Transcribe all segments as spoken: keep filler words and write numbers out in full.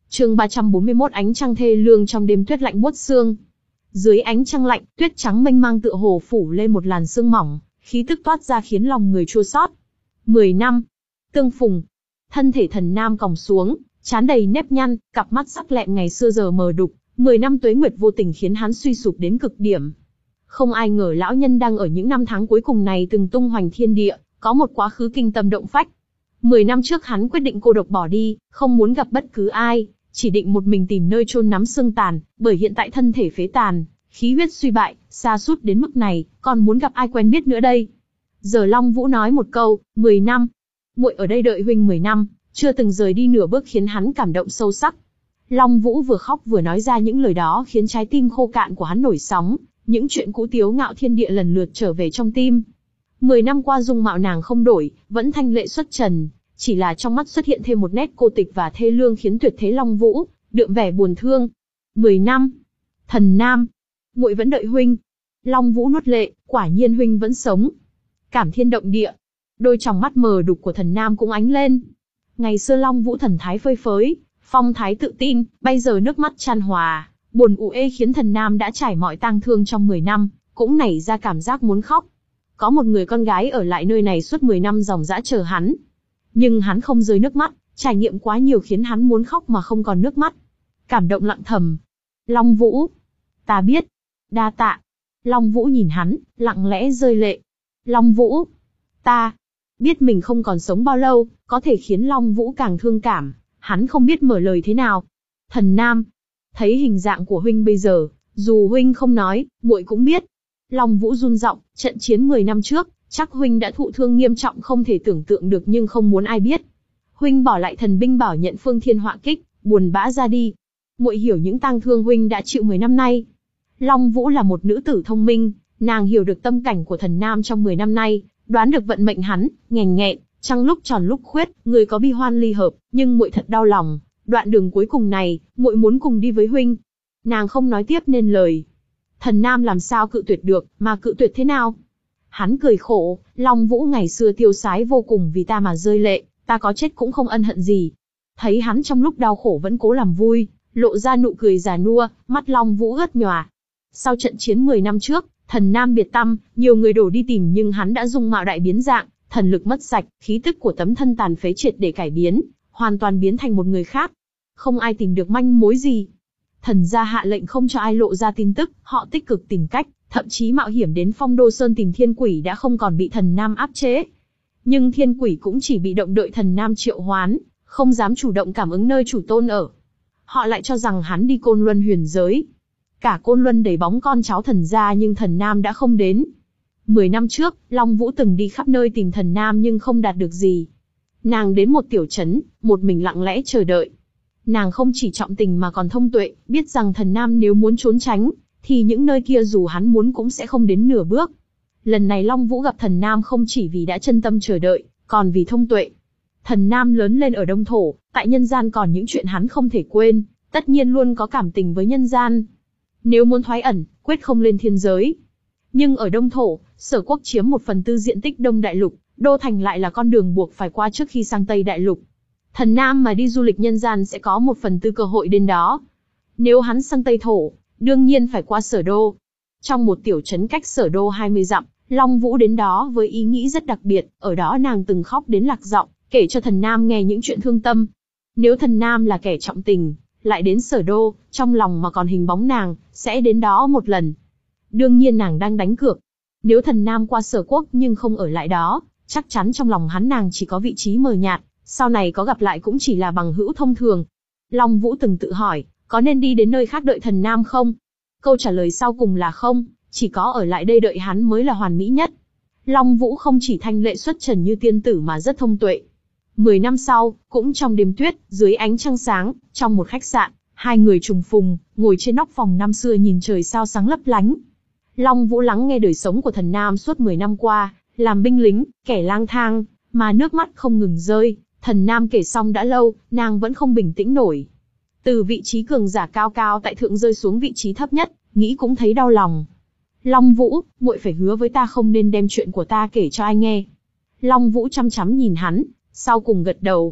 Chương ba trăm bốn mươi mốt Ánh trăng thê lương trong đêm tuyết lạnh buốt xương. Dưới ánh trăng lạnh, tuyết trắng mênh mang tựa hồ phủ lên một làn sương mỏng, khí tức toát ra khiến lòng người chua xót. Mười năm. Tương phùng. Thân thể Thần Nam còng xuống, trán đầy nếp nhăn, cặp mắt sắc lẹm ngày xưa giờ mờ đục, mười năm tuế nguyệt vô tình khiến hắn suy sụp đến cực điểm. Không ai ngờ lão nhân đang ở những năm tháng cuối cùng này từng tung hoành thiên địa, có một quá khứ kinh tâm động phách. Mười năm trước hắn quyết định cô độc bỏ đi, không muốn gặp bất cứ ai, chỉ định một mình tìm nơi chôn nắm xương tàn, bởi hiện tại thân thể phế tàn, khí huyết suy bại, sa sút đến mức này, còn muốn gặp ai quen biết nữa đây. Giờ Long Vũ nói một câu, mười năm. Muội ở đây đợi huynh mười năm, chưa từng rời đi nửa bước khiến hắn cảm động sâu sắc. Long Vũ vừa khóc vừa nói ra những lời đó khiến trái tim khô cạn của hắn nổi sóng, những chuyện cũ tiếu ngạo thiên địa lần lượt trở về trong tim. Mười năm qua dung mạo nàng không đổi, vẫn thanh lệ xuất trần, chỉ là trong mắt xuất hiện thêm một nét cô tịch và thê lương khiến tuyệt thế Long Vũ đượm vẻ buồn thương. Mười năm. Thần Nam, muội vẫn đợi huynh. Long Vũ nuốt lệ, quả nhiên huynh vẫn sống. Cảm thiên động địa. Đôi tròng mắt mờ đục của Thần Nam cũng ánh lên. Ngày xưa Long Vũ thần thái phơi phới, phong thái tự tin, bây giờ nước mắt chan hòa, buồn u ê khiến Thần Nam đã trải mọi tang thương trong mười năm, cũng nảy ra cảm giác muốn khóc. Có một người con gái ở lại nơi này suốt mười năm dòng dã chờ hắn. Nhưng hắn không rơi nước mắt, trải nghiệm quá nhiều khiến hắn muốn khóc mà không còn nước mắt. Cảm động lặng thầm. Long Vũ. Ta biết. Đa tạ. Long Vũ nhìn hắn, lặng lẽ rơi lệ. Long Vũ. Ta. Biết mình không còn sống bao lâu, có thể khiến Long Vũ càng thương cảm. Hắn không biết mở lời thế nào. Thần Nam. Thấy hình dạng của huynh bây giờ, dù huynh không nói, muội cũng biết. Long Vũ run giọng, trận chiến mười năm trước, chắc huynh đã thụ thương nghiêm trọng không thể tưởng tượng được nhưng không muốn ai biết. Huynh bỏ lại thần binh bảo nhận phương thiên họa kích, buồn bã ra đi. Muội hiểu những tang thương huynh đã chịu mười năm nay. Long Vũ là một nữ tử thông minh, nàng hiểu được tâm cảnh của Thần Nam trong mười năm nay, đoán được vận mệnh hắn, nghèn nghẹn, trăng lúc tròn lúc khuyết, người có bi hoan ly hợp, nhưng muội thật đau lòng, đoạn đường cuối cùng này, muội muốn cùng đi với huynh. Nàng không nói tiếp nên lời. Thần Nam làm sao cự tuyệt được, mà cự tuyệt thế nào? Hắn cười khổ, Long Vũ ngày xưa tiêu sái vô cùng vì ta mà rơi lệ, ta có chết cũng không ân hận gì. Thấy hắn trong lúc đau khổ vẫn cố làm vui, lộ ra nụ cười già nua, mắt Long Vũ ướt nhòa. Sau trận chiến mười năm trước, Thần Nam biệt tăm, nhiều người đổ đi tìm nhưng hắn đã dung mạo đại biến dạng, thần lực mất sạch, khí tức của tấm thân tàn phế triệt để cải biến, hoàn toàn biến thành một người khác. Không ai tìm được manh mối gì. Thần gia hạ lệnh không cho ai lộ ra tin tức, họ tích cực tìm cách, thậm chí mạo hiểm đến Phong Đô Sơn tìm Thiên Quỷ đã không còn bị Thần Nam áp chế. Nhưng Thiên Quỷ cũng chỉ bị động đợi Thần Nam triệu hoán, không dám chủ động cảm ứng nơi chủ tôn ở. Họ lại cho rằng hắn đi Côn Luân huyền giới. Cả Côn Luân đầy bóng con cháu Thần gia nhưng Thần Nam đã không đến. Mười năm trước, Long Vũ từng đi khắp nơi tìm Thần Nam nhưng không đạt được gì. Nàng đến một tiểu trấn, một mình lặng lẽ chờ đợi. Nàng không chỉ trọng tình mà còn thông tuệ, biết rằng Thần Nam nếu muốn trốn tránh, thì những nơi kia dù hắn muốn cũng sẽ không đến nửa bước. Lần này Long Vũ gặp Thần Nam không chỉ vì đã chân tâm chờ đợi, còn vì thông tuệ. Thần Nam lớn lên ở Đông Thổ, tại nhân gian còn những chuyện hắn không thể quên, tất nhiên luôn có cảm tình với nhân gian. Nếu muốn thoái ẩn, quyết không lên thiên giới. Nhưng ở Đông Thổ, Sở Quốc chiếm một phần tư diện tích Đông Đại Lục, Đô Thành lại là con đường buộc phải qua trước khi sang Tây Đại Lục. Thần Nam mà đi du lịch nhân gian sẽ có một phần tư cơ hội đến đó. Nếu hắn sang Tây Thổ, đương nhiên phải qua Sở Đô. Trong một tiểu trấn cách Sở Đô hai mươi dặm, Long Vũ đến đó với ý nghĩ rất đặc biệt, ở đó nàng từng khóc đến lạc giọng, kể cho Thần Nam nghe những chuyện thương tâm. Nếu Thần Nam là kẻ trọng tình, lại đến Sở Đô, trong lòng mà còn hình bóng nàng, sẽ đến đó một lần. Đương nhiên nàng đang đánh cược. Nếu Thần Nam qua Sở Quốc nhưng không ở lại đó, chắc chắn trong lòng hắn nàng chỉ có vị trí mờ nhạt, sau này có gặp lại cũng chỉ là bằng hữu thông thường. Long Vũ từng tự hỏi, có nên đi đến nơi khác đợi Thần Nam không? Câu trả lời sau cùng là không, chỉ có ở lại đây đợi hắn mới là hoàn mỹ nhất. Long Vũ không chỉ thanh lệ xuất trần như tiên tử mà rất thông tuệ. Mười năm sau, cũng trong đêm tuyết, dưới ánh trăng sáng, trong một khách sạn, hai người trùng phùng, ngồi trên nóc phòng năm xưa nhìn trời sao sáng lấp lánh. Long Vũ lắng nghe đời sống của Thần Nam suốt mười năm qua, làm binh lính, kẻ lang thang, mà nước mắt không ngừng rơi. Thần Nam kể xong đã lâu, nàng vẫn không bình tĩnh nổi. Từ vị trí cường giả cao cao tại thượng rơi xuống vị trí thấp nhất, nghĩ cũng thấy đau lòng. Long Vũ, muội phải hứa với ta không nên đem chuyện của ta kể cho ai nghe. Long Vũ chăm chăm nhìn hắn, sau cùng gật đầu.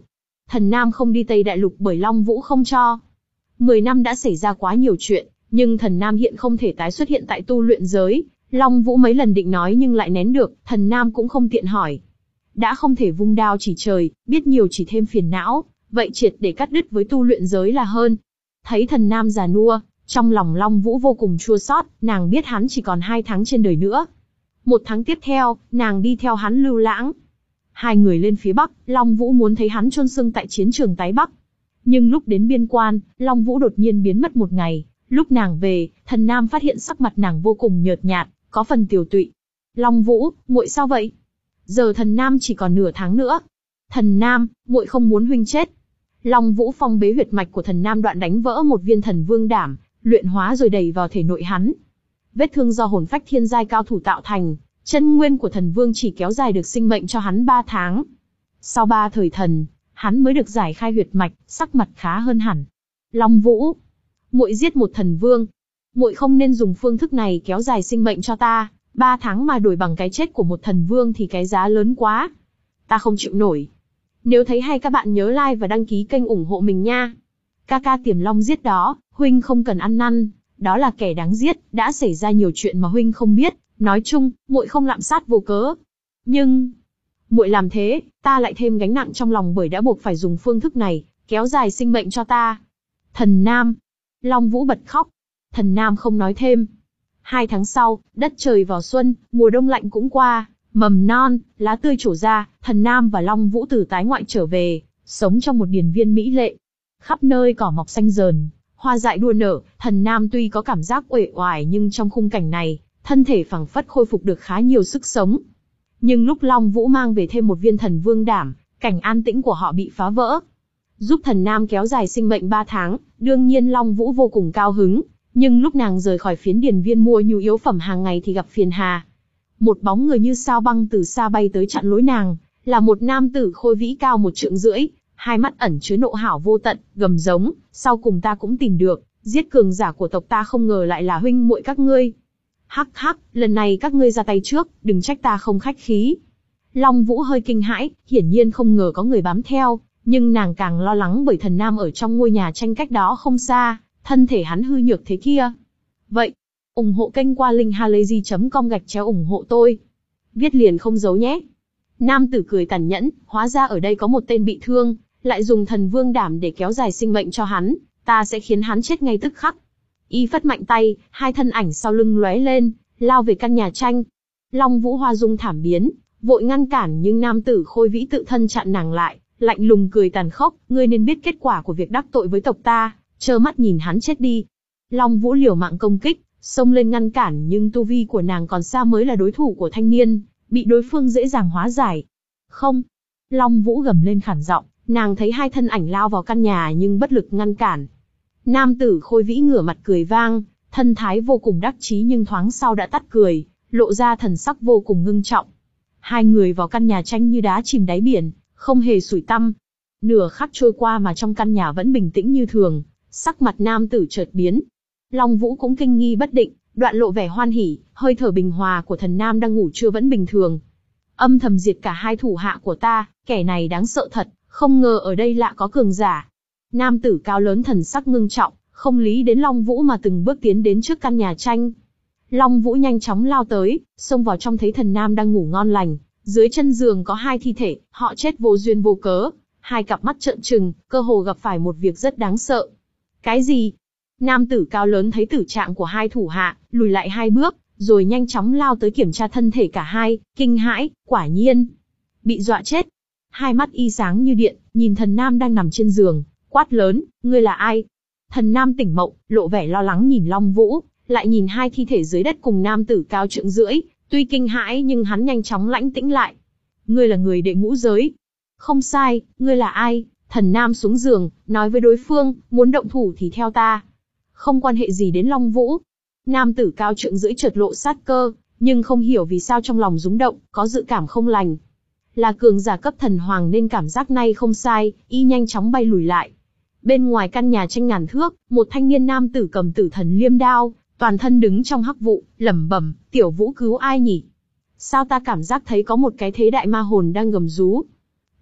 Thần Nam không đi Tây Đại Lục bởi Long Vũ không cho. Mười năm đã xảy ra quá nhiều chuyện, nhưng Thần Nam hiện không thể tái xuất hiện tại tu luyện giới. Long Vũ mấy lần định nói nhưng lại nén được, Thần Nam cũng không tiện hỏi. Đã không thể vung đao chỉ trời, biết nhiều chỉ thêm phiền não, vậy triệt để cắt đứt với tu luyện giới là hơn. Thấy Thần Nam già nua, trong lòng Long Vũ vô cùng chua xót, nàng biết hắn chỉ còn hai tháng trên đời nữa. Một tháng tiếp theo, nàng đi theo hắn lưu lãng. Hai người lên phía Bắc, Long Vũ muốn thấy hắn chôn xương tại chiến trường Tái Bắc. Nhưng lúc đến biên quan, Long Vũ đột nhiên biến mất một ngày. Lúc nàng về, Thần Nam phát hiện sắc mặt nàng vô cùng nhợt nhạt, có phần tiều tụy. Long Vũ, muội sao vậy? Giờ Thần Nam chỉ còn nửa tháng nữa. Thần Nam, muội không muốn huynh chết. Long Vũ phong bế huyệt mạch của Thần Nam, đoạn đánh vỡ một viên thần vương đảm, luyện hóa rồi đẩy vào thể nội hắn. Vết thương do hồn phách thiên giai cao thủ tạo thành, chân nguyên của thần vương chỉ kéo dài được sinh mệnh cho hắn ba tháng. Sau ba thời thần, hắn mới được giải khai huyệt mạch, sắc mặt khá hơn hẳn. Long Vũ, muội giết một thần vương, muội không nên dùng phương thức này kéo dài sinh mệnh cho ta. Ba tháng mà đổi bằng cái chết của một thần vương thì cái giá lớn quá. Ta không chịu nổi. Nếu thấy hay các bạn nhớ like và đăng ký kênh ủng hộ mình nha. Ca ca Tiềm Long giết đó, huynh không cần ăn năn. Đó là kẻ đáng giết, đã xảy ra nhiều chuyện mà huynh không biết. Nói chung, muội không lạm sát vô cớ. Nhưng, muội làm thế, ta lại thêm gánh nặng trong lòng bởi đã buộc phải dùng phương thức này, kéo dài sinh mệnh cho ta. Thần Nam. Long Vũ bật khóc. Thần Nam không nói thêm. Hai tháng sau, đất trời vào xuân, mùa đông lạnh cũng qua, mầm non, lá tươi trổ ra, Thần Nam và Long Vũ từ tái ngoại trở về, sống trong một điền viên mỹ lệ. Khắp nơi cỏ mọc xanh rờn, hoa dại đua nở, Thần Nam tuy có cảm giác uể oải nhưng trong khung cảnh này, thân thể phảng phất khôi phục được khá nhiều sức sống. Nhưng lúc Long Vũ mang về thêm một viên thần vương đảm, cảnh an tĩnh của họ bị phá vỡ. Giúp Thần Nam kéo dài sinh mệnh ba tháng, đương nhiên Long Vũ vô cùng cao hứng. Nhưng lúc nàng rời khỏi phiến điền viên mua nhu yếu phẩm hàng ngày thì gặp phiền hà. Một bóng người như sao băng từ xa bay tới chặn lối nàng, là một nam tử khôi vĩ cao một trượng rưỡi, hai mắt ẩn chứa nộ hảo vô tận, gầm giống, sau cùng ta cũng tìm được, giết cường giả của tộc ta không ngờ lại là huynh muội các ngươi. Hắc hắc, lần này các ngươi ra tay trước, đừng trách ta không khách khí. Long Vũ hơi kinh hãi, hiển nhiên không ngờ có người bám theo, nhưng nàng càng lo lắng bởi Thần Nam ở trong ngôi nhà tranh cách đó không xa. Thân thể hắn hư nhược thế kia. Vậy, ủng hộ kênh qua link halayzi chấm com gạch chéo ủng hộ tôi. Viết liền không giấu nhé. Nam tử cười tàn nhẫn, hóa ra ở đây có một tên bị thương, lại dùng thần vương đảm để kéo dài sinh mệnh cho hắn, ta sẽ khiến hắn chết ngay tức khắc. Y phất mạnh tay, hai thân ảnh sau lưng lóe lên, lao về căn nhà tranh. Long Vũ hoa dung thảm biến, vội ngăn cản nhưng nam tử khôi vĩ tự thân chặn nàng lại, lạnh lùng cười tàn khốc, ngươi nên biết kết quả của việc đắc tội với tộc ta. Trơ mắt nhìn hắn chết đi. Long Vũ liều mạng công kích, xông lên ngăn cản nhưng tu vi của nàng còn xa mới là đối thủ của thanh niên, bị đối phương dễ dàng hóa giải. Không. Long Vũ gầm lên khản giọng, nàng thấy hai thân ảnh lao vào căn nhà nhưng bất lực ngăn cản. Nam tử khôi vĩ ngửa mặt cười vang, thân thái vô cùng đắc chí nhưng thoáng sau đã tắt cười, lộ ra thần sắc vô cùng ngưng trọng. Hai người vào căn nhà tranh như đá chìm đáy biển, không hề sủi tăm. Nửa khắc trôi qua mà trong căn nhà vẫn bình tĩnh như thường. Sắc mặt nam tử chợt biến. Long Vũ cũng kinh nghi bất định, đoạn lộ vẻ hoan hỉ, hơi thở bình hòa của Thần Nam đang ngủ trưa vẫn bình thường. Âm thầm diệt cả hai thủ hạ của ta, kẻ này đáng sợ thật, không ngờ ở đây lạ có cường giả. Nam tử cao lớn thần sắc ngưng trọng, không lý đến Long Vũ mà từng bước tiến đến trước căn nhà tranh. Long Vũ nhanh chóng lao tới, xông vào trong thấy Thần Nam đang ngủ ngon lành, dưới chân giường có hai thi thể, họ chết vô duyên vô cớ, hai cặp mắt trợn trừng, cơ hồ gặp phải một việc rất đáng sợ. Cái gì? Nam tử cao lớn thấy tử trạng của hai thủ hạ, lùi lại hai bước, rồi nhanh chóng lao tới kiểm tra thân thể cả hai, kinh hãi, quả nhiên, bị dọa chết. Hai mắt y sáng như điện, nhìn Thần Nam đang nằm trên giường, quát lớn, ngươi là ai? Thần Nam tỉnh mộng, lộ vẻ lo lắng nhìn Long Vũ, lại nhìn hai thi thể dưới đất cùng nam tử cao trượng rưỡi, tuy kinh hãi nhưng hắn nhanh chóng lãnh tĩnh lại. Ngươi là người đệ ngũ giới. Không sai, ngươi là ai? Thần Nam xuống giường, nói với đối phương, muốn động thủ thì theo ta. Không quan hệ gì đến Long Vũ. Nam tử cao trượng rưỡi chợt lộ sát cơ, nhưng không hiểu vì sao trong lòng rúng động, có dự cảm không lành. Là cường giả cấp thần hoàng nên cảm giác này không sai, y nhanh chóng bay lùi lại. Bên ngoài căn nhà tranh ngàn thước, một thanh niên nam tử cầm tử thần liêm đao, toàn thân đứng trong hắc vụ, lẩm bẩm, tiểu Vũ cứu ai nhỉ? Sao ta cảm giác thấy có một cái thế đại ma hồn đang gầm rú?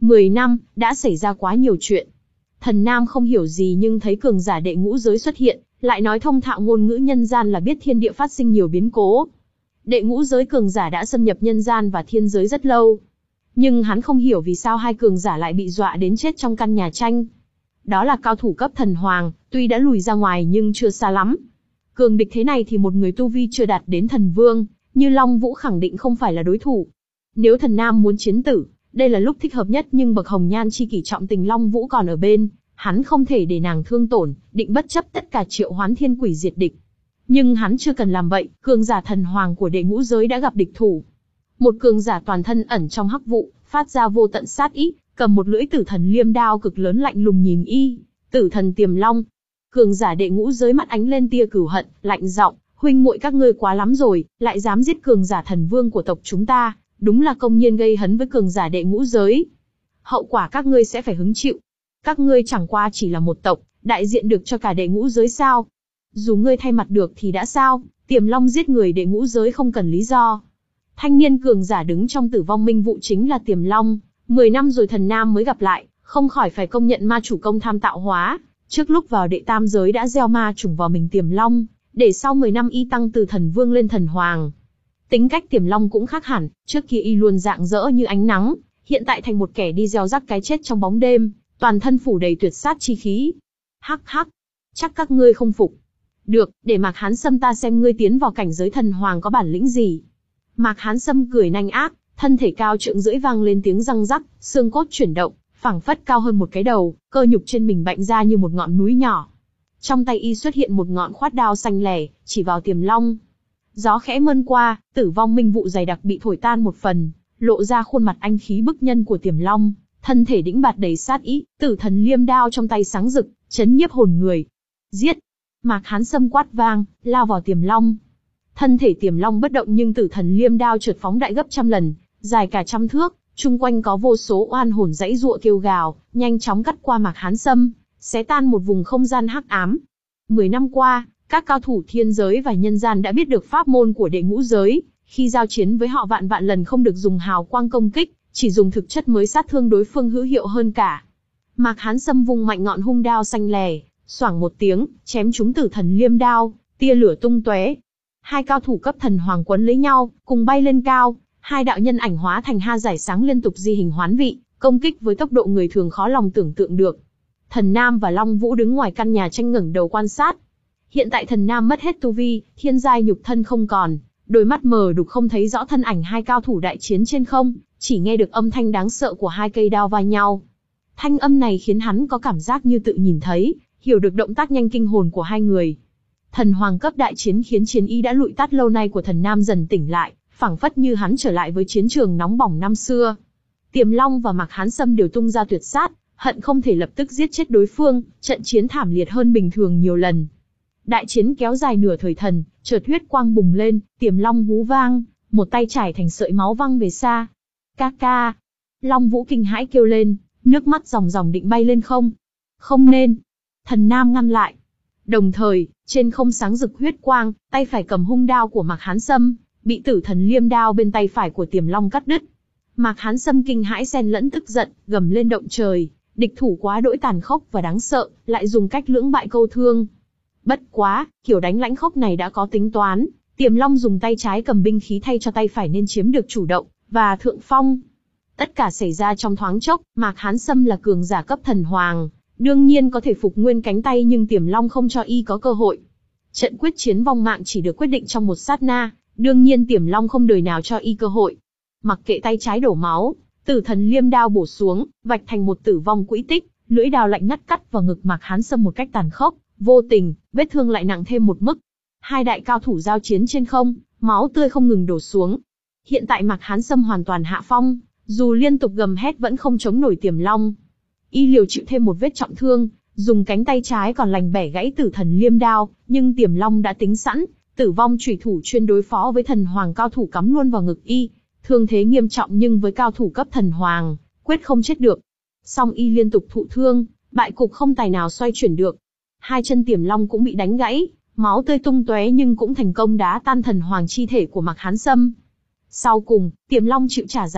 Mười năm, đã xảy ra quá nhiều chuyện. Thần Nam không hiểu gì nhưng thấy cường giả đệ ngũ giới xuất hiện, lại nói thông thạo ngôn ngữ nhân gian là biết thiên địa phát sinh nhiều biến cố. Đệ ngũ giới cường giả đã xâm nhập nhân gian và thiên giới rất lâu. Nhưng hắn không hiểu vì sao hai cường giả lại bị dọa đến chết trong căn nhà tranh. Đó là cao thủ cấp thần hoàng, tuy đã lùi ra ngoài nhưng chưa xa lắm. Cường địch thế này thì một người tu vi chưa đạt đến thần vương, như Long Vũ khẳng định không phải là đối thủ. Nếu thần Nam muốn chiến tử, đây là lúc thích hợp nhất nhưng bậc hồng nhan chi kỷ trọng tình Long Vũ còn ở bên, hắn không thể để nàng thương tổn, định bất chấp tất cả triệu hoán thiên quỷ diệt địch. Nhưng hắn chưa cần làm vậy, cường giả thần hoàng của đệ ngũ giới đã gặp địch thủ. Một cường giả toàn thân ẩn trong hắc vụ, phát ra vô tận sát ý, cầm một lưỡi tử thần liêm đao cực lớn lạnh lùng nhìn y, tử thần Tiềm Long. Cường giả đệ ngũ giới mắt ánh lên tia cửu hận, lạnh giọng, huynh muội các ngươi quá lắm rồi, lại dám giết cường giả thần vương của tộc chúng ta, đúng là công nhiên gây hấn với cường giả đệ ngũ giới. Hậu quả các ngươi sẽ phải hứng chịu. Các ngươi chẳng qua chỉ là một tộc, đại diện được cho cả đệ ngũ giới sao? Dù ngươi thay mặt được thì đã sao, Tiềm Long giết người đệ ngũ giới không cần lý do. Thanh niên cường giả đứng trong tử vong minh vụ chính là Tiềm Long, mười năm rồi thần Nam mới gặp lại, không khỏi phải công nhận ma chủ công tham tạo hóa, trước lúc vào đệ tam giới đã gieo ma trùng vào mình Tiềm Long, để sau mười năm y tăng từ thần vương lên thần hoàng. Tính cách Tiềm Long cũng khác hẳn, trước kia y luôn rạng rỡ như ánh nắng, hiện tại thành một kẻ đi gieo rắc cái chết trong bóng đêm, toàn thân phủ đầy tuyệt sát chi khí. Hắc hắc, chắc các ngươi không phục. Được, để Mạc Hán Sâm ta xem ngươi tiến vào cảnh giới thần hoàng có bản lĩnh gì. Mạc Hán Sâm cười nanh ác, thân thể cao trượng rưỡi vang lên tiếng răng rắc, xương cốt chuyển động, phảng phất cao hơn một cái đầu, cơ nhục trên mình bạnh ra như một ngọn núi nhỏ. Trong tay y xuất hiện một ngọn khoát đao xanh lẻ, chỉ vào Tiềm Long. Gió khẽ mơn qua, tử vong minh vụ dày đặc bị thổi tan một phần, lộ ra khuôn mặt anh khí bức nhân của Tiềm Long, thân thể đĩnh bạt đầy sát ý, tử thần liêm đao trong tay sáng rực, chấn nhiếp hồn người. Giết! Mạc Hán Sâm quát vang, lao vào Tiềm Long. Thân thể Tiềm Long bất động nhưng tử thần liêm đao chợt phóng đại gấp trăm lần, dài cả trăm thước, chung quanh có vô số oan hồn dãy giụa kêu gào, nhanh chóng cắt qua Mạc Hán Sâm, xé tan một vùng không gian hắc ám. Mười năm qua, các cao thủ thiên giới và nhân gian đã biết được pháp môn của đệ ngũ giới, khi giao chiến với họ vạn vạn lần không được dùng hào quang công kích, chỉ dùng thực chất mới sát thương đối phương hữu hiệu hơn cả. Mạc Hán Sâm vung mạnh ngọn hung đao xanh lè, xoảng một tiếng, chém trúng tử thần liêm đao, tia lửa tung tóe. Hai cao thủ cấp thần hoàng quấn lấy nhau, cùng bay lên cao, hai đạo nhân ảnh hóa thành ha giải sáng liên tục di hình hoán vị, công kích với tốc độ người thường khó lòng tưởng tượng được. Thần Nam và Long Vũ đứng ngoài căn nhà tranh ngẩng đầu quan sát. Hiện tại thần Nam mất hết tu vi, thiên giai nhục thân không còn, đôi mắt mờ đục không thấy rõ thân ảnh hai cao thủ đại chiến trên không, chỉ nghe được âm thanh đáng sợ của hai cây đao va nhau. Thanh âm này khiến hắn có cảm giác như tự nhìn thấy, hiểu được động tác nhanh kinh hồn của hai người. Thần hoàng cấp đại chiến khiến chiến ý đã lụi tắt lâu nay của thần Nam dần tỉnh lại, phảng phất như hắn trở lại với chiến trường nóng bỏng năm xưa. Tiềm Long và Mạc Hán Sâm đều tung ra tuyệt sát, hận không thể lập tức giết chết đối phương, trận chiến thảm liệt hơn bình thường nhiều lần. Đại chiến kéo dài nửa thời thần, chợt huyết quang bùng lên, Tiềm Long hú vang, một tay chải thành sợi máu văng về xa. Ca ca! Long Vũ kinh hãi kêu lên, nước mắt ròng ròng định bay lên không. Không nên! Thần Nam ngăn lại. Đồng thời, trên không sáng rực huyết quang, tay phải cầm hung đao của Mạc Hán Sâm, bị tử thần liêm đao bên tay phải của Tiềm Long cắt đứt. Mạc Hán Sâm kinh hãi xen lẫn tức giận, gầm lên động trời, địch thủ quá đỗi tàn khốc và đáng sợ, lại dùng cách lưỡng bại câu thương. Bất quá, kiểu đánh lãnh khốc này đã có tính toán, Tiềm Long dùng tay trái cầm binh khí thay cho tay phải nên chiếm được chủ động và thượng phong. Tất cả xảy ra trong thoáng chốc, Mạc Hán Sâm là cường giả cấp thần hoàng, đương nhiên có thể phục nguyên cánh tay nhưng Tiềm Long không cho y có cơ hội. Trận quyết chiến vong mạng chỉ được quyết định trong một sát na, đương nhiên Tiềm Long không đời nào cho y cơ hội. Mặc kệ tay trái đổ máu, tử thần liêm đao bổ xuống, vạch thành một tử vong quỹ tích, lưỡi đao lạnh ngắt cắt vào ngực Mạc Hán Sâm một cách tàn khốc, vô tình, vết thương lại nặng thêm một mức. Hai đại cao thủ giao chiến trên không, máu tươi không ngừng đổ xuống. Hiện tại Mạc Hán Sâm hoàn toàn hạ phong, dù liên tục gầm hét vẫn không chống nổi Tiềm Long. Y liều chịu thêm một vết trọng thương, dùng cánh tay trái còn lành bẻ gãy tử thần liêm đao, nhưng Tiềm Long đã tính sẵn, tử vong chủy thủ chuyên đối phó với thần hoàng cao thủ cắm luôn vào ngực y. Thương thế nghiêm trọng nhưng với cao thủ cấp thần hoàng, quyết không chết được. Song y liên tục thụ thương, bại cục không tài nào xoay chuyển được. Hai chân Tiềm Long cũng bị đánh gãy, máu tươi tung tóe nhưng cũng thành công đá tan thần hoàng chi thể của Mạc Hán Sâm. Sau cùng, Tiềm Long chịu trả giá đắt,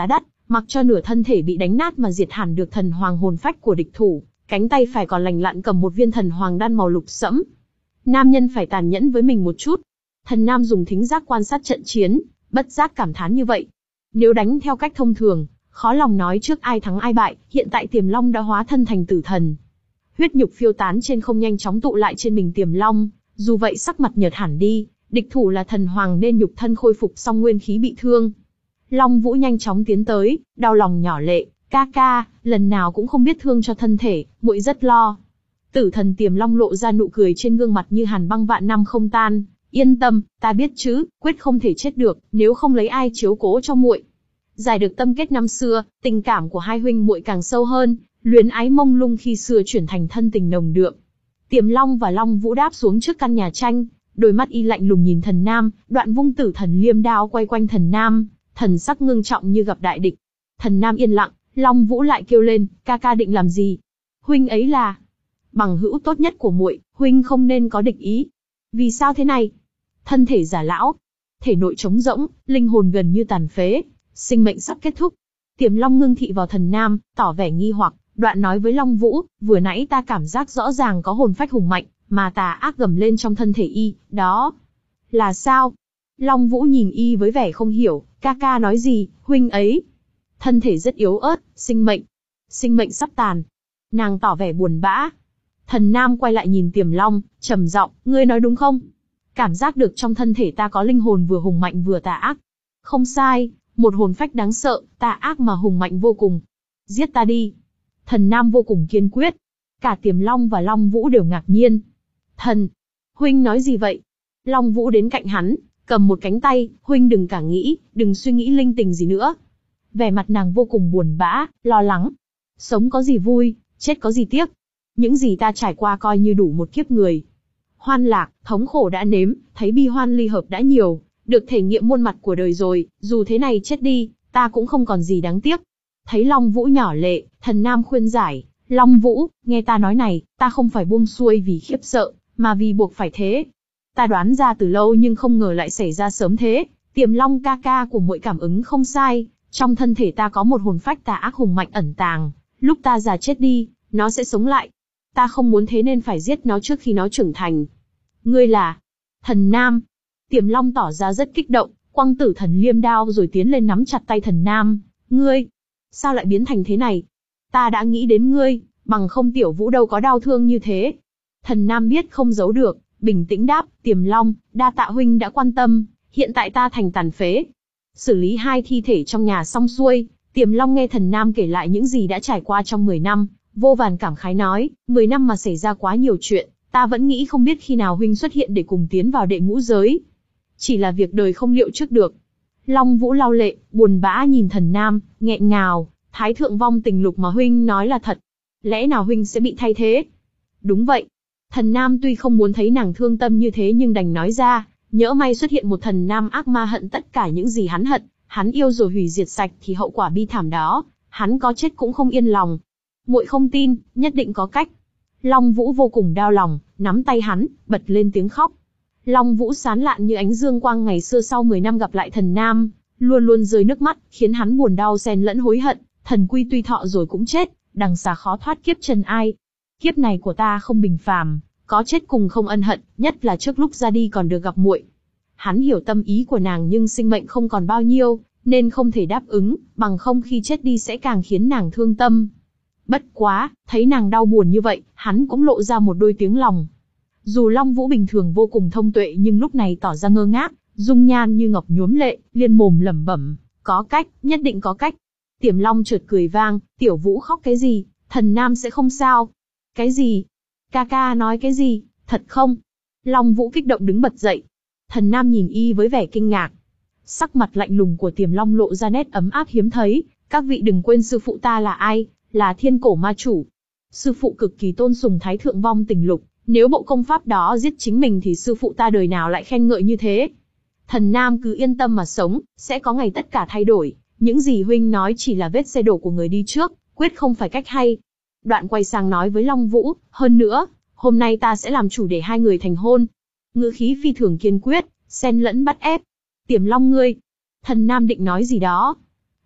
mặc cho nửa thân thể bị đánh nát mà diệt hẳn được thần hoàng hồn phách của địch thủ, cánh tay phải còn lành lặn cầm một viên thần hoàng đan màu lục sẫm. Nam nhân phải tàn nhẫn với mình một chút. Thần Nam dùng thính giác quan sát trận chiến, bất giác cảm thán như vậy. Nếu đánh theo cách thông thường, khó lòng nói trước ai thắng ai bại, hiện tại Tiềm Long đã hóa thân thành tử thần. Huyết nhục phiêu tán trên không nhanh chóng tụ lại trên mình Tiềm Long, dù vậy sắc mặt nhợt hẳn đi, địch thủ là thần hoàng nên nhục thân khôi phục xong nguyên khí bị thương. Long Vũ nhanh chóng tiến tới, đau lòng nhỏ lệ, ca ca, lần nào cũng không biết thương cho thân thể, muội rất lo. Tử thần Tiềm Long lộ ra nụ cười trên gương mặt như hàn băng vạn năm không tan, yên tâm, ta biết chứ, quyết không thể chết được, nếu không lấy ai chiếu cố cho muội. Giải được tâm kết năm xưa, tình cảm của hai huynh muội càng sâu hơn, luyến ái mông lung khi xưa chuyển thành thân tình nồng đượm. Tiềm Long và Long Vũ đáp xuống trước căn nhà tranh, đôi mắt y lạnh lùng nhìn Thần Nam, đoạn vung tử thần liêm đao quay quanh Thần Nam, thần sắc ngưng trọng như gặp đại địch. Thần Nam yên lặng, Long Vũ lại kêu lên, ca ca định làm gì? Huynh ấy là bằng hữu tốt nhất của muội, huynh không nên có địch ý. Vì sao thế này? Thân thể giả lão, thể nội trống rỗng, linh hồn gần như tàn phế, sinh mệnh sắp kết thúc. Tiềm Long ngưng thị vào Thần Nam, tỏ vẻ nghi hoặc, đoạn nói với Long Vũ, vừa nãy ta cảm giác rõ ràng có hồn phách hùng mạnh, mà tà ác gầm lên trong thân thể y, đó là sao? Long Vũ nhìn y với vẻ không hiểu, ca ca nói gì, huynh ấy thân thể rất yếu ớt, sinh mệnh, sinh mệnh sắp tàn. Nàng tỏ vẻ buồn bã. Thần Nam quay lại nhìn Tiềm Long, trầm giọng, ngươi nói đúng không? Cảm giác được trong thân thể ta có linh hồn vừa hùng mạnh vừa tà ác. Không sai, một hồn phách đáng sợ, tà ác mà hùng mạnh vô cùng. Giết ta đi. Thần Nam vô cùng kiên quyết. Cả Tiềm Long và Long Vũ đều ngạc nhiên. Thần, huynh nói gì vậy? Long Vũ đến cạnh hắn, cầm một cánh tay, huynh đừng cả nghĩ, đừng suy nghĩ linh tình gì nữa. Vẻ mặt nàng vô cùng buồn bã, lo lắng. Sống có gì vui, chết có gì tiếc. Những gì ta trải qua coi như đủ một kiếp người. Hoan lạc, thống khổ đã nếm, thấy bi hoan ly hợp đã nhiều, được thể nghiệm muôn mặt của đời rồi, dù thế này chết đi, ta cũng không còn gì đáng tiếc. Thấy Long Vũ nhỏ lệ, Thần Nam khuyên giải, Long Vũ, nghe ta nói này, ta không phải buông xuôi vì khiếp sợ, mà vì buộc phải thế. Ta đoán ra từ lâu nhưng không ngờ lại xảy ra sớm thế. Tiềm Long ca ca của muội cảm ứng không sai, trong thân thể ta có một hồn phách tà ác hùng mạnh ẩn tàng, lúc ta già chết đi, nó sẽ sống lại. Ta không muốn thế nên phải giết nó trước khi nó trưởng thành. Ngươi là Thần Nam. Tiềm Long tỏ ra rất kích động, quăng tử thần liêm đao rồi tiến lên nắm chặt tay Thần Nam. Ngươi, sao lại biến thành thế này? Ta đã nghĩ đến ngươi, bằng không Tiểu Vũ đâu có đau thương như thế. Thần Nam biết không giấu được, bình tĩnh đáp, Tiềm Long, đa tạ huynh đã quan tâm, hiện tại ta thành tàn phế. Xử lý hai thi thể trong nhà xong xuôi, Tiềm Long nghe Thần Nam kể lại những gì đã trải qua trong mười năm, vô vàn cảm khái nói, mười năm mà xảy ra quá nhiều chuyện, ta vẫn nghĩ không biết khi nào huynh xuất hiện để cùng tiến vào đệ ngũ giới. Chỉ là việc đời không liệu trước được. Long Vũ lau lệ, buồn bã nhìn Thần Nam, nghẹn ngào, Thái thượng vong tình lục mà huynh nói là thật. Lẽ nào huynh sẽ bị thay thế? Đúng vậy. Thần Nam tuy không muốn thấy nàng thương tâm như thế nhưng đành nói ra, nhỡ may xuất hiện một thần nam ác ma hận tất cả những gì hắn hận, hắn yêu rồi hủy diệt sạch thì hậu quả bi thảm đó, hắn có chết cũng không yên lòng. Muội không tin, nhất định có cách. Long Vũ vô cùng đau lòng, nắm tay hắn, bật lên tiếng khóc. Long Vũ sán lạn như ánh dương quang ngày xưa sau mười năm gặp lại Thần Nam, luôn luôn rơi nước mắt, khiến hắn buồn đau xen lẫn hối hận, thần quy tuy thọ rồi cũng chết, đằng xa khó thoát kiếp trần ai. Kiếp này của ta không bình phàm, có chết cùng không ân hận, nhất là trước lúc ra đi còn được gặp muội. Hắn hiểu tâm ý của nàng nhưng sinh mệnh không còn bao nhiêu, nên không thể đáp ứng, bằng không khi chết đi sẽ càng khiến nàng thương tâm. Bất quá, thấy nàng đau buồn như vậy, hắn cũng lộ ra một đôi tiếng lòng. Dù Long Vũ bình thường vô cùng thông tuệ nhưng lúc này tỏ ra ngơ ngác, dung nhan như ngọc nhuốm lệ, liên mồm lẩm bẩm, có cách, nhất định có cách. Tiềm Long chợt cười vang, Tiểu Vũ khóc cái gì, Thần Nam sẽ không sao. Cái gì? Ca ca nói cái gì, thật không? Long Vũ kích động đứng bật dậy. Thần Nam nhìn y với vẻ kinh ngạc. Sắc mặt lạnh lùng của Tiềm Long lộ ra nét ấm áp hiếm thấy. Các vị đừng quên sư phụ ta là ai, là Thiên Cổ Ma Chủ. Sư phụ cực kỳ tôn sùng Thái thượng vong tình lục, nếu bộ công pháp đó giết chính mình thì sư phụ ta đời nào lại khen ngợi như thế. Thần Nam cứ yên tâm mà sống, sẽ có ngày tất cả thay đổi. Những gì huynh nói chỉ là vết xe đổ của người đi trước, quyết không phải cách hay. Đoạn quay sang nói với Long Vũ, hơn nữa, hôm nay ta sẽ làm chủ để hai người thành hôn. Ngữ khí phi thường kiên quyết, xen lẫn bắt ép. Tiềm Long ngươi. Thần Nam định nói gì đó.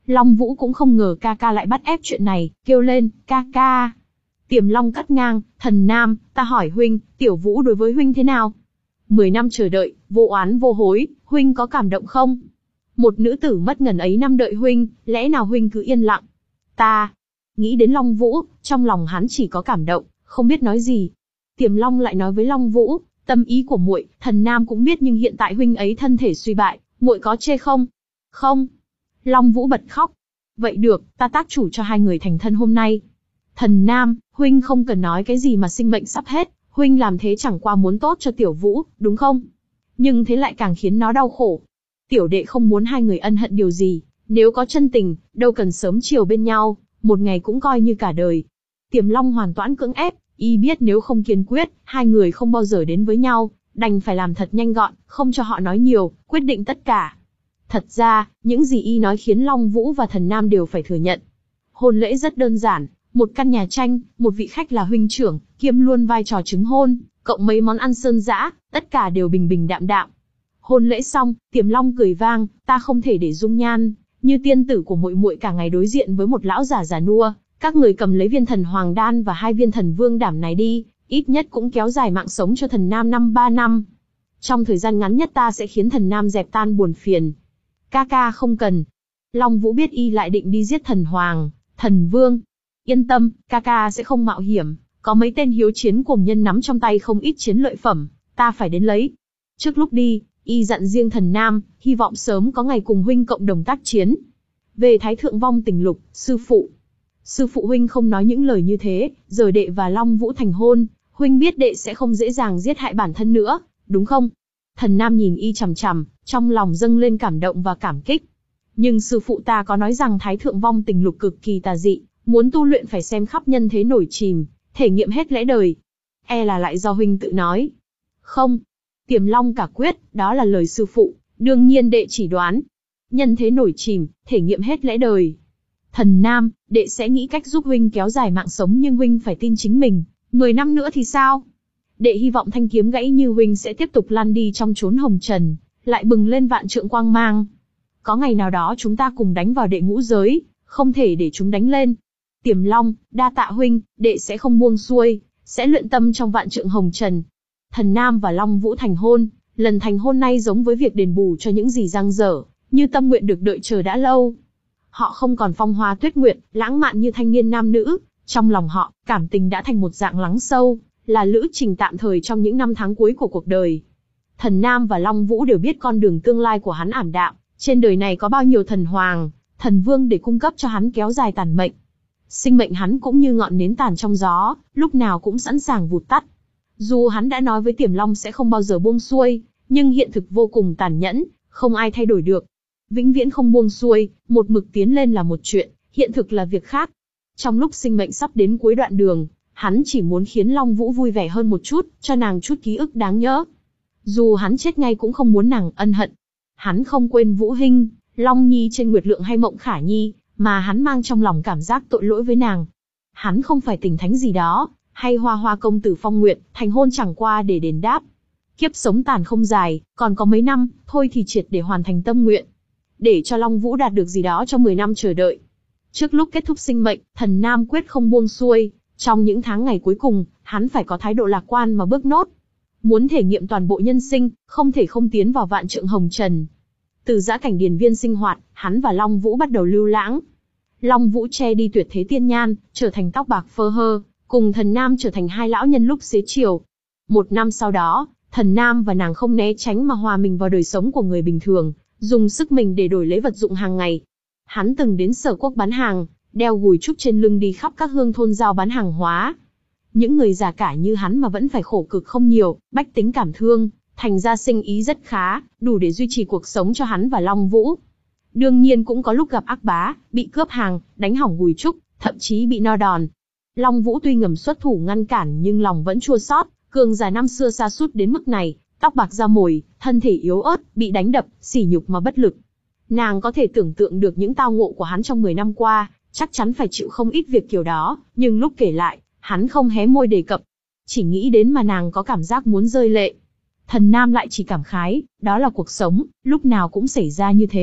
Long Vũ cũng không ngờ ca ca lại bắt ép chuyện này, kêu lên, ca ca. Tiềm Long cắt ngang, Thần Nam, ta hỏi huynh, Tiểu Vũ đối với huynh thế nào? Mười năm chờ đợi, vô oán vô hối, huynh có cảm động không? Một nữ tử mất ngần ấy năm đợi huynh, lẽ nào huynh cứ yên lặng? Ta, nghĩ đến Long Vũ, trong lòng hắn chỉ có cảm động, không biết nói gì. Tiềm Long lại nói với Long Vũ, tâm ý của muội, Thần Nam cũng biết nhưng hiện tại huynh ấy thân thể suy bại, muội có chê không? Không. Long Vũ bật khóc. Vậy được, ta tác chủ cho hai người thành thân hôm nay. Thần Nam, huynh không cần nói cái gì mà sinh mệnh sắp hết, huynh làm thế chẳng qua muốn tốt cho Tiểu Vũ, đúng không? Nhưng thế lại càng khiến nó đau khổ. Tiểu đệ không muốn hai người ân hận điều gì, nếu có chân tình, đâu cần sớm chiều bên nhau, một ngày cũng coi như cả đời. Tiềm Long hoàn toàn cưỡng ép, y biết nếu không kiên quyết, hai người không bao giờ đến với nhau, đành phải làm thật nhanh gọn, không cho họ nói nhiều, quyết định tất cả. Thật ra, những gì y nói khiến Long Vũ và Thần Nam đều phải thừa nhận. Hôn lễ rất đơn giản, một căn nhà tranh, một vị khách là huynh trưởng, kiêm luôn vai trò chứng hôn, cộng mấy món ăn sơn dã, tất cả đều bình bình đạm đạm. Hôn lễ xong, Tiềm Long cười vang, ta không thể để dung nhan như tiên tử của muội muội cả ngày đối diện với một lão già già nua, các người cầm lấy viên thần hoàng đan và hai viên thần vương đảm này đi, ít nhất cũng kéo dài mạng sống cho Thần Nam năm ba năm. Trong thời gian ngắn nhất ta sẽ khiến Thần Nam dẹp tan buồn phiền. Ca ca không cần. Long Vũ biết y lại định đi giết thần hoàng, thần vương. Yên tâm, ca ca sẽ không mạo hiểm, có mấy tên hiếu chiến cuồng nhân nắm trong tay không ít chiến lợi phẩm, ta phải đến lấy. Trước lúc đi, y dặn riêng Thần Nam, hy vọng sớm có ngày cùng huynh cộng đồng tác chiến. Về Thái Thượng Vong Tình Lục, sư phụ. Sư phụ huynh không nói những lời như thế, giờ đệ và Long Vũ thành hôn, huynh biết đệ sẽ không dễ dàng giết hại bản thân nữa, đúng không? Thần Nam nhìn y chằm chằm, trong lòng dâng lên cảm động và cảm kích. Nhưng sư phụ ta có nói rằng Thái Thượng Vong Tình Lục cực kỳ tà dị, muốn tu luyện phải xem khắp nhân thế nổi chìm, thể nghiệm hết lẽ đời. E là lại do huynh tự nói. Không. Tiềm Long cả quyết, đó là lời sư phụ, đương nhiên đệ chỉ đoán. Nhân thế nổi chìm, thể nghiệm hết lẽ đời. Thần Nam, đệ sẽ nghĩ cách giúp huynh kéo dài mạng sống nhưng huynh phải tin chính mình. Mười năm nữa thì sao? Đệ hy vọng thanh kiếm gãy như huynh sẽ tiếp tục lan đi trong chốn hồng trần, lại bừng lên vạn trượng quang mang. Có ngày nào đó chúng ta cùng đánh vào đệ ngũ giới, không thể để chúng đánh lên. Tiềm Long, đa tạ huynh, đệ sẽ không buông xuôi, sẽ luyện tâm trong vạn trượng hồng trần. Thần Nam và Long Vũ thành hôn, lần thành hôn này giống với việc đền bù cho những gì dang dở, như tâm nguyện được đợi chờ đã lâu. Họ không còn phong hoa tuyết nguyệt, lãng mạn như thanh niên nam nữ, trong lòng họ, cảm tình đã thành một dạng lắng sâu, là lữ trình tạm thời trong những năm tháng cuối của cuộc đời. Thần Nam và Long Vũ đều biết con đường tương lai của hắn ảm đạm, trên đời này có bao nhiêu thần hoàng, thần vương để cung cấp cho hắn kéo dài tàn mệnh. Sinh mệnh hắn cũng như ngọn nến tàn trong gió, lúc nào cũng sẵn sàng vụt tắt. Dù hắn đã nói với Tiềm Long sẽ không bao giờ buông xuôi, nhưng hiện thực vô cùng tàn nhẫn, không ai thay đổi được. Vĩnh viễn không buông xuôi, một mực tiến lên là một chuyện, hiện thực là việc khác. Trong lúc sinh mệnh sắp đến cuối đoạn đường, hắn chỉ muốn khiến Long Vũ vui vẻ hơn một chút, cho nàng chút ký ức đáng nhớ. Dù hắn chết ngay cũng không muốn nàng ân hận. Hắn không quên Vũ Hinh, Long Nhi trên Nguyệt Lượng hay Mộng Khả Nhi, mà hắn mang trong lòng cảm giác tội lỗi với nàng. Hắn không phải tình thánh gì đó, hay Hoa Hoa công tử Phong Nguyệt, thành hôn chẳng qua để đền đáp. Kiếp sống tàn không dài, còn có mấy năm, thôi thì triệt để hoàn thành tâm nguyện. Để cho Long Vũ đạt được gì đó trong mười năm chờ đợi. Trước lúc kết thúc sinh mệnh, Thần Nam quyết không buông xuôi, trong những tháng ngày cuối cùng, hắn phải có thái độ lạc quan mà bước nốt. Muốn thể nghiệm toàn bộ nhân sinh, không thể không tiến vào vạn trượng hồng trần. Từ dã cảnh điền viên sinh hoạt, hắn và Long Vũ bắt đầu lưu lãng. Long Vũ che đi tuyệt thế tiên nhan, trở thành tóc bạc phơ hơ, cùng Thần Nam trở thành hai lão nhân lúc xế chiều. Một năm sau đó, Thần Nam và nàng không né tránh mà hòa mình vào đời sống của người bình thường, dùng sức mình để đổi lấy vật dụng hàng ngày. Hắn từng đến Sở Quốc bán hàng, đeo gùi trúc trên lưng đi khắp các hương thôn giao bán hàng hóa. Những người già cả như hắn mà vẫn phải khổ cực không nhiều, bách tính cảm thương, thành ra sinh ý rất khá, đủ để duy trì cuộc sống cho hắn và Long Vũ. Đương nhiên cũng có lúc gặp ác bá, bị cướp hàng, đánh hỏng gùi trúc, thậm chí bị no đòn. Long Vũ tuy ngầm xuất thủ ngăn cản nhưng lòng vẫn chua xót, cường giả năm xưa sa sút đến mức này, tóc bạc da mồi, thân thể yếu ớt, bị đánh đập, sỉ nhục mà bất lực. Nàng có thể tưởng tượng được những tao ngộ của hắn trong mười năm qua, chắc chắn phải chịu không ít việc kiểu đó, nhưng lúc kể lại, hắn không hé môi đề cập. Chỉ nghĩ đến mà nàng có cảm giác muốn rơi lệ. Thần Nam lại chỉ cảm khái, đó là cuộc sống, lúc nào cũng xảy ra như thế,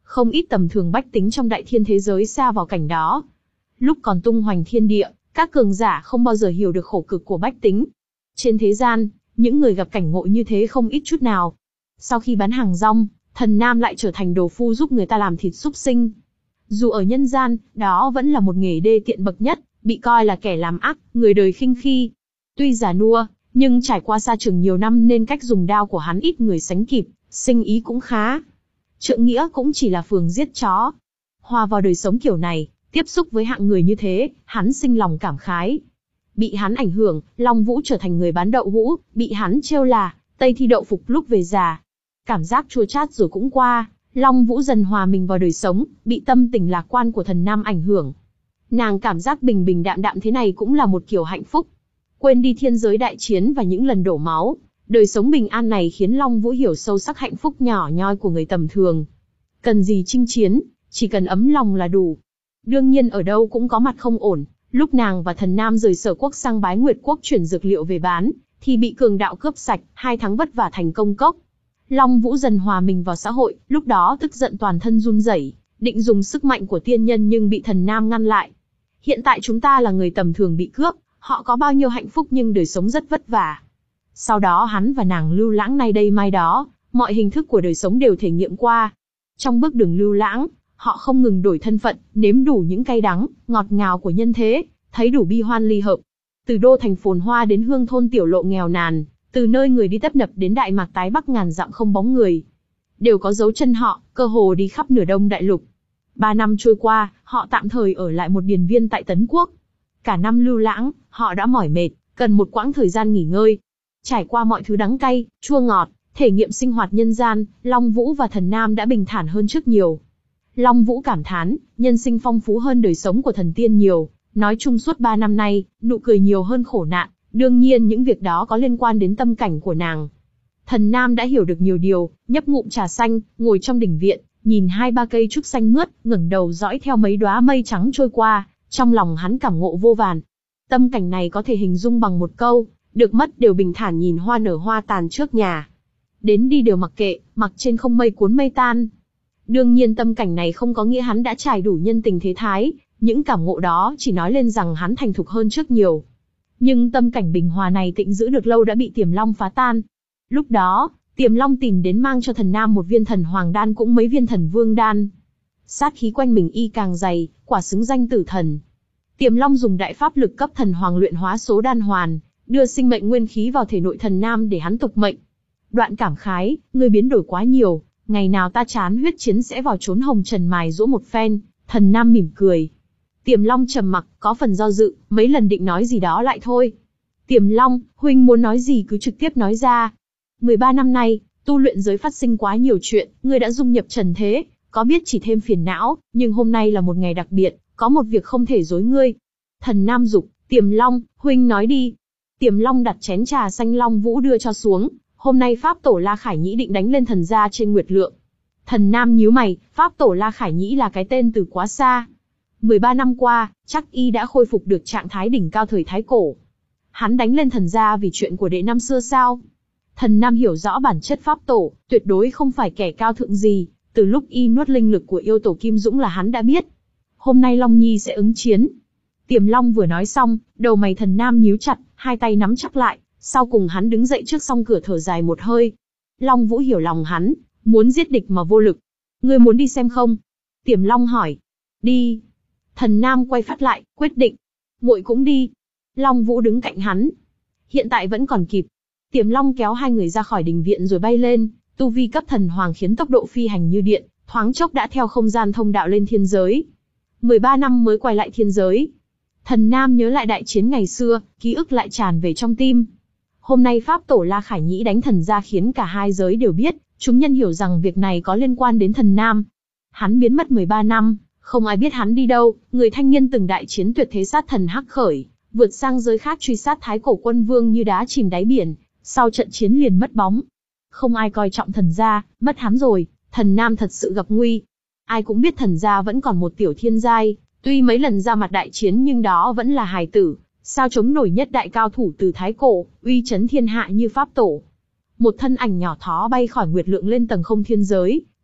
Không ít tầm thường bách tính trong đại thiên thế giới sa vào cảnh đó. Lúc còn tung hoành thiên địa, các cường giả không bao giờ hiểu được khổ cực của bách tính. Trên thế gian, những người gặp cảnh ngộ như thế không ít chút nào. Sau khi bán hàng rong, Thần Nam lại trở thành đồ phu giúp người ta làm thịt súc sinh. Dù ở nhân gian, đó vẫn là một nghề đê tiện bậc nhất, bị coi là kẻ làm ác, người đời khinh khi. Tuy già nua, nhưng trải qua sa trường nhiều năm nên cách dùng đao của hắn ít người sánh kịp, sinh ý cũng khá. Trượng nghĩa cũng chỉ là phường giết chó. Hòa vào đời sống kiểu này, tiếp xúc với hạng người như thế, hắn sinh lòng cảm khái. Bị hắn ảnh hưởng, Long Vũ trở thành người bán đậu hũ, bị hắn trêu là Tây thi đậu phục lúc về già. Cảm giác chua chát rồi cũng qua, Long Vũ dần hòa mình vào đời sống, bị tâm tình lạc quan của Thần Nam ảnh hưởng. Nàng cảm giác bình bình đạm đạm thế này cũng là một kiểu hạnh phúc. Quên đi thiên giới đại chiến và những lần đổ máu, đời sống bình an này khiến Long Vũ hiểu sâu sắc hạnh phúc nhỏ nhoi của người tầm thường. Cần gì chinh chiến, chỉ cần ấm lòng là đủ. Đương nhiên ở đâu cũng có mặt không ổn, lúc nàng và Thần Nam rời Sở Quốc sang Bái Nguyệt Quốc chuyển dược liệu về bán, thì bị cường đạo cướp sạch, hai tháng vất vả thành công cốc. Long Vũ dần hòa mình vào xã hội, lúc đó tức giận toàn thân run rẩy, định dùng sức mạnh của tiên nhân nhưng bị Thần Nam ngăn lại. Hiện tại chúng ta là người tầm thường bị cướp, họ có bao nhiêu hạnh phúc nhưng đời sống rất vất vả. Sau đó hắn và nàng lưu lãng nay đây mai đó, mọi hình thức của đời sống đều thể nghiệm qua. Trong bước đường lưu lãng, họ không ngừng đổi thân phận, nếm đủ những cay đắng, ngọt ngào của nhân thế, thấy đủ bi hoan ly hợp. Từ đô thành phồn hoa đến hương thôn tiểu lộ nghèo nàn, từ nơi người đi tấp nập đến Đại Mạc tái bắc ngàn dặm không bóng người, đều có dấu chân họ, cơ hồ đi khắp nửa Đông Đại Lục. Ba năm trôi qua, họ tạm thời ở lại một điền viên tại Tấn Quốc. Cả năm lưu lãng, họ đã mỏi mệt, cần một quãng thời gian nghỉ ngơi. Trải qua mọi thứ đắng cay, chua ngọt, thể nghiệm sinh hoạt nhân gian, Long Vũ và Thần Nam đã bình thản hơn trước nhiều. Long Vũ cảm thán, nhân sinh phong phú hơn đời sống của thần tiên nhiều, nói chung suốt ba năm nay, nụ cười nhiều hơn khổ nạn, đương nhiên những việc đó có liên quan đến tâm cảnh của nàng. Thần Nam đã hiểu được nhiều điều, nhấp ngụm trà xanh, ngồi trong đình viện, nhìn hai ba cây trúc xanh mướt, ngẩng đầu dõi theo mấy đóa mây trắng trôi qua, trong lòng hắn cảm ngộ vô vàn. Tâm cảnh này có thể hình dung bằng một câu, được mất đều bình thản nhìn hoa nở hoa tàn trước nhà. Đến đi đều mặc kệ, mặc trên không mây cuốn mây tan. Đương nhiên tâm cảnh này không có nghĩa hắn đã trải đủ nhân tình thế thái, những cảm ngộ đó chỉ nói lên rằng hắn thành thục hơn trước nhiều. Nhưng tâm cảnh bình hòa này tịnh giữ được lâu đã bị Tiềm Long phá tan. Lúc đó, Tiềm Long tìm đến mang cho Thần Nam một viên thần hoàng đan cũng mấy viên thần vương đan. Sát khí quanh mình y càng dày, quả xứng danh tử thần. Tiềm Long dùng đại pháp lực cấp thần hoàng luyện hóa số đan hoàn, đưa sinh mệnh nguyên khí vào thể nội Thần Nam để hắn tục mệnh. Đoạn cảm khái, ngươi biến đổi quá nhiều, ngày nào ta chán huyết chiến sẽ vào trốn hồng trần mài giũa một phen. Thần Nam mỉm cười. Tiềm Long trầm mặc, có phần do dự, mấy lần định nói gì đó lại thôi. Tiềm Long, huynh muốn nói gì cứ trực tiếp nói ra. mười ba năm nay, tu luyện giới phát sinh quá nhiều chuyện, ngươi đã dung nhập trần thế, có biết chỉ thêm phiền não, nhưng hôm nay là một ngày đặc biệt, có một việc không thể dối ngươi. Thần Nam dục, Tiềm Long, huynh nói đi. Tiềm Long đặt chén trà xanh Long Vũ đưa cho xuống, hôm nay Pháp Tổ La Khải Nhĩ định đánh lên thần gia trên Nguyệt Lượng. Thần Nam nhíu mày, Pháp Tổ La Khải Nhĩ là cái tên từ quá xa. mười ba năm qua, chắc y đã khôi phục được trạng thái đỉnh cao thời Thái Cổ. Hắn đánh lên thần gia vì chuyện của đệ năm xưa sao? Thần Nam hiểu rõ bản chất Pháp Tổ, tuyệt đối không phải kẻ cao thượng gì, từ lúc y nuốt linh lực của yêu tổ Kim Dũng là hắn đã biết. Hôm nay Long Nhi sẽ ứng chiến. Tiềm Long vừa nói xong, đầu mày Thần Nam nhíu chặt, hai tay nắm chắc lại, sau cùng hắn đứng dậy trước song cửa thở dài một hơi. Long Vũ hiểu lòng hắn, muốn giết địch mà vô lực. Ngươi muốn đi xem không? Tiềm Long hỏi. Đi. Thần Nam quay phát lại, quyết định. Muội cũng đi. Long Vũ đứng cạnh hắn. Hiện tại vẫn còn kịp. Tiềm Long kéo hai người ra khỏi đình viện rồi bay lên, tu vi cấp thần hoàng khiến tốc độ phi hành như điện, thoáng chốc đã theo không gian thông đạo lên thiên giới. mười ba năm mới quay lại thiên giới. Thần Nam nhớ lại đại chiến ngày xưa, ký ức lại tràn về trong tim. Hôm nay Pháp Tổ La Khải Nhĩ đánh thần gia khiến cả hai giới đều biết, chúng nhân hiểu rằng việc này có liên quan đến Thần Nam. Hắn biến mất mười ba năm, không ai biết hắn đi đâu, người thanh niên từng đại chiến tuyệt thế sát thần Hắc Khởi, vượt sang giới khác truy sát Thái Cổ Quân Vương như đá chìm đáy biển, sau trận chiến liền mất bóng. Không ai coi trọng thần gia, mất hắn rồi, Thần Nam thật sự gặp nguy. Ai cũng biết thần gia vẫn còn một tiểu thiên giai, tuy mấy lần ra mặt đại chiến nhưng đó vẫn là hài tử, sao chống nổi nhất đại cao thủ từ Thái Cổ, uy chấn thiên hạ như Pháp Tổ. Một thân ảnh nhỏ thó bay khỏi Nguyệt Lượng lên tầng không thiên giới,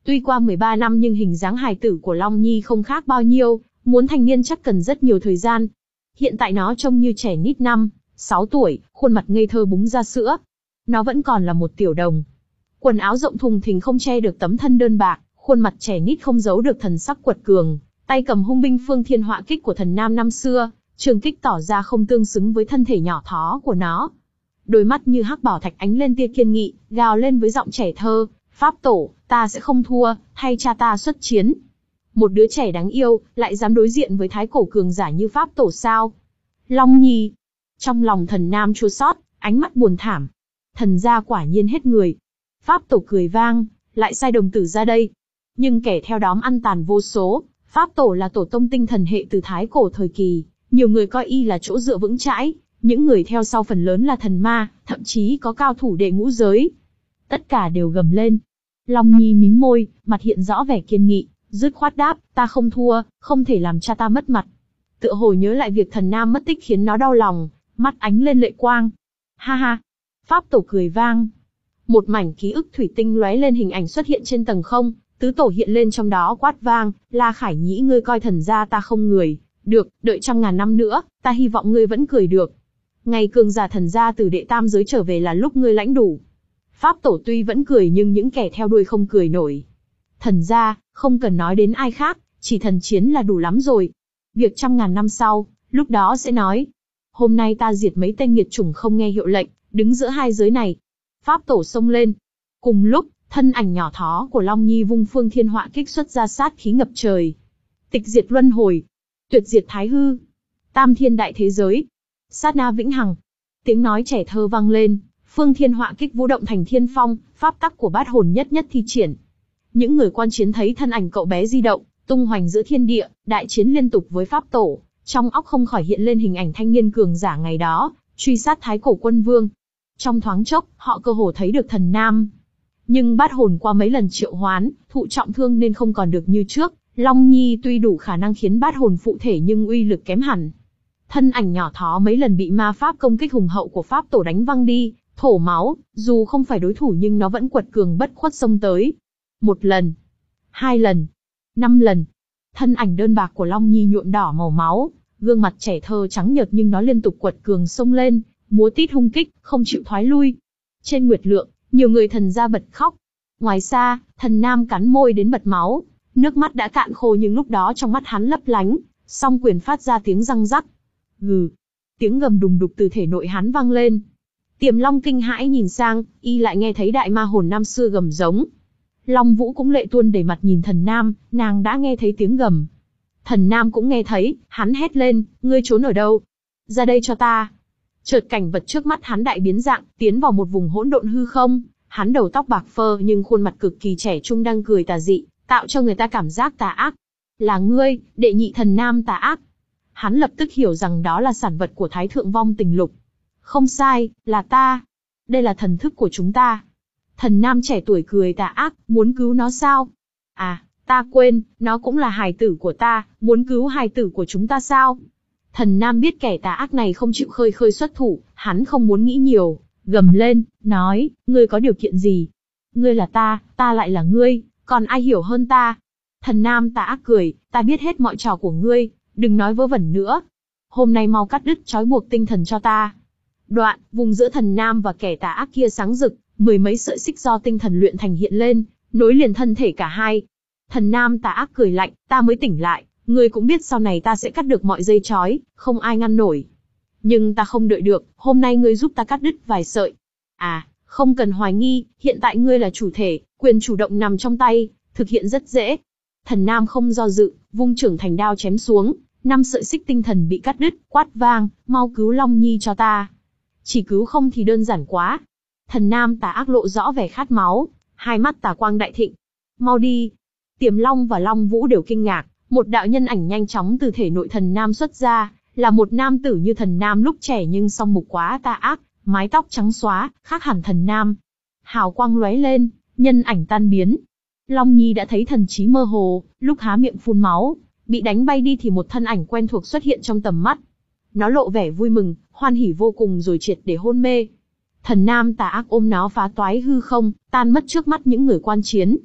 Tuy qua mười ba năm nhưng hình dáng hài tử của Long Nhi không khác bao nhiêu, muốn thành niên chắc cần rất nhiều thời gian. Hiện tại nó trông như trẻ nít năm, sáu tuổi, khuôn mặt ngây thơ búng ra sữa. Nó vẫn còn là một tiểu đồng. Quần áo rộng thùng thình không che được tấm thân đơn bạc, khuôn mặt trẻ nít không giấu được thần sắc quật cường, tay cầm hung binh Phương Thiên Họa Kích của thần nam năm xưa, trường kích tỏ ra không tương xứng với thân thể nhỏ thó của nó. Đôi mắt như hắc bảo thạch ánh lên tia kiên nghị, gào lên với giọng trẻ thơ, Pháp tổ, ta sẽ không thua, thay cha ta xuất chiến. Một đứa trẻ đáng yêu, lại dám đối diện với thái cổ cường giả như Pháp tổ sao? Long Nhi. Trong lòng thần nam chua xót, ánh mắt buồn thảm. Thần gia quả nhiên hết người. Pháp tổ cười vang, lại sai đồng tử ra đây. Nhưng kẻ theo đóm ăn tàn vô số. Pháp tổ là tổ tông tinh thần hệ từ thái cổ thời kỳ, nhiều người coi y là chỗ dựa vững chãi, những người theo sau phần lớn là thần ma, thậm chí có cao thủ đệ ngũ giới. Tất cả đều gầm lên. Long Nhi mím môi, mặt hiện rõ vẻ kiên nghị, dứt khoát đáp, ta không thua, không thể làm cha ta mất mặt. Tựa hồ nhớ lại việc thần nam mất tích khiến nó đau lòng, mắt ánh lên lệ quang. Ha ha. Pháp tổ cười vang. Một mảnh ký ức thủy tinh lóe lên, hình ảnh xuất hiện trên tầng không, tứ tổ hiện lên trong đó quát vang, La Khải Nhĩ, ngươi coi thần gia ta không người. Được, đợi trăm ngàn năm nữa, ta hy vọng ngươi vẫn cười được. Ngày cường giả thần gia từ đệ tam giới trở về là lúc ngươi lãnh đủ. Pháp tổ tuy vẫn cười nhưng những kẻ theo đuôi không cười nổi. Thần gia, không cần nói đến ai khác, chỉ thần chiến là đủ lắm rồi. Việc trăm ngàn năm sau, lúc đó sẽ nói. Hôm nay ta diệt mấy tên nghiệt chủng không nghe hiệu lệnh, đứng giữa hai giới này. Pháp tổ xông lên. Cùng lúc, thân ảnh nhỏ thó của Long Nhi vung Phương Thiên Họa Kích xuất ra sát khí ngập trời. Tịch diệt luân hồi, tuyệt diệt thái hư, tam thiên đại thế giới, sát na vĩnh hằng. Tiếng nói trẻ thơ vang lên, Phương Thiên Họa Kích vũ động thành thiên phong, pháp tắc của bát hồn nhất nhất thi triển. Những người quan chiến thấy thân ảnh cậu bé di động, tung hoành giữa thiên địa, đại chiến liên tục với pháp tổ, trong óc không khỏi hiện lên hình ảnh thanh niên cường giả ngày đó, truy sát thái cổ quân vương. Trong thoáng chốc, họ cơ hồ thấy được thần nam. Nhưng bát hồn qua mấy lần triệu hoán, thụ trọng thương nên không còn được như trước. Long Nhi tuy đủ khả năng khiến bát hồn phụ thể nhưng uy lực kém hẳn. Thân ảnh nhỏ thó mấy lần bị ma pháp công kích hùng hậu của pháp tổ đánh văng đi, thổ máu, dù không phải đối thủ nhưng nó vẫn quật cường bất khuất xông tới. Một lần, hai lần, năm lần. Thân ảnh đơn bạc của Long Nhi nhuộm đỏ màu máu, gương mặt trẻ thơ trắng nhợt nhưng nó liên tục quật cường xông lên, múa tít hung kích, không chịu thoái lui. Trên Nguyệt Lượng, nhiều người thần gia bật khóc. Ngoài xa, thần nam cắn môi đến bật máu, nước mắt đã cạn khô nhưng lúc đó trong mắt hắn lấp lánh, song quyền phát ra tiếng răng rắc. Gừ, tiếng gầm đùng đục từ thể nội hắn vang lên. Tiềm Long kinh hãi nhìn sang, y lại nghe thấy đại ma hồn năm xưa gầm giống. Long Vũ cũng lệ tuôn đầy mặt nhìn thần nam, nàng đã nghe thấy tiếng gầm. Thần nam cũng nghe thấy, hắn hét lên, ngươi trốn ở đâu? Ra đây cho ta. Chợt cảnh vật trước mắt hắn đại biến dạng, tiến vào một vùng hỗn độn hư không. Hắn đầu tóc bạc phơ nhưng khuôn mặt cực kỳ trẻ trung đang cười tà dị, tạo cho người ta cảm giác tà ác. Là ngươi, đệ nhị thần nam tà ác. Hắn lập tức hiểu rằng đó là sản vật của Thái Thượng Vong Tình Lục. Không sai, là ta. Đây là thần thức của chúng ta. Thần nam trẻ tuổi cười tà ác, muốn cứu nó sao? À, ta quên, nó cũng là hài tử của ta, muốn cứu hài tử của chúng ta sao? Thần nam biết kẻ tà ác này không chịu khơi khơi xuất thủ, hắn không muốn nghĩ nhiều, gầm lên, nói, ngươi có điều kiện gì? Ngươi là ta, ta lại là ngươi, còn ai hiểu hơn ta? Thần nam tà ác cười, ta biết hết mọi trò của ngươi, đừng nói vớ vẩn nữa. Hôm nay mau cắt đứt trói buộc tinh thần cho ta. Đoạn, vùng giữa thần nam và kẻ tà ác kia sáng rực, mười mấy sợi xích do tinh thần luyện thành hiện lên, nối liền thân thể cả hai. Thần nam tà ác cười lạnh, ta mới tỉnh lại, ngươi cũng biết sau này ta sẽ cắt được mọi dây trói, không ai ngăn nổi. Nhưng ta không đợi được, hôm nay ngươi giúp ta cắt đứt vài sợi. À, không cần hoài nghi, hiện tại ngươi là chủ thể, quyền chủ động nằm trong tay, thực hiện rất dễ. Thần nam không do dự, vung trưởng thành đao chém xuống, năm sợi xích tinh thần bị cắt đứt, quát vang, mau cứu Long Nhi cho ta. Chỉ cứu không thì đơn giản quá. Thần nam tà ác lộ rõ vẻ khát máu, hai mắt tà quang đại thịnh. Mau đi. Tiềm Long và Long Vũ đều kinh ngạc, một đạo nhân ảnh nhanh chóng từ thể nội thần nam xuất ra, là một nam tử như thần nam lúc trẻ nhưng song mục quá tà ác, mái tóc trắng xóa, khác hẳn thần nam. Hào quang lóe lên, nhân ảnh tan biến. Long Nhi đã thấy thần trí mơ hồ, lúc há miệng phun máu, bị đánh bay đi thì một thân ảnh quen thuộc xuất hiện trong tầm mắt. Nó lộ vẻ vui mừng, hoan hỉ vô cùng rồi triệt để hôn mê. Thần nam tà ác ôm nó phá toái hư không, tan mất trước mắt những người quan chiến.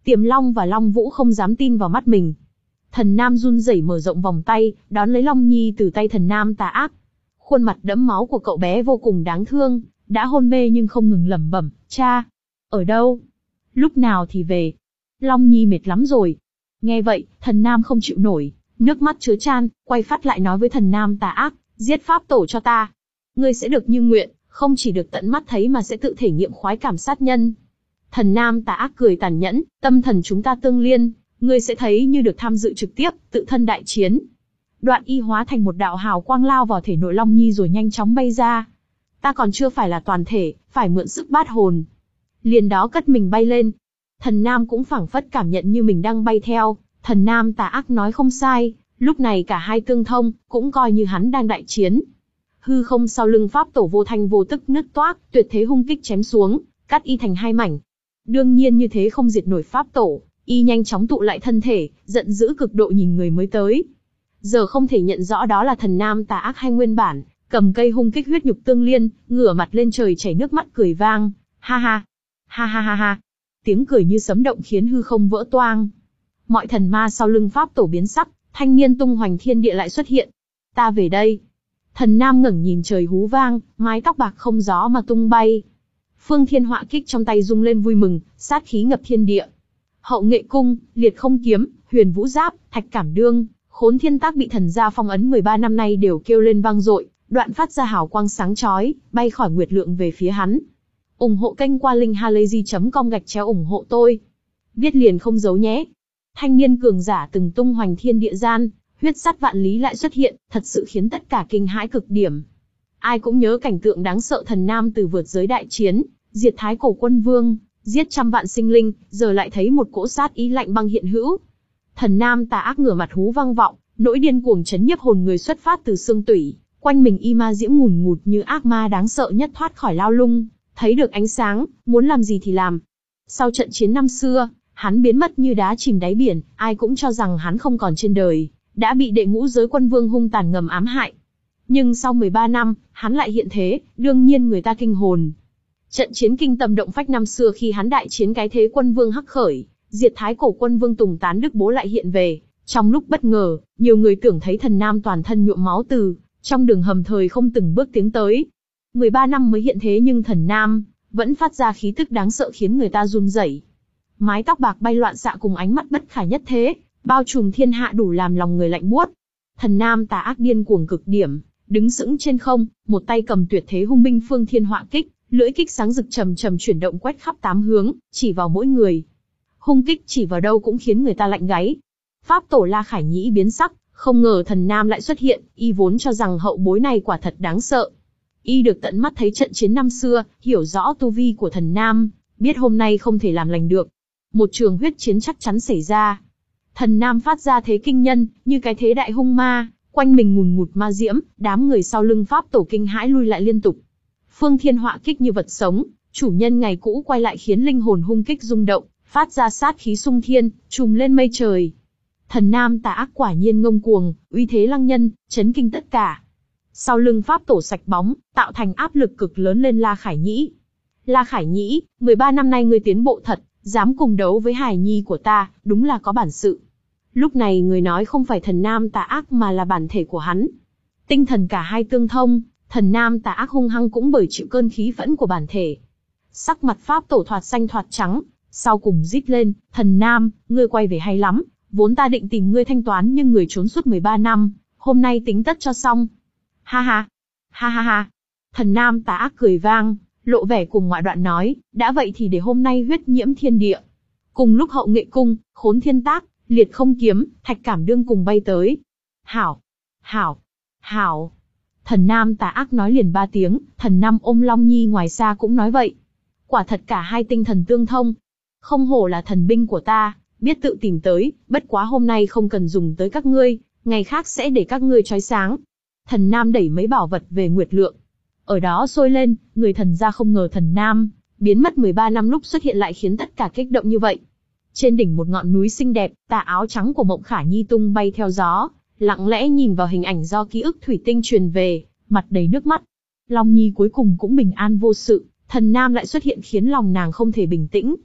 Tiềm Long và Long Vũ không dám tin vào mắt mình. Thần Nam run rẩy mở rộng vòng tay, đón lấy Long Nhi từ tay Thần Nam tà ác. Khuôn mặt đẫm máu của cậu bé vô cùng đáng thương, đã hôn mê nhưng không ngừng lẩm bẩm, cha, ở đâu? Lúc nào thì về? Long Nhi mệt lắm rồi. Nghe vậy, Thần Nam không chịu nổi, nước mắt chứa chan, quay phát lại nói với Thần Nam tà ác, giết pháp tổ cho ta. Ngươi sẽ được như nguyện, không chỉ được tận mắt thấy mà sẽ tự thể nghiệm khoái cảm sát nhân. Thần Nam tà ác cười tàn nhẫn, tâm thần chúng ta tương liên, ngươi sẽ thấy như được tham dự trực tiếp, tự thân đại chiến. Đoạn y hóa thành một đạo hào quang lao vào thể nội Long Nhi rồi nhanh chóng bay ra. Ta còn chưa phải là toàn thể, phải mượn sức bát hồn. Liền đó cất mình bay lên. Thần Nam cũng phảng phất cảm nhận như mình đang bay theo, Thần Nam tà ác nói không sai, lúc này cả hai tương thông, cũng coi như hắn đang đại chiến. Hư không sau lưng pháp tổ vô thanh vô tức nứt toác, tuyệt thế hung kích chém xuống, cắt y thành hai mảnh. Đương nhiên như thế không diệt nổi pháp tổ, y nhanh chóng tụ lại thân thể, giận dữ cực độ nhìn người mới tới. Giờ không thể nhận rõ đó là Thần Nam tà ác hay nguyên bản, cầm cây hung kích huyết nhục tương liên, ngửa mặt lên trời chảy nước mắt cười vang, ha ha, ha ha ha ha. Tiếng cười như sấm động khiến hư không vỡ toang. Mọi thần ma sau lưng pháp tổ biến sắc, thanh niên tung hoành thiên địa lại xuất hiện. Ta về đây. Thần Nam ngẩng nhìn trời hú vang, mái tóc bạc không gió mà tung bay. Phương Thiên Họa kích trong tay rung lên vui mừng, sát khí ngập thiên địa. Hậu Nghệ cung, Liệt Không kiếm, Huyền Vũ giáp, Thạch Cảm đương, Khốn Thiên tác bị thần gia phong ấn mười ba năm nay đều kêu lên vang dội, đoạn phát ra hào quang sáng chói, bay khỏi nguyệt lượng về phía hắn. Ủng hộ kênh qua linkhalazy chấm com gạch chéo ủng hộ tôi. Viết liền không giấu nhé. Thanh niên cường giả từng tung hoành thiên địa gian, huyết sắt vạn lý lại xuất hiện, thật sự khiến tất cả kinh hãi cực điểm. Ai cũng nhớ cảnh tượng đáng sợ Thần Nam từ vượt giới đại chiến, diệt Thái Cổ Quân Vương, giết trăm vạn sinh linh, giờ lại thấy một cỗ sát ý lạnh băng hiện hữu. Thần Nam tà ác ngửa mặt hú vang vọng, nỗi điên cuồng chấn nhiếp hồn người xuất phát từ xương tủy, quanh mình y ma diễm ngùn ngụt như ác ma đáng sợ nhất thoát khỏi lao lung, thấy được ánh sáng, muốn làm gì thì làm. Sau trận chiến năm xưa, hắn biến mất như đá chìm đáy biển, ai cũng cho rằng hắn không còn trên đời, đã bị đệ ngũ giới quân vương hung tàn ngầm ám hại. Nhưng sau mười ba năm, hắn lại hiện thế, đương nhiên người ta kinh hồn. Trận chiến kinh tâm động phách năm xưa khi hắn đại chiến cái thế quân vương hắc khởi, diệt Thái Cổ Quân Vương Tùng Tán Đức Bố lại hiện về. Trong lúc bất ngờ, nhiều người tưởng thấy Thần Nam toàn thân nhuộm máu từ trong đường hầm thời không từng bước tiến tới. mười ba năm mới hiện thế nhưng Thần Nam vẫn phát ra khí tức đáng sợ khiến người ta run rẩy. Mái tóc bạc bay loạn xạ cùng ánh mắt bất khả nhất thế, bao trùm thiên hạ đủ làm lòng người lạnh buốt. Thần Nam tà ác điên cuồng cực điểm, đứng sững trên không, một tay cầm tuyệt thế hung binh Phương Thiên Họa kích, lưỡi kích sáng rực trầm trầm chuyển động quét khắp tám hướng, chỉ vào mỗi người. Hung kích chỉ vào đâu cũng khiến người ta lạnh gáy. Pháp tổ La Khải Nhĩ biến sắc, không ngờ Thần Nam lại xuất hiện, y vốn cho rằng hậu bối này quả thật đáng sợ. Y được tận mắt thấy trận chiến năm xưa, hiểu rõ tu vi của Thần Nam, biết hôm nay không thể làm lành được. Một trường huyết chiến chắc chắn xảy ra. Thần Nam phát ra thế kinh nhân, như cái thế đại hung ma, quanh mình ngùn ngụt ma diễm, đám người sau lưng pháp tổ kinh hãi lui lại liên tục. Phương Thiên Họa kích như vật sống, chủ nhân ngày cũ quay lại khiến linh hồn hung kích rung động, phát ra sát khí xung thiên, trùm lên mây trời. Thần Nam tà ác quả nhiên ngông cuồng, uy thế lăng nhân, chấn kinh tất cả. Sau lưng pháp tổ sạch bóng, tạo thành áp lực cực lớn lên La Khải Nhĩ. La Khải Nhĩ, mười ba năm nay ngươi tiến bộ thật, dám cùng đấu với hài nhi của ta, đúng là có bản sự. Lúc này người nói không phải Thần Nam tà ác mà là bản thể của hắn. Tinh thần cả hai tương thông, Thần Nam tà ác hung hăng cũng bởi chịu cơn khí phẫn của bản thể. Sắc mặt pháp tổ thoạt xanh thoạt trắng, sau cùng rít lên, Thần Nam, ngươi quay về hay lắm, vốn ta định tìm ngươi thanh toán nhưng người trốn suốt mười ba năm, hôm nay tính tất cho xong. Ha ha, ha ha ha. Thần Nam tà ác cười vang, lộ vẻ cùng ngoại đoạn nói, đã vậy thì để hôm nay huyết nhiễm thiên địa. Cùng lúc Hậu Nghệ cung, Khốn Thiên tác, Liệt Không kiếm, Thạch Cảm đương cùng bay tới. Hảo, hảo, hảo. Thần Nam tà ác nói liền ba tiếng, Thần Nam ôm Long Nhi ngoài xa cũng nói vậy. Quả thật cả hai tinh thần tương thông. Không hổ là thần binh của ta, biết tự tìm tới, bất quá hôm nay không cần dùng tới các ngươi, ngày khác sẽ để các ngươi chói sáng. Thần Nam đẩy mấy bảo vật về nguyệt lượng. Ở đó sôi lên, người thần gia không ngờ Thần Nam biến mất mười ba năm lúc xuất hiện lại khiến tất cả kích động như vậy. Trên đỉnh một ngọn núi xinh đẹp, tà áo trắng của Mộng Khả Nhi tung bay theo gió, lặng lẽ nhìn vào hình ảnh do ký ức thủy tinh truyền về, mặt đầy nước mắt. Long Nhi cuối cùng cũng bình an vô sự, Thần Nam lại xuất hiện khiến lòng nàng không thể bình tĩnh.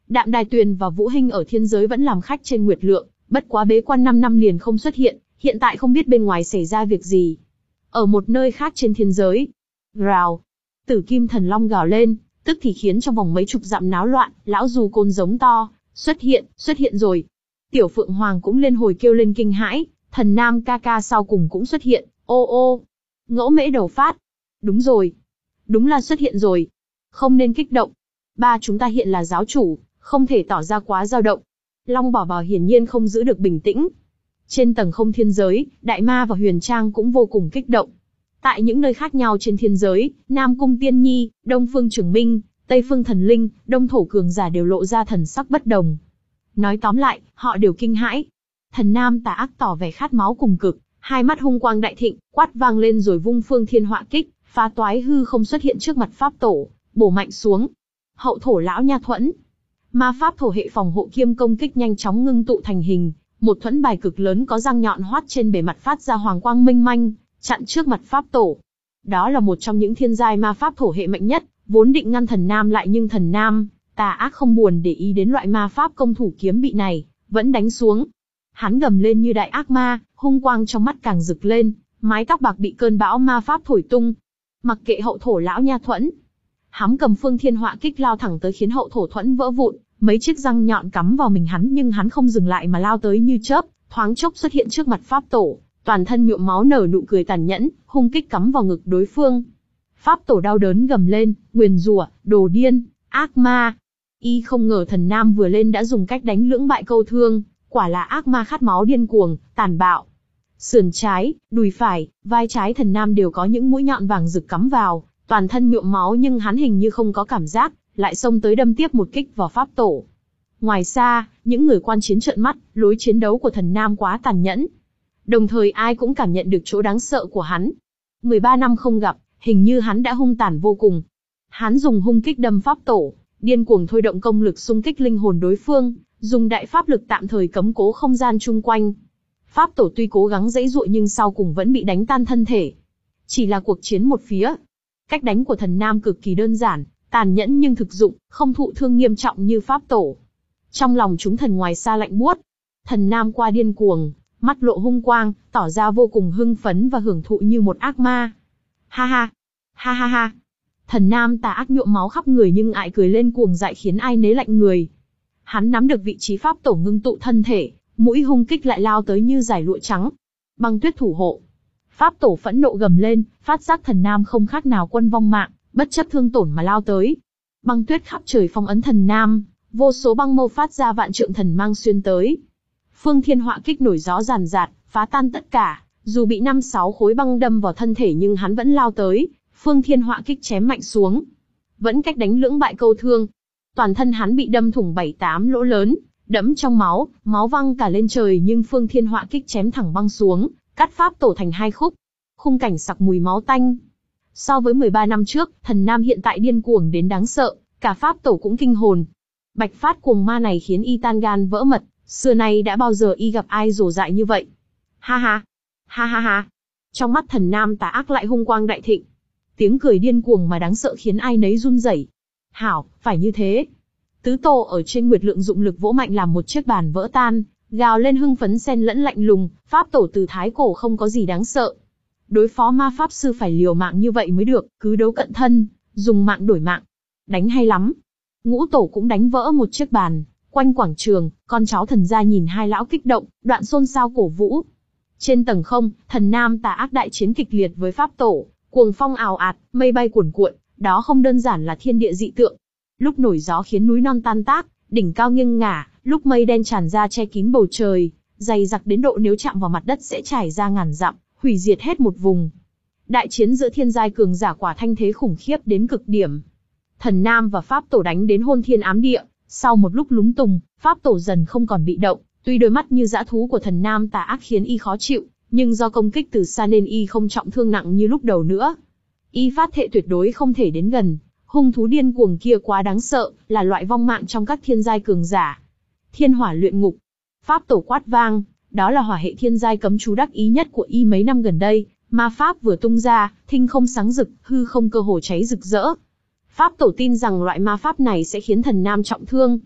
Đạm Đài Tuyền và Vũ Hinh ở thiên giới vẫn làm khách trên Nguyệt Lượng, bất quá bế quan năm năm liền không xuất hiện, hiện tại không biết bên ngoài xảy ra việc gì. Ở một nơi khác trên thiên giới, rào, Tử Kim Thần Long gào lên, tức thì khiến trong vòng mấy chục dặm náo loạn, lão dù côn giống to, xuất hiện, xuất hiện rồi. Tiểu Phượng Hoàng cũng lên hồi kêu lên kinh hãi, Thần Nam ca ca sau cùng cũng xuất hiện, ô ô. Ngẫu Mễ đầu phát, đúng rồi, đúng là xuất hiện rồi. Không nên kích động, ba chúng ta hiện là giáo chủ, không thể tỏ ra quá dao động. Long Bảo Bảo hiển nhiên không giữ được bình tĩnh. Trên tầng không thiên giới, Đại Ma và Huyền Trang cũng vô cùng kích động. Tại những nơi khác nhau trên thiên giới, Nam Cung Tiên Nhi, Đông Phương Trường Minh, Tây Phương Thần Linh, Đông Thổ Cường Giả đều lộ ra thần sắc bất đồng. Nói tóm lại, họ đều kinh hãi. Thần Nam Tà Ác tỏ vẻ khát máu cùng cực, hai mắt hung quang đại thịnh, quát vang lên rồi vung Phương Thiên Họa Kích, phá toái hư không xuất hiện trước mặt Pháp Tổ, bổ mạnh xuống. Hậu thổ lão nha thuẫn, ma pháp thổ hệ phòng hộ kiêm công kích nhanh chóng ngưng tụ thành hình, một thuẫn bài cực lớn có răng nhọn hoắt trên bề mặt phát ra hoàng quang minh manh, chặn trước mặt Pháp Tổ. Đó là một trong những thiên giai ma pháp thổ hệ mạnh nhất, vốn định ngăn Thần Nam lại nhưng Thần Nam Tà Ác không buồn để ý đến loại ma pháp công thủ kiếm bị này, vẫn đánh xuống. Hắn gầm lên như đại ác ma, hung quang trong mắt càng rực lên, mái tóc bạc bị cơn bão ma pháp thổi tung. Mặc kệ hậu thổ lão nha thuẫn, hắn cầm Phương Thiên Họa Kích lao thẳng tới khiến hậu thổ thuẫn vỡ vụn, mấy chiếc răng nhọn cắm vào mình hắn nhưng hắn không dừng lại mà lao tới như chớp, thoáng chốc xuất hiện trước mặt Pháp Tổ, toàn thân nhuộm máu nở nụ cười tàn nhẫn, hung kích cắm vào ngực đối phương. Pháp Tổ đau đớn gầm lên, nguyền rủa, đồ điên, ác ma. Y không ngờ Thần Nam vừa lên đã dùng cách đánh lưỡng bại câu thương, quả là ác ma khát máu điên cuồng, tàn bạo. Sườn trái, đùi phải, vai trái Thần Nam đều có những mũi nhọn vàng rực cắm vào, toàn thân nhuộm máu nhưng hắn hình như không có cảm giác, lại xông tới đâm tiếp một kích vào Pháp Tổ. Ngoài xa, những người quan chiến trợn mắt, lối chiến đấu của Thần Nam quá tàn nhẫn. Đồng thời ai cũng cảm nhận được chỗ đáng sợ của hắn. mười ba năm không gặp, hình như hắn đã hung tàn vô cùng. Hắn dùng hung kích đâm Pháp Tổ, điên cuồng thôi động công lực xung kích linh hồn đối phương, dùng đại pháp lực tạm thời cấm cố không gian chung quanh. Pháp Tổ tuy cố gắng giãy giụa nhưng sau cùng vẫn bị đánh tan thân thể. Chỉ là cuộc chiến một phía. Cách đánh của Thần Nam cực kỳ đơn giản, tàn nhẫn nhưng thực dụng, không thụ thương nghiêm trọng như Pháp Tổ. Trong lòng chúng thần ngoài xa lạnh buốt. Thần Nam qua điên cuồng, mắt lộ hung quang, tỏ ra vô cùng hưng phấn và hưởng thụ như một ác ma. Ha ha, ha ha ha. Thần Nam Tà Ác nhuộm máu khắp người nhưng ại cười lên cuồng dại khiến ai nấy lạnh người. Hắn nắm được vị trí Pháp Tổ ngưng tụ thân thể, mũi hung kích lại lao tới như dải lụa trắng. Băng tuyết thủ hộ. Pháp Tổ phẫn nộ gầm lên, phát giác Thần Nam không khác nào quân vong mạng, bất chấp thương tổn mà lao tới. Băng tuyết khắp trời phong ấn Thần Nam, vô số băng mâu phát ra vạn trượng thần mang xuyên tới. Phương Thiên Họa Kích nổi gió ràn rạt, phá tan tất cả, dù bị năm sáu khối băng đâm vào thân thể nhưng hắn vẫn lao tới, Phương Thiên Họa Kích chém mạnh xuống. Vẫn cách đánh lưỡng bại câu thương. Toàn thân hắn bị đâm thủng bảy tám lỗ lớn, đẫm trong máu, máu văng cả lên trời nhưng Phương Thiên Họa Kích chém thẳng băng xuống, cắt Pháp Tổ thành hai khúc. Khung cảnh sặc mùi máu tanh. So với mười ba năm trước, Thần Nam hiện tại điên cuồng đến đáng sợ, cả Pháp Tổ cũng kinh hồn. Bạch phát cuồng ma này khiến y tan gan vỡ mật, xưa nay đã bao giờ y gặp ai rồ dại như vậy. Ha ha, ha ha ha. Trong mắt Thần Nam Tà Ác lại hung quang đại thịnh. Tiếng cười điên cuồng mà đáng sợ khiến ai nấy run rẩy. Hảo, phải như thế. Tứ Tô ở trên Nguyệt Lượng dụng lực vỗ mạnh làm một chiếc bàn vỡ tan, gào lên hưng phấn xen lẫn lạnh lùng, Pháp Tổ từ thái cổ không có gì đáng sợ. Đối phó ma pháp sư phải liều mạng như vậy mới được, cứ đấu cận thân, dùng mạng đổi mạng. Đánh hay lắm. Ngũ Tổ cũng đánh vỡ một chiếc bàn, quanh quảng trường, con cháu thần gia nhìn hai lão kích động, đoạn xôn xao cổ vũ. Trên tầng không, Thần Nam Tà Ác đại chiến kịch liệt với Pháp Tổ, cuồng phong ào ạt, mây bay cuồn cuộn, đó không đơn giản là thiên địa dị tượng. Lúc nổi gió khiến núi non tan tác, đỉnh cao nghiêng ngả, lúc mây đen tràn ra che kín bầu trời, dày đặc đến độ nếu chạm vào mặt đất sẽ trải ra ngàn dặm, hủy diệt hết một vùng. Đại chiến giữa thiên giai cường giả quả thanh thế khủng khiếp đến cực điểm. Thần Nam và Pháp Tổ đánh đến hôn thiên ám địa, sau một lúc lúng tùng, Pháp Tổ dần không còn bị động, tuy đôi mắt như dã thú của Thần Nam Tà Ác khiến y khó chịu, nhưng do công kích từ xa nên y không trọng thương nặng như lúc đầu nữa. Y phát thệ tuyệt đối không thể đến gần, hung thú điên cuồng kia quá đáng sợ, là loại vong mạng trong các thiên giai cường giả. Thiên hỏa luyện ngục. Pháp Tổ quát vang, đó là hỏa hệ thiên giai cấm chú đắc ý nhất của y mấy năm gần đây, ma pháp vừa tung ra, thinh không sáng rực, hư không cơ hồ cháy rực rỡ. Pháp Tổ tin rằng loại ma pháp này sẽ khiến Thần Nam trọng thương.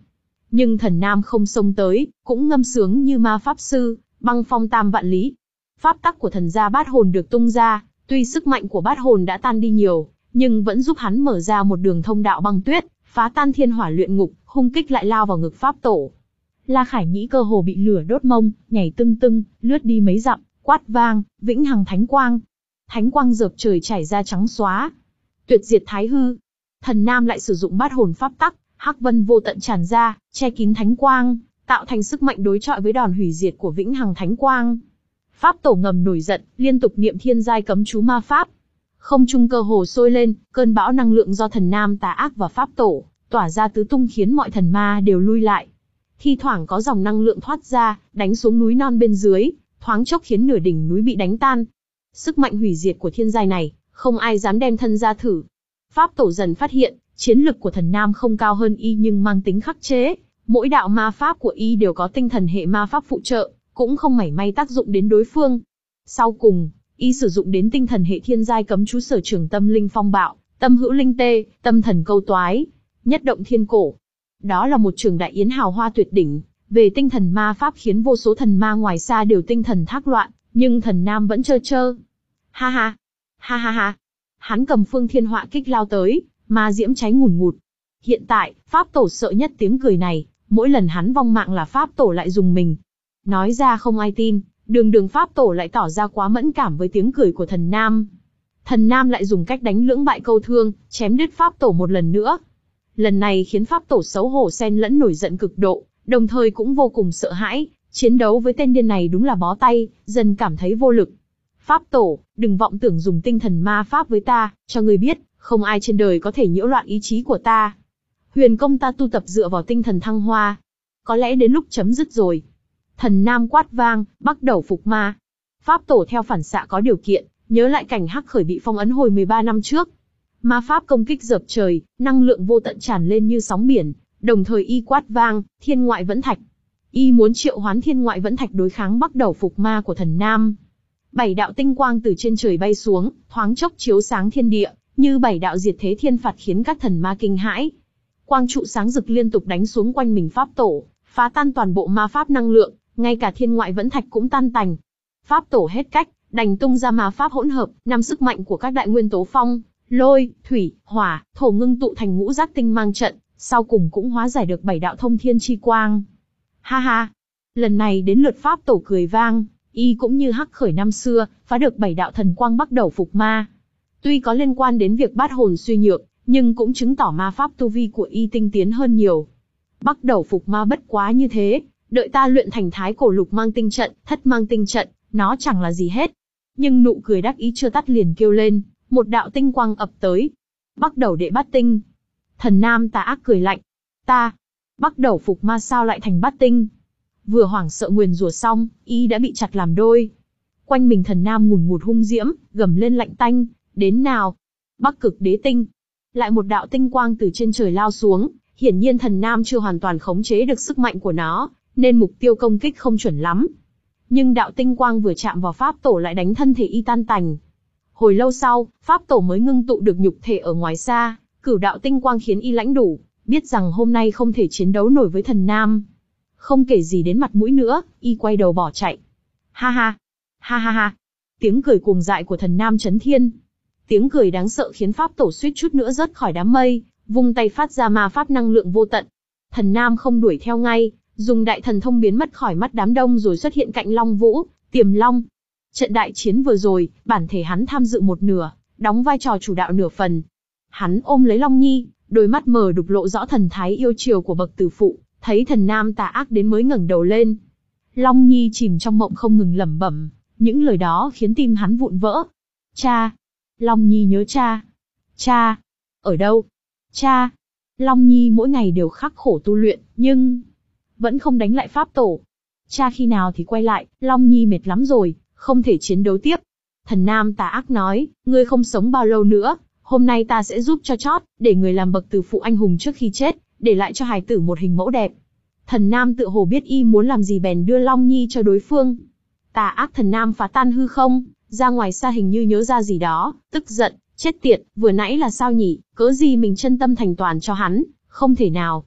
Nhưng thần nam không xông tới, cũng ngâm sướng như ma pháp sư, băng phong tam vạn lý. Pháp tắc của thần gia bát hồn được tung ra, tuy sức mạnh của bát hồn đã tan đi nhiều, nhưng vẫn giúp hắn mở ra một đường thông đạo băng tuyết, phá tan thiên hỏa luyện ngục, hung kích lại lao vào ngực pháp tổ. La Khải Nhĩ cơ hồ bị lửa đốt mông, nhảy tưng tưng, lướt đi mấy dặm, quát vang, vĩnh hằng thánh quang. Thánh quang dợp trời chảy ra trắng xóa. Tuyệt diệt thái hư. Thần nam lại sử dụng bát hồn pháp tắc, hắc vân vô tận tràn ra, che kín thánh quang, tạo thành sức mạnh đối chọi với đòn hủy diệt của vĩnh hằng thánh quang. Pháp tổ ngầm nổi giận, liên tục niệm thiên giai cấm chú ma pháp. Không trung cơ hồ sôi lên, cơn bão năng lượng do thần nam tà ác và pháp tổ tỏa ra tứ tung khiến mọi thần ma đều lui lại. Thi thoảng có dòng năng lượng thoát ra, đánh xuống núi non bên dưới, thoáng chốc khiến nửa đỉnh núi bị đánh tan. Sức mạnh hủy diệt của thiên giai này, không ai dám đem thân ra thử. Pháp tổ dần phát hiện, chiến lực của thần nam không cao hơn y nhưng mang tính khắc chế. Mỗi đạo ma pháp của y đều có tinh thần hệ ma pháp phụ trợ, cũng không mảy may tác dụng đến đối phương. Sau cùng, y sử dụng đến tinh thần hệ thiên giai cấm chú sở trường tâm linh phong bạo, tâm hữu linh tê, tâm thần câu toái, nhất động thiên cổ. Đó là một trường đại yến hào hoa tuyệt đỉnh, về tinh thần ma pháp khiến vô số thần ma ngoài xa đều tinh thần thác loạn, nhưng thần nam vẫn trơ trơ. Ha ha, ha ha ha. Hắn cầm phương thiên họa kích lao tới, ma diễm cháy ngùn ngụt. Hiện tại, pháp tổ sợ nhất tiếng cười này, mỗi lần hắn vong mạng là pháp tổ lại dùng mình. Nói ra không ai tin, đường đường pháp tổ lại tỏ ra quá mẫn cảm với tiếng cười của thần nam. Thần nam lại dùng cách đánh lưỡng bại câu thương, chém đứt pháp tổ một lần nữa. Lần này khiến pháp tổ xấu hổ xen lẫn nổi giận cực độ, đồng thời cũng vô cùng sợ hãi, chiến đấu với tên điên này đúng là bó tay, dần cảm thấy vô lực. Pháp tổ, đừng vọng tưởng dùng tinh thần ma pháp với ta, cho ngươi biết, không ai trên đời có thể nhiễu loạn ý chí của ta. Huyền công ta tu tập dựa vào tinh thần thăng hoa. Có lẽ đến lúc chấm dứt rồi. Thần nam quát vang, bắt đầu phục ma. Pháp tổ theo phản xạ có điều kiện, nhớ lại cảnh hắc khởi bị phong ấn hồi mười ba năm trước. Ma pháp công kích dợp trời, năng lượng vô tận tràn lên như sóng biển, đồng thời y quát vang, thiên ngoại vẫn thạch. Y muốn triệu hoán thiên ngoại vẫn thạch đối kháng bắt đầu phục ma của thần nam. Bảy đạo tinh quang từ trên trời bay xuống, thoáng chốc chiếu sáng thiên địa, như bảy đạo diệt thế thiên phạt khiến các thần ma kinh hãi. Quang trụ sáng rực liên tục đánh xuống quanh mình pháp tổ, phá tan toàn bộ ma pháp năng lượng, ngay cả thiên ngoại vẫn thạch cũng tan tành. Pháp tổ hết cách, đành tung ra ma pháp hỗn hợp, năm sức mạnh của các đại nguyên tố phong, lôi, thủy, hỏa, thổ ngưng tụ thành ngũ giác tinh mang trận, sau cùng cũng hóa giải được bảy đạo thông thiên chi quang. Ha ha, lần này đến lượt pháp tổ cười vang, y cũng như hắc khởi năm xưa, phá được bảy đạo thần quang bắt đầu phục ma. Tuy có liên quan đến việc bát hồn suy nhược, nhưng cũng chứng tỏ ma pháp tu vi của y tinh tiến hơn nhiều. Bắt đầu phục ma bất quá như thế, đợi ta luyện thành thái cổ lục mang tinh trận, thất mang tinh trận, nó chẳng là gì hết. Nhưng nụ cười đắc ý chưa tắt liền kêu lên, một đạo tinh quang ập tới. Bắt đầu đệ bát tinh. Thần nam tà ác cười lạnh. Ta, bắt đầu phục ma sao lại thành bát tinh? Vừa hoảng sợ nguyền rủa xong, y đã bị chặt làm đôi. Quanh mình thần nam ngùn ngụt hung diễm, gầm lên lạnh tanh, đến nào? Bắc cực đế tinh. Lại một đạo tinh quang từ trên trời lao xuống, hiển nhiên thần nam chưa hoàn toàn khống chế được sức mạnh của nó, nên mục tiêu công kích không chuẩn lắm. Nhưng đạo tinh quang vừa chạm vào pháp tổ lại đánh thân thể y tan tành. Hồi lâu sau, pháp tổ mới ngưng tụ được nhục thể ở ngoài xa, cửu đạo tinh quang khiến y lãnh đủ, biết rằng hôm nay không thể chiến đấu nổi với thần nam. Không kể gì đến mặt mũi nữa, y quay đầu bỏ chạy. Ha ha, ha ha ha, tiếng cười cuồng dại của thần nam chấn thiên. Tiếng cười đáng sợ khiến pháp tổ suýt chút nữa rớt khỏi đám mây, vung tay phát ra ma pháp năng lượng vô tận. Thần nam không đuổi theo ngay, dùng đại thần thông biến mất khỏi mắt đám đông rồi xuất hiện cạnh Long Vũ, Tiềm Long. Trận đại chiến vừa rồi, bản thể hắn tham dự một nửa, đóng vai trò chủ đạo nửa phần. Hắn ôm lấy Long Nhi, đôi mắt mờ đục lộ rõ thần thái yêu chiều của bậc tử phụ, thấy thần nam tà ác đến mới ngẩng đầu lên. Long Nhi chìm trong mộng không ngừng lẩm bẩm, những lời đó khiến tim hắn vụn vỡ. Cha! Long Nhi nhớ cha! Cha! Ở đâu? Cha! Long Nhi mỗi ngày đều khắc khổ tu luyện, nhưng vẫn không đánh lại pháp tổ. Cha khi nào thì quay lại, Long Nhi mệt lắm rồi, không thể chiến đấu tiếp. Thần nam tà ác nói, ngươi không sống bao lâu nữa, hôm nay ta sẽ giúp cho chót, để người làm bậc tử phụ anh hùng trước khi chết, để lại cho hài tử một hình mẫu đẹp. Thần nam tự hồ biết y muốn làm gì bèn đưa Long Nhi cho đối phương. Tà ác thần nam phá tan hư không, ra ngoài xa hình như nhớ ra gì đó, tức giận, chết tiệt, vừa nãy là sao nhỉ, cớ gì mình chân tâm thành toàn cho hắn, không thể nào.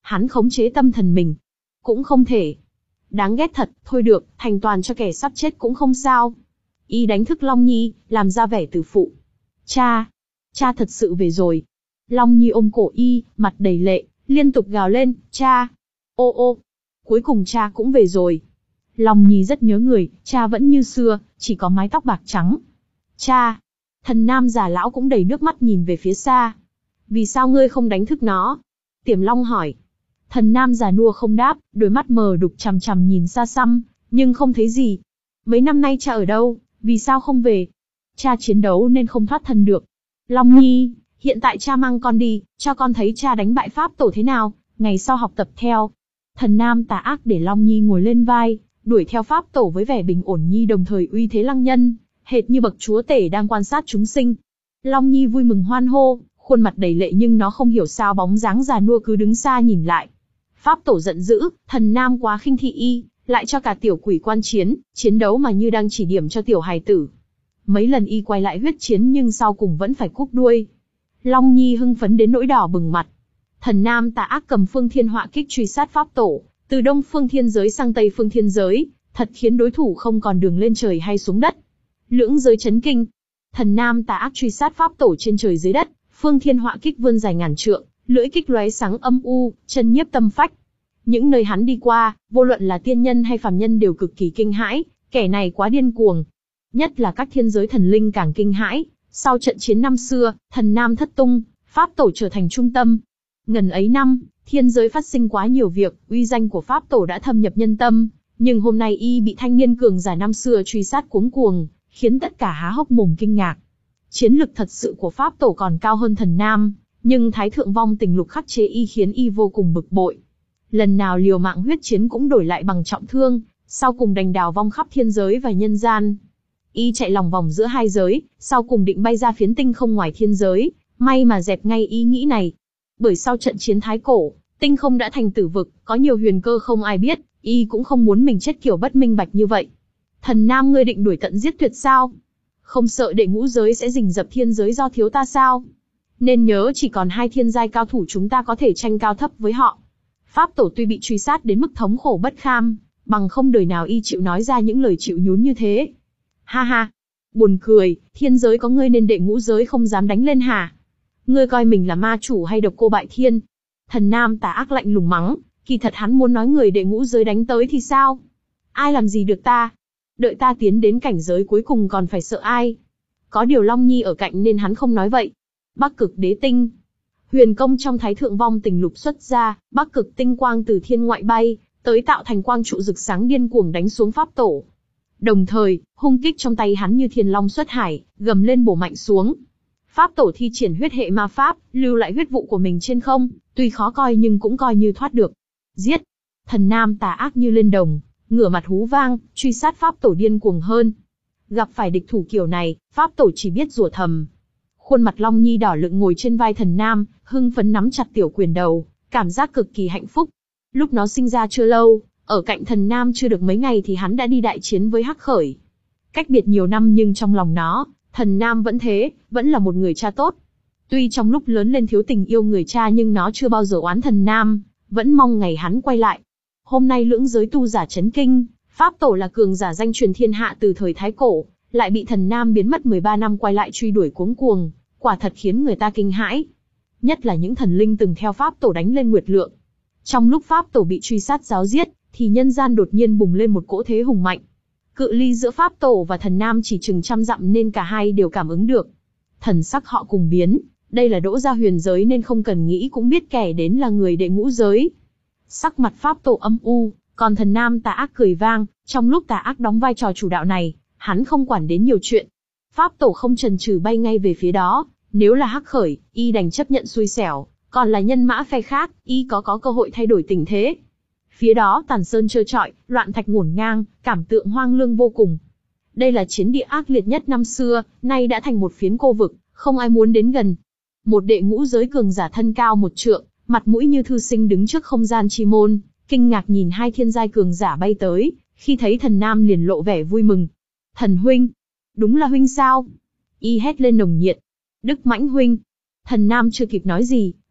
Hắn khống chế tâm thần mình. Cũng không thể. Đáng ghét thật, thôi được, thành toàn cho kẻ sắp chết cũng không sao. Y đánh thức Long Nhi, làm ra vẻ từ phụ. Cha, cha thật sự về rồi. Long Nhi ôm cổ Y, mặt đầy lệ, liên tục gào lên, cha. Ô ô, cuối cùng cha cũng về rồi. Long Nhi rất nhớ người, cha vẫn như xưa, chỉ có mái tóc bạc trắng. Cha, thần nam già lão cũng đầy nước mắt nhìn về phía xa. Vì sao ngươi không đánh thức nó? Tiềm Long hỏi. Thần nam già nua không đáp, đôi mắt mờ đục chằm chằm nhìn xa xăm, nhưng không thấy gì. Mấy năm nay cha ở đâu, vì sao không về? Cha chiến đấu nên không thoát thân được. Long Nhi, hiện tại cha mang con đi, cho con thấy cha đánh bại Pháp Tổ thế nào, ngày sau học tập theo. Thần nam tà ác để Long Nhi ngồi lên vai, đuổi theo Pháp Tổ với vẻ bình ổn nhi đồng thời uy thế lăng nhân, hệt như bậc chúa tể đang quan sát chúng sinh. Long Nhi vui mừng hoan hô, khuôn mặt đầy lệ nhưng nó không hiểu sao bóng dáng già nua cứ đứng xa nhìn lại. Pháp Tổ giận dữ, thần nam quá khinh thị y, lại cho cả tiểu quỷ quan chiến, chiến đấu mà như đang chỉ điểm cho tiểu hài tử. Mấy lần y quay lại huyết chiến nhưng sau cùng vẫn phải cúp đuôi. Long Nhi hưng phấn đến nỗi đỏ bừng mặt. Thần nam tà ác cầm phương thiên họa kích truy sát Pháp Tổ, từ đông phương thiên giới sang tây phương thiên giới, thật khiến đối thủ không còn đường lên trời hay xuống đất. Lưỡng giới chấn kinh. Thần nam tà ác truy sát Pháp Tổ trên trời dưới đất, phương thiên họa kích vươn dài ngàn trượng, lưỡi kích lóe sáng âm u, chân nhiếp tâm phách. Những nơi hắn đi qua, vô luận là tiên nhân hay phàm nhân đều cực kỳ kinh hãi, kẻ này quá điên cuồng. Nhất là các thiên giới thần linh càng kinh hãi, sau trận chiến năm xưa, thần nam thất tung, Pháp Tổ trở thành trung tâm. Ngần ấy năm, thiên giới phát sinh quá nhiều việc, uy danh của Pháp Tổ đã thâm nhập nhân tâm, nhưng hôm nay y bị thanh niên cường giả năm xưa truy sát cuống cuồng, khiến tất cả há hốc mồm kinh ngạc. Chiến lực thật sự của Pháp Tổ còn cao hơn thần nam, nhưng Thái Thượng Vong Tình Lục khắc chế y khiến y vô cùng bực bội. Lần nào liều mạng huyết chiến cũng đổi lại bằng trọng thương, sau cùng đành đào vong khắp thiên giới và nhân gian. Y chạy lòng vòng giữa hai giới, sau cùng định bay ra phiến tinh không ngoài thiên giới, may mà dẹp ngay ý nghĩ này. Bởi sau trận chiến thái cổ, tinh không đã thành tử vực, có nhiều huyền cơ không ai biết, y cũng không muốn mình chết kiểu bất minh bạch như vậy. Thần nam ngươi định đuổi tận giết tuyệt sao? Không sợ đệ ngũ giới sẽ rình rập thiên giới do thiếu ta sao? Nên nhớ chỉ còn hai thiên giai cao thủ chúng ta có thể tranh cao thấp với họ. Pháp Tổ tuy bị truy sát đến mức thống khổ bất kham, bằng không đời nào y chịu nói ra những lời chịu nhún như thế. Ha ha, buồn cười, thiên giới có ngươi nên đệ ngũ giới không dám đánh lên hả? Ngươi coi mình là ma chủ hay độc cô bại thiên? Thần nam tà ác lạnh lùng mắng, kỳ thật hắn muốn nói người đệ ngũ giới đánh tới thì sao? Ai làm gì được ta? Đợi ta tiến đến cảnh giới cuối cùng còn phải sợ ai? Có điều Long Nhi ở cạnh nên hắn không nói vậy. Bắc Cực Đế Tinh. Huyền công trong Thái Thượng Vong Tình Lục xuất ra, Bắc Cực tinh quang từ thiên ngoại bay, tới tạo thành quang trụ rực sáng điên cuồng đánh xuống Pháp Tổ. Đồng thời, hung kích trong tay hắn như thiên long xuất hải, gầm lên bổ mạnh xuống. Pháp Tổ thi triển huyết hệ ma pháp, lưu lại huyết vụ của mình trên không, tuy khó coi nhưng cũng coi như thoát được. Giết! Thần nam tà ác như lên đồng, ngửa mặt hú vang, truy sát Pháp Tổ điên cuồng hơn. Gặp phải địch thủ kiểu này, Pháp Tổ chỉ biết rủa thầm. Khuôn mặt Long Nhi đỏ lựng ngồi trên vai thần nam, hưng phấn nắm chặt tiểu quyền đầu, cảm giác cực kỳ hạnh phúc. Lúc nó sinh ra chưa lâu, ở cạnh thần nam chưa được mấy ngày thì hắn đã đi đại chiến với Hắc Khởi. Cách biệt nhiều năm nhưng trong lòng nó, thần nam vẫn thế, vẫn là một người cha tốt. Tuy trong lúc lớn lên thiếu tình yêu người cha nhưng nó chưa bao giờ oán thần nam, vẫn mong ngày hắn quay lại. Hôm nay lưỡng giới tu giả chấn kinh, Pháp Tổ là cường giả danh truyền thiên hạ từ thời Thái Cổ, lại bị thần nam biến mất mười ba năm quay lại truy đuổi cuống cuồng, quả thật khiến người ta kinh hãi. Nhất là những thần linh từng theo Pháp Tổ đánh lên Nguyệt Lượng. Trong lúc Pháp Tổ bị truy sát giáo giết, thì nhân gian đột nhiên bùng lên một cỗ thế hùng mạnh. Cự ly giữa Pháp Tổ và thần nam chỉ chừng trăm dặm nên cả hai đều cảm ứng được. Thần sắc họ cùng biến, đây là đỗ gia huyền giới nên không cần nghĩ cũng biết kẻ đến là người đệ ngũ giới. Sắc mặt Pháp Tổ âm u, còn thần nam tà ác cười vang, trong lúc tà ác đóng vai trò chủ đạo này, hắn không quản đến nhiều chuyện. Pháp Tổ không chần chừ bay ngay về phía đó, nếu là Hắc Khởi, y đành chấp nhận xui xẻo, còn là nhân mã phe khác, y có có cơ hội thay đổi tình thế. Phía đó tàn sơn trơ trọi, loạn thạch ngổn ngang, cảm tượng hoang lương vô cùng. Đây là chiến địa ác liệt nhất năm xưa, nay đã thành một phiến cô vực, không ai muốn đến gần. Một đệ ngũ giới cường giả thân cao một trượng, mặt mũi như thư sinh đứng trước không gian chi môn, kinh ngạc nhìn hai thiên giai cường giả bay tới, khi thấy thần nam liền lộ vẻ vui mừng. Thần huynh, đúng là huynh sao? Y hét lên nồng nhiệt. Đức Mãnh huynh. Thần nam chưa kịp nói gì,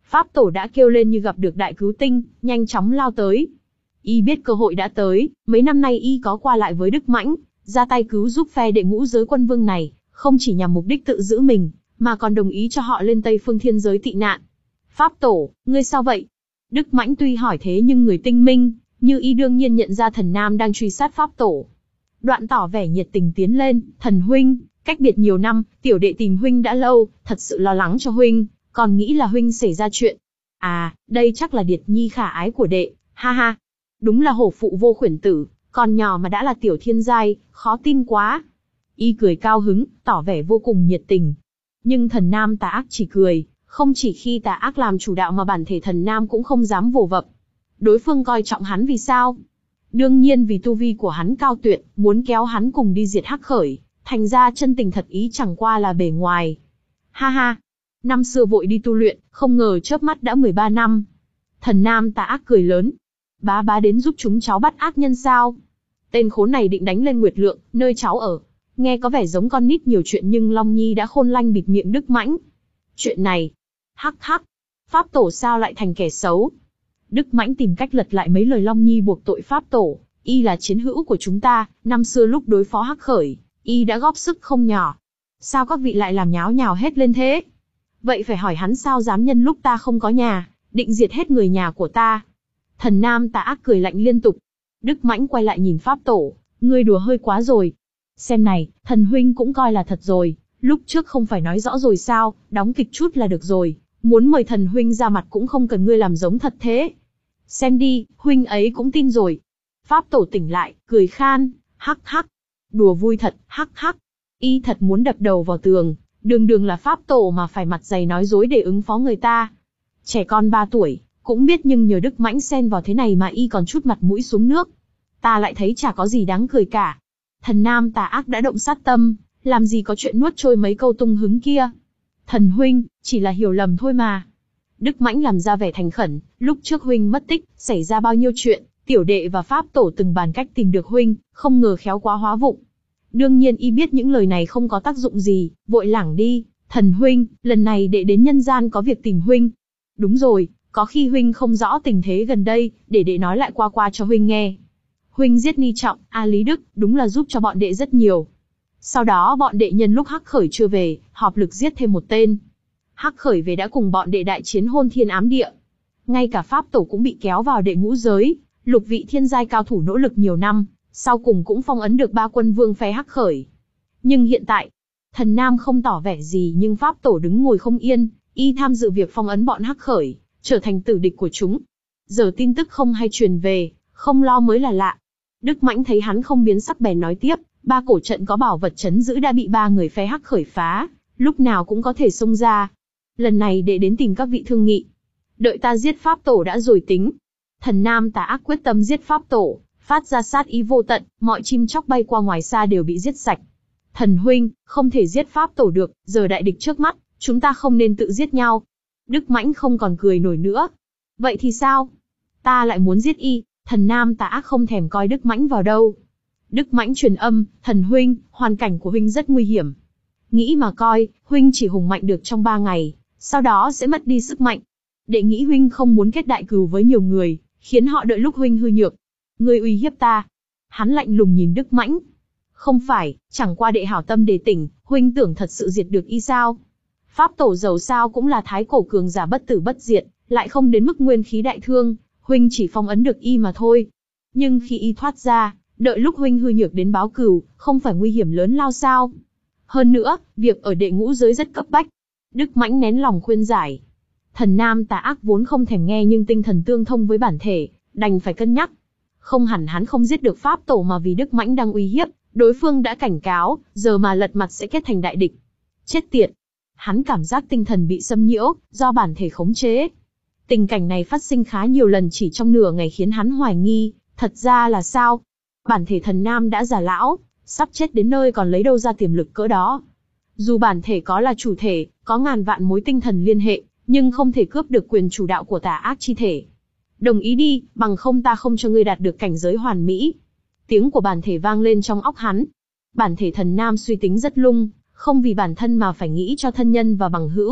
Pháp tổ đã kêu lên như gặp được đại cứu tinh, nhanh chóng lao tới. Y biết cơ hội đã tới, mấy năm nay y có qua lại với Đức Mãnh, ra tay cứu giúp phe đệ ngũ giới quân vương này, không chỉ nhằm mục đích tự giữ mình, mà còn đồng ý cho họ lên Tây Phương Thiên giới tị nạn. Pháp tổ, ngươi sao vậy? Đức Mãnh tuy hỏi thế nhưng người tinh minh, như y đương nhiên nhận ra thần nam đang truy sát Pháp tổ. Đoạn tỏ vẻ nhiệt tình tiến lên, thần huynh, cách biệt nhiều năm, tiểu đệ tìm huynh đã lâu, thật sự lo lắng cho huynh, còn nghĩ là huynh xảy ra chuyện. À, đây chắc là Điệt Nhi khả ái của đệ, ha ha. Đúng là hổ phụ vô khuyển tử, còn nhỏ mà đã là tiểu thiên giai, khó tin quá. Y cười cao hứng, tỏ vẻ vô cùng nhiệt tình. Nhưng thần nam tà ác chỉ cười, không chỉ khi tà ác làm chủ đạo mà bản thể thần nam cũng không dám vồ vập. Đối phương coi trọng hắn vì sao? Đương nhiên vì tu vi của hắn cao tuyệt, muốn kéo hắn cùng đi diệt Hắc Khởi, thành ra chân tình thật ý chẳng qua là bề ngoài. Ha ha, năm xưa vội đi tu luyện, không ngờ chớp mắt đã mười ba năm. Thần nam tà ác cười lớn. Bá bá đến giúp chúng cháu bắt ác nhân sao? Tên khốn này định đánh lên Nguyệt Lượng, nơi cháu ở. Nghe có vẻ giống con nít nhiều chuyện nhưng Long Nhi đã khôn lanh bịt miệng Đức Mãnh. Chuyện này, hắc hắc, Pháp tổ sao lại thành kẻ xấu? Đức Mãnh tìm cách lật lại mấy lời Long Nhi buộc tội Pháp tổ. Y là chiến hữu của chúng ta, năm xưa lúc đối phó Hắc Khởi, y đã góp sức không nhỏ. Sao các vị lại làm nháo nhào hết lên thế? Vậy phải hỏi hắn sao dám nhân lúc ta không có nhà, định diệt hết người nhà của ta. Thần nam tà ác cười lạnh liên tục. Đức Mãnh quay lại nhìn Pháp tổ, ngươi đùa hơi quá rồi. Xem này, thần huynh cũng coi là thật rồi, lúc trước không phải nói rõ rồi sao, đóng kịch chút là được rồi, muốn mời thần huynh ra mặt cũng không cần ngươi làm giống thật thế. Xem đi, huynh ấy cũng tin rồi. Pháp tổ tỉnh lại, cười khan, hắc hắc. Đùa vui thật, hắc hắc. Y thật muốn đập đầu vào tường, đường đường là Pháp tổ mà phải mặt dày nói dối để ứng phó người ta. Trẻ con ba tuổi, cũng biết nhưng nhờ Đức Mãnh xen vào thế này mà y còn chút mặt mũi xuống nước. Ta lại thấy chả có gì đáng cười cả. Thần nam tà ác đã động sát tâm, làm gì có chuyện nuốt trôi mấy câu tung hứng kia. Thần huynh, chỉ là hiểu lầm thôi mà. Đức Mãnh làm ra vẻ thành khẩn, lúc trước huynh mất tích, xảy ra bao nhiêu chuyện, tiểu đệ và Pháp tổ từng bàn cách tìm được huynh, không ngờ khéo quá hóa vụng. Đương nhiên y biết những lời này không có tác dụng gì, vội lảng đi. Thần huynh, lần này đệ đến nhân gian có việc tìm huynh. Đúng rồi, có khi huynh không rõ tình thế gần đây, để đệ nói lại qua qua cho huynh nghe. Huynh giết Ni Trọng, A Lý Đức, đúng là giúp cho bọn đệ rất nhiều. Sau đó bọn đệ nhân lúc Hắc Khởi chưa về, họp lực giết thêm một tên. Hắc Khởi về đã cùng bọn đệ đại chiến hôn thiên ám địa. Ngay cả Pháp tổ cũng bị kéo vào đệ ngũ giới, lục vị thiên giai cao thủ nỗ lực nhiều năm, sau cùng cũng phong ấn được ba quân vương phe Hắc Khởi. Nhưng hiện tại, thần nam không tỏ vẻ gì nhưng Pháp tổ đứng ngồi không yên, y tham dự việc phong ấn bọn Hắc Khởi, trở thành tử địch của chúng. Giờ tin tức không hay truyền về, không lo mới là lạ. Đức Mãnh thấy hắn không biến sắc bèn nói tiếp, ba cổ trận có bảo vật trấn giữ đã bị ba người phe Hắc Khởi phá, lúc nào cũng có thể xông ra. Lần này để đến tìm các vị thương nghị. Đợi ta giết Pháp tổ đã rồi tính. Thần nam tà ác quyết tâm giết Pháp tổ, phát ra sát ý vô tận, mọi chim chóc bay qua ngoài xa đều bị giết sạch. Thần huynh, không thể giết Pháp tổ được, giờ đại địch trước mắt, chúng ta không nên tự giết nhau. Đức Mãnh không còn cười nổi nữa. Vậy thì sao? Ta lại muốn giết y. Thần nam tà ác không thèm coi Đức Mãnh vào đâu. Đức Mãnh truyền âm, thần huynh, hoàn cảnh của huynh rất nguy hiểm. Nghĩ mà coi, huynh chỉ hùng mạnh được trong ba ngày, sau đó sẽ mất đi sức mạnh. Đệ nghĩ huynh không muốn kết đại cừu với nhiều người, khiến họ đợi lúc huynh hư nhược. Ngươi uy hiếp ta. Hắn lạnh lùng nhìn Đức Mãnh. Không phải, chẳng qua đệ hảo tâm đề tỉnh, huynh tưởng thật sự diệt được y sao? Pháp tổ dầu sao cũng là thái cổ cường giả bất tử bất diệt, lại không đến mức nguyên khí đại thương, huynh chỉ phong ấn được y mà thôi. Nhưng khi y thoát ra, đợi lúc huynh hư nhược đến báo cừu, không phải nguy hiểm lớn lao sao? Hơn nữa, việc ở đệ ngũ giới rất cấp bách. Đức Mãnh nén lòng khuyên giải. Thần nam tà ác vốn không thèm nghe nhưng tinh thần tương thông với bản thể, đành phải cân nhắc. Không hẳn hắn không giết được Pháp tổ mà vì Đức Mãnh đang uy hiếp, đối phương đã cảnh cáo, giờ mà lật mặt sẽ kết thành đại địch. Chết tiệt! Hắn cảm giác tinh thần bị xâm nhiễu, do bản thể khống chế. Tình cảnh này phát sinh khá nhiều lần chỉ trong nửa ngày khiến hắn hoài nghi, thật ra là sao? Bản thể thần nam đã già lão, sắp chết đến nơi còn lấy đâu ra tiềm lực cỡ đó. Dù bản thể có là chủ thể, có ngàn vạn mối tinh thần liên hệ, nhưng không thể cướp được quyền chủ đạo của tà ác chi thể. Đồng ý đi, bằng không ta không cho ngươi đạt được cảnh giới hoàn mỹ. Tiếng của bản thể vang lên trong óc hắn. Bản thể thần nam suy tính rất lung, không vì bản thân mà phải nghĩ cho thân nhân và bằng hữu,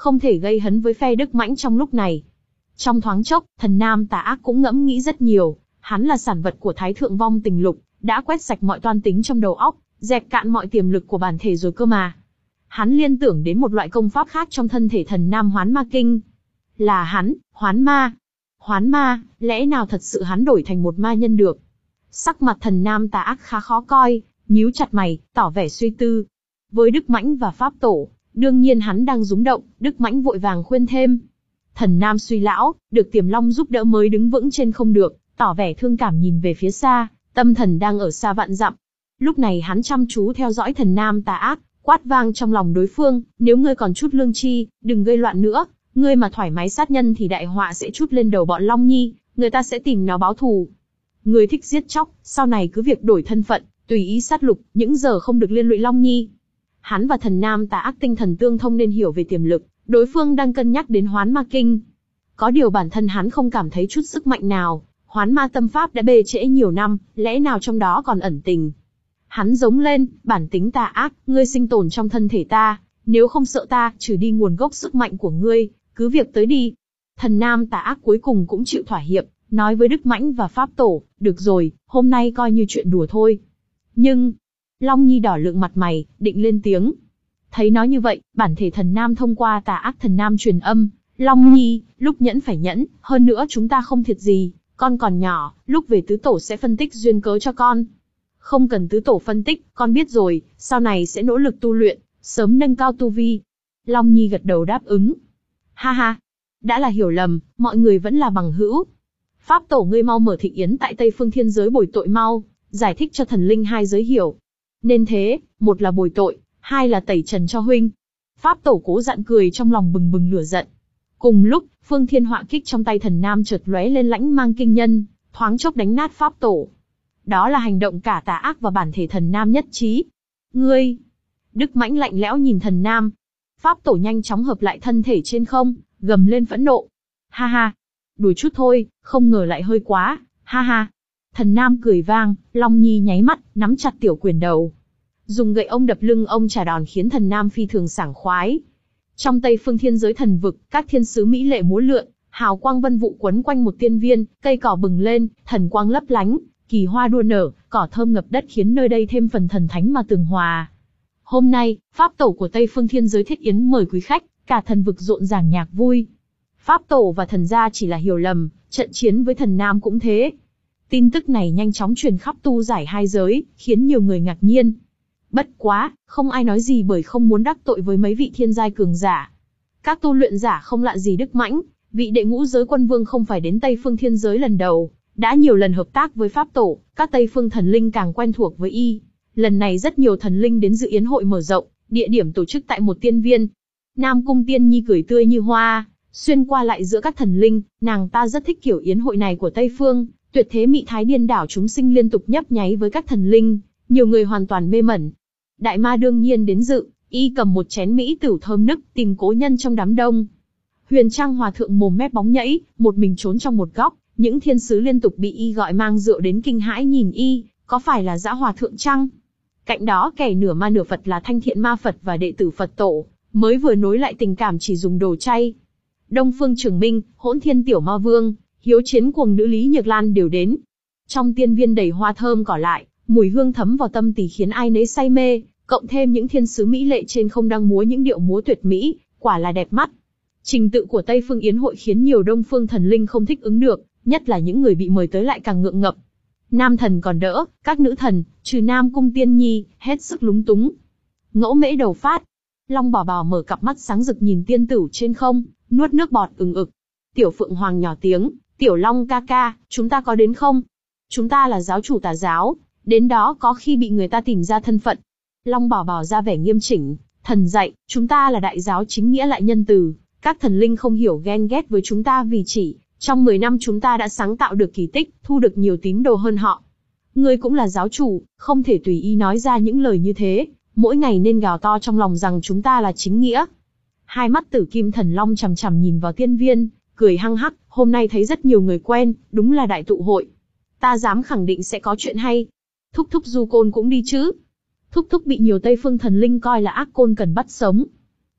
không thể gây hấn với phe Đức Mãnh trong lúc này. Trong thoáng chốc, thần nam tà ác cũng ngẫm nghĩ rất nhiều, hắn là sản vật của Thái Thượng Vong Tình Lục, đã quét sạch mọi toan tính trong đầu óc, dẹp cạn mọi tiềm lực của bản thể rồi cơ mà. Hắn liên tưởng đến một loại công pháp khác trong thân thể thần nam Hoán Ma Kinh. Là hắn, Hoán Ma. Hoán Ma, lẽ nào thật sự hắn đổi thành một ma nhân được? Sắc mặt thần nam tà ác khá khó coi, nhíu chặt mày, tỏ vẻ suy tư. Với Đức Mãnh và Pháp Tổ, đương nhiên hắn đang rúng động, Đức Mãnh vội vàng khuyên thêm. Thần nam suy lão, được Tiềm Long giúp đỡ mới đứng vững trên không được, tỏ vẻ thương cảm nhìn về phía xa, tâm thần đang ở xa vạn dặm. Lúc này hắn chăm chú theo dõi thần nam tà ác, quát vang trong lòng đối phương, nếu ngươi còn chút lương tri, đừng gây loạn nữa, ngươi mà thoải mái sát nhân thì đại họa sẽ trút lên đầu bọn Long Nhi, người ta sẽ tìm nó báo thù. Ngươi thích giết chóc, sau này cứ việc đổi thân phận, tùy ý sát lục, những giờ không được liên lụy Long Nhi. Hắn và thần nam tà ác tinh thần tương thông nên hiểu về tiềm lực, đối phương đang cân nhắc đến Hoán Ma Kinh. Có điều bản thân hắn không cảm thấy chút sức mạnh nào, Hoán Ma tâm pháp đã bê trễ nhiều năm, lẽ nào trong đó còn ẩn tình. Hắn giống lên, bản tính tà ác, ngươi sinh tồn trong thân thể ta, nếu không sợ ta, trừ đi nguồn gốc sức mạnh của ngươi, cứ việc tới đi. Thần nam tà ác cuối cùng cũng chịu thỏa hiệp, nói với Đức Mãnh và Pháp Tổ, được rồi, hôm nay coi như chuyện đùa thôi. Nhưng, Long Nhi đỏ lượng mặt mày, định lên tiếng. Thấy nói như vậy, bản thể thần nam thông qua tà ác thần nam truyền âm, Long Nhi, lúc nhẫn phải nhẫn, hơn nữa chúng ta không thiệt gì, con còn nhỏ, lúc về tứ tổ sẽ phân tích duyên cớ cho con. Không cần tứ tổ phân tích, con biết rồi, sau này sẽ nỗ lực tu luyện, sớm nâng cao tu vi. Long Nhi gật đầu đáp ứng. Ha ha, đã là hiểu lầm, mọi người vẫn là bằng hữu. Pháp Tổ ngươi mau mở thịnh yến tại Tây Phương Thiên Giới bồi tội mau, giải thích cho thần linh hai giới hiểu. Nên thế, một là bồi tội, hai là tẩy trần cho huynh. Pháp Tổ cố dặn cười trong lòng bừng bừng lửa giận. Cùng lúc, Phương Thiên Họa kích trong tay thần nam chợt lóe lên lãnh mang kinh nhân, thoáng chốc đánh nát Pháp Tổ. Đó là hành động cả tà ác và bản thể thần nam nhất trí. Ngươi! Đức Mãnh lạnh lẽo nhìn thần nam. Pháp Tổ nhanh chóng hợp lại thân thể trên không, gầm lên phẫn nộ. Ha ha! Đùa chút thôi, không ngờ lại hơi quá, ha ha! Thần nam cười vang, Long Nhi nháy mắt, nắm chặt tiểu quyền đầu. Dùng gậy ông đập lưng ông trả đòn khiến thần nam phi thường sảng khoái. Trong Tây Phương Thiên Giới thần vực, các thiên sứ mỹ lệ múa lượn, hào quang vân vụ quấn quanh một tiên viên, cây cỏ bừng lên, thần quang lấp lánh, kỳ hoa đua nở, cỏ thơm ngập đất khiến nơi đây thêm phần thần thánh mà tường hòa. Hôm nay, Pháp Tổ của Tây Phương Thiên Giới thiết yến mời quý khách, cả thần vực rộn ràng nhạc vui. Pháp Tổ và thần gia chỉ là hiểu lầm, trận chiến với thần nam cũng thế. Tin tức này nhanh chóng truyền khắp tu giải hai giới, khiến nhiều người ngạc nhiên. Bất quá, không ai nói gì bởi không muốn đắc tội với mấy vị thiên giai cường giả. Các tu luyện giả không lạ gì Đức Mãnh, vị đệ ngũ giới quân vương không phải đến Tây Phương Thiên Giới lần đầu, đã nhiều lần hợp tác với Pháp Tổ, các Tây Phương thần linh càng quen thuộc với y. Lần này rất nhiều thần linh đến dự yến hội mở rộng, địa điểm tổ chức tại một tiên viên. Nam Cung Tiên Nhi cười tươi như hoa, xuyên qua lại giữa các thần linh, nàng ta rất thích kiểu yến hội này của Tây Phương, tuyệt thế mị thái điên đảo chúng sinh liên tục nhấp nháy với các thần linh, nhiều người hoàn toàn mê mẩn. Đại ma đương nhiên đến dự, y cầm một chén mỹ tửu thơm nức tìm cố nhân trong đám đông. Huyền Trang Hòa Thượng mồm mép bóng nhẫy, một mình trốn trong một góc, những thiên sứ liên tục bị y gọi mang rượu đến kinh hãi nhìn y, có phải là Dã Hòa Thượng chăng? Cạnh đó kẻ nửa ma nửa Phật là Thanh Thiện Ma Phật và đệ tử Phật Tổ, mới vừa nối lại tình cảm chỉ dùng đồ chay. Đông Phương Trường Minh, Hỗn Thiên Tiểu Ma Vương, Hiếu Chiến Cuồng Nữ Lý Nhược Lan đều đến. Trong tiên viên đầy hoa thơm cỏ lại, mùi hương thấm vào tâm tỳ khiến ai nấy say mê, cộng thêm những thiên sứ mỹ lệ trên không đang múa những điệu múa tuyệt mỹ, quả là đẹp mắt. Trình tự của Tây Phương Yến hội khiến nhiều Đông Phương thần linh không thích ứng được, nhất là những người bị mời tới lại càng ngượng ngập. Nam thần còn đỡ, các nữ thần, trừ Nam Cung Tiên Nhi, hết sức lúng túng. Ngẫu Mễ đầu phát. Long Bảo Bảo mở cặp mắt sáng rực nhìn tiên tử trên không, nuốt nước bọt ừng ực. Tiểu Phượng Hoàng nhỏ tiếng, Tiểu Long ca ca, chúng ta có đến không? Chúng ta là giáo chủ tà giáo, đến đó có khi bị người ta tìm ra thân phận. Long Bảo Bảo ra vẻ nghiêm chỉnh, thần dạy, chúng ta là đại giáo chính nghĩa lại nhân từ, các thần linh không hiểu ghen ghét với chúng ta vì chỉ trong mười năm chúng ta đã sáng tạo được kỳ tích, thu được nhiều tín đồ hơn họ. Ngươi cũng là giáo chủ, không thể tùy ý nói ra những lời như thế, mỗi ngày nên gào to trong lòng rằng chúng ta là chính nghĩa. Hai mắt Tử Kim Thần Long chằm chằm nhìn vào tiên viên, cười hăng hắc, hôm nay thấy rất nhiều người quen, đúng là đại tụ hội. Ta dám khẳng định sẽ có chuyện hay. Thúc thúc Du Côn cũng đi chứ? Thúc thúc bị nhiều Tây Phương thần linh coi là ác côn cần bắt sống.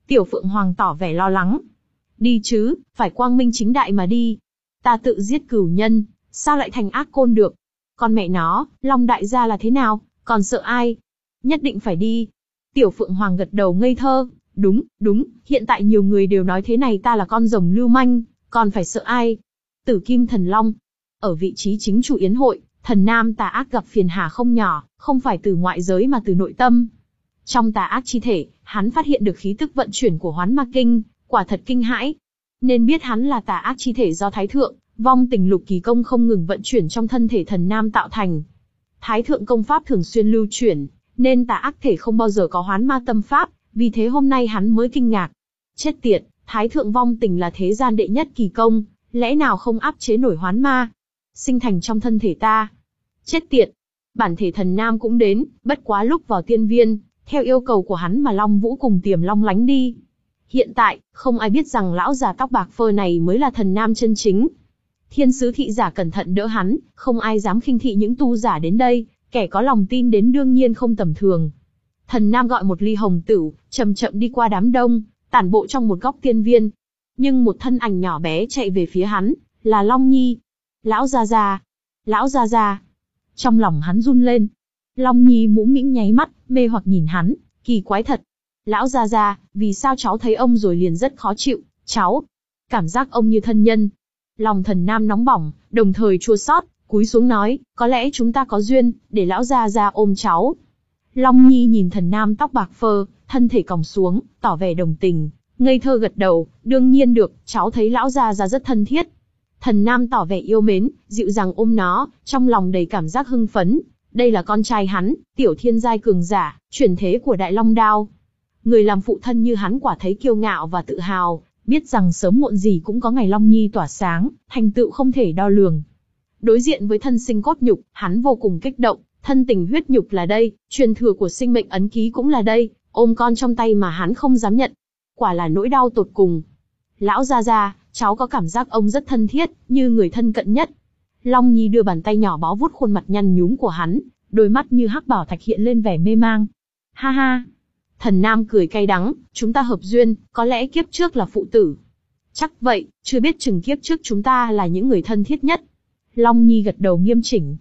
Tiểu Phượng Hoàng tỏ vẻ lo lắng. Đi chứ, phải quang minh chính đại mà đi. Ta tự giết cửu nhân, sao lại thành ác côn được? Con mẹ nó, Long đại gia là thế nào, còn sợ ai? Nhất định phải đi. Tiểu Phượng Hoàng gật đầu ngây thơ. Đúng, đúng, hiện tại nhiều người đều nói thế này, ta là con rồng lưu manh, còn phải sợ ai? Tử Kim Thần Long. Ở vị trí chính chủ yến hội, thần nam tà ác gặp phiền hà không nhỏ, không phải từ ngoại giới mà từ nội tâm. Trong tà ác chi thể, hắn phát hiện được khí tức vận chuyển của Hoán Ma Kinh, quả thật kinh hãi. Nên biết hắn là tà ác chi thể do Thái Thượng, vong tình lục kỳ công không ngừng vận chuyển trong thân thể thần nam tạo thành. Thái Thượng công pháp thường xuyên lưu chuyển, nên tà ác thể không bao giờ có Hoán Ma tâm pháp, vì thế hôm nay hắn mới kinh ngạc. Chết tiệt, Thái Thượng vong tình là thế gian đệ nhất kỳ công, lẽ nào không áp chế nổi Hoán Ma? Sinh thành trong thân thể ta. Chết tiệt, bản thể thần nam cũng đến, bất quá lúc vào tiên viên, theo yêu cầu của hắn mà Long Vũ cùng Tiềm Long lánh đi. Hiện tại, không ai biết rằng lão già tóc bạc phơ này mới là thần nam chân chính. Thiên sứ thị giả cẩn thận đỡ hắn, không ai dám khinh thị những tu giả đến đây, kẻ có lòng tin đến đương nhiên không tầm thường. Thần nam gọi một ly hồng tửu, chậm chậm đi qua đám đông, tản bộ trong một góc tiên viên. Nhưng một thân ảnh nhỏ bé chạy về phía hắn, là Long Nhi. Lão gia gia, lão gia gia. Trong lòng hắn run lên. Long Nhi mũm mĩm nháy mắt, mê hoặc nhìn hắn, kỳ quái thật. Lão gia gia, vì sao cháu thấy ông rồi liền rất khó chịu, cháu? Cảm giác ông như thân nhân. Lòng thần nam nóng bỏng, đồng thời chua xót, cúi xuống nói, có lẽ chúng ta có duyên, để lão gia gia ôm cháu. Long Nhi nhìn thần nam tóc bạc phơ, thân thể còng xuống, tỏ vẻ đồng tình, ngây thơ gật đầu, đương nhiên được, cháu thấy lão gia gia rất thân thiết. Thần nam tỏ vẻ yêu mến, dịu dàng ôm nó, trong lòng đầy cảm giác hưng phấn. Đây là con trai hắn, tiểu thiên giai cường giả, chuyển thế của Đại Long Đao. Người làm phụ thân như hắn quả thấy kiêu ngạo và tự hào, biết rằng sớm muộn gì cũng có ngày Long Nhi tỏa sáng, thành tựu không thể đo lường. Đối diện với thân sinh cốt nhục, hắn vô cùng kích động, thân tình huyết nhục là đây, truyền thừa của sinh mệnh ấn ký cũng là đây, ôm con trong tay mà hắn không dám nhận. Quả là nỗi đau tột cùng. Lão gia gia, cháu có cảm giác ông rất thân thiết, như người thân cận nhất. Long Nhi đưa bàn tay nhỏ bó vuốt khuôn mặt nhăn nhúm của hắn, đôi mắt như hắc bảo thạch hiện lên vẻ mê mang. Ha ha. Thần nam cười cay đắng, chúng ta hợp duyên, có lẽ kiếp trước là phụ tử. Chắc vậy, chưa biết chừng kiếp trước chúng ta là những người thân thiết nhất. Long Nhi gật đầu nghiêm chỉnh.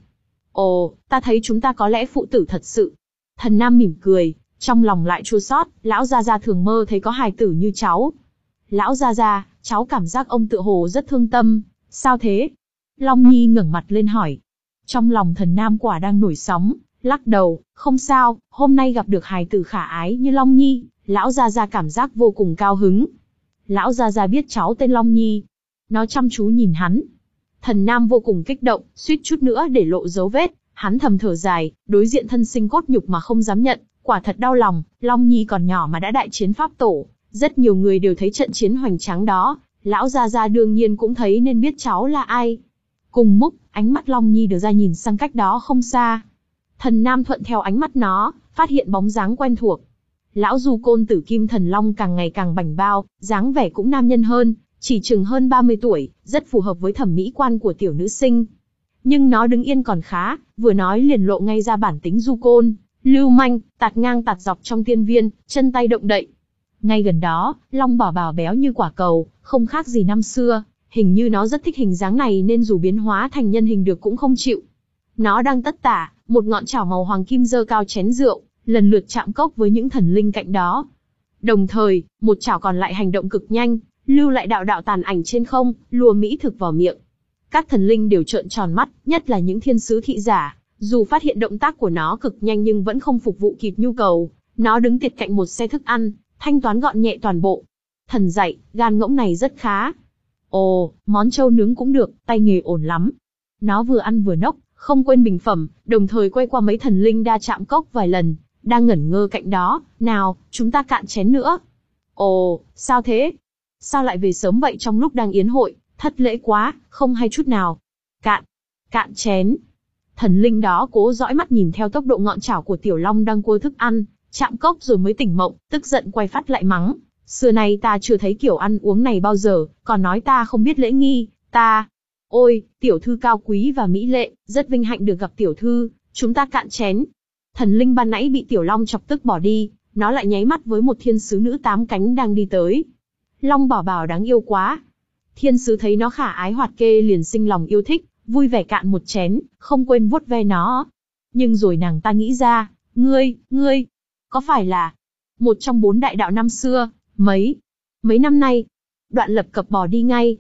Ồ, ta thấy chúng ta có lẽ phụ tử thật sự. Thần nam mỉm cười, trong lòng lại chua xót, lão gia gia thường mơ thấy có hài tử như cháu. Lão gia gia, cháu cảm giác ông tựa hồ rất thương tâm, sao thế? Long Nhi ngẩng mặt lên hỏi. Trong lòng thần nam quả đang nổi sóng, lắc đầu, không sao, hôm nay gặp được hài tử khả ái như Long Nhi, lão gia gia cảm giác vô cùng cao hứng. Lão gia gia biết cháu tên Long Nhi. Nó chăm chú nhìn hắn. Thần nam vô cùng kích động, suýt chút nữa để lộ dấu vết, hắn thầm thở dài, đối diện thân sinh cốt nhục mà không dám nhận, quả thật đau lòng, Long Nhi còn nhỏ mà đã đại chiến pháp tổ, rất nhiều người đều thấy trận chiến hoành tráng đó, lão gia gia đương nhiên cũng thấy nên biết cháu là ai. Cùng múc, ánh mắt Long Nhi được ra nhìn sang cách đó không xa. Thần nam thuận theo ánh mắt nó, phát hiện bóng dáng quen thuộc. Lão du côn Tử Kim Thần Long càng ngày càng bảnh bao, dáng vẻ cũng nam nhân hơn, chỉ chừng hơn ba mươi tuổi, rất phù hợp với thẩm mỹ quan của tiểu nữ sinh. Nhưng nó đứng yên còn khá, vừa nói liền lộ ngay ra bản tính du côn, lưu manh, tạt ngang tạt dọc trong tiên viên, chân tay động đậy. Ngay gần đó, Long Bảo Bảo béo như quả cầu, không khác gì năm xưa, hình như nó rất thích hình dáng này nên dù biến hóa thành nhân hình được cũng không chịu. Nó đang tất tả, một ngọn chảo màu hoàng kim giơ cao chén rượu, lần lượt chạm cốc với những thần linh cạnh đó. Đồng thời, một chảo còn lại hành động cực nhanh, lưu lại đạo đạo tàn ảnh trên không, lùa mỹ thực vào miệng. Các thần linh đều trợn tròn mắt, nhất là những thiên sứ thị giả, dù phát hiện động tác của nó cực nhanh nhưng vẫn không phục vụ kịp nhu cầu. Nó đứng tiệt cạnh một xe thức ăn, thanh toán gọn nhẹ toàn bộ. Thần dạy, gan ngỗng này rất khá. Ồ, món trâu nướng cũng được, tay nghề ổn lắm. Nó vừa ăn vừa nốc, không quên bình phẩm, đồng thời quay qua mấy thần linh đa chạm cốc vài lần, đang ngẩn ngơ cạnh đó, nào, chúng ta cạn chén nữa. Ồ, sao thế? Sao lại về sớm vậy trong lúc đang yến hội, thất lễ quá, không hay chút nào. Cạn, cạn chén. Thần linh đó cố dõi mắt nhìn theo tốc độ ngọn chảo của tiểu long đang cua thức ăn, chạm cốc rồi mới tỉnh mộng, tức giận quay phát lại mắng. Xưa nay ta chưa thấy kiểu ăn uống này bao giờ, còn nói ta không biết lễ nghi, ta... Ôi, tiểu thư cao quý và mỹ lệ, rất vinh hạnh được gặp tiểu thư, chúng ta cạn chén. Thần linh ban nãy bị tiểu long chọc tức bỏ đi, nó lại nháy mắt với một thiên sứ nữ tám cánh đang đi tới. Long Bảo Bảo đáng yêu quá. Thiên sứ thấy nó khả ái hoạt kê liền sinh lòng yêu thích, vui vẻ cạn một chén, không quên vuốt ve nó. Nhưng rồi nàng ta nghĩ ra, ngươi, ngươi, có phải là một trong bốn đại đạo năm xưa, mấy, mấy năm nay? Đoạn lập cập bỏ đi ngay.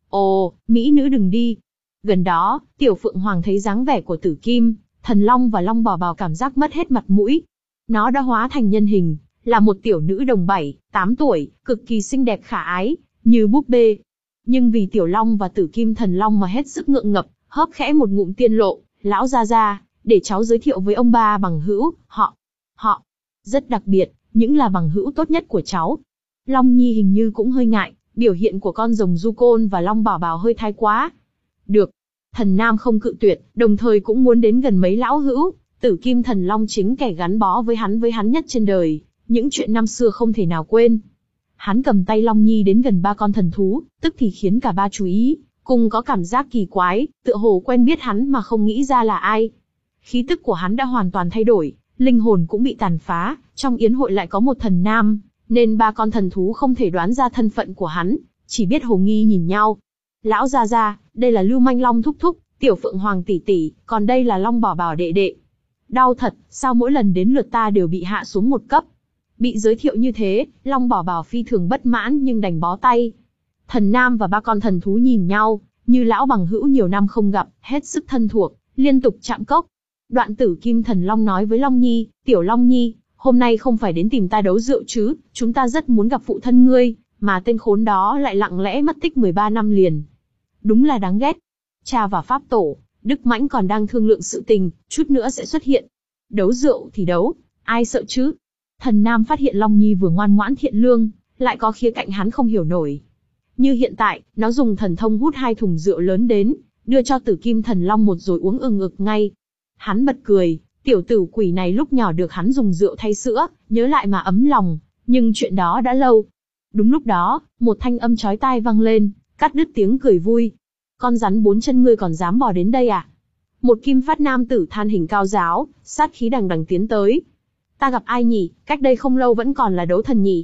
Ồ, mỹ nữ đừng đi. Gần đó, Tiểu Phượng Hoàng thấy dáng vẻ của Tử Kim, Thần Long và Long Bảo Bảo cảm giác mất hết mặt mũi. Nó đã hóa thành nhân hình, là một tiểu nữ đồng bảy, tám tuổi, cực kỳ xinh đẹp khả ái, như búp bê. Nhưng vì Tiểu Long và Tử Kim Thần Long mà hết sức ngượng ngập, hớp khẽ một ngụm tiên lộ, lão gia gia, để cháu giới thiệu với ông ba bằng hữu, họ, họ, rất đặc biệt, những là bằng hữu tốt nhất của cháu. Long Nhi hình như cũng hơi ngại, biểu hiện của con rồng du côn và Long Bảo Bảo hơi thái quá. Được, Thần Nam không cự tuyệt, đồng thời cũng muốn đến gần mấy lão hữu. Tử Kim Thần Long chính kẻ gắn bó với hắn với hắn nhất trên đời, những chuyện năm xưa không thể nào quên. Hắn cầm tay Long Nhi đến gần ba con thần thú, tức thì khiến cả ba chú ý, cùng có cảm giác kỳ quái, tựa hồ quen biết hắn mà không nghĩ ra là ai. Khí tức của hắn đã hoàn toàn thay đổi, linh hồn cũng bị tàn phá, trong yến hội lại có một thần nam, nên ba con thần thú không thể đoán ra thân phận của hắn, chỉ biết hồ nghi nhìn nhau. Lão gia gia, đây là Lưu Manh Long thúc thúc, Tiểu Phượng Hoàng tỷ tỷ, còn đây là Long Bảo Bảo đệ đệ. Đau thật, sao mỗi lần đến lượt ta đều bị hạ xuống một cấp? Bị giới thiệu như thế, Long Bảo Bảo phi thường bất mãn nhưng đành bó tay. Thần Nam và ba con thần thú nhìn nhau, như lão bằng hữu nhiều năm không gặp, hết sức thân thuộc, liên tục chạm cốc. Đoạn Tử Kim Thần Long nói với Long Nhi, Tiểu Long Nhi, hôm nay không phải đến tìm ta đấu rượu chứ, chúng ta rất muốn gặp phụ thân ngươi, mà tên khốn đó lại lặng lẽ mất tích mười ba năm liền. Đúng là đáng ghét. Cha và Pháp Tổ, Đức Mãnh còn đang thương lượng sự tình, chút nữa sẽ xuất hiện. Đấu rượu thì đấu, ai sợ chứ? Thần Nam phát hiện Long Nhi vừa ngoan ngoãn thiện lương, lại có khía cạnh hắn không hiểu nổi. Như hiện tại, nó dùng thần thông hút hai thùng rượu lớn đến, đưa cho Tử Kim Thần Long một rồi uống ừng ực ngay. Hắn bật cười, tiểu tử quỷ này lúc nhỏ được hắn dùng rượu thay sữa, nhớ lại mà ấm lòng, nhưng chuyện đó đã lâu. Đúng lúc đó, một thanh âm chói tai vang lên, cắt đứt tiếng cười vui. Con rắn bốn chân ngươi còn dám bò đến đây à? Một kim phát nam tử than hình cao giáo, sát khí đằng đằng tiến tới. Ta gặp ai nhỉ, cách đây không lâu vẫn còn là đấu thần nhỉ?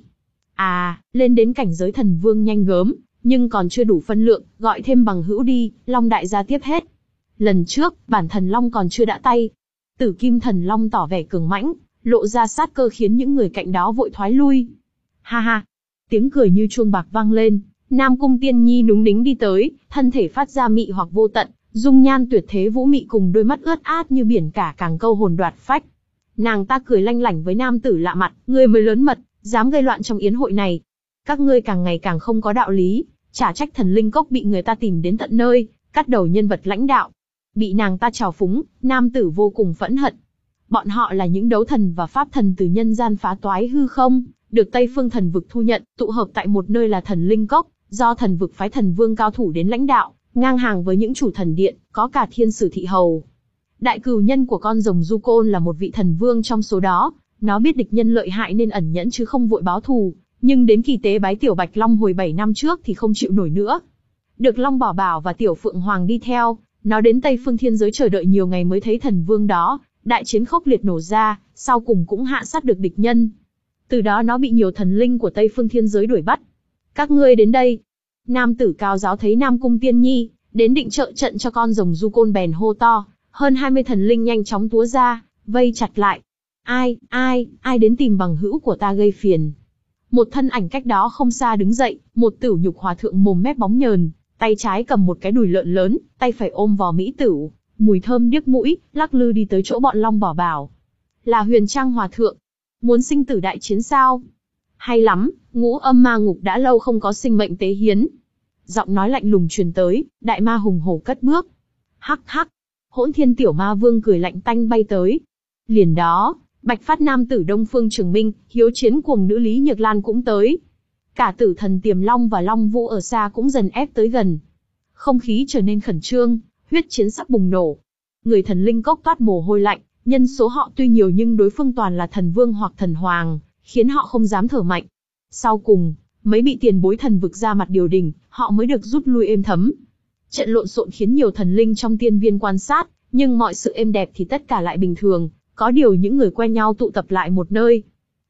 À, lên đến cảnh giới thần vương nhanh gớm, nhưng còn chưa đủ phân lượng, gọi thêm bằng hữu đi, Long đại gia tiếp hết. Lần trước, bản thần Long còn chưa đã tay. Tử Kim Thần Long tỏ vẻ cường mãnh, lộ ra sát cơ khiến những người cạnh đó vội thoái lui. Ha ha, tiếng cười như chuông bạc vang lên, Nam Cung Tiên Nhi núng nính đi tới, thân thể phát ra mị hoặc vô tận, dung nhan tuyệt thế vũ mị cùng đôi mắt ướt át như biển cả càng câu hồn đoạt phách. Nàng ta cười lanh lảnh với nam tử lạ mặt, ngươi mới lớn mật, dám gây loạn trong yến hội này. Các ngươi càng ngày càng không có đạo lý, chả trách thần linh cốc bị người ta tìm đến tận nơi, cắt đầu nhân vật lãnh đạo. Bị nàng ta trào phúng, nam tử vô cùng phẫn hận. Bọn họ là những đấu thần và pháp thần từ nhân gian phá toái hư không, được Tây Phương Thần Vực thu nhận, tụ hợp tại một nơi là thần linh cốc, do thần vực phái thần vương cao thủ đến lãnh đạo, ngang hàng với những chủ thần điện, có cả thiên sử thị hầu. Đại cừu nhân của con rồng du côn là một vị thần vương trong số đó, nó biết địch nhân lợi hại nên ẩn nhẫn chứ không vội báo thù, nhưng đến kỳ tế bái Tiểu Bạch Long hồi bảy năm trước thì không chịu nổi nữa. Được Long Bảo Bảo và Tiểu Phượng Hoàng đi theo, nó đến Tây Phương Thiên Giới chờ đợi nhiều ngày mới thấy thần vương đó, đại chiến khốc liệt nổ ra, sau cùng cũng hạ sát được địch nhân. Từ đó nó bị nhiều thần linh của Tây Phương Thiên Giới đuổi bắt. Các ngươi đến đây. Nam tử cao giáo thấy Nam Cung Tiên Nhi đến định trợ trận cho con rồng du côn bèn hô to, hơn hai mươi thần linh nhanh chóng túa ra, vây chặt lại. Ai, ai, ai đến tìm bằng hữu của ta gây phiền? Một thân ảnh cách đó không xa đứng dậy, một tửu nhục hòa thượng mồm mép bóng nhờn, tay trái cầm một cái đùi lợn lớn, tay phải ôm vò mỹ tửu, mùi thơm điếc mũi, lắc lư đi tới chỗ bọn Long Bảo Bảo. Là Huyền Trang hòa thượng. Muốn sinh tử đại chiến sao? Hay lắm, ngũ âm ma ngục đã lâu không có sinh mệnh tế hiến. Giọng nói lạnh lùng truyền tới, đại ma hùng hổ cất bước. Hắc hắc, Hỗn Thiên Tiểu Ma Vương cười lạnh tanh bay tới. Liền đó, Bạch Phát nam tử Đông Phương Trường Minh, hiếu chiến cuồng nữ Lý Nhược Lan cũng tới. Cả tử thần Tiềm Long và Long Vũ ở xa cũng dần ép tới gần. Không khí trở nên khẩn trương, huyết chiến sắp bùng nổ. Người thần linh cốc toát mồ hôi lạnh, nhân số họ tuy nhiều nhưng đối phương toàn là thần vương hoặc thần hoàng, khiến họ không dám thở mạnh. Sau cùng, mấy bị tiền bối thần vực ra mặt điều đình, họ mới được rút lui êm thấm. Trận lộn xộn khiến nhiều thần linh trong tiên viên quan sát, nhưng mọi sự êm đẹp thì tất cả lại bình thường, có điều những người quen nhau tụ tập lại một nơi.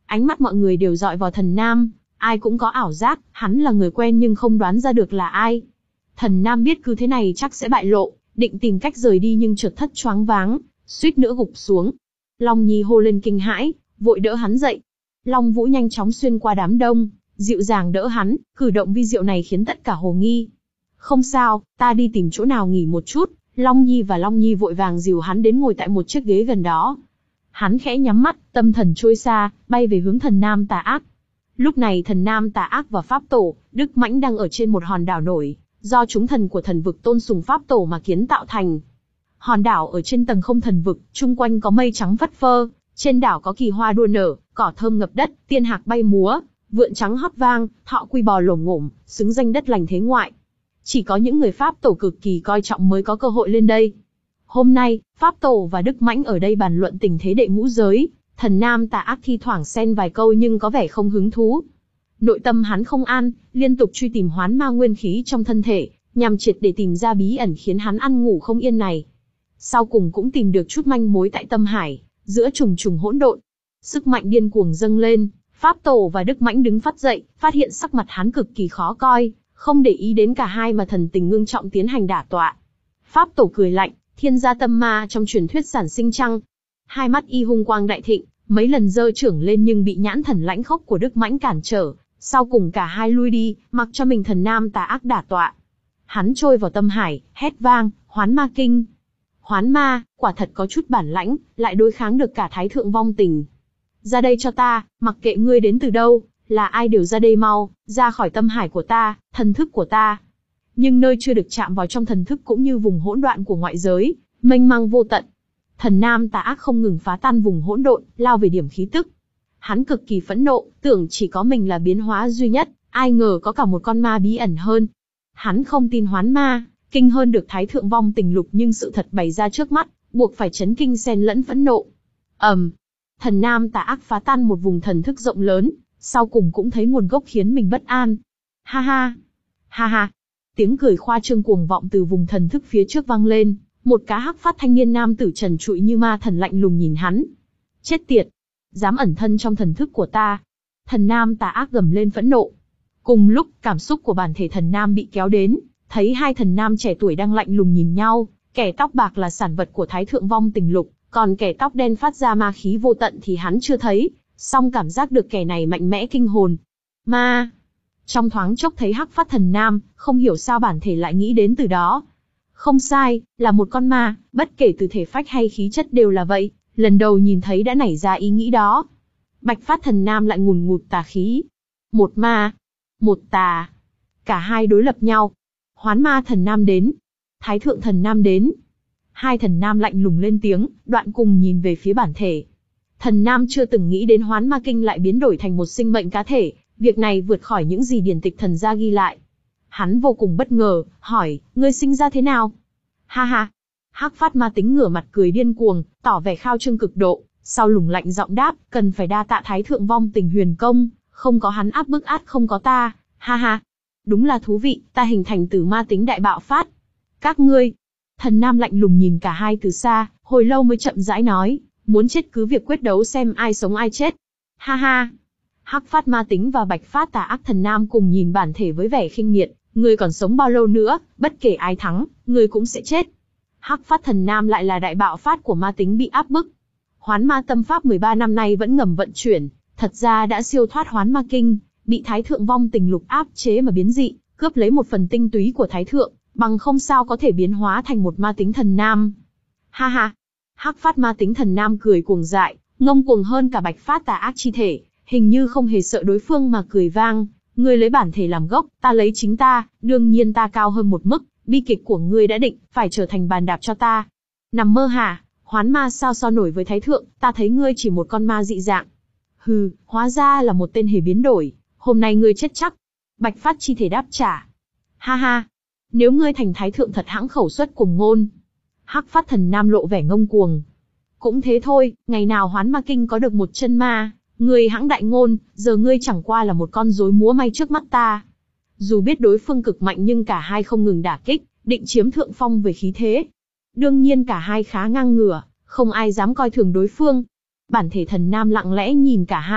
Ánh mắt mọi người đều dọi vào thần nam, ai cũng có ảo giác, hắn là người quen nhưng không đoán ra được là ai. Thần nam biết cứ thế này chắc sẽ bại lộ, định tìm cách rời đi nhưng chợt thất choáng váng, suýt nữa gục xuống. Long Nhi hô lên kinh hãi, vội đỡ hắn dậy. Long Vũ nhanh chóng xuyên qua đám đông, dịu dàng đỡ hắn, cử động vi diệu này khiến tất cả hồ nghi. Không sao, ta đi tìm chỗ nào nghỉ một chút. Long Nhi và Long Nhi vội vàng dìu hắn đến ngồi tại một chiếc ghế gần đó. Hắn khẽ nhắm mắt, tâm thần trôi xa, bay về hướng thần nam tà ác. Lúc này thần nam tà ác và pháp tổ, Đức Mãnh đang ở trên một hòn đảo nổi, do chúng thần của thần vực tôn sùng pháp tổ mà kiến tạo thành. Hòn đảo ở trên tầng không thần vực, chung quanh có mây trắng phất phơ, trên đảo có kỳ hoa đua nở, cỏ thơm ngập đất, tiên hạc bay múa, vượn trắng hót vang, thọ quy bò lổm ngổm, xứng danh đất lành thế ngoại. Chỉ có những người pháp tổ cực kỳ coi trọng mới có cơ hội lên đây. Hôm nay, pháp tổ và Đức Mãnh ở đây bàn luận tình thế đệ ngũ giới, thần nam tà ác thi thoảng xen vài câu nhưng có vẻ không hứng thú. Nội tâm hắn không an, liên tục truy tìm hoán ma nguyên khí trong thân thể, nhằm triệt để tìm ra bí ẩn khiến hắn ăn ngủ không yên này. Sau cùng cũng tìm được chút manh mối tại tâm hải, giữa trùng trùng hỗn độn. Sức mạnh điên cuồng dâng lên, pháp tổ và Đức Mãnh đứng phắt dậy, phát hiện sắc mặt hắn cực kỳ khó coi, không để ý đến cả hai mà thần tình ngưng trọng tiến hành đả tọa. Pháp tổ cười lạnh, thiên gia tâm ma trong truyền thuyết sản sinh chăng? Hai mắt y hung quang đại thịnh, mấy lần giơ trưởng lên nhưng bị nhãn thần lãnh khốc của Đức Mãnh cản trở, sau cùng cả hai lui đi, mặc cho mình thần nam tà ác đả tọa. Hắn trôi vào tâm hải, hét vang, hoán ma kinh. Hoán ma, quả thật có chút bản lãnh, lại đối kháng được cả thái thượng vong tình. Ra đây cho ta, mặc kệ ngươi đến từ đâu, là ai đều ra đây mau, ra khỏi tâm hải của ta, thần thức của ta. Nhưng nơi chưa được chạm vào trong thần thức cũng như vùng hỗn loạn của ngoại giới, mênh mang vô tận. Thần nam tà ác không ngừng phá tan vùng hỗn độn, lao về điểm khí tức. Hắn cực kỳ phẫn nộ, tưởng chỉ có mình là biến hóa duy nhất, ai ngờ có cả một con ma bí ẩn hơn. Hắn không tin hoán ma, kinh hơn được thái thượng vong tình lục nhưng sự thật bày ra trước mắt, buộc phải chấn kinh xen lẫn phẫn nộ. ầm, um, thần nam tà ác phá tan một vùng thần thức rộng lớn, sau cùng cũng thấy nguồn gốc khiến mình bất an. Ha ha, ha ha, tiếng cười khoa trương cuồng vọng từ vùng thần thức phía trước vang lên, một cá hắc phát thanh niên nam tử trần trụi như ma thần lạnh lùng nhìn hắn. Chết tiệt, dám ẩn thân trong thần thức của ta. Thần nam tà ác gầm lên phẫn nộ. Cùng lúc, cảm xúc của bản thể thần nam bị kéo đến, thấy hai thần nam trẻ tuổi đang lạnh lùng nhìn nhau, kẻ tóc bạc là sản vật của thái thượng vong tình lục, còn kẻ tóc đen phát ra ma khí vô tận thì hắn chưa thấy, song cảm giác được kẻ này mạnh mẽ kinh hồn. Ma! Trong thoáng chốc thấy hắc phát thần nam, không hiểu sao bản thể lại nghĩ đến từ đó. Không sai, là một con ma, bất kể từ thể phách hay khí chất đều là vậy, lần đầu nhìn thấy đã nảy ra ý nghĩ đó. Bạch phát thần nam lại ngùn ngụt tà khí. Một ma, một tà. Cả hai đối lập nhau. Hoán ma thần nam đến. Thái thượng thần nam đến. Hai thần nam lạnh lùng lên tiếng, đoạn cùng nhìn về phía bản thể. Thần nam chưa từng nghĩ đến hoán ma kinh lại biến đổi thành một sinh mệnh cá thể, việc này vượt khỏi những gì điển tịch thần gia ghi lại. Hắn vô cùng bất ngờ, hỏi, ngươi sinh ra thế nào? Ha ha. Hắc phát ma tính ngửa mặt cười điên cuồng, tỏ vẻ khao trương cực độ, sau lùng lạnh giọng đáp, cần phải đa tạ thái thượng vong tình huyền công, không có hắn áp bức át không có ta, ha ha. Đúng là thú vị, ta hình thành từ ma tính đại bạo phát. Các ngươi. Thần nam lạnh lùng nhìn cả hai từ xa, hồi lâu mới chậm rãi nói, muốn chết cứ việc quyết đấu xem ai sống ai chết. Ha ha. Hắc phát ma tính và bạch phát tà ác thần nam cùng nhìn bản thể với vẻ khinh miệt, ngươi còn sống bao lâu nữa, bất kể ai thắng, ngươi cũng sẽ chết. Hắc phát thần nam lại là đại bạo phát của ma tính bị áp bức. Hoán ma tâm pháp mười ba năm nay vẫn ngầm vận chuyển, thật ra đã siêu thoát hoán ma kinh, bị thái thượng vong tình lục áp chế mà biến dị, cướp lấy một phần tinh túy của thái thượng, bằng không sao có thể biến hóa thành một ma tính thần nam. Ha ha. Hắc phát ma tính thần nam cười cuồng dại, ngông cuồng hơn cả bạch phát tà ác chi thể, hình như không hề sợ đối phương mà cười vang. Ngươi lấy bản thể làm gốc, ta lấy chính ta, đương nhiên ta cao hơn một mức, bi kịch của ngươi đã định, phải trở thành bàn đạp cho ta. Nằm mơ hả, hoán ma sao so nổi với thái thượng, ta thấy ngươi chỉ một con ma dị dạng. Hừ, hóa ra là một tên hề biến đổi, hôm nay ngươi chết chắc. Bạch phát chi thể đáp trả. Ha ha, nếu ngươi thành thái thượng thật hãng khẩu xuất cuồng ngôn. Hắc phát thần nam lộ vẻ ngông cuồng. Cũng thế thôi, ngày nào hoán ma kinh có được một chân ma, ngươi hãng đại ngôn, giờ ngươi chẳng qua là một con rối múa may trước mắt ta. Dù biết đối phương cực mạnh nhưng cả hai không ngừng đả kích, định chiếm thượng phong về khí thế. Đương nhiên cả hai khá ngang ngửa, không ai dám coi thường đối phương. Bản thể thần nam lặng lẽ nhìn cả hai,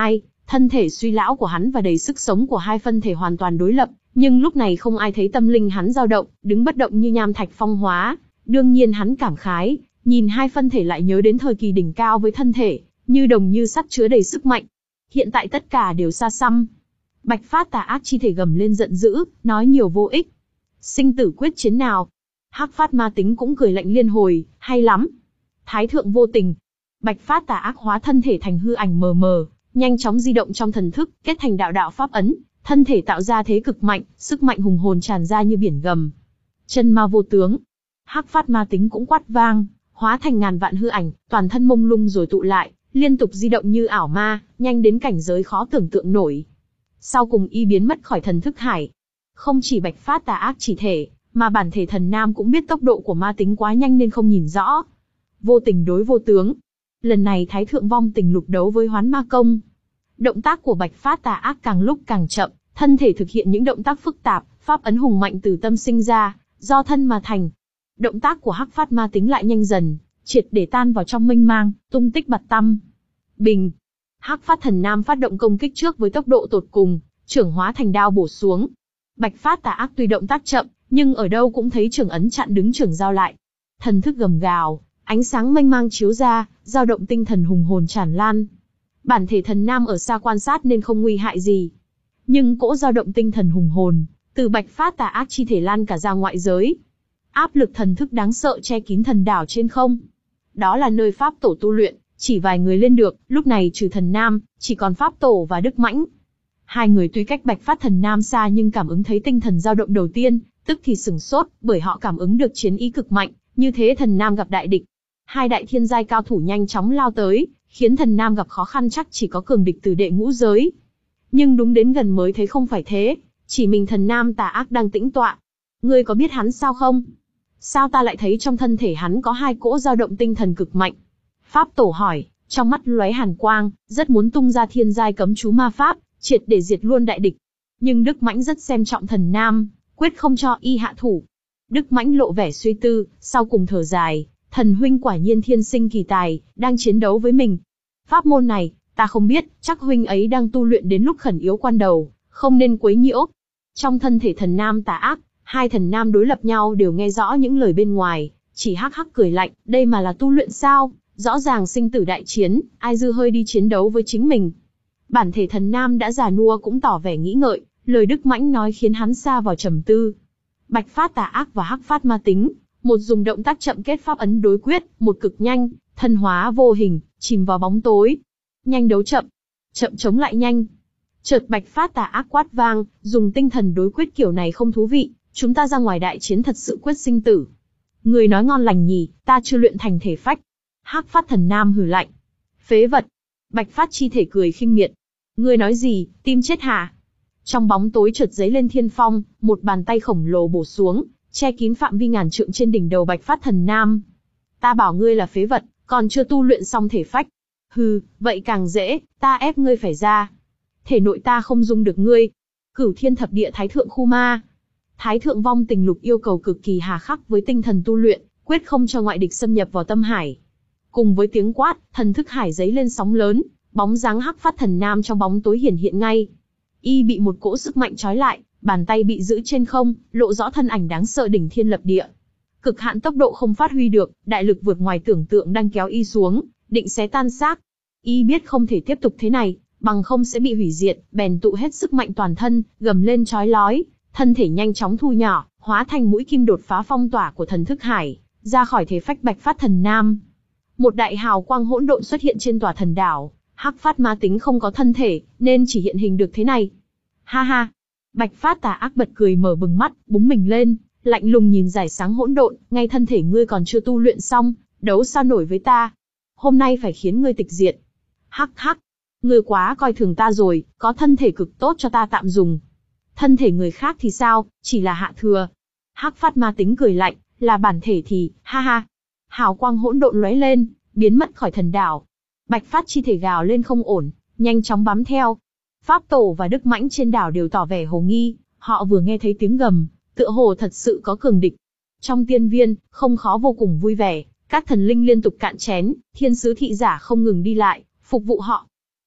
Thân thể suy lão của hắn và đầy sức sống của hai phân thể hoàn toàn đối lập, nhưng lúc này không ai thấy tâm linh hắn dao động, đứng bất động như nham thạch phong hóa. Đương nhiên hắn cảm khái, nhìn hai phân thể lại nhớ đến thời kỳ đỉnh cao với thân thể, như đồng như sắt chứa đầy sức mạnh. Hiện tại tất cả đều xa xăm. Bạch Phát Tà Ác chi thể gầm lên giận dữ, nói nhiều vô ích. Sinh tử quyết chiến nào? Hắc Phát Ma Tính cũng cười lạnh liên hồi, hay lắm. Thái thượng vô tình. Bạch Phát Tà Ác hóa thân thể thành hư ảnh mờ mờ, nhanh chóng di động trong thần thức, kết thành đạo đạo pháp ấn, thân thể tạo ra thế cực mạnh, sức mạnh hùng hồn tràn ra như biển gầm. Chân ma vô tướng. Hắc Phát Ma Tính cũng quát vang, hóa thành ngàn vạn hư ảnh, toàn thân mông lung rồi tụ lại, liên tục di động như ảo ma, nhanh đến cảnh giới khó tưởng tượng nổi. Sau cùng y biến mất khỏi thần thức hải. Không chỉ Bạch Phát Tà Ác chỉ thể, mà bản thể thần nam cũng biết tốc độ của ma tính quá nhanh nên không nhìn rõ. Vô tình đối vô tướng. Lần này Thái Thượng Vong Tình Lục đấu với Hoán Ma Công. Động tác của Bạch Phát Tà Ác càng lúc càng chậm, thân thể thực hiện những động tác phức tạp, pháp ấn hùng mạnh từ tâm sinh ra, do thân mà thành. Động tác của Hắc Phát Ma Tính lại nhanh dần, triệt để tan vào trong mênh mang, tung tích bặt tăm. Bình. Hắc Phát Thần Nam phát động công kích trước với tốc độ tột cùng, trưởng hóa thành đao bổ xuống. Bạch Phát Tà Ác tuy động tác chậm, nhưng ở đâu cũng thấy trưởng ấn chặn đứng trưởng giao lại. Thần thức gầm gào, ánh sáng mênh mang chiếu ra, dao động tinh thần hùng hồn tràn lan. Bản thể thần nam ở xa quan sát nên không nguy hại gì. Nhưng cỗ dao động tinh thần hùng hồn, từ Bạch Phát Tà Ác chi thể lan cả ra ngoại giới. Áp lực thần thức đáng sợ che kín thần đảo trên không. Đó là nơi Pháp Tổ tu luyện, chỉ vài người lên được, lúc này trừ thần nam, chỉ còn Pháp Tổ và Đức Mãnh. Hai người tuy cách Bạch Phát Thần Nam xa nhưng cảm ứng thấy tinh thần dao động đầu tiên, tức thì sửng sốt, bởi họ cảm ứng được chiến ý cực mạnh, như thế thần nam gặp đại địch. Hai đại thiên giai cao thủ nhanh chóng lao tới, khiến thần nam gặp khó khăn chắc chỉ có cường địch từ đệ ngũ giới. Nhưng đúng đến gần mới thấy không phải thế, chỉ mình thần nam Tà Ác đang tĩnh tọa. Ngươi có biết hắn sao không? Sao ta lại thấy trong thân thể hắn có hai cỗ dao động tinh thần cực mạnh? Pháp Tổ hỏi, trong mắt lóe hàn quang, rất muốn tung ra thiên giai cấm chú ma pháp, triệt để diệt luôn đại địch. Nhưng Đức Mãnh rất xem trọng thần nam, quyết không cho y hạ thủ. Đức Mãnh lộ vẻ suy tư, sau cùng thở dài, thần huynh quả nhiên thiên sinh kỳ tài, đang chiến đấu với mình. Pháp môn này, ta không biết, chắc huynh ấy đang tu luyện đến lúc khẩn yếu quan đầu, không nên quấy nhiễu. Trong thân thể thần nam Tà Ác, hai thần nam đối lập nhau đều nghe rõ những lời bên ngoài, chỉ hắc hắc cười lạnh, đây mà là tu luyện sao? Rõ ràng sinh tử đại chiến, ai dư hơi đi chiến đấu với chính mình. Bản thể thần nam đã già nua cũng tỏ vẻ nghĩ ngợi, lời Đức Mãnh nói khiến hắn sa vào trầm tư. Bạch Phát Tà Ác và Hắc Phát Ma Tính, một dùng động tác chậm kết pháp ấn đối quyết, một cực nhanh, thân hóa vô hình, chìm vào bóng tối. Nhanh đấu chậm, chậm chống lại nhanh. Chợt Bạch Phát Tà Ác quát vang, dùng tinh thần đối quyết kiểu này không thú vị, chúng ta ra ngoài đại chiến thật sự quyết sinh tử. Người nói ngon lành nhỉ, ta chưa luyện thành thể phách. Hắc Phát Thần Nam hừ lạnh. Phế vật. Bạch Phát chi thể cười khinh miệt. Ngươi nói gì, tim chết hả? Trong bóng tối chợt giấy lên thiên phong, một bàn tay khổng lồ bổ xuống, che kín phạm vi ngàn trượng trên đỉnh đầu Bạch Phát Thần Nam. Ta bảo ngươi là phế vật, còn chưa tu luyện xong thể phách. Hừ, vậy càng dễ, ta ép ngươi phải ra. Thể nội ta không dung được ngươi. Cửu Thiên Thập Địa Thái Thượng Khu Ma. Thái Thượng Vong Tình Lục yêu cầu cực kỳ hà khắc với tinh thần tu luyện, quyết không cho ngoại địch xâm nhập vào tâm hải. Cùng với tiếng quát, thần thức hải giấy lên sóng lớn, bóng dáng Hắc Phát Thần Nam trong bóng tối hiển hiện ngay. Y bị một cỗ sức mạnh trói lại, bàn tay bị giữ trên không, lộ rõ thân ảnh đáng sợ đỉnh thiên lập địa. Cực hạn tốc độ không phát huy được, đại lực vượt ngoài tưởng tượng đang kéo y xuống, định xé tan xác. Y biết không thể tiếp tục thế này, bằng không sẽ bị hủy diệt, bèn tụ hết sức mạnh toàn thân, gầm lên chói lói, thân thể nhanh chóng thu nhỏ, hóa thành mũi kim đột phá phong tỏa của thần thức hải, ra khỏi thể phách Bạch Phát Thần Nam. Một đại hào quang hỗn độn xuất hiện trên tòa thần đảo. Hắc Phát Ma Tính không có thân thể, nên chỉ hiện hình được thế này. Ha ha! Bạch Phát Tà Ác bật cười mở bừng mắt, búng mình lên, lạnh lùng nhìn dải sáng hỗn độn, ngay thân thể ngươi còn chưa tu luyện xong, đấu sao nổi với ta? Hôm nay phải khiến ngươi tịch diệt. Hắc hắc! Ngươi quá coi thường ta rồi, có thân thể cực tốt cho ta tạm dùng. Thân thể người khác thì sao, chỉ là hạ thừa. Hắc Phát Ma Tính cười lạnh, là bản thể thì, ha ha! Hào quang hỗn độn lóe lên, biến mất khỏi thần đảo. Bạch Phát chi thể gào lên không ổn, nhanh chóng bám theo. Pháp Tổ và Đức Mãnh trên đảo đều tỏ vẻ hồ nghi, họ vừa nghe thấy tiếng gầm, tựa hồ thật sự có cường địch. Trong tiên viên, không khó vô cùng vui vẻ, các thần linh liên tục cạn chén, thiên sứ thị giả không ngừng đi lại, phục vụ họ.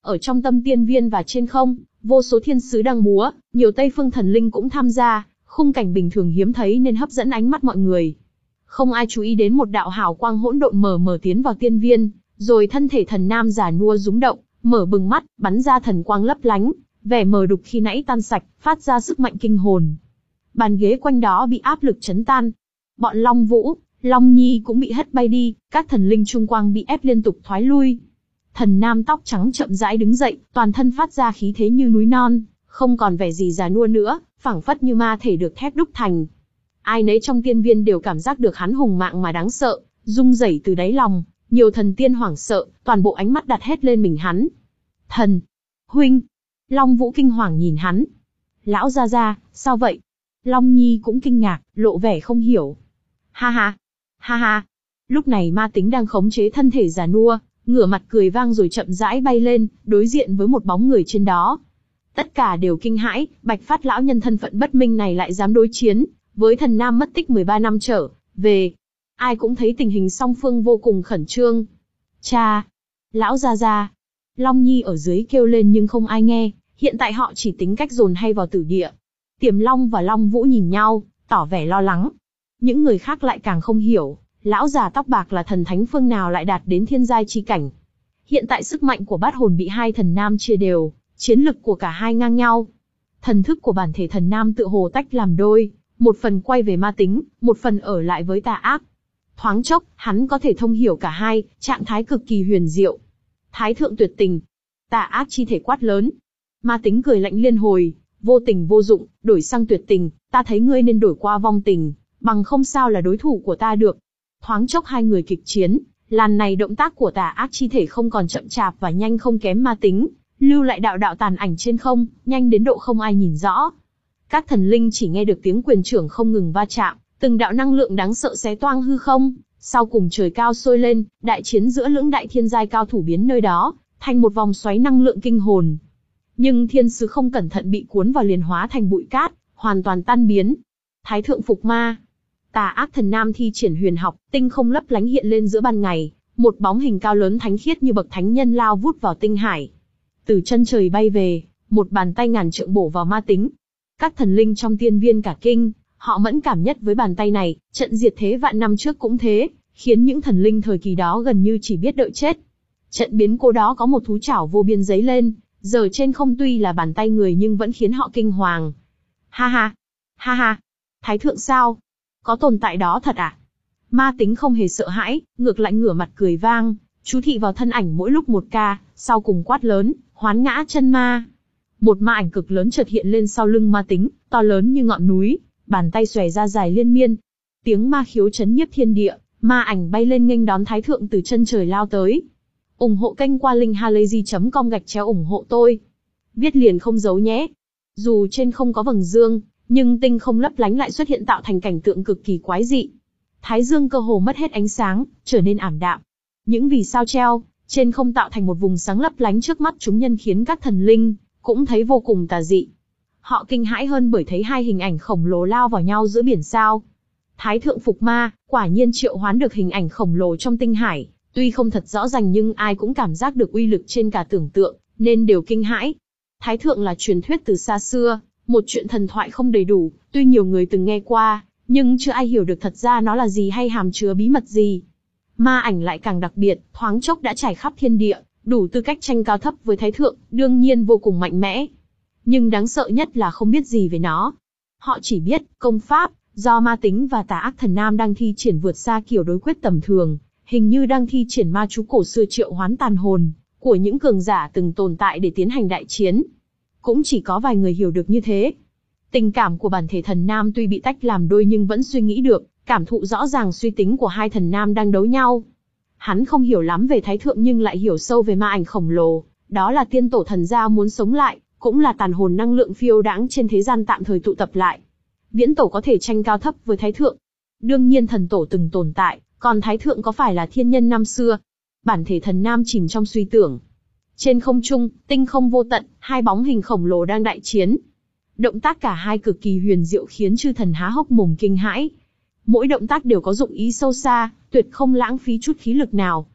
Ở trong tâm tiên viên và trên không, vô số thiên sứ đang múa, nhiều Tây phương thần linh cũng tham gia, khung cảnh bình thường hiếm thấy nên hấp dẫn ánh mắt mọi người. Không ai chú ý đến một đạo hào quang hỗn độn mờ mờ tiến vào tiên viên, rồi thân thể thần nam già nua rúng động, mở bừng mắt, bắn ra thần quang lấp lánh, vẻ mờ đục khi nãy tan sạch, phát ra sức mạnh kinh hồn. Bàn ghế quanh đó bị áp lực chấn tan. Bọn Long Vũ, Long Nhi cũng bị hất bay đi, các thần linh trung quang bị ép liên tục thoái lui. Thần nam tóc trắng chậm rãi đứng dậy, toàn thân phát ra khí thế như núi non, không còn vẻ gì già nua nữa, phảng phất như ma thể được thép đúc thành. Ai nấy trong tiên viên đều cảm giác được hắn hùng mạng mà đáng sợ, rung rẩy từ đáy lòng, nhiều thần tiên hoảng sợ, toàn bộ ánh mắt đặt hết lên mình hắn. Thần! Huynh! Long Vũ kinh hoàng nhìn hắn. Lão gia gia, sao vậy? Long Nhi cũng kinh ngạc, lộ vẻ không hiểu. Ha ha! Ha ha! Lúc này ma tính đang khống chế thân thể già nua, ngửa mặt cười vang rồi chậm rãi bay lên, đối diện với một bóng người trên đó. Tất cả đều kinh hãi, Bạch Phát lão nhân thân phận bất minh này lại dám đối chiến với thần nam mất tích mười ba năm trở về. Ai cũng thấy tình hình song phương vô cùng khẩn trương. Cha! Lão gia gia! Long Nhi ở dưới kêu lên nhưng không ai nghe, hiện tại họ chỉ tính cách dồn hay vào tử địa. Tiềm Long và Long Vũ nhìn nhau, tỏ vẻ lo lắng. Những người khác lại càng không hiểu, lão già tóc bạc là thần thánh phương nào lại đạt đến thiên giai chi cảnh. Hiện tại sức mạnh của bát hồn bị hai thần nam chia đều, chiến lực của cả hai ngang nhau. Thần thức của bản thể thần nam tự hồ tách làm đôi, một phần quay về ma tính, một phần ở lại với tà ác. Thoáng chốc, hắn có thể thông hiểu cả hai, trạng thái cực kỳ huyền diệu. Thái thượng tuyệt tình. Tà ác chi thể quát lớn. Ma tính cười lạnh liên hồi, vô tình vô dụng, đổi sang tuyệt tình, ta thấy ngươi nên đổi qua vong tình, bằng không sao là đối thủ của ta được. Thoáng chốc hai người kịch chiến, lần này động tác của tà ác chi thể không còn chậm chạp và nhanh không kém ma tính, lưu lại đạo đạo tàn ảnh trên không, nhanh đến độ không ai nhìn rõ. Các thần linh chỉ nghe được tiếng quyền trưởng không ngừng va chạm, từng đạo năng lượng đáng sợ xé toang hư không, sau cùng trời cao sôi lên, đại chiến giữa lưỡng đại thiên giai cao thủ biến nơi đó, thành một vòng xoáy năng lượng kinh hồn. Nhưng thiên sứ không cẩn thận bị cuốn vào liền hóa thành bụi cát, hoàn toàn tan biến. Thái thượng phục ma. Tà ác thần nam thi triển huyền học, tinh không lấp lánh hiện lên giữa ban ngày, một bóng hình cao lớn thánh khiết như bậc thánh nhân lao vút vào tinh hải. Từ chân trời bay về, một bàn tay ngàn trượng bổ vào ma tính. Các thần linh trong tiên viên cả kinh, họ mẫn cảm nhất với bàn tay này, trận diệt thế vạn năm trước cũng thế, khiến những thần linh thời kỳ đó gần như chỉ biết đợi chết. Trận biến cố đó có một thú chảo vô biên giấy lên, giờ trên không tuy là bàn tay người nhưng vẫn khiến họ kinh hoàng. Ha ha! Ha ha! Thái thượng sao? Có tồn tại đó thật à? Ma tính không hề sợ hãi, ngược lại ngửa mặt cười vang, chú thị vào thân ảnh mỗi lúc một ca, sau cùng quát lớn, hoán ngã chân ma. Một ma ảnh cực lớn chợt hiện lên sau lưng ma tính, to lớn như ngọn núi, bàn tay xòe ra dài liên miên. Tiếng ma khiếu chấn nhiếp thiên địa, ma ảnh bay lên nghênh đón thái thượng từ chân trời lao tới. Ủng hộ kênh qua link halayzi chấm com gạch chéo ủng hộ tôi. Viết liền không giấu nhé. Dù trên không có vầng dương, nhưng tinh không lấp lánh lại xuất hiện tạo thành cảnh tượng cực kỳ quái dị. Thái dương cơ hồ mất hết ánh sáng, trở nên ảm đạm. Những vì sao treo trên không tạo thành một vùng sáng lấp lánh trước mắt chúng nhân khiến các thần linh cũng thấy vô cùng tà dị. Họ kinh hãi hơn bởi thấy hai hình ảnh khổng lồ lao vào nhau giữa biển sao. Thái thượng phục ma, quả nhiên triệu hoán được hình ảnh khổng lồ trong tinh hải, tuy không thật rõ ràng nhưng ai cũng cảm giác được uy lực trên cả tưởng tượng, nên đều kinh hãi. Thái thượng là truyền thuyết từ xa xưa, một chuyện thần thoại không đầy đủ, tuy nhiều người từng nghe qua, nhưng chưa ai hiểu được thật ra nó là gì hay hàm chứa bí mật gì. Ma ảnh lại càng đặc biệt, thoáng chốc đã trải khắp thiên địa, đủ tư cách tranh cao thấp với thái thượng, đương nhiên vô cùng mạnh mẽ. Nhưng đáng sợ nhất là không biết gì về nó. Họ chỉ biết, công pháp, do ma tính và tà ác thần nam đang thi triển vượt xa kiểu đối quyết tầm thường, hình như đang thi triển ma chú cổ xưa triệu hoán tàn hồn của những cường giả từng tồn tại để tiến hành đại chiến. Cũng chỉ có vài người hiểu được như thế. Tình cảm của bản thể thần nam tuy bị tách làm đôi nhưng vẫn suy nghĩ được, cảm thụ rõ ràng suy tính của hai thần nam đang đấu nhau. Hắn không hiểu lắm về thái thượng nhưng lại hiểu sâu về ma ảnh khổng lồ, đó là tiên tổ thần gia muốn sống lại, cũng là tàn hồn năng lượng phiêu đãng trên thế gian tạm thời tụ tập lại. Viễn tổ có thể tranh cao thấp với thái thượng. Đương nhiên thần tổ từng tồn tại, còn thái thượng có phải là thiên nhân năm xưa? Bản thể thần nam chìm trong suy tưởng. Trên không trung, tinh không vô tận, hai bóng hình khổng lồ đang đại chiến. Động tác cả hai cực kỳ huyền diệu khiến chư thần há hốc mồm kinh hãi. Mỗi động tác đều có dụng ý sâu xa, tuyệt không lãng phí chút khí lực nào.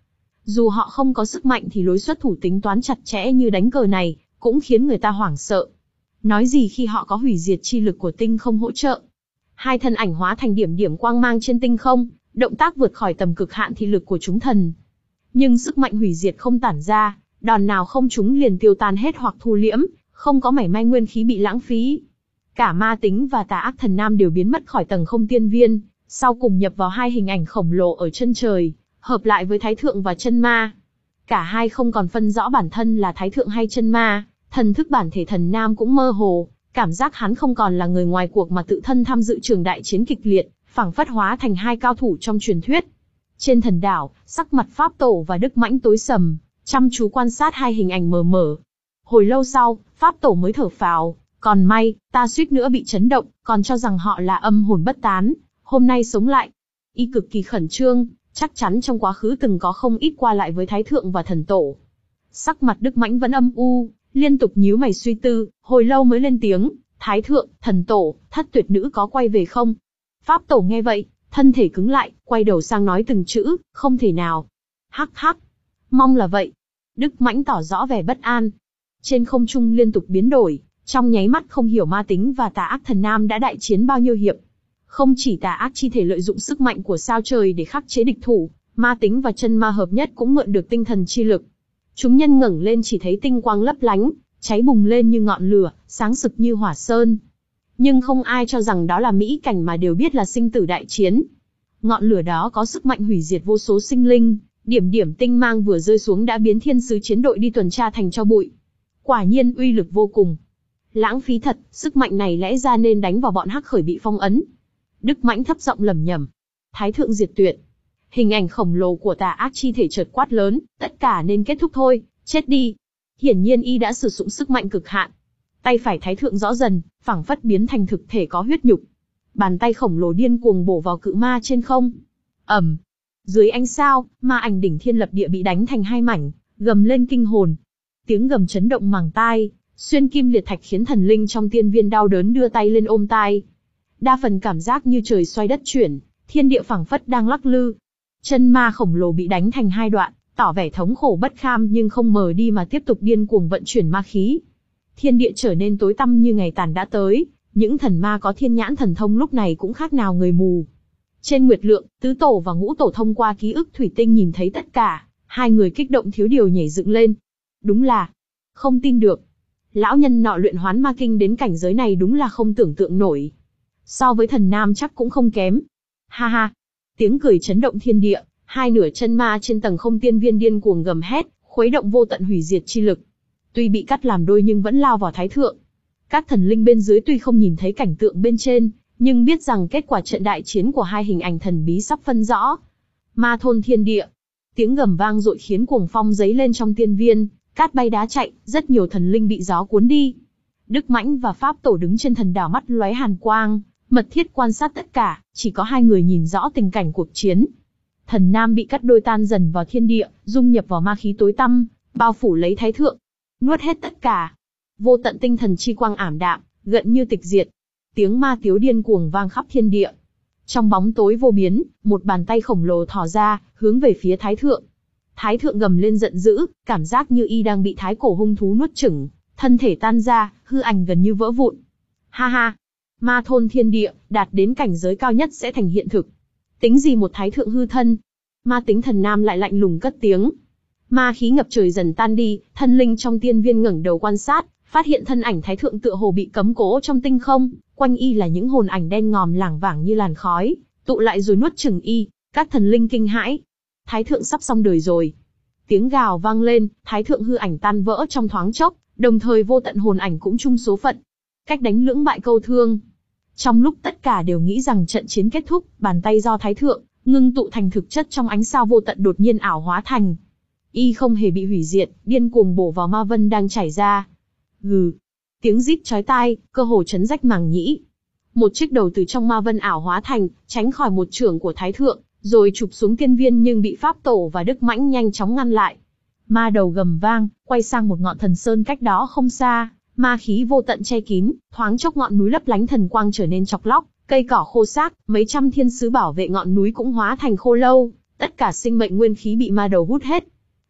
Dù họ không có sức mạnh thì lối xuất thủ tính toán chặt chẽ như đánh cờ này, cũng khiến người ta hoảng sợ. Nói gì khi họ có hủy diệt chi lực của tinh không hỗ trợ. Hai thân ảnh hóa thành điểm điểm quang mang trên tinh không, động tác vượt khỏi tầm cực hạn thị lực của chúng thần. Nhưng sức mạnh hủy diệt không tản ra, đòn nào không trúng liền tiêu tan hết hoặc thu liễm, không có mảy may nguyên khí bị lãng phí. Cả ma tính và tà ác thần nam đều biến mất khỏi tầng không tiên viên, sau cùng nhập vào hai hình ảnh khổng lồ ở chân trời, hợp lại với thái thượng và chân ma. Cả hai không còn phân rõ bản thân là thái thượng hay chân ma, thần thức bản thể thần nam cũng mơ hồ, cảm giác hắn không còn là người ngoài cuộc mà tự thân tham dự trường đại chiến kịch liệt, phảng phất hóa thành hai cao thủ trong truyền thuyết. Trên thần đảo, sắc mặt Pháp Tổ và Đức Mãnh tối sầm, chăm chú quan sát hai hình ảnh mờ mờ. Hồi lâu sau, Pháp Tổ mới thở phào, còn may, ta suýt nữa bị chấn động, còn cho rằng họ là âm hồn bất tán, hôm nay sống lại. Y cực kỳ khẩn trương, chắc chắn trong quá khứ từng có không ít qua lại với Thái Thượng và Thần Tổ. Sắc mặt Đức Mãnh vẫn âm u, liên tục nhíu mày suy tư, hồi lâu mới lên tiếng, Thái Thượng, Thần Tổ, Thất Tuyệt Nữ có quay về không? Pháp Tổ nghe vậy, thân thể cứng lại, quay đầu sang nói từng chữ, không thể nào. Hắc hắc, mong là vậy. Đức Mãnh tỏ rõ vẻ bất an. Trên không trung liên tục biến đổi, trong nháy mắt không hiểu ma tính và tà ác thần nam đã đại chiến bao nhiêu hiệp. Không chỉ tà ác chi thể lợi dụng sức mạnh của sao trời để khắc chế địch thủ, ma tính và chân ma hợp nhất cũng mượn được tinh thần chi lực. Chúng nhân ngẩng lên chỉ thấy tinh quang lấp lánh, cháy bùng lên như ngọn lửa, sáng sực như hỏa sơn. Nhưng không ai cho rằng đó là mỹ cảnh mà đều biết là sinh tử đại chiến. Ngọn lửa đó có sức mạnh hủy diệt vô số sinh linh, điểm điểm tinh mang vừa rơi xuống đã biến thiên sứ chiến đội đi tuần tra thành tro bụi. Quả nhiên uy lực vô cùng. Lãng phí thật, sức mạnh này lẽ ra nên đánh vào bọn hắc khởi bị phong ấn. Đức Mãnh thấp giọng lẩm nhẩm. Thái thượng diệt tuyệt. Hình ảnh khổng lồ của tà ác chi thể chợt quát lớn, tất cả nên kết thúc thôi, chết đi. Hiển nhiên y đã sử dụng sức mạnh cực hạn. Tay phải thái thượng rõ dần, phảng phất biến thành thực thể có huyết nhục. Bàn tay khổng lồ điên cuồng bổ vào cự ma trên không. Ầm. Dưới ánh sao, ma ảnh đỉnh thiên lập địa bị đánh thành hai mảnh, gầm lên kinh hồn. Tiếng gầm chấn động màng tai, xuyên kim liệt thạch khiến thần linh trong tiên viên đau đớn đưa tay lên ôm tai. Đa phần cảm giác như trời xoay đất chuyển, thiên địa phảng phất đang lắc lư. Chân ma khổng lồ bị đánh thành hai đoạn, tỏ vẻ thống khổ bất kham nhưng không mờ đi mà tiếp tục điên cuồng vận chuyển ma khí. Thiên địa trở nên tối tăm như ngày tàn đã tới, những thần ma có thiên nhãn thần thông lúc này cũng khác nào người mù. Trên Nguyệt Lượng, tứ tổ và ngũ tổ thông qua ký ức thủy tinh nhìn thấy tất cả, hai người kích động thiếu điều nhảy dựng lên. Đúng là, không tin được. Lão nhân nọ luyện hoán ma kinh đến cảnh giới này đúng là không tưởng tượng nổi. So với thần nam chắc cũng không kém. Ha ha, tiếng cười chấn động thiên địa, hai nửa chân ma trên tầng không tiên viên điên cuồng gầm hét, khuấy động vô tận hủy diệt chi lực. Tuy bị cắt làm đôi nhưng vẫn lao vào thái thượng. Các thần linh bên dưới tuy không nhìn thấy cảnh tượng bên trên, nhưng biết rằng kết quả trận đại chiến của hai hình ảnh thần bí sắp phân rõ. Ma thôn thiên địa. Tiếng gầm vang dội khiến cuồng phong dấy lên trong tiên viên, cát bay đá chạy, rất nhiều thần linh bị gió cuốn đi. Đức Mãnh và Pháp Tổ đứng trên thần đảo mắt lóe hàn quang, mật thiết quan sát tất cả, chỉ có hai người nhìn rõ tình cảnh cuộc chiến. Thần nam bị cắt đôi tan dần vào thiên địa, dung nhập vào ma khí tối tăm, bao phủ lấy thái thượng, nuốt hết tất cả. Vô tận tinh thần chi quang ảm đạm, gần như tịch diệt. Tiếng ma tiếu điên cuồng vang khắp thiên địa. Trong bóng tối vô biến, một bàn tay khổng lồ thò ra, hướng về phía thái thượng. Thái thượng gầm lên giận dữ, cảm giác như y đang bị thái cổ hung thú nuốt chửng, thân thể tan ra, hư ảnh gần như vỡ vụn. Ha ha, ma thôn thiên địa, đạt đến cảnh giới cao nhất sẽ thành hiện thực. Tính gì một thái thượng hư thân? Ma tính thần nam lại lạnh lùng cất tiếng. Ma khí ngập trời dần tan đi, thân linh trong tiên viên ngẩng đầu quan sát, phát hiện thân ảnh thái thượng tựa hồ bị cấm cố trong tinh không, quanh y là những hồn ảnh đen ngòm lảng vảng như làn khói, tụ lại rồi nuốt chửng y. Các thần linh kinh hãi. Thái thượng sắp xong đời rồi. Tiếng gào vang lên, thái thượng hư ảnh tan vỡ trong thoáng chốc, đồng thời vô tận hồn ảnh cũng chung số phận. Cách đánh lưỡng bại câu thương. Trong lúc tất cả đều nghĩ rằng trận chiến kết thúc, bàn tay do thái thượng ngưng tụ thành thực chất trong ánh sao vô tận đột nhiên ảo hóa thành. Y không hề bị hủy diệt, điên cuồng bổ vào ma vân đang chảy ra. Gừ. Tiếng rít chói tai, cơ hồ chấn rách màng nhĩ. Một chiếc đầu từ trong ma vân ảo hóa thành, tránh khỏi một chưởng của thái thượng, rồi chụp xuống tiên viên nhưng bị Pháp Tổ và Đức Mãnh nhanh chóng ngăn lại. Ma đầu gầm vang, quay sang một ngọn thần sơn cách đó không xa, ma khí vô tận che kín, thoáng chốc ngọn núi lấp lánh thần quang trở nên chọc lóc, cây cỏ khô xác, mấy trăm thiên sứ bảo vệ ngọn núi cũng hóa thành khô lâu, tất cả sinh mệnh nguyên khí bị ma đầu hút hết.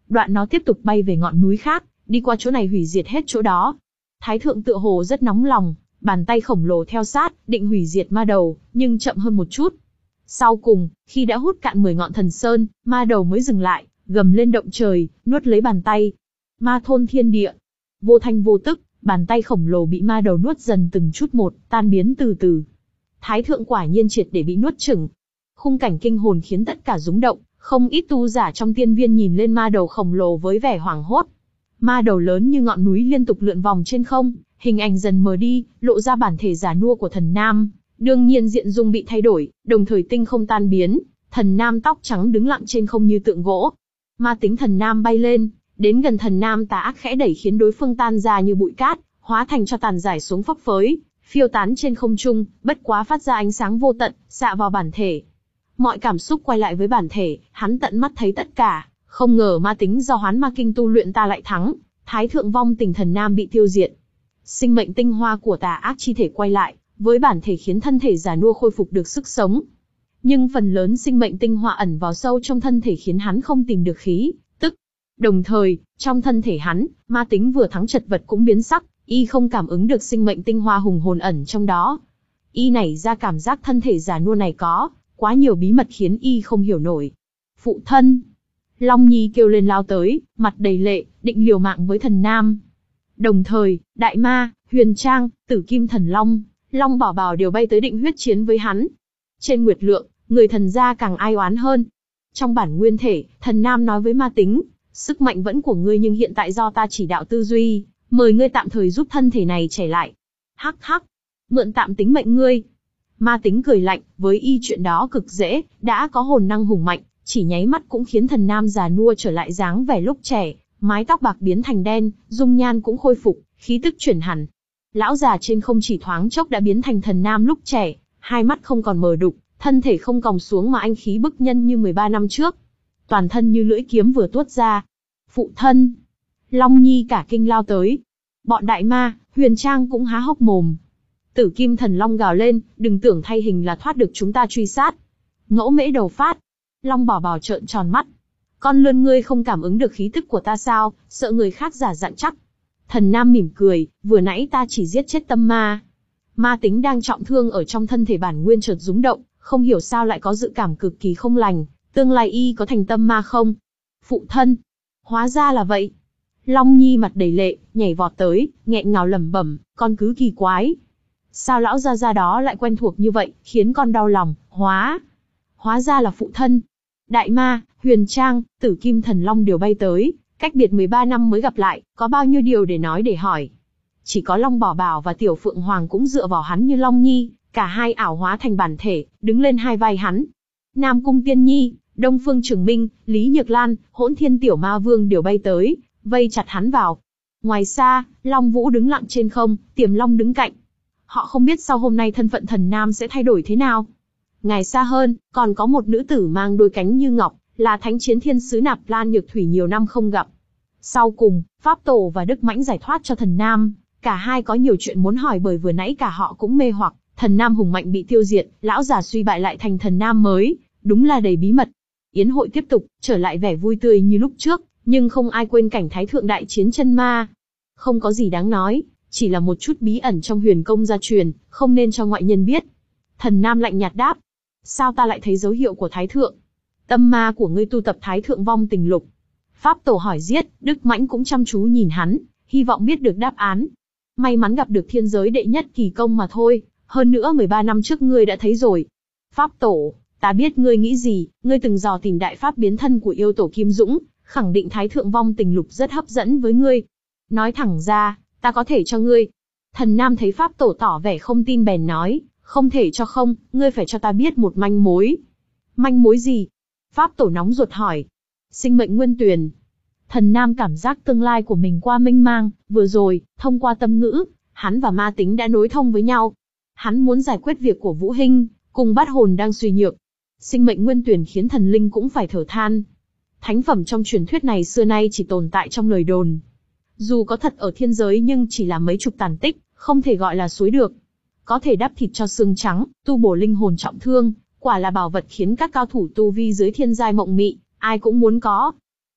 Đoạn nó tiếp tục bay về ngọn núi khác, đi qua chỗ này hủy diệt hết chỗ đó. Thái thượng tựa hồ rất nóng lòng, bàn tay khổng lồ theo sát, định hủy diệt ma đầu, nhưng chậm hơn một chút. Sau cùng, khi đã hút cạn mười ngọn thần sơn, ma đầu mới dừng lại, gầm lên động trời, nuốt lấy bàn tay. Ma thôn thiên địa. Vô thanh vô tức, bàn tay khổng lồ bị ma đầu nuốt dần từng chút một, tan biến từ từ. Thái thượng quả nhiên triệt để bị nuốt chửng. Khung cảnh kinh hồn khiến tất cả rúng động, không ít tu giả trong tiên viên nhìn lên ma đầu khổng lồ với vẻ hoảng hốt. Ma đầu lớn như ngọn núi liên tục lượn vòng trên không, hình ảnh dần mờ đi, lộ ra bản thể già nua của thần nam. Đương nhiên diện dung bị thay đổi, đồng thời tinh không tan biến, thần nam tóc trắng đứng lặng trên không như tượng gỗ. Ma tính thần nam bay lên, đến gần thần nam tà ác khẽ đẩy khiến đối phương tan ra như bụi cát, hóa thành cho tàn giải xuống phấp phới, phiêu tán trên không trung, bất quá phát ra ánh sáng vô tận, xạ vào bản thể. Mọi cảm xúc quay lại với bản thể, hắn tận mắt thấy tất cả, không ngờ ma tính do hoán ma kinh tu luyện ta lại thắng, thái thượng vong tình thần nam bị tiêu diệt. Sinh mệnh tinh hoa của tà ác chi thể quay lại, với bản thể khiến thân thể già nua khôi phục được sức sống. Nhưng phần lớn sinh mệnh tinh hoa ẩn vào sâu trong thân thể khiến hắn không tìm được khí, tức. Đồng thời, trong thân thể hắn, ma tính vừa thắng chật vật cũng biến sắc, y không cảm ứng được sinh mệnh tinh hoa hùng hồn ẩn trong đó. Y nảy ra cảm giác thân thể già nua này có quá nhiều bí mật khiến y không hiểu nổi. Phụ thân! Long Nhi kêu lên lao tới, mặt đầy lệ, định liều mạng với thần nam. Đồng thời, Đại Ma, Huyền Trang, Tử Kim Thần Long, Long Bảo Bảo đều bay tới định huyết chiến với hắn. Trên Nguyệt Lượng, người thần gia càng ai oán hơn. Trong bản nguyên thể, thần nam nói với ma tính, sức mạnh vẫn của ngươi nhưng hiện tại do ta chỉ đạo tư duy, mời ngươi tạm thời giúp thân thể này trẻ lại. Hắc hắc, mượn tạm tính mệnh ngươi. Ma tính cười lạnh, với y chuyện đó cực dễ, đã có hồn năng hùng mạnh, chỉ nháy mắt cũng khiến thần nam già nua trở lại dáng vẻ lúc trẻ, mái tóc bạc biến thành đen, dung nhan cũng khôi phục, khí tức chuyển hẳn. Lão già trên không chỉ thoáng chốc đã biến thành thần nam lúc trẻ, hai mắt không còn mờ đục, thân thể không còng xuống mà anh khí bức nhân như mười ba năm trước. Toàn thân như lưỡi kiếm vừa tuốt ra. Phụ thân! Long Nhi cả kinh lao tới. Bọn Đại Ma, Huyền Trang cũng há hốc mồm. Tử Kim Thần Long gào lên, đừng tưởng thay hình là thoát được chúng ta truy sát. Ngẫu mễ đầu phát. Long Bảo Bảo trợn tròn mắt. Con lươn ngươi không cảm ứng được khí tức của ta sao, sợ người khác giả dặn chắc. Thần Nam mỉm cười, vừa nãy ta chỉ giết chết tâm ma. Ma tính đang trọng thương ở trong thân thể bản nguyên chợt rúng động, không hiểu sao lại có dự cảm cực kỳ không lành, tương lai y có thành tâm ma không? Phụ thân! Hóa ra là vậy. Long Nhi mặt đầy lệ, nhảy vọt tới, nghẹn ngào lẩm bẩm, con cứ kỳ quái. Sao lão gia gia đó lại quen thuộc như vậy, khiến con đau lòng, hóa. Hóa ra là phụ thân. Đại Ma, Huyền Trang, Tử Kim Thần Long đều bay tới, cách biệt mười ba năm mới gặp lại, có bao nhiêu điều để nói để hỏi. Chỉ có Long Bảo Bảo và Tiểu Phượng Hoàng cũng dựa vào hắn như Long Nhi, cả hai ảo hóa thành bản thể, đứng lên hai vai hắn. Nam Cung Tiên Nhi, Đông Phương Trường Minh, Lý Nhược Lan, Hỗn Thiên Tiểu Ma Vương đều bay tới, vây chặt hắn vào. Ngoài xa, Long Vũ đứng lặng trên không, Tiềm Long đứng cạnh. Họ không biết sau hôm nay thân phận thần nam sẽ thay đổi thế nào. Ngày xa hơn, còn có một nữ tử mang đôi cánh như ngọc, là Thánh Chiến Thiên Sứ Nạp Lan Nhược Thủy nhiều năm không gặp. Sau cùng, Pháp Tổ và Đức Mãnh giải thoát cho thần nam, cả hai có nhiều chuyện muốn hỏi bởi vừa nãy cả họ cũng mê hoặc, thần nam hùng mạnh bị tiêu diệt, lão già suy bại lại thành thần nam mới, đúng là đầy bí mật. Yến hội tiếp tục, trở lại vẻ vui tươi như lúc trước, nhưng không ai quên cảnh thái thượng đại chiến chân ma. Không có gì đáng nói, chỉ là một chút bí ẩn trong huyền công gia truyền, không nên cho ngoại nhân biết. Thần nam lạnh nhạt đáp, sao ta lại thấy dấu hiệu của thái thượng? Tâm ma của ngươi tu tập thái thượng vong tình lục. Pháp Tổ hỏi giết, Đức Mãnh cũng chăm chú nhìn hắn, hy vọng biết được đáp án. May mắn gặp được thiên giới đệ nhất kỳ công mà thôi, hơn nữa mười ba năm trước ngươi đã thấy rồi. Pháp Tổ, ta biết ngươi nghĩ gì, ngươi từng dò tìm đại pháp biến thân của yêu tổ Kim Dũng, khẳng định thái thượng vong tình lục rất hấp dẫn với ngươi. Nói thẳng ra, ta có thể cho ngươi. Thần Nam thấy Pháp Tổ tỏ vẻ không tin bèn nói, không thể cho không, ngươi phải cho ta biết một manh mối. Manh mối gì? Pháp Tổ nóng ruột hỏi. Sinh mệnh nguyên tuyền. Thần Nam cảm giác tương lai của mình qua mênh mang, vừa rồi, thông qua tâm ngữ, hắn và ma tính đã nối thông với nhau. Hắn muốn giải quyết việc của Vũ Hinh, cùng bát hồn đang suy nhược. Sinh mệnh nguyên tuyển khiến thần linh cũng phải thở than. Thánh phẩm trong truyền thuyết này xưa nay chỉ tồn tại trong lời đồn. Dù có thật ở thiên giới nhưng chỉ là mấy chục tàn tích, không thể gọi là suối được. Có thể đắp thịt cho xương trắng, tu bổ linh hồn trọng thương, quả là bảo vật khiến các cao thủ tu vi dưới thiên giai mộng mị, ai cũng muốn có.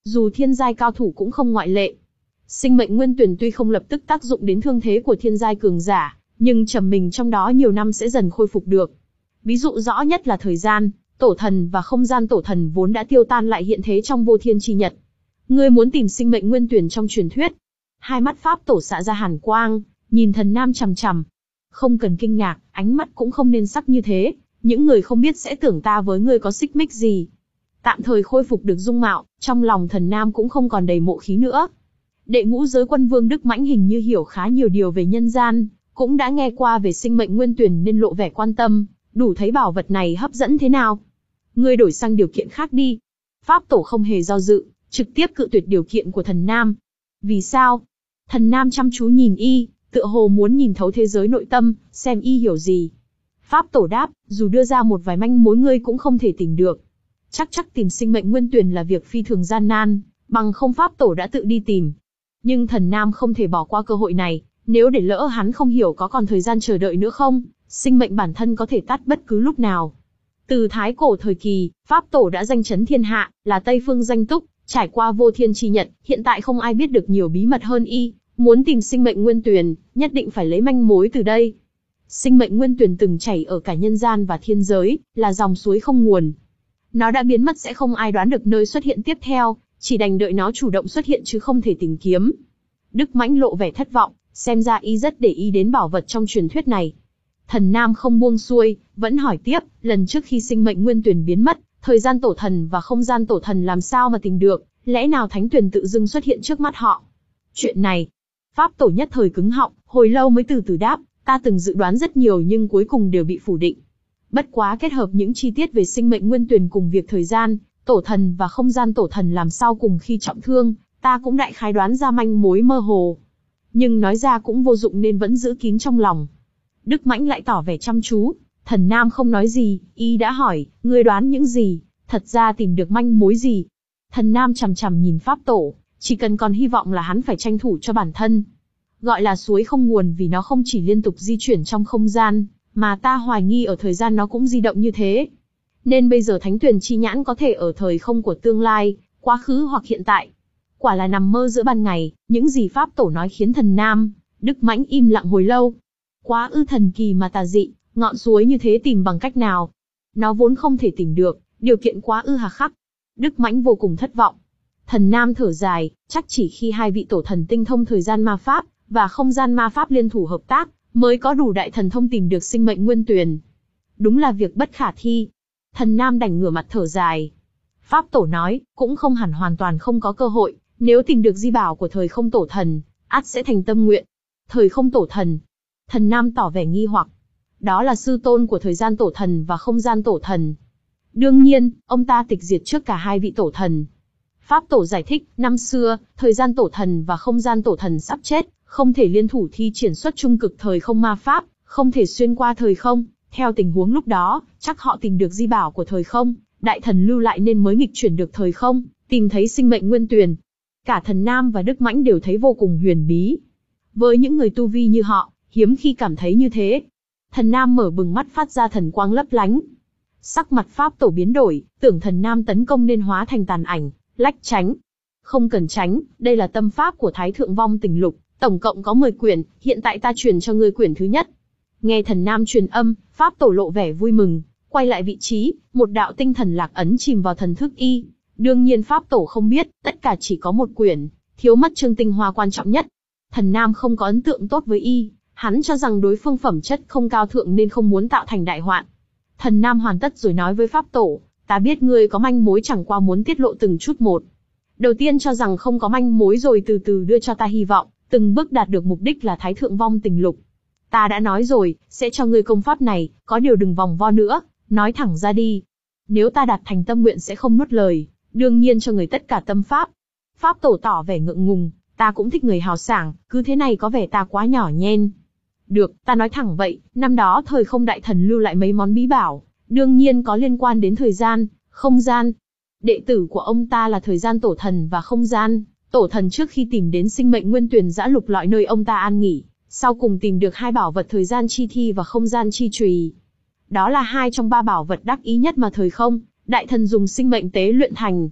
Dù thiên giai cao thủ cũng không ngoại lệ. Sinh mệnh nguyên tuyển tuy không lập tức tác dụng đến thương thế của thiên giai cường giả, nhưng trầm mình trong đó nhiều năm sẽ dần khôi phục được. Ví dụ rõ nhất là thời gian, tổ thần và không gian tổ thần vốn đã tiêu tan lại hiện thế trong vô thiên chi nhật. Ngươi muốn tìm sinh mệnh nguyên tuyển trong truyền thuyết. Hai mắt pháp tổ xạ ra hàn quang, nhìn thần nam chằm chằm. Không cần kinh ngạc, ánh mắt cũng không nên sắc như thế, những người không biết sẽ tưởng ta với ngươi có xích mích gì. Tạm thời khôi phục được dung mạo, trong lòng thần nam cũng không còn đầy mộ khí nữa. Đệ ngũ giới quân vương Đức Mãnh hình như hiểu khá nhiều điều về nhân gian, cũng đã nghe qua về sinh mệnh nguyên tuyển nên lộ vẻ quan tâm, đủ thấy bảo vật này hấp dẫn thế nào. Ngươi đổi sang điều kiện khác đi. Pháp tổ không hề do dự, trực tiếp cự tuyệt điều kiện của thần nam. Vì sao? Thần nam chăm chú nhìn y, tựa hồ muốn nhìn thấu thế giới nội tâm, xem y hiểu gì. Pháp tổ đáp, dù đưa ra một vài manh mối ngươi cũng không thể tìm được. Chắc chắc tìm sinh mệnh nguyên tuyển là việc phi thường gian nan, bằng không pháp tổ đã tự đi tìm. Nhưng thần nam không thể bỏ qua cơ hội này, nếu để lỡ hắn không hiểu có còn thời gian chờ đợi nữa không, sinh mệnh bản thân có thể tắt bất cứ lúc nào. Từ thái cổ thời kỳ, pháp tổ đã danh chấn thiên hạ, là Tây Phương danh túc, trải qua vô thiên chi nhật, hiện tại không ai biết được nhiều bí mật hơn y, muốn tìm sinh mệnh nguyên tuyển, nhất định phải lấy manh mối từ đây. Sinh mệnh nguyên tuyển từng chảy ở cả nhân gian và thiên giới, là dòng suối không nguồn. Nó đã biến mất sẽ không ai đoán được nơi xuất hiện tiếp theo, chỉ đành đợi nó chủ động xuất hiện chứ không thể tìm kiếm. Đức Mãnh lộ vẻ thất vọng, xem ra y rất để ý đến bảo vật trong truyền thuyết này. Thần nam không buông xuôi, vẫn hỏi tiếp, lần trước khi sinh mệnh nguyên tuyển biến mất, thời gian tổ thần và không gian tổ thần làm sao mà tìm được, lẽ nào thánh tuyển tự dưng xuất hiện trước mắt họ? Chuyện này, pháp tổ nhất thời cứng họng, hồi lâu mới từ từ đáp, ta từng dự đoán rất nhiều nhưng cuối cùng đều bị phủ định. Bất quá kết hợp những chi tiết về sinh mệnh nguyên tuyển cùng việc thời gian, tổ thần và không gian tổ thần làm sao cùng khi trọng thương, ta cũng đại khái đoán ra manh mối mơ hồ. Nhưng nói ra cũng vô dụng nên vẫn giữ kín trong lòng. Đức Mãnh lại tỏ vẻ chăm chú, thần nam không nói gì, y đã hỏi, ngươi đoán những gì, thật ra tìm được manh mối gì. Thần nam chằm chằm nhìn pháp tổ, chỉ cần còn hy vọng là hắn phải tranh thủ cho bản thân. Gọi là suối không nguồn vì nó không chỉ liên tục di chuyển trong không gian, mà ta hoài nghi ở thời gian nó cũng di động như thế. Nên bây giờ thánh tuyển chi nhãn có thể ở thời không của tương lai, quá khứ hoặc hiện tại. Quả là nằm mơ giữa ban ngày, những gì pháp tổ nói khiến thần nam, Đức Mãnh im lặng hồi lâu. Quá ư thần kỳ mà tà dị, ngọn suối như thế tìm bằng cách nào? Nó vốn không thể tìm được, điều kiện quá ư hà khắc. Đức Mãnh vô cùng thất vọng. Thần nam thở dài, chắc chỉ khi hai vị tổ thần tinh thông thời gian ma pháp, và không gian ma pháp liên thủ hợp tác, mới có đủ đại thần thông tìm được sinh mệnh nguyên tuyển. Đúng là việc bất khả thi. Thần nam đành ngửa mặt thở dài. Pháp tổ nói, cũng không hẳn hoàn toàn không có cơ hội, nếu tìm được di bảo của thời không tổ thần, ắt sẽ thành tâm nguyện. Thời không tổ thần. Thần nam tỏ vẻ nghi hoặc. Đó là sư tôn của thời gian tổ thần và không gian tổ thần. Đương nhiên, ông ta tịch diệt trước cả hai vị tổ thần. Pháp tổ giải thích, năm xưa, thời gian tổ thần và không gian tổ thần sắp chết, không thể liên thủ thi triển xuất trung cực thời không ma pháp, không thể xuyên qua thời không. Theo tình huống lúc đó, chắc họ tìm được di bảo của thời không, đại thần lưu lại nên mới nghịch chuyển được thời không, tìm thấy sinh mệnh nguyên tuyển. Cả thần nam và Đức Mãnh đều thấy vô cùng huyền bí. Với những người tu vi như họ, hiếm khi cảm thấy như thế. Thần nam mở bừng mắt phát ra thần quang lấp lánh. Sắc mặt pháp tổ biến đổi, tưởng thần nam tấn công nên hóa thành tàn ảnh, lách tránh. Không cần tránh, đây là tâm pháp của Thái Thượng Vong Tình Lục, tổng cộng có mười quyển, hiện tại ta truyền cho ngươi quyển thứ nhất. Nghe thần nam truyền âm, pháp tổ lộ vẻ vui mừng, quay lại vị trí, một đạo tinh thần lạc ấn chìm vào thần thức y. Đương nhiên pháp tổ không biết, tất cả chỉ có một quyển, thiếu mất chương tinh hoa quan trọng nhất. Thần nam không có ấn tượng tốt với y, hắn cho rằng đối phương phẩm chất không cao thượng nên không muốn tạo thành đại hoạn. Thần nam hoàn tất rồi nói với pháp tổ, ta biết ngươi có manh mối chẳng qua muốn tiết lộ từng chút một. Đầu tiên cho rằng không có manh mối rồi từ từ đưa cho ta hy vọng, từng bước đạt được mục đích là Thái Thượng Vong Tình Lục. Ta đã nói rồi, sẽ cho ngươi công pháp này, có điều đừng vòng vo nữa, nói thẳng ra đi. Nếu ta đạt thành tâm nguyện sẽ không nuốt lời, đương nhiên cho người tất cả tâm pháp. Pháp tổ tỏ vẻ ngượng ngùng, ta cũng thích người hào sảng, cứ thế này có vẻ ta quá nhỏ nhen. Được, ta nói thẳng vậy, năm đó thời không đại thần lưu lại mấy món bí bảo, đương nhiên có liên quan đến thời gian, không gian. Đệ tử của ông ta là thời gian tổ thần và không gian, tổ thần trước khi tìm đến sinh mệnh nguyên tuyển dã lục lọi nơi ông ta an nghỉ, sau cùng tìm được hai bảo vật thời gian chi thi và không gian chi chùy. Đó là hai trong ba bảo vật đắc ý nhất mà thời không đại thần dùng sinh mệnh tế luyện thành.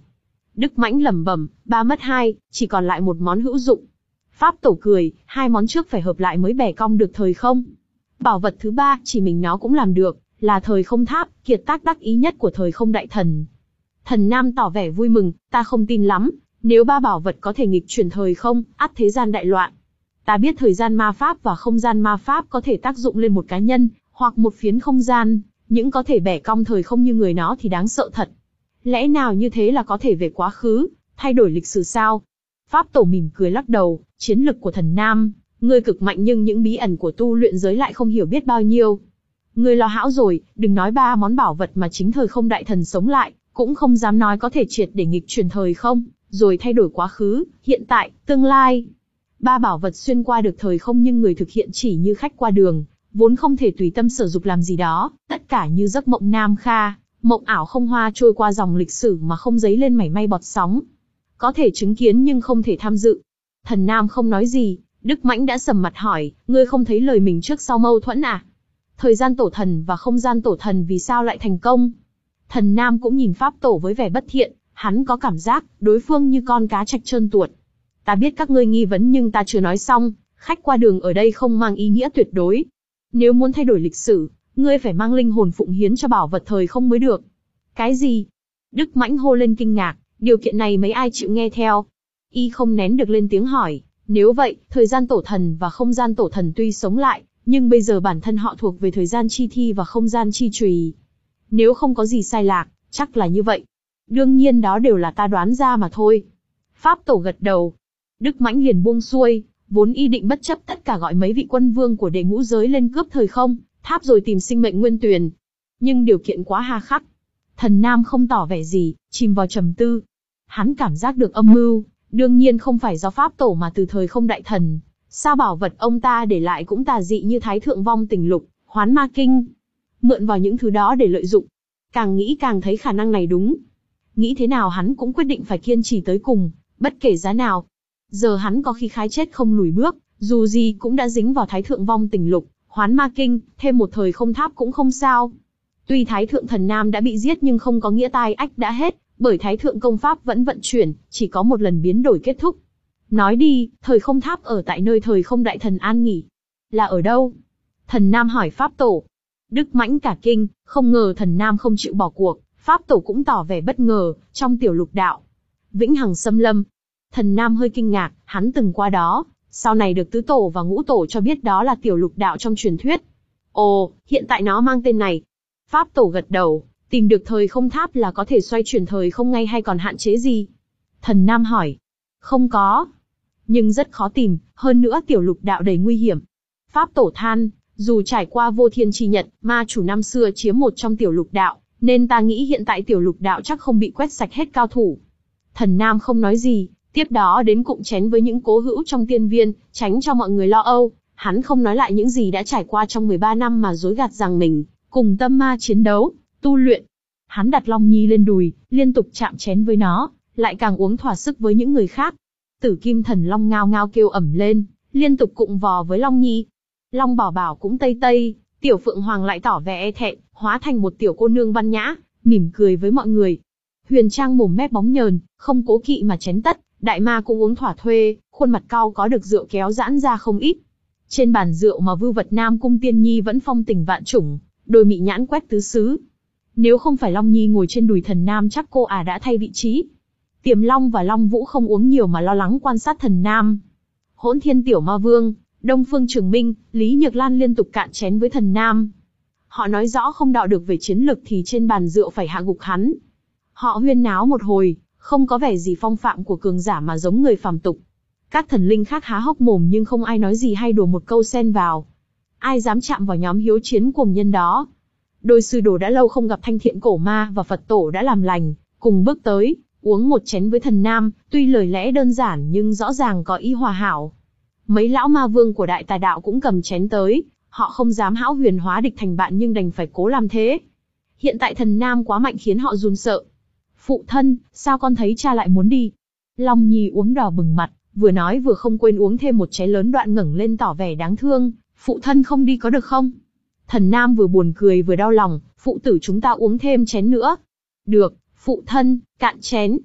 Đức Mãnh lẩm bẩm, ba mất hai, chỉ còn lại một món hữu dụng. Pháp Tổ cười, hai món trước phải hợp lại mới bẻ cong được thời không. Bảo vật thứ ba, chỉ mình nó cũng làm được, là thời không tháp, kiệt tác đắc ý nhất của thời không đại thần. Thần Nam tỏ vẻ vui mừng, ta không tin lắm, nếu ba bảo vật có thể nghịch chuyển thời không, ắt thế gian đại loạn. Ta biết thời gian ma pháp và không gian ma pháp có thể tác dụng lên một cá nhân, hoặc một phiến không gian, những có thể bẻ cong thời không như người nó thì đáng sợ thật. Lẽ nào như thế là có thể về quá khứ, thay đổi lịch sử sao? Pháp Tổ mỉm cười lắc đầu, chiến lực của thần Nam, ngươi cực mạnh nhưng những bí ẩn của tu luyện giới lại không hiểu biết bao nhiêu. Ngươi lo hão rồi, đừng nói ba món bảo vật mà chính thời không đại thần sống lại, cũng không dám nói có thể triệt để nghịch chuyển thời không, rồi thay đổi quá khứ, hiện tại, tương lai. Ba bảo vật xuyên qua được thời không nhưng người thực hiện chỉ như khách qua đường, vốn không thể tùy tâm sở dục làm gì đó, tất cả như giấc mộng Nam Kha, mộng ảo không hoa trôi qua dòng lịch sử mà không dấy lên mảy may bọt sóng. Có thể chứng kiến nhưng không thể tham dự. Thần Nam không nói gì, Đức Mãnh đã sầm mặt hỏi, ngươi không thấy lời mình trước sau mâu thuẫn à? Thời gian tổ thần và không gian tổ thần vì sao lại thành công? Thần Nam cũng nhìn Pháp Tổ với vẻ bất thiện, hắn có cảm giác, đối phương như con cá trạch trơn tuột. Ta biết các ngươi nghi vấn nhưng ta chưa nói xong, khách qua đường ở đây không mang ý nghĩa tuyệt đối. Nếu muốn thay đổi lịch sử, ngươi phải mang linh hồn phụng hiến cho bảo vật thời không mới được. Cái gì? Đức Mãnh hô lên kinh ngạc, điều kiện này mấy ai chịu nghe theo? Y không nén được lên tiếng hỏi, nếu vậy, thời gian tổ thần và không gian tổ thần tuy sống lại, nhưng bây giờ bản thân họ thuộc về thời gian chi thi và không gian chi chùy. Nếu không có gì sai lạc, chắc là như vậy. Đương nhiên đó đều là ta đoán ra mà thôi. Pháp Tổ gật đầu. Đức Mãnh liền buông xuôi, vốn y định bất chấp tất cả gọi mấy vị quân vương của đệ ngũ giới lên cướp thời không, tháp rồi tìm sinh mệnh nguyên tuyền. Nhưng điều kiện quá hà khắc. Thần Nam không tỏ vẻ gì, chìm vào trầm tư. Hắn cảm giác được âm mưu, đương nhiên không phải do Pháp Tổ mà từ thời không đại thần. Sao bảo vật ông ta để lại cũng tà dị như Thái Thượng Vong Tình Lục, Hoán Ma Kinh. Mượn vào những thứ đó để lợi dụng. Càng nghĩ càng thấy khả năng này đúng. Nghĩ thế nào hắn cũng quyết định phải kiên trì tới cùng, bất kể giá nào. Giờ hắn có khí khái chết không lùi bước, dù gì cũng đã dính vào Thái Thượng Vong Tình Lục, Hoán Ma Kinh, thêm một thời không tháp cũng không sao. Tuy Thái Thượng Thần Nam đã bị giết nhưng không có nghĩa tai ách đã hết, bởi Thái Thượng công pháp vẫn vận chuyển, chỉ có một lần biến đổi kết thúc. Nói đi, thời không tháp ở tại nơi thời không đại thần an nghỉ. Là ở đâu? Thần Nam hỏi Pháp Tổ. Đức Mãnh cả kinh, không ngờ Thần Nam không chịu bỏ cuộc, Pháp Tổ cũng tỏ vẻ bất ngờ, trong tiểu lục đạo. Vĩnh Hằng Xâm Lâm. Thần Nam hơi kinh ngạc, hắn từng qua đó, sau này được tứ tổ và ngũ tổ cho biết đó là tiểu lục đạo trong truyền thuyết. Ồ, hiện tại nó mang tên này. Pháp Tổ gật đầu, tìm được thời không tháp là có thể xoay chuyển thời không ngay hay còn hạn chế gì? Thần Nam hỏi. Không có. Nhưng rất khó tìm, hơn nữa tiểu lục đạo đầy nguy hiểm. Pháp Tổ than, dù trải qua vô thiên chi nhật, ma chủ năm xưa chiếm một trong tiểu lục đạo, nên ta nghĩ hiện tại tiểu lục đạo chắc không bị quét sạch hết cao thủ. Thần Nam không nói gì, tiếp đó đến cụm chén với những cố hữu trong tiên viên, tránh cho mọi người lo âu. Hắn không nói lại những gì đã trải qua trong mười ba năm mà dối gạt rằng mình cùng tâm ma chiến đấu, tu luyện. Hắn đặt Long Nhi lên đùi, liên tục chạm chén với nó, lại càng uống thỏa sức với những người khác. Tử Kim Thần Long ngao ngao kêu ẩm lên, liên tục cụng vò với Long Nhi. Long Bảo Bảo cũng tây tây, Tiểu Phượng Hoàng lại tỏ vẻ e thẹn, hóa thành một tiểu cô nương văn nhã, mỉm cười với mọi người. Huyền Trang mồm mép bóng nhờn, không cố kỵ mà chén tất, Đại Ma cũng uống thỏa thuê, khuôn mặt cau có được rượu kéo giãn ra không ít. Trên bàn rượu mà vưu vật Nam Cung Tiên Nhi vẫn phong tình vạn chủng, đôi mị nhãn quét tứ xứ. Nếu không phải Long Nhi ngồi trên đùi Thần Nam chắc cô à đã thay vị trí. Tiềm Long và Long Vũ không uống nhiều mà lo lắng quan sát Thần Nam. Hỗn Thiên Tiểu Ma Vương, Đông Phương Trường Minh, Lý Nhược Lan liên tục cạn chén với Thần Nam. Họ nói rõ không đạo được về chiến lực thì trên bàn rượu phải hạ gục hắn. Họ huyên náo một hồi, không có vẻ gì phong phạm của cường giả mà giống người phàm tục. Các thần linh khác há hốc mồm nhưng không ai nói gì hay đùa một câu xen vào. Ai dám chạm vào nhóm hiếu chiến cuồng nhân đó. Đôi sư đồ đã lâu không gặp Thanh Thiện Cổ Ma và Phật Tổ đã làm lành, cùng bước tới, uống một chén với Thần Nam, tuy lời lẽ đơn giản nhưng rõ ràng có ý hòa hảo. Mấy lão ma vương của Đại Tà Đạo cũng cầm chén tới, họ không dám hão huyền hóa địch thành bạn nhưng đành phải cố làm thế. Hiện tại Thần Nam quá mạnh khiến họ run sợ. Phụ thân, sao con thấy cha lại muốn đi? Long Nhi uống đỏ bừng mặt, vừa nói vừa không quên uống thêm một chén lớn, đoạn ngẩng lên tỏ vẻ đáng thương. Phụ thân không đi có được không? Thần Nam vừa buồn cười vừa đau lòng, phụ tử chúng ta uống thêm chén nữa. Được, phụ thân, cạn chén.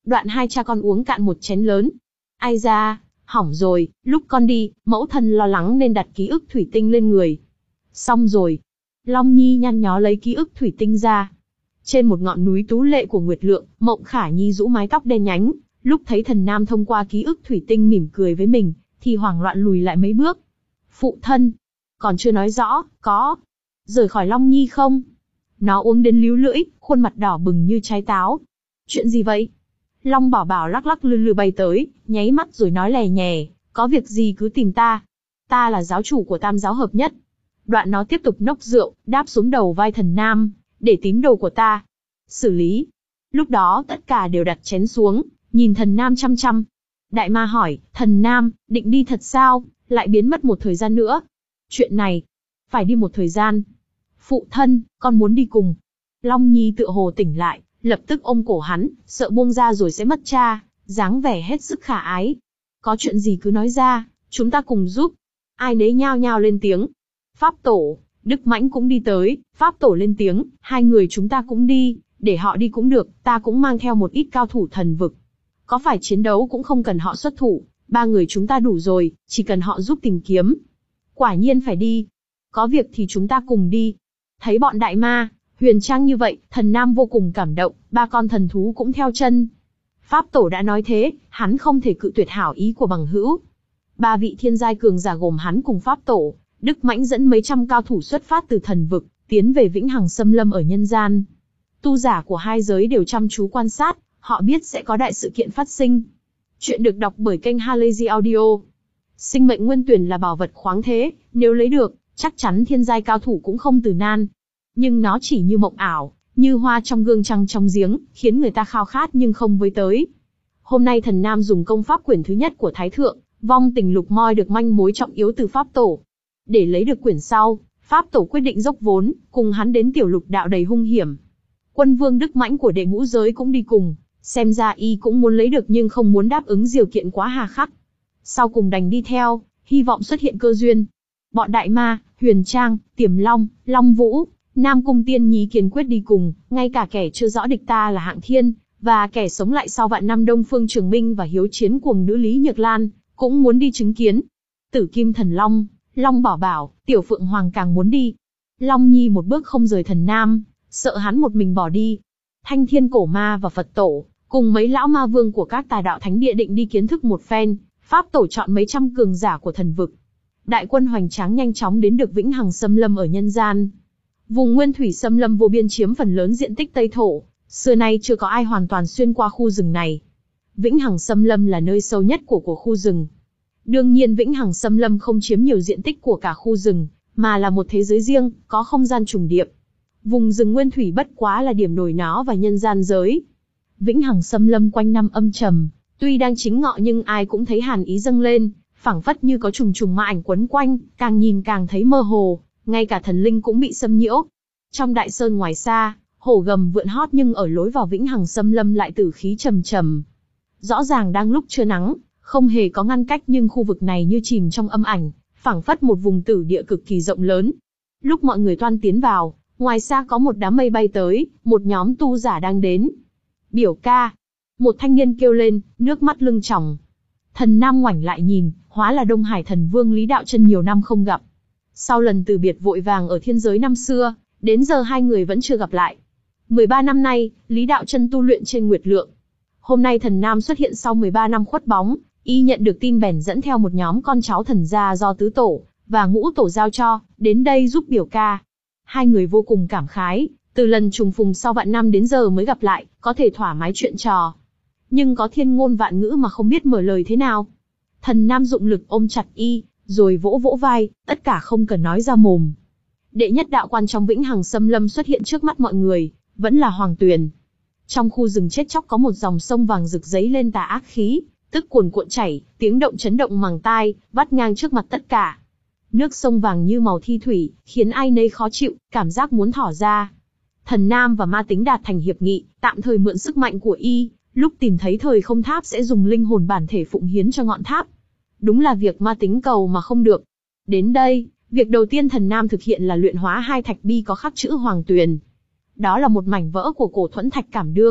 Đoạn hai cha con uống cạn một chén lớn. Ai da, hỏng rồi, lúc con đi, mẫu thân lo lắng nên đặt ký ức thủy tinh lên người. Xong rồi. Long Nhi nhăn nhó lấy ký ức thủy tinh ra. Trên một ngọn núi tú lệ của Nguyệt Lượng, Mộng Khả Nhi rũ mái tóc đen nhánh, lúc thấy Thần Nam thông qua ký ức thủy tinh mỉm cười với mình, thì hoảng loạn lùi lại mấy bước. Phụ thân, còn chưa nói rõ, có rời khỏi Long Nhi không? Nó uống đến líu lưỡi, khuôn mặt đỏ bừng như trái táo. Chuyện gì vậy? Long Bảo Bảo lắc lắc lư lư bay tới, nháy mắt rồi nói lè nhè, có việc gì cứ tìm ta. Ta là giáo chủ của Tam giáo hợp nhất. Đoạn nó tiếp tục nốc rượu, đáp xuống đầu vai Thần Nam, để tín đồ của ta xử lý. Lúc đó tất cả đều đặt chén xuống, nhìn Thần Nam chăm chăm. Đại ma hỏi, Thần Nam, định đi thật sao, lại biến mất một thời gian nữa? Chuyện này, phải đi một thời gian. Phụ thân, con muốn đi cùng. Long Nhi tựa hồ tỉnh lại, lập tức ôm cổ hắn, sợ buông ra rồi sẽ mất cha, dáng vẻ hết sức khả ái. Có chuyện gì cứ nói ra, chúng ta cùng giúp. Ai nấy nhao nhao lên tiếng. Pháp Tổ, Đức Mãnh cũng đi tới, Pháp Tổ lên tiếng, hai người chúng ta cũng đi, để họ đi cũng được, ta cũng mang theo một ít cao thủ thần vực. Có phải chiến đấu cũng không cần họ xuất thủ, ba người chúng ta đủ rồi, chỉ cần họ giúp tìm kiếm. Quả nhiên phải đi. Có việc thì chúng ta cùng đi. Thấy bọn đại ma, huyền trang như vậy, Thần Nam vô cùng cảm động, ba con thần thú cũng theo chân. Pháp Tổ đã nói thế, hắn không thể cự tuyệt hảo ý của bằng hữu. Ba vị thiên giai cường giả gồm hắn cùng Pháp Tổ, Đức Mãnh dẫn mấy trăm cao thủ xuất phát từ thần vực, tiến về Vĩnh Hằng Xâm Lâm ở nhân gian. Tu giả của hai giới đều chăm chú quan sát, họ biết sẽ có đại sự kiện phát sinh. Chuyện được đọc bởi kênh Halazy Audio. Sinh mệnh nguyên tuyển là bảo vật khoáng thế, nếu lấy được, chắc chắn thiên giai cao thủ cũng không từ nan. Nhưng nó chỉ như mộng ảo, như hoa trong gương trăng trong giếng, khiến người ta khao khát nhưng không với tới. Hôm nay Thần Nam dùng công pháp quyển thứ nhất của Thái Thượng, Vong Tình Lục moi được manh mối trọng yếu từ Pháp Tổ. Để lấy được quyển sau, Pháp Tổ quyết định dốc vốn, cùng hắn đến tiểu lục đạo đầy hung hiểm. Quân vương Đức Mãnh của đệ ngũ giới cũng đi cùng, xem ra y cũng muốn lấy được nhưng không muốn đáp ứng điều kiện quá hà khắc. Sau cùng đành đi theo, hy vọng xuất hiện cơ duyên. Bọn đại ma, Huyền Trang, Tiềm Long, Long Vũ, Nam Cung Tiên Nhi kiên quyết đi cùng, ngay cả kẻ chưa rõ địch ta là Hạng Thiên, và kẻ sống lại sau vạn năm Đông Phương Trường Minh và hiếu chiến cuồng nữ Lý Nhược Lan, cũng muốn đi chứng kiến. Tử Kim Thần Long, Long Bảo Bảo, Tiểu Phượng Hoàng càng muốn đi. Long Nhi một bước không rời Thần Nam, sợ hắn một mình bỏ đi. Thanh Thiên Cổ Ma và Phật Tổ, cùng mấy lão ma vương của các tà đạo thánh địa định đi kiến thức một phen, Pháp Tổ chọn mấy trăm cường giả của thần vực. Đại quân hoành tráng nhanh chóng đến được Vĩnh Hằng Xâm Lâm ở nhân gian. Vùng Nguyên Thủy Xâm Lâm vô biên chiếm phần lớn diện tích Tây Thổ, xưa nay chưa có ai hoàn toàn xuyên qua khu rừng này. Vĩnh Hằng Xâm Lâm là nơi sâu nhất của của khu rừng. Đương nhiên Vĩnh Hằng Xâm Lâm không chiếm nhiều diện tích của cả khu rừng, mà là một thế giới riêng, có không gian trùng điệp. Vùng rừng Nguyên Thủy bất quá là điểm nổi nó và nhân gian giới. Vĩnh Hằng Xâm Lâm quanh năm âm trầm, tuy đang chính ngọ nhưng ai cũng thấy hàn ý dâng lên, phảng phất như có trùng trùng ma ảnh quấn quanh, càng nhìn càng thấy mơ hồ, ngay cả thần linh cũng bị xâm nhiễu. Trong đại sơn ngoài xa, hổ gầm vượn hót nhưng ở lối vào Vĩnh Hằng Xâm Lâm lại tử khí trầm trầm. Rõ ràng đang lúc trưa nắng, không hề có ngăn cách nhưng khu vực này như chìm trong âm ảnh, phảng phất một vùng tử địa cực kỳ rộng lớn. Lúc mọi người toan tiến vào, ngoài xa có một đám mây bay tới, một nhóm tu giả đang đến. Biểu ca, một thanh niên kêu lên, nước mắt lưng tròng. Thần Nam ngoảnh lại nhìn, hóa là Đông Hải Thần Vương Lý Đạo Chân nhiều năm không gặp. Sau lần từ biệt vội vàng ở thiên giới năm xưa, đến giờ hai người vẫn chưa gặp lại. mười ba năm nay, Lý Đạo Chân tu luyện trên Nguyệt Lượng. Hôm nay Thần Nam xuất hiện sau mười ba năm khuất bóng, y nhận được tin bèn dẫn theo một nhóm con cháu thần gia do tứ tổ và ngũ tổ giao cho, đến đây giúp biểu ca. Hai người vô cùng cảm khái, từ lần trùng phùng sau vạn năm đến giờ mới gặp lại, có thể thoải mái chuyện trò. Nhưng có thiên ngôn vạn ngữ mà không biết mở lời thế nào. Thần Nam dụng lực ôm chặt y, rồi vỗ vỗ vai, tất cả không cần nói ra mồm. Đệ nhất đạo quan trong Vĩnh Hằng Xâm Lâm xuất hiện trước mắt mọi người, vẫn là Hoàng Tuyền. Trong khu rừng chết chóc có một dòng sông vàng rực giấy lên tà ác khí, tức cuồn cuộn chảy, tiếng động chấn động màng tai, vắt ngang trước mặt tất cả. Nước sông vàng như màu thi thủy, khiến ai nấy khó chịu, cảm giác muốn thỏ ra. Thần Nam và Ma Tính đạt thành hiệp nghị, tạm thời mượn sức mạnh của y, lúc tìm thấy thời không tháp sẽ dùng linh hồn bản thể phụng hiến cho ngọn tháp. Đúng là việc Ma Tính cầu mà không được. Đến đây, việc đầu tiên Thần Nam thực hiện là luyện hóa hai thạch bi có khắc chữ Hoàng Tuyền. Đó là một mảnh vỡ của cổ thuẫn thạch cảm đương,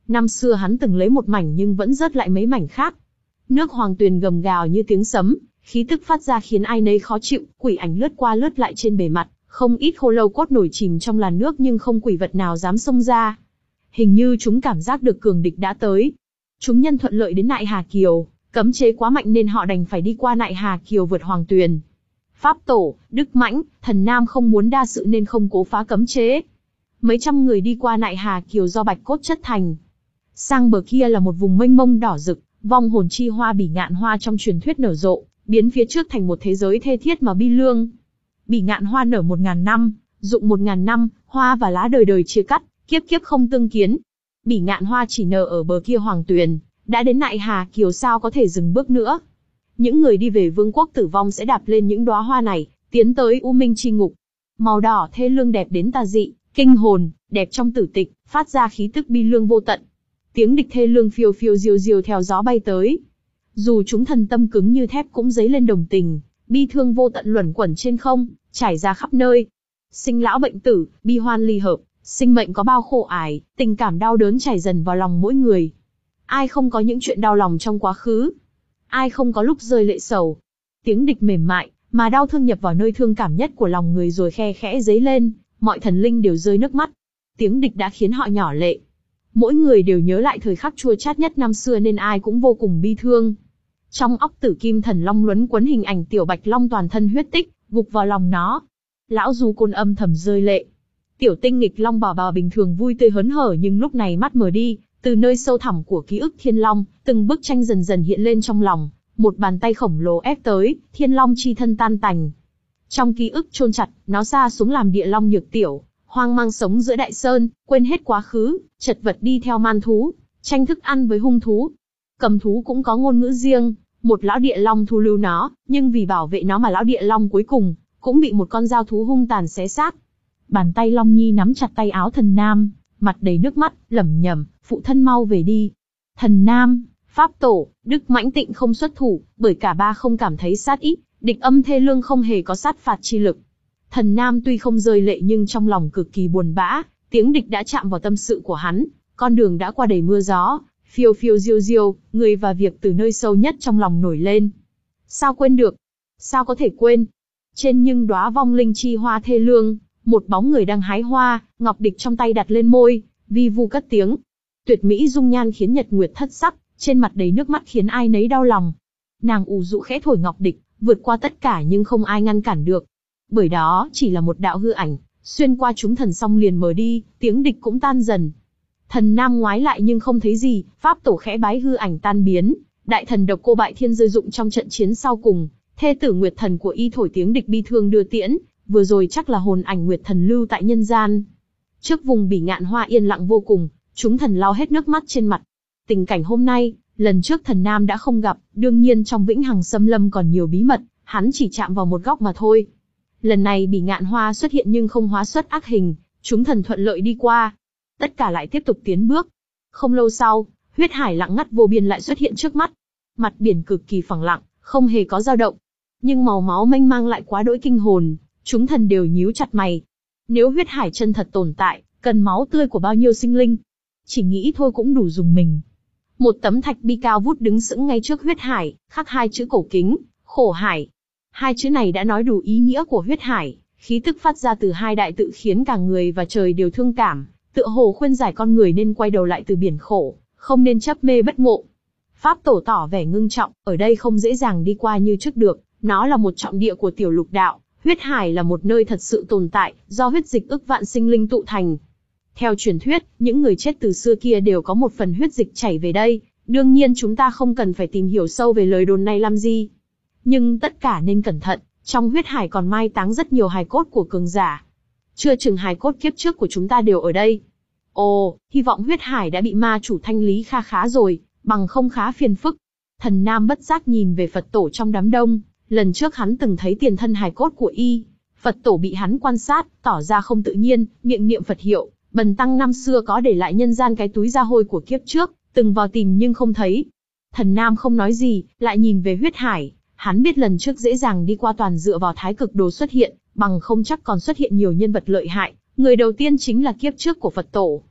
Năm xưa hắn từng lấy một mảnh nhưng vẫn rớt lại mấy mảnh khác. Nước Hoàng Tuyền gầm gào như tiếng sấm, khí tức phát ra khiến ai nấy khó chịu, quỷ ảnh lướt qua lướt lại trên bề mặt, không ít khô lâu cốt nổi chìm trong làn nước nhưng không quỷ vật nào dám xông ra. Hình như chúng cảm giác được cường địch đã tới. Chúng nhân thuận lợi đến Nại Hà Kiều, cấm chế quá mạnh nên họ đành phải đi qua Nại Hà Kiều vượt Hoàng Tuyền. Pháp Tổ, Đức Mãnh, Thần Nam không muốn đa sự nên không cố phá cấm chế. Mấy trăm người đi qua Nại Hà Kiều do bạch cốt chất thành. Sang bờ kia là một vùng mênh mông đỏ rực, vong hồn chi hoa bỉ ngạn hoa trong truyền thuyết nở rộ, biến phía trước thành một thế giới thê thiết mà bi lương. Bỉ ngạn hoa nở một ngàn năm, rụng một ngàn năm, hoa và lá đời đời chia cắt, kiếp kiếp không tương kiến. Bỉ ngạn hoa chỉ nở ở bờ kia Hoàng Tuyền, đã đến Nại Hà Kiều sao có thể dừng bước nữa. Những người đi về vương quốc tử vong sẽ đạp lên những đóa hoa này, tiến tới U Minh chi ngục. Màu đỏ thê lương đẹp đến tà dị, kinh hồn, đẹp trong tử tịch, phát ra khí tức bi lương vô tận. Tiếng địch thê lương phiêu phiêu diêu diêu theo gió bay tới. Dù chúng thần tâm cứng như thép cũng dấy lên đồng tình, bi thương vô tận luẩn quẩn trên không, trải ra khắp nơi. Sinh lão bệnh tử, bi hoan ly hợp, sinh mệnh có bao khổ ải, tình cảm đau đớn chảy dần vào lòng mỗi người. Ai không có những chuyện đau lòng trong quá khứ? Ai không có lúc rơi lệ sầu? Tiếng địch mềm mại, mà đau thương nhập vào nơi thương cảm nhất của lòng người rồi khe khẽ dấy lên, mọi thần linh đều rơi nước mắt. Tiếng địch đã khiến họ nhỏ lệ. Mỗi người đều nhớ lại thời khắc chua chát nhất năm xưa nên ai cũng vô cùng bi thương. Trong óc Tử Kim Thần Long luấn quấn hình ảnh Tiểu Bạch Long toàn thân huyết tích, gục vào lòng nó. Lão Du Côn âm thầm rơi lệ. Tiểu Tinh Nghịch Long Bảo Bảo bình thường vui tươi hớn hở nhưng lúc này mắt mờ đi, từ nơi sâu thẳm của ký ức Thiên Long, từng bức tranh dần dần hiện lên trong lòng, một bàn tay khổng lồ ép tới, Thiên Long chi thân tan tành. Trong ký ức chôn chặt, nó sa xuống làm địa long nhược tiểu, hoang mang sống giữa đại sơn, quên hết quá khứ, chật vật đi theo man thú, tranh thức ăn với hung thú. Cầm thú cũng có ngôn ngữ riêng, một lão địa long thu lưu nó, nhưng vì bảo vệ nó mà lão địa long cuối cùng cũng bị một con dao thú hung tàn xé xác. Bàn tay Long Nhi nắm chặt tay áo Thần Nam, mặt đầy nước mắt, lẩm nhẩm, phụ thân mau về đi. Thần Nam, Pháp Tổ, Đức Mãnh Tịnh không xuất thủ, bởi cả ba không cảm thấy sát ý, địch âm thê lương không hề có sát phạt chi lực. Thần Nam tuy không rơi lệ nhưng trong lòng cực kỳ buồn bã, tiếng địch đã chạm vào tâm sự của hắn, con đường đã qua đầy mưa gió, phiêu phiêu diêu diêu, người và việc từ nơi sâu nhất trong lòng nổi lên. Sao quên được? Sao có thể quên? Trên nhưng đóa vong linh chi hoa thê lương, một bóng người đang hái hoa, ngọc địch trong tay đặt lên môi, vi vu cất tiếng. Tuyệt mỹ dung nhan khiến Nhật Nguyệt thất sắc, trên mặt đầy nước mắt khiến ai nấy đau lòng. Nàng ù dụ khẽ thổi ngọc địch, vượt qua tất cả nhưng không ai ngăn cản được. Bởi đó chỉ là một đạo hư ảnh, xuyên qua chúng thần xong liền mờ đi, tiếng địch cũng tan dần. Thần Nam ngoái lại nhưng không thấy gì, Pháp Tổ khẽ bái hư ảnh tan biến, đại thần độc cô bại thiên rơi dụng trong trận chiến sau cùng, thê tử Nguyệt Thần của y thổi tiếng địch bi thương đưa tiễn, vừa rồi chắc là hồn ảnh Nguyệt Thần lưu tại nhân gian. Trước vùng bỉ ngạn hoa yên lặng vô cùng, chúng thần lau hết nước mắt trên mặt. Tình cảnh hôm nay, lần trước Thần Nam đã không gặp, đương nhiên trong Vĩnh Hằng Xâm Lâm còn nhiều bí mật, hắn chỉ chạm vào một góc mà thôi. Lần này bỉ ngạn hoa xuất hiện nhưng không hóa xuất ác hình, chúng thần thuận lợi đi qua. Tất cả lại tiếp tục tiến bước. Không lâu sau, huyết hải lặng ngắt vô biên lại xuất hiện trước mắt. Mặt biển cực kỳ phẳng lặng, không hề có dao động. Nhưng màu máu mênh mang lại quá đỗi kinh hồn, chúng thần đều nhíu chặt mày. Nếu huyết hải chân thật tồn tại, cần máu tươi của bao nhiêu sinh linh? Chỉ nghĩ thôi cũng đủ dùng mình. Một tấm thạch bi cao vút đứng sững ngay trước huyết hải, khắc hai chữ cổ kính, khổ hải. Hai chữ này đã nói đủ ý nghĩa của huyết hải, khí tức phát ra từ hai đại tự khiến cả người và trời đều thương cảm, tựa hồ khuyên giải con người nên quay đầu lại từ biển khổ, không nên chấp mê bất ngộ. Pháp Tổ tỏ vẻ ngưng trọng, ở đây không dễ dàng đi qua như trước được, nó là một trọng địa của tiểu lục đạo, huyết hải là một nơi thật sự tồn tại, do huyết dịch ức vạn sinh linh tụ thành. Theo truyền thuyết, những người chết từ xưa kia đều có một phần huyết dịch chảy về đây, đương nhiên chúng ta không cần phải tìm hiểu sâu về lời đồn này làm gì. Nhưng tất cả nên cẩn thận, trong huyết hải còn mai táng rất nhiều hài cốt của cường giả. Chưa chừng hài cốt kiếp trước của chúng ta đều ở đây. Ồ, hy vọng huyết hải đã bị ma chủ thanh lý kha khá rồi, bằng không khá phiền phức. Thần Nam bất giác nhìn về Phật Tổ trong đám đông, lần trước hắn từng thấy tiền thân hài cốt của y. Phật Tổ bị hắn quan sát, tỏ ra không tự nhiên, miệng niệm Phật hiệu, bần tăng năm xưa có để lại nhân gian cái túi da hôi của kiếp trước, từng vào tìm nhưng không thấy. Thần Nam không nói gì, lại nhìn về huyết hải. Hắn biết lần trước dễ dàng đi qua toàn dựa vào thái cực đồ xuất hiện, bằng không chắc còn xuất hiện nhiều nhân vật lợi hại, người đầu tiên chính là kiếp trước của Phật Tổ.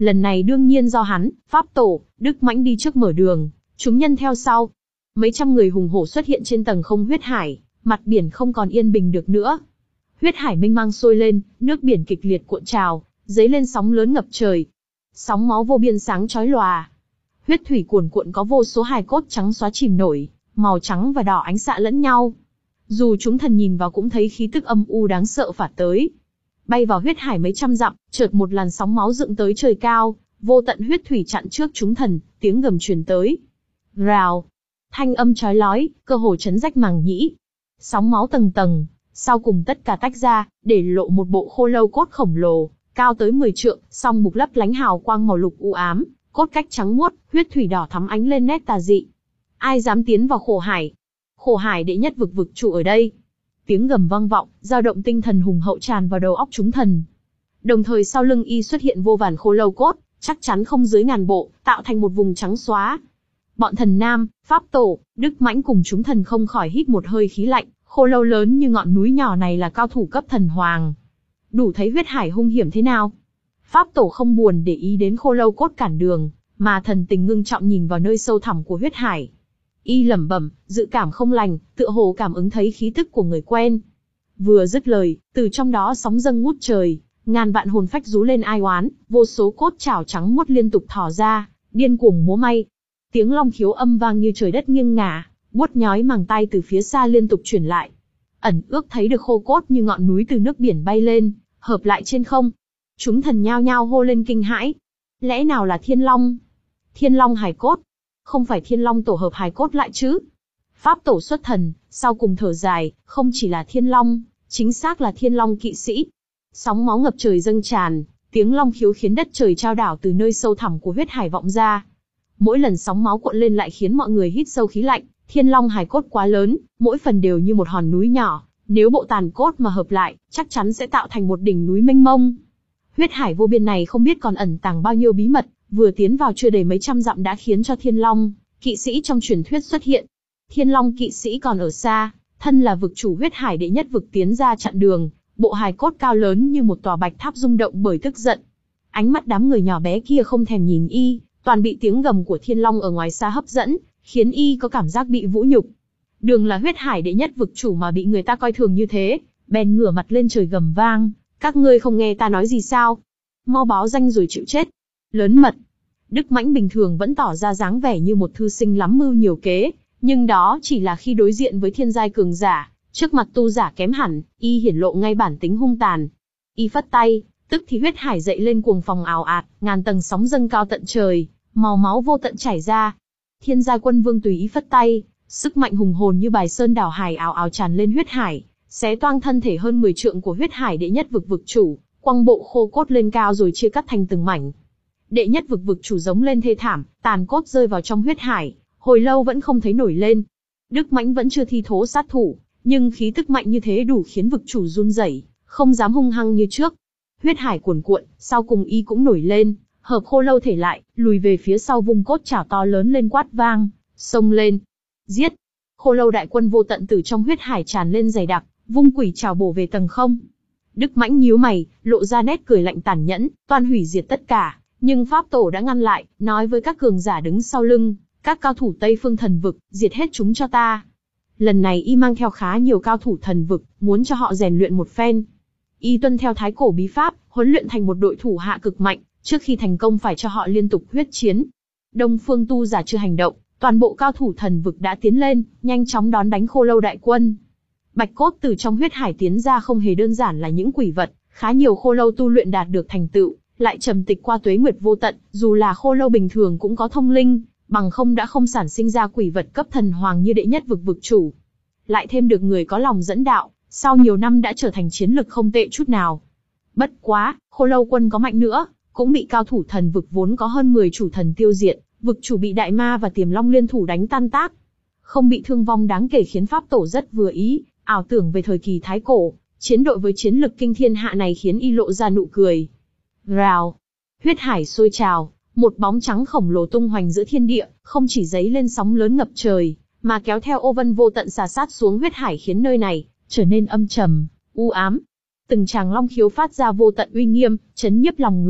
Lần này đương nhiên do hắn, Pháp Tổ, Đức Mãnh đi trước mở đường, chúng nhân theo sau. Mấy trăm người hùng hổ xuất hiện trên tầng không huyết hải, mặt biển không còn yên bình được nữa. Huyết hải mênh mang sôi lên, nước biển kịch liệt cuộn trào, dấy lên sóng lớn ngập trời. Sóng máu vô biên sáng chói lòa. Huyết thủy cuồn cuộn có vô số hài cốt trắng xóa chìm nổi, màu trắng và đỏ ánh xạ lẫn nhau. Dù chúng thần nhìn vào cũng thấy khí tức âm u đáng sợ phả tới. Bay vào huyết hải mấy trăm dặm, chợt một làn sóng máu dựng tới trời cao, vô tận huyết thủy chặn trước chúng thần, tiếng gầm truyền tới. Rào, thanh âm chói lói, cơ hồ chấn rách màng nhĩ. Sóng máu tầng tầng, sau cùng tất cả tách ra, để lộ một bộ khô lâu cốt khổng lồ, cao tới mười trượng, song mục lấp lánh hào quang màu lục u ám, cốt cách trắng muốt, huyết thủy đỏ thắm ánh lên nét tà dị. Ai dám tiến vào khổ hải? Khổ hải đệ nhất vực vực chủ ở đây. Tiếng gầm vang vọng, dao động tinh thần hùng hậu tràn vào đầu óc chúng thần. Đồng thời sau lưng y xuất hiện vô vàn khô lâu cốt, chắc chắn không dưới ngàn bộ, tạo thành một vùng trắng xóa. Bọn thần nam, Pháp Tổ, Đức Mãnh cùng chúng thần không khỏi hít một hơi khí lạnh, khô lâu lớn như ngọn núi nhỏ này là cao thủ cấp thần hoàng. Đủ thấy huyết hải hung hiểm thế nào. Pháp Tổ không buồn để ý đến khô lâu cốt cản đường, mà thần tình ngưng trọng nhìn vào nơi sâu thẳm của huyết hải. Y lẩm bẩm, dự cảm không lành, tựa hồ cảm ứng thấy khí tức của người quen. Vừa dứt lời, từ trong đó sóng dâng ngút trời, ngàn vạn hồn phách rú lên ai oán, vô số cốt chảo trắng muốt liên tục thò ra, điên cuồng múa may. Tiếng long khiếu âm vang như trời đất nghiêng ngả, buốt nhói màng tai từ phía xa liên tục truyền lại. Ẩn ước thấy được khô cốt như ngọn núi từ nước biển bay lên, hợp lại trên không. Chúng thần nhao nhao hô lên kinh hãi. Lẽ nào là thiên long? Thiên long hài cốt? Không phải thiên long tổ hợp hài cốt lại chứ? Pháp Tổ xuất thần, sau cùng thở dài, không chỉ là thiên long, chính xác là thiên long kỵ sĩ. Sóng máu ngập trời dâng tràn, tiếng long khiếu khiến đất trời trao đảo từ nơi sâu thẳm của huyết hải vọng ra. Mỗi lần sóng máu cuộn lên lại khiến mọi người hít sâu khí lạnh, thiên long hài cốt quá lớn, mỗi phần đều như một hòn núi nhỏ, nếu bộ tàn cốt mà hợp lại, chắc chắn sẽ tạo thành một đỉnh núi mênh mông. Huyết hải vô biên này không biết còn ẩn tàng bao nhiêu bí mật, vừa tiến vào chưa đầy mấy trăm dặm đã khiến cho thiên long kỵ sĩ trong truyền thuyết xuất hiện. Thiên long kỵ sĩ còn ở xa, thân là vực chủ huyết hải đệ nhất vực tiến ra chặn đường, bộ hài cốt cao lớn như một tòa bạch tháp rung động bởi tức giận. Ánh mắt đám người nhỏ bé kia không thèm nhìn y, toàn bị tiếng gầm của thiên long ở ngoài xa hấp dẫn, khiến y có cảm giác bị vũ nhục. Đường là huyết hải đệ nhất vực chủ mà bị người ta coi thường như thế, bèn ngửa mặt lên trời gầm vang, các ngươi không nghe ta nói gì sao? Mau báo danh rồi chịu chết. Lớn mật. Đức Mãnh bình thường vẫn tỏ ra dáng vẻ như một thư sinh lắm mưu nhiều kế, nhưng đó chỉ là khi đối diện với thiên giai cường giả, trước mặt tu giả kém hẳn, y hiển lộ ngay bản tính hung tàn. Y phất tay, tức thì huyết hải dậy lên cuồng phong ào ạt, ngàn tầng sóng dâng cao tận trời, màu máu vô tận chảy ra. Thiên giai quân vương tùy ý phất tay, sức mạnh hùng hồn như bài sơn đảo hải ào ào tràn lên huyết hải, xé toang thân thể hơn mười trượng của huyết hải đệ nhất vực vực chủ, quăng bộ khô cốt lên cao rồi chia cắt thành từng mảnh. Đệ nhất vực vực chủ giống lên thê thảm, tàn cốt rơi vào trong huyết hải, hồi lâu vẫn không thấy nổi lên. Đức Mãnh vẫn chưa thi thố sát thủ, nhưng khí tức mạnh như thế đủ khiến vực chủ run rẩy, không dám hung hăng như trước. Huyết hải cuồn cuộn, sau cùng y cũng nổi lên, hợp khô lâu thể lại, lùi về phía sau vung cốt chảo to lớn lên quát vang, xông lên, giết. Khô lâu đại quân vô tận từ trong huyết hải tràn lên dày đặc, vung quỷ chảo bổ về tầng không. Đức Mãnh nhíu mày, lộ ra nét cười lạnh tàn nhẫn, toan hủy diệt tất cả, nhưng Pháp Tổ đã ngăn lại, nói với các cường giả đứng sau lưng, các cao thủ Tây Phương thần vực, diệt hết chúng cho ta. Lần này y mang theo khá nhiều cao thủ thần vực, muốn cho họ rèn luyện một phen. Y tuân theo thái cổ bí pháp, huấn luyện thành một đội thủ hạ cực mạnh, trước khi thành công phải cho họ liên tục huyết chiến. Đông phương tu giả chưa hành động, toàn bộ cao thủ thần vực đã tiến lên, nhanh chóng đón đánh khô lâu đại quân. Bạch cốt từ trong huyết hải tiến ra không hề đơn giản là những quỷ vật, khá nhiều khô lâu tu luyện đạt được thành tựu, lại trầm tịch qua tuế nguyệt vô tận, dù là khô lâu bình thường cũng có thông linh, bằng không đã không sản sinh ra quỷ vật cấp thần hoàng như đệ nhất vực vực chủ. Lại thêm được người có lòng dẫn đạo, sau nhiều năm đã trở thành chiến lực không tệ chút nào. Bất quá, khô lâu quân có mạnh nữa, cũng bị cao thủ thần vực vốn có hơn mười chủ thần tiêu diệt, vực chủ bị đại ma và tiềm long liên thủ đánh tan tác. Không bị thương vong đáng kể khiến Pháp Tổ rất vừa ý, ảo tưởng về thời kỳ thái cổ, chiến đội với chiến lực kinh thiên hạ này khiến y lộ ra nụ cười. Rào, huyết hải sôi trào, một bóng trắng khổng lồ tung hoành giữa thiên địa, không chỉ giấy lên sóng lớn ngập trời, mà kéo theo ô vân vô tận xà sát xuống huyết hải khiến nơi này trở nên âm trầm, u ám. Từng tràng long khiếu phát ra vô tận uy nghiêm, chấn nhiếp lòng người,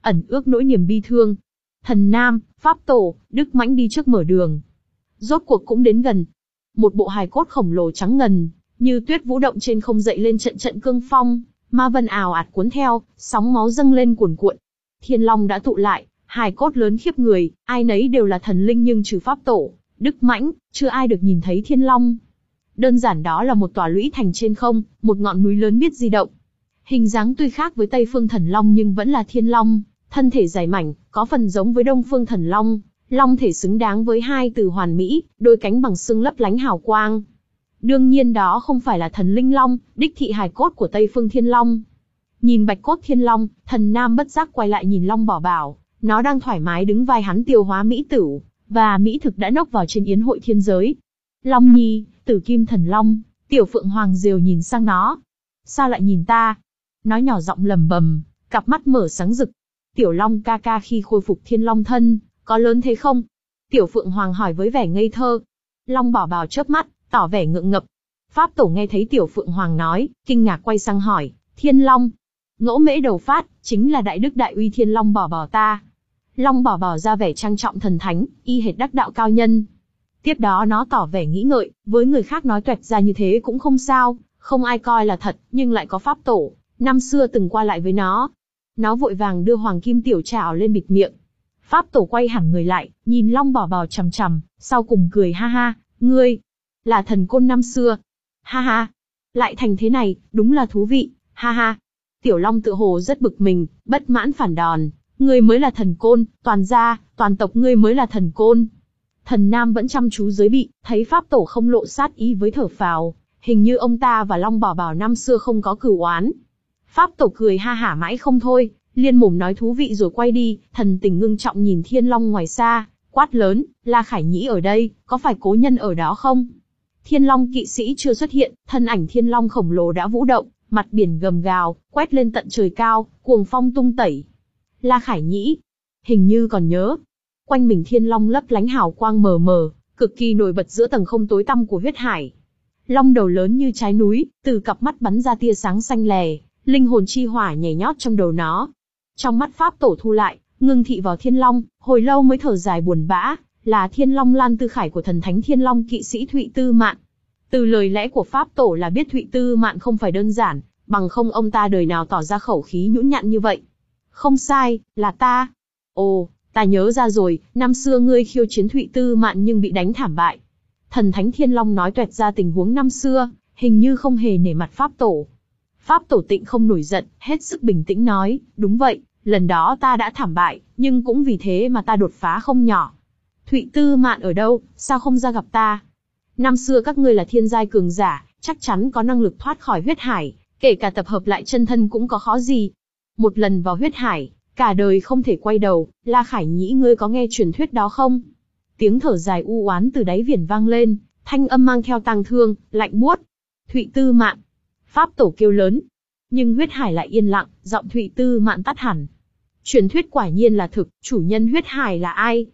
ẩn ước nỗi niềm bi thương. Thần Nam, Pháp Tổ, Đức Mãnh đi trước mở đường. Rốt cuộc cũng đến gần. Một bộ hài cốt khổng lồ trắng ngần, như tuyết vũ động trên không dậy lên trận trận cương phong, ma vân ào ạt cuốn theo, sóng máu dâng lên cuồn cuộn. Thiên Long đã tụ lại, hài cốt lớn khiếp người, ai nấy đều là thần linh nhưng trừ Pháp Tổ, Đức Mãnh, chưa ai được nhìn thấy Thiên Long. Đơn giản đó là một tòa lũy thành trên không, một ngọn núi lớn biết di động. Hình dáng tuy khác với Tây Phương Thần Long nhưng vẫn là Thiên Long, thân thể dài mảnh, có phần giống với Đông Phương Thần Long, long thể xứng đáng với hai từ hoàn mỹ, đôi cánh bằng xương lấp lánh hào quang. Đương nhiên đó không phải là thần linh long, đích thị hài cốt của Tây Phương Thiên Long. Nhìn bạch cốt Thiên Long, Thần Nam bất giác quay lại nhìn Long Bảo Bảo, nó đang thoải mái đứng vai hắn tiêu hóa mỹ tửu, và mỹ thực đã nốc vào trên yến hội thiên giới. Long Nhi, Tử Kim Thần Long, Tiểu Phượng Hoàng Diều nhìn sang nó. Sao lại nhìn ta? Nó nhỏ giọng lầm bầm, cặp mắt mở sáng rực. Tiểu Long ca ca khi khôi phục Thiên Long thân, có lớn thế không? Tiểu Phượng Hoàng hỏi với vẻ ngây thơ. Long Bảo Bảo chớp mắt, tỏ vẻ ngượng ngập. Pháp Tổ nghe thấy Tiểu Phượng Hoàng nói, kinh ngạc quay sang hỏi, Thiên Long. Ngỗ mễ đầu phát, chính là đại đức đại uy Thiên Long Bảo Bảo ta. Long Bảo Bảo ra vẻ trang trọng thần thánh, y hệt đắc đạo cao nhân. Tiếp đó nó tỏ vẻ nghĩ ngợi, với người khác nói toẹt ra như thế cũng không sao, không ai coi là thật, nhưng lại có Pháp Tổ, năm xưa từng qua lại với nó. Nó vội vàng đưa Hoàng Kim Tiểu Trảo lên bịt miệng. Pháp Tổ quay hẳn người lại, nhìn Long Bảo Bảo chằm chằm, sau cùng cười ha ha, ngươi, là thần côn năm xưa. Ha ha, lại thành thế này, đúng là thú vị, ha ha. Tiểu Long tự hồ rất bực mình, bất mãn phản đòn, ngươi mới là thần côn, toàn gia, toàn tộc ngươi mới là thần côn. Thần Nam vẫn chăm chú dưới bị, thấy Pháp Tổ không lộ sát ý với thở phào, hình như ông ta và Long Bảo Bảo năm xưa không có cửu oán. Pháp Tổ cười ha hả mãi không thôi, liên mồm nói thú vị rồi quay đi, thần tình ngưng trọng nhìn Thiên Long ngoài xa, quát lớn, La Khải Nhĩ ở đây, có phải cố nhân ở đó không? Thiên Long kỵ sĩ chưa xuất hiện, thân ảnh Thiên Long khổng lồ đã vũ động, mặt biển gầm gào, quét lên tận trời cao, cuồng phong tung tẩy. La Khải Nhĩ, hình như còn nhớ. Quanh mình Thiên Long lấp lánh hào quang mờ mờ, cực kỳ nổi bật giữa tầng không tối tăm của huyết hải. Long đầu lớn như trái núi, từ cặp mắt bắn ra tia sáng xanh lè, linh hồn chi hỏa nhảy nhót trong đầu nó. Trong mắt Pháp Tổ thu lại, ngưng thị vào Thiên Long, hồi lâu mới thở dài buồn bã, là Thiên Long Lan Tư Khải của thần thánh Thiên Long kỵ sĩ Thụy Tư Mạn. Từ lời lẽ của Pháp Tổ là biết Thụy Tư Mạn không phải đơn giản, bằng không ông ta đời nào tỏ ra khẩu khí nhũn nhặn như vậy. Không sai, là ta. Ồ, ta nhớ ra rồi, năm xưa ngươi khiêu chiến Thụy Tư Mạn nhưng bị đánh thảm bại. Thần thánh Thiên Long nói toẹt ra tình huống năm xưa, hình như không hề nể mặt Pháp Tổ. Pháp Tổ Tịnh không nổi giận, hết sức bình tĩnh nói, đúng vậy, lần đó ta đã thảm bại, nhưng cũng vì thế mà ta đột phá không nhỏ. Thụy Tư Mạn ở đâu, sao không ra gặp ta? Năm xưa các ngươi là thiên giai cường giả, chắc chắn có năng lực thoát khỏi huyết hải, kể cả tập hợp lại chân thân cũng có khó gì. Một lần vào huyết hải, cả đời không thể quay đầu, La Khải Nhĩ ngươi có nghe truyền thuyết đó không? Tiếng thở dài u oán từ đáy viền vang lên, thanh âm mang theo tang thương, lạnh buốt. Thụy Tư Mạn. Pháp Tổ kêu lớn. Nhưng huyết hải lại yên lặng, giọng Thụy Tư Mạn tắt hẳn. Truyền thuyết quả nhiên là thực, chủ nhân huyết hải là ai?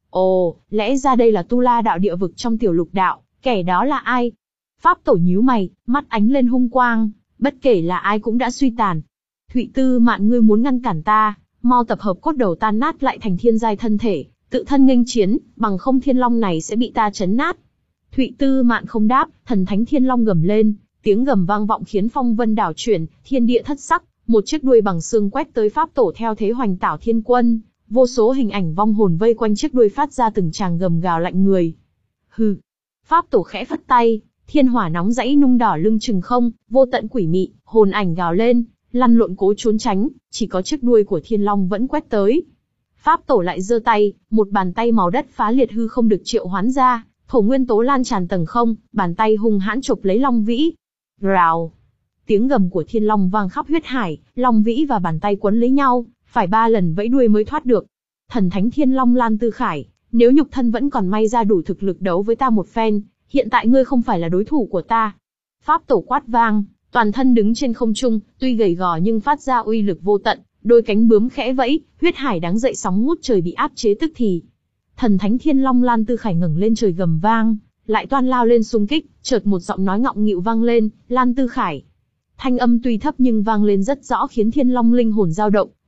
Ồ, lẽ ra đây là Tu La đạo địa vực trong tiểu lục đạo, kẻ đó là ai? Pháp Tổ nhíu mày, mắt ánh lên hung quang, bất kể là ai cũng đã suy tàn. Thụy Tư Mạn ngươi muốn ngăn cản ta, mau tập hợp cốt đầu tan nát lại thành thiên giai thân thể, tự thân nghênh chiến, bằng không Thiên Long này sẽ bị ta chấn nát. Thụy Tư Mạn không đáp, thần thánh Thiên Long gầm lên, tiếng gầm vang vọng khiến phong vân đảo chuyển, thiên địa thất sắc, một chiếc đuôi bằng xương quét tới Pháp Tổ theo thế hoành tảo thiên quân, vô số hình ảnh vong hồn vây quanh chiếc đuôi phát ra từng tràng gầm gào lạnh người. Hừ. Pháp Tổ khẽ phất tay, thiên hỏa nóng dãy nung đỏ lưng chừng không, vô tận quỷ mị, hồn ảnh gào lên, lăn lộn cố trốn tránh, chỉ có chiếc đuôi của Thiên Long vẫn quét tới. Pháp Tổ lại giơ tay, một bàn tay màu đất phá liệt hư không được triệu hoán ra, thổ nguyên tố lan tràn tầng không, bàn tay hung hãn chộp lấy Long Vĩ. Rào. Tiếng gầm của Thiên Long vang khắp huyết hải, Long Vĩ và bàn tay quấn lấy nhau, phải ba lần vẫy đuôi mới thoát được. Thần thánh Thiên Long Lan Tư Khải, nếu nhục thân vẫn còn may ra đủ thực lực đấu với ta một phen, hiện tại ngươi không phải là đối thủ của ta. Pháp Tổ quát vang, toàn thân đứng trên không trung, tuy gầy gò nhưng phát ra uy lực vô tận, đôi cánh bướm khẽ vẫy, huyết hải đáng dậy sóng ngút trời bị áp chế tức thì. Thần thánh Thiên Long Lan Tư Khải ngẩng lên trời gầm vang, lại toan lao lên xung kích, chợt một giọng nói ngọng nghịu vang lên, Lan Tư Khải. Thanh âm tuy thấp nhưng vang lên rất rõ khiến Thiên Long linh hồn dao động,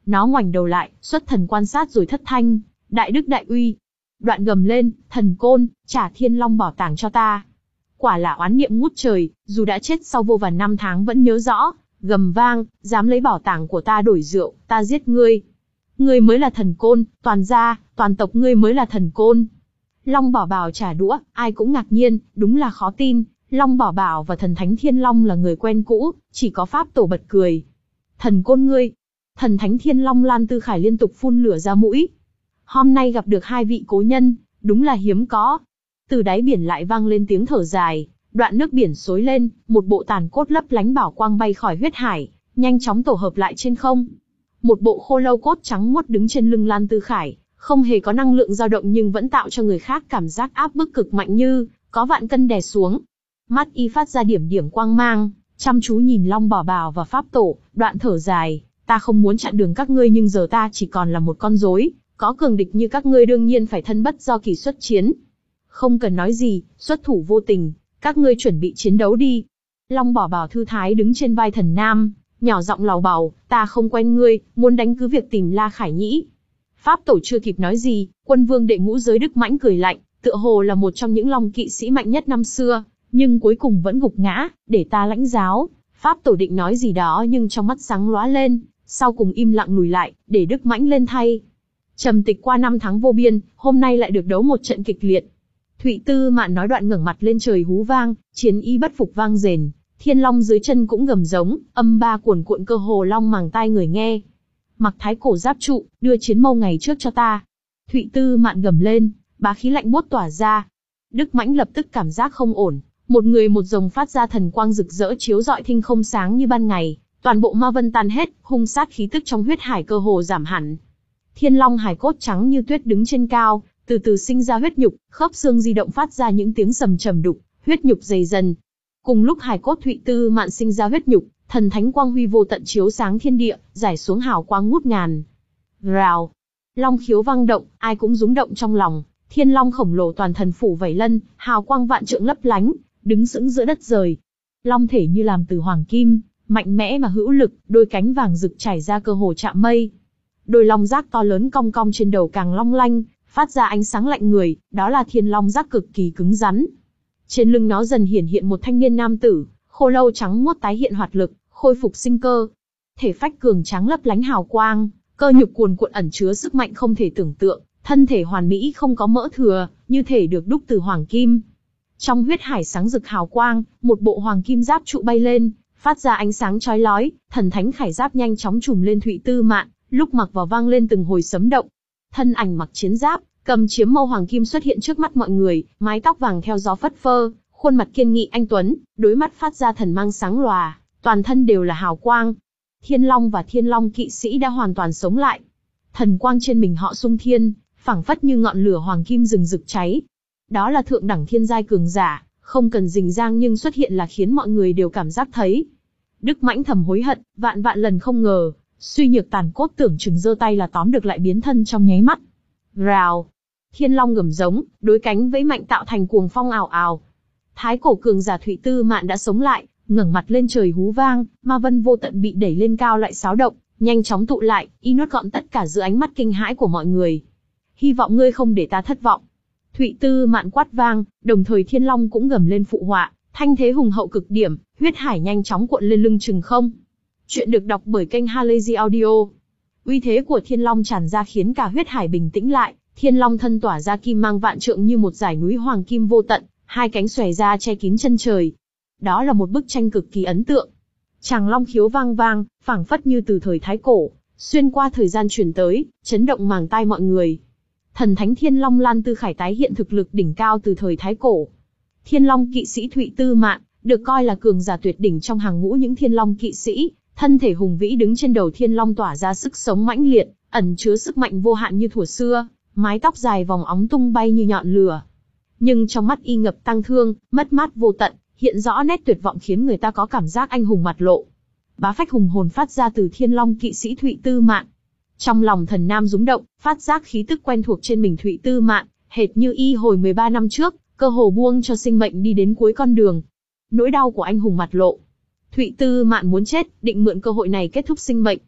Nó ngoảnh đầu lại, xuất thần quan sát rồi thất thanh, đại đức đại uy. Đoạn gầm lên, thần côn, trả Thiên Long bảo tàng cho ta. Quả là oán niệm ngút trời, dù đã chết sau vô vàn năm tháng vẫn nhớ rõ, gầm vang, dám lấy bảo tàng của ta đổi rượu, ta giết ngươi. Ngươi mới là thần côn, toàn gia, toàn tộc ngươi mới là thần côn. Long Bảo Bảo trả đũa, ai cũng ngạc nhiên, đúng là khó tin, Long Bảo Bảo và thần thánh Thiên Long là người quen cũ, chỉ có Pháp Tổ bật cười. Thần côn ngươi. Thần thánh Thiên Long Lan Tư Khải liên tục phun lửa ra mũi. Hôm nay gặp được hai vị cố nhân, đúng là hiếm có. Từ đáy biển lại vang lên tiếng thở dài, đoạn nước biển xối lên, một bộ tàn cốt lấp lánh bảo quang bay khỏi huyết hải, nhanh chóng tổ hợp lại trên không. Một bộ khô lâu cốt trắng muốt đứng trên lưng Lan Tư Khải, không hề có năng lượng dao động nhưng vẫn tạo cho người khác cảm giác áp bức cực mạnh như có vạn cân đè xuống. Mắt y phát ra điểm điểm quang mang, chăm chú nhìn Long Bảo Bảo và Pháp Tổ, đoạn thở dài, ta không muốn chặn đường các ngươi nhưng giờ ta chỉ còn là một con rối, có cường địch như các ngươi đương nhiên phải thân bất do kỳ xuất chiến. Không cần nói gì, xuất thủ vô tình, các ngươi chuẩn bị chiến đấu đi. Long Bảo Bảo thư thái đứng trên vai thần nam, nhỏ giọng lầu bầu, ta không quen ngươi, muốn đánh cứ việc tìm La Khải Nhĩ. Pháp Tổ chưa kịp nói gì, quân vương đệ ngũ giới Đức Mãnh cười lạnh, tựa hồ là một trong những long kỵ sĩ mạnh nhất năm xưa, nhưng cuối cùng vẫn gục ngã, để ta lãnh giáo. Pháp Tổ định nói gì đó nhưng trong mắt sáng lóa lên, sau cùng im lặng lùi lại, để Đức Mãnh lên thay. Trầm tịch qua năm tháng vô biên, hôm nay lại được đấu một trận kịch liệt. Thụy Tư Mạn nói đoạn ngẩng mặt lên trời hú vang, chiến ý bất phục vang rền, thiên long dưới chân cũng gầm giống, âm ba cuồn cuộn cơ hồ long màng tai người nghe. Mặc thái cổ giáp trụ, đưa chiến mâu ngày trước cho ta. Thụy Tư Mạn gầm lên, bá khí lạnh buốt tỏa ra. Đức Mãnh lập tức cảm giác không ổn, một người một rồng phát ra thần quang rực rỡ chiếu rọi thinh không sáng như ban ngày, toàn bộ ma vân tan hết, hung sát khí tức trong huyết hải cơ hồ giảm hẳn. Thiên long hải cốt trắng như tuyết đứng trên cao, từ từ sinh ra huyết nhục, khớp xương di động phát ra những tiếng sầm trầm đục, huyết nhục dày dần. Cùng lúc hải cốt Thụy Tư Mạn sinh ra huyết nhục, thần thánh quang huy vô tận chiếu sáng thiên địa, giải xuống hào quang ngút ngàn. Rào, long khiếu vang động, ai cũng rúng động trong lòng. Thiên long khổng lồ toàn thần phủ vảy lân, hào quang vạn trượng lấp lánh, đứng sững giữa đất trời. Long thể như làm từ hoàng kim, mạnh mẽ mà hữu lực, đôi cánh vàng rực trải ra cơ hồ chạm mây. Đôi long giác to lớn cong cong trên đầu càng long lanh, phát ra ánh sáng lạnh người, đó là thiên long giác cực kỳ cứng rắn. Trên lưng nó dần hiển hiện một thanh niên nam tử, khô lâu trắng muốt tái hiện hoạt lực, khôi phục sinh cơ. Thể phách cường tráng lấp lánh hào quang, cơ nhục cuồn cuộn ẩn chứa sức mạnh không thể tưởng tượng, thân thể hoàn mỹ không có mỡ thừa, như thể được đúc từ hoàng kim. Trong huyết hải sáng rực hào quang, một bộ hoàng kim giáp trụ bay lên, phát ra ánh sáng chói lói, thần thánh khải giáp nhanh chóng trùm lên Thụy Tư Mạn, lúc mặc vào vang lên từng hồi sấm động. Thân ảnh mặc chiến giáp, cầm chiếm mâu hoàng kim xuất hiện trước mắt mọi người, mái tóc vàng theo gió phất phơ, khuôn mặt kiên nghị anh tuấn, đối mắt phát ra thần mang sáng lòa, toàn thân đều là hào quang. Thiên Long và Thiên Long kỵ sĩ đã hoàn toàn sống lại. Thần quang trên mình họ sung thiên, phảng phất như ngọn lửa hoàng kim rừng rực cháy. Đó là thượng đẳng thiên giai cường giả, không cần rình rang nhưng xuất hiện là khiến mọi người đều cảm giác thấy. Đức Mãnh thầm hối hận, vạn vạn lần không ngờ, suy nhược tàn cốt tưởng chừng giơ tay là tóm được lại biến thân trong nháy mắt. Rào, Thiên Long gầm giống, đối cánh vẫy mạnh tạo thành cuồng phong ào ào. Thái cổ cường giả Thụy Tư Mạn đã sống lại, ngẩng mặt lên trời hú vang, ma vân vô tận bị đẩy lên cao lại xáo động, nhanh chóng tụ lại, y nuốt gọn tất cả dưới ánh mắt kinh hãi của mọi người. Hy vọng ngươi không để ta thất vọng. Thụy Tư Mạn quát vang, đồng thời Thiên Long cũng gầm lên phụ họa, thanh thế hùng hậu cực điểm, huyết hải nhanh chóng cuộn lên lưng chừng không. Chuyện được đọc bởi kênh Halazy Audio. Uy thế của Thiên Long tràn ra khiến cả huyết hải bình tĩnh lại, Thiên Long thân tỏa ra kim mang vạn trượng như một dải núi hoàng kim vô tận, hai cánh xòe ra che kín chân trời. Đó là một bức tranh cực kỳ ấn tượng. Tràng long khiếu vang vang, phảng phất như từ thời thái cổ, xuyên qua thời gian truyền tới, chấn động màng tai mọi người. Thần thánh Thiên Long Lan Tư Khải tái hiện thực lực đỉnh cao từ thời thái cổ. Thiên Long kỵ sĩ Thụy Tư Mạn, được coi là cường giả tuyệt đỉnh trong hàng ngũ những Thiên Long kỵ sĩ, thân thể hùng vĩ đứng trên đầu Thiên Long tỏa ra sức sống mãnh liệt, ẩn chứa sức mạnh vô hạn như thuở xưa, mái tóc dài vòng óng tung bay như nhọn lửa. Nhưng trong mắt y ngập tang thương, mất mát vô tận, hiện rõ nét tuyệt vọng khiến người ta có cảm giác anh hùng mặt lộ. Bá phách hùng hồn phát ra từ Thiên Long kỵ sĩ Thụy Tư Mạn. Trong lòng thần nam rúng động, phát giác khí tức quen thuộc trên mình Thụy Tư Mạn, hệt như y hồi mười ba năm trước, cơ hồ buông cho sinh mệnh đi đến cuối con đường. Nỗi đau của anh hùng mặt lộ. Thụy Tư Mạn muốn chết, định mượn cơ hội này kết thúc sinh mệnh.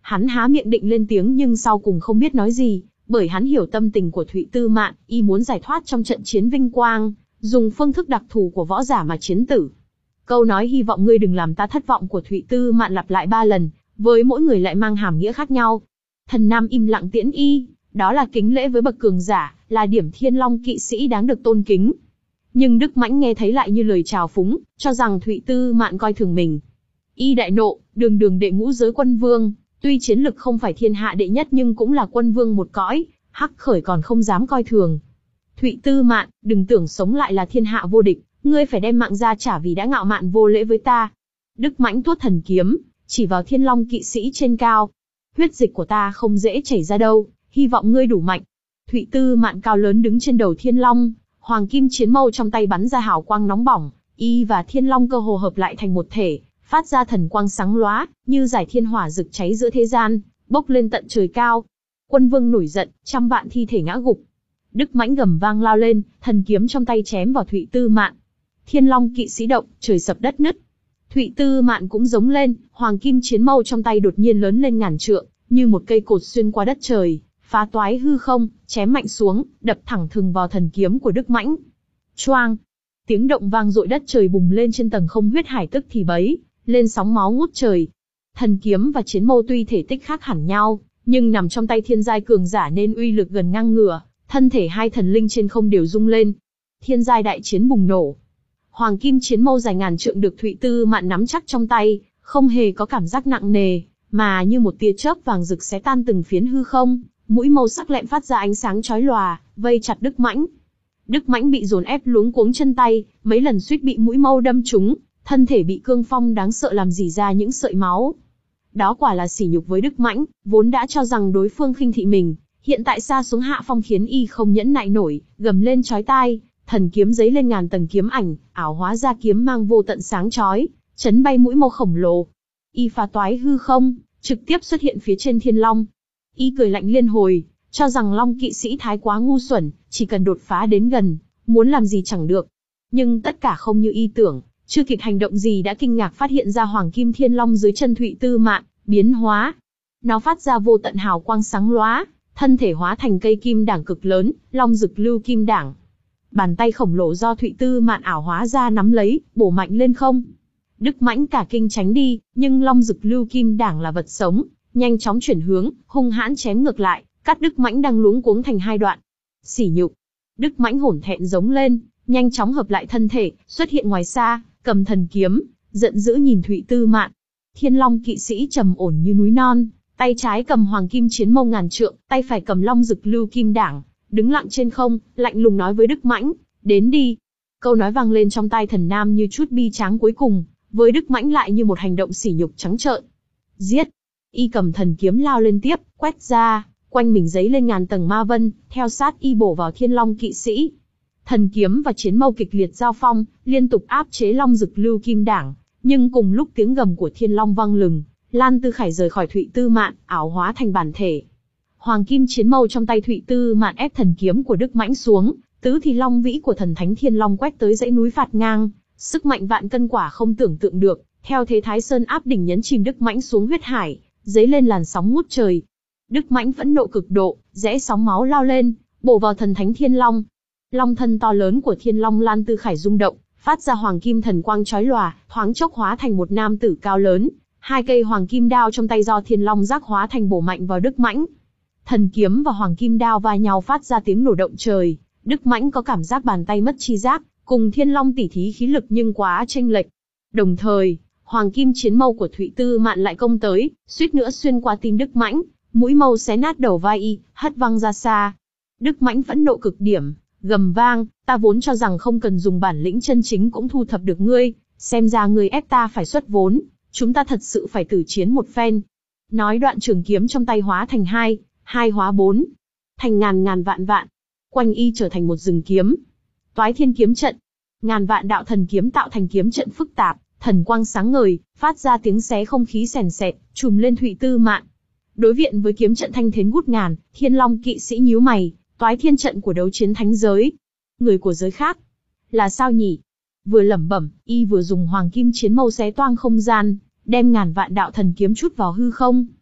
Hắn há miệng định lên tiếng nhưng sau cùng không biết nói gì, bởi hắn hiểu tâm tình của Thụy Tư Mạn, y muốn giải thoát trong trận chiến vinh quang, dùng phương thức đặc thù của võ giả mà chiến tử. Câu nói hy vọng ngươi đừng làm ta thất vọng của Thụy Tư Mạn lặp lại ba lần, với mỗi người lại mang hàm nghĩa khác nhau. Thần Nam im lặng tiễn y, đó là kính lễ với bậc cường giả, là điểm Thiên Long kỵ sĩ đáng được tôn kính. Nhưng Đức Mãnh nghe thấy lại như lời trào phúng, cho rằng Thụy Tư Mạn coi thường mình. Y đại nộ, đường đường đệ ngũ giới quân vương, tuy chiến lực không phải thiên hạ đệ nhất nhưng cũng là quân vương một cõi, hắc khởi còn không dám coi thường. Thụy Tư Mạn, đừng tưởng sống lại là thiên hạ vô địch, ngươi phải đem mạng ra trả vì đã ngạo mạn vô lễ với ta. Đức Mãnh tuốt thần kiếm, chỉ vào Thiên Long kỵ sĩ trên cao. Huyết dịch của ta không dễ chảy ra đâu, hy vọng ngươi đủ mạnh. Thụy Tư Mạn cao lớn đứng trên đầu Thiên Long, hoàng kim chiến mâu trong tay bắn ra hào quang nóng bỏng, y và Thiên Long cơ hồ hợp lại thành một thể, phát ra thần quang sáng lóa, như giải thiên hỏa rực cháy giữa thế gian, bốc lên tận trời cao. Quân vương nổi giận, trăm vạn thi thể ngã gục. Đức Mãnh gầm vang lao lên, thần kiếm trong tay chém vào Thụy Tư Mạn. Thiên Long kỵ sĩ động, trời sập đất nứt. Thụy Tư Mạn cũng giống lên, hoàng kim chiến mâu trong tay đột nhiên lớn lên ngàn trượng, như một cây cột xuyên qua đất trời, phá toái hư không, chém mạnh xuống, đập thẳng thừng vào thần kiếm của Đức Mãnh. Choang! Tiếng động vang dội, đất trời bùng lên trên tầng không, huyết hải tức thì bấy lên sóng máu ngút trời. Thần kiếm và chiến mâu tuy thể tích khác hẳn nhau, nhưng nằm trong tay thiên giai cường giả nên uy lực gần ngang ngửa, thân thể hai thần linh trên không đều rung lên. Thiên giai đại chiến bùng nổ. Hoàng kim chiến mâu dài ngàn trượng được Thụy Tư Mạn nắm chắc trong tay, không hề có cảm giác nặng nề, mà như một tia chớp vàng rực xé tan từng phiến hư không, mũi mâu sắc lẹm phát ra ánh sáng chói lòa, vây chặt Đức Mãnh. Đức Mãnh bị dồn ép luống cuống chân tay, mấy lần suýt bị mũi mâu đâm trúng, thân thể bị cương phong đáng sợ làm rỉ ra những sợi máu. Đó quả là sỉ nhục với Đức Mãnh, vốn đã cho rằng đối phương khinh thị mình, hiện tại sa xuống hạ phong khiến y không nhẫn nại nổi, gầm lên chói tai, thần kiếm giấy lên ngàn tầng kiếm ảnh, ảo hóa ra kiếm mang vô tận sáng chói, chấn bay mũi mâu khổng lồ. Y phá toái hư không, trực tiếp xuất hiện phía trên Thiên Long. Y cười lạnh liên hồi, cho rằng Long kỵ sĩ thái quá ngu xuẩn, chỉ cần đột phá đến gần, muốn làm gì chẳng được. Nhưng tất cả không như y tưởng, chưa kịp hành động gì đã kinh ngạc phát hiện ra Hoàng Kim Thiên Long dưới chân Thụy Tư Mạn biến hóa. Nó phát ra vô tận hào quang sáng lóa, thân thể hóa thành cây kim đảng cực lớn, Long Dực Lưu Kim Đảng. Bàn tay khổng lồ do Thụy Tư Mạn ảo hóa ra nắm lấy, bổ mạnh lên không. Đức Mãnh cả kinh tránh đi, nhưng Long Dực Lưu Kim Đảng là vật sống, nhanh chóng chuyển hướng, hung hãn chém ngược lại, cắt Đức Mãnh đang luống cuống thành hai đoạn. Sỉ nhục! Đức Mãnh hổn thẹn giống lên, nhanh chóng hợp lại thân thể, xuất hiện ngoài xa, cầm thần kiếm, giận dữ nhìn Thụy Tư Mạn. Thiên Long kỵ sĩ trầm ổn như núi non, tay trái cầm hoàng kim chiến mâu ngàn trượng, tay phải cầm Long Dực Lưu Kim Đảng, đứng lặng trên không, lạnh lùng nói với Đức Mãnh, đến đi. Câu nói vang lên trong tai Thần Nam như chút bi tráng cuối cùng, với Đức Mãnh lại như một hành động sỉ nhục trắng trợn. Giết! Y cầm thần kiếm lao lên tiếp, quét ra, quanh mình giấy lên ngàn tầng ma vân, theo sát y bổ vào Thiên Long kỵ sĩ. Thần kiếm và chiến mâu kịch liệt giao phong, liên tục áp chế Long Dực Lưu Kim Đảng, nhưng cùng lúc tiếng gầm của Thiên Long vang lừng, Lan Tư Khải rời khỏi Thụy Tư Mạn, ảo hóa thành bản thể. Hoàng kim chiến mâu trong tay Thụy Tư Mạn ép thần kiếm của Đức Mãnh xuống, tứ thì long vĩ của thần thánh Thiên Long quét tới dãy núi phạt ngang, sức mạnh vạn cân quả không tưởng tượng được, theo thế Thái Sơn áp đỉnh nhấn chìm Đức Mãnh xuống huyết hải, dấy lên làn sóng ngút trời. Đức Mãnh phẫn nộ cực độ, rẽ sóng máu lao lên, bổ vào thần thánh Thiên Long. Long thân to lớn của Thiên Long Lan Tư Khải rung động, phát ra hoàng kim thần quang chói lòa, thoáng chốc hóa thành một nam tử cao lớn. Hai cây hoàng kim đao trong tay do Thiên Long giác hóa thành bổ mạnh vào Đức Mãnh. Thần kiếm và hoàng kim đao va nhau phát ra tiếng nổ động trời. Đức Mãnh có cảm giác bàn tay mất chi giác, cùng Thiên Long tỉ thí khí lực nhưng quá chênh lệch. Đồng thời, hoàng kim chiến mâu của Thụy Tư Mạn lại công tới, suýt nữa xuyên qua tim Đức Mãnh, mũi mâu xé nát đầu vai y, hất văng ra xa. Đức Mãnh phẫn nộ cực điểm, gầm vang, ta vốn cho rằng không cần dùng bản lĩnh chân chính cũng thu thập được ngươi, xem ra ngươi ép ta phải xuất vốn, chúng ta thật sự phải tử chiến một phen. Nói đoạn trường kiếm trong tay hóa thành hai, hai hóa bốn, thành ngàn ngàn vạn vạn, quanh y trở thành một rừng kiếm. Toái Thiên kiếm trận, ngàn vạn đạo thần kiếm tạo thành kiếm trận phức tạp, thần quang sáng ngời, phát ra tiếng xé không khí sèn sẹt, trùm lên Thụy Tư Mạn. Đối viện với kiếm trận thanh thến ngút ngàn, Thiên Long kỵ sĩ nhíu mày, Toái Thiên trận của đấu chiến thánh giới, người của giới khác, là sao nhỉ? Vừa lẩm bẩm, y vừa dùng hoàng kim chiến mâu xé toang không gian, đem ngàn vạn đạo thần kiếm trút vào hư không.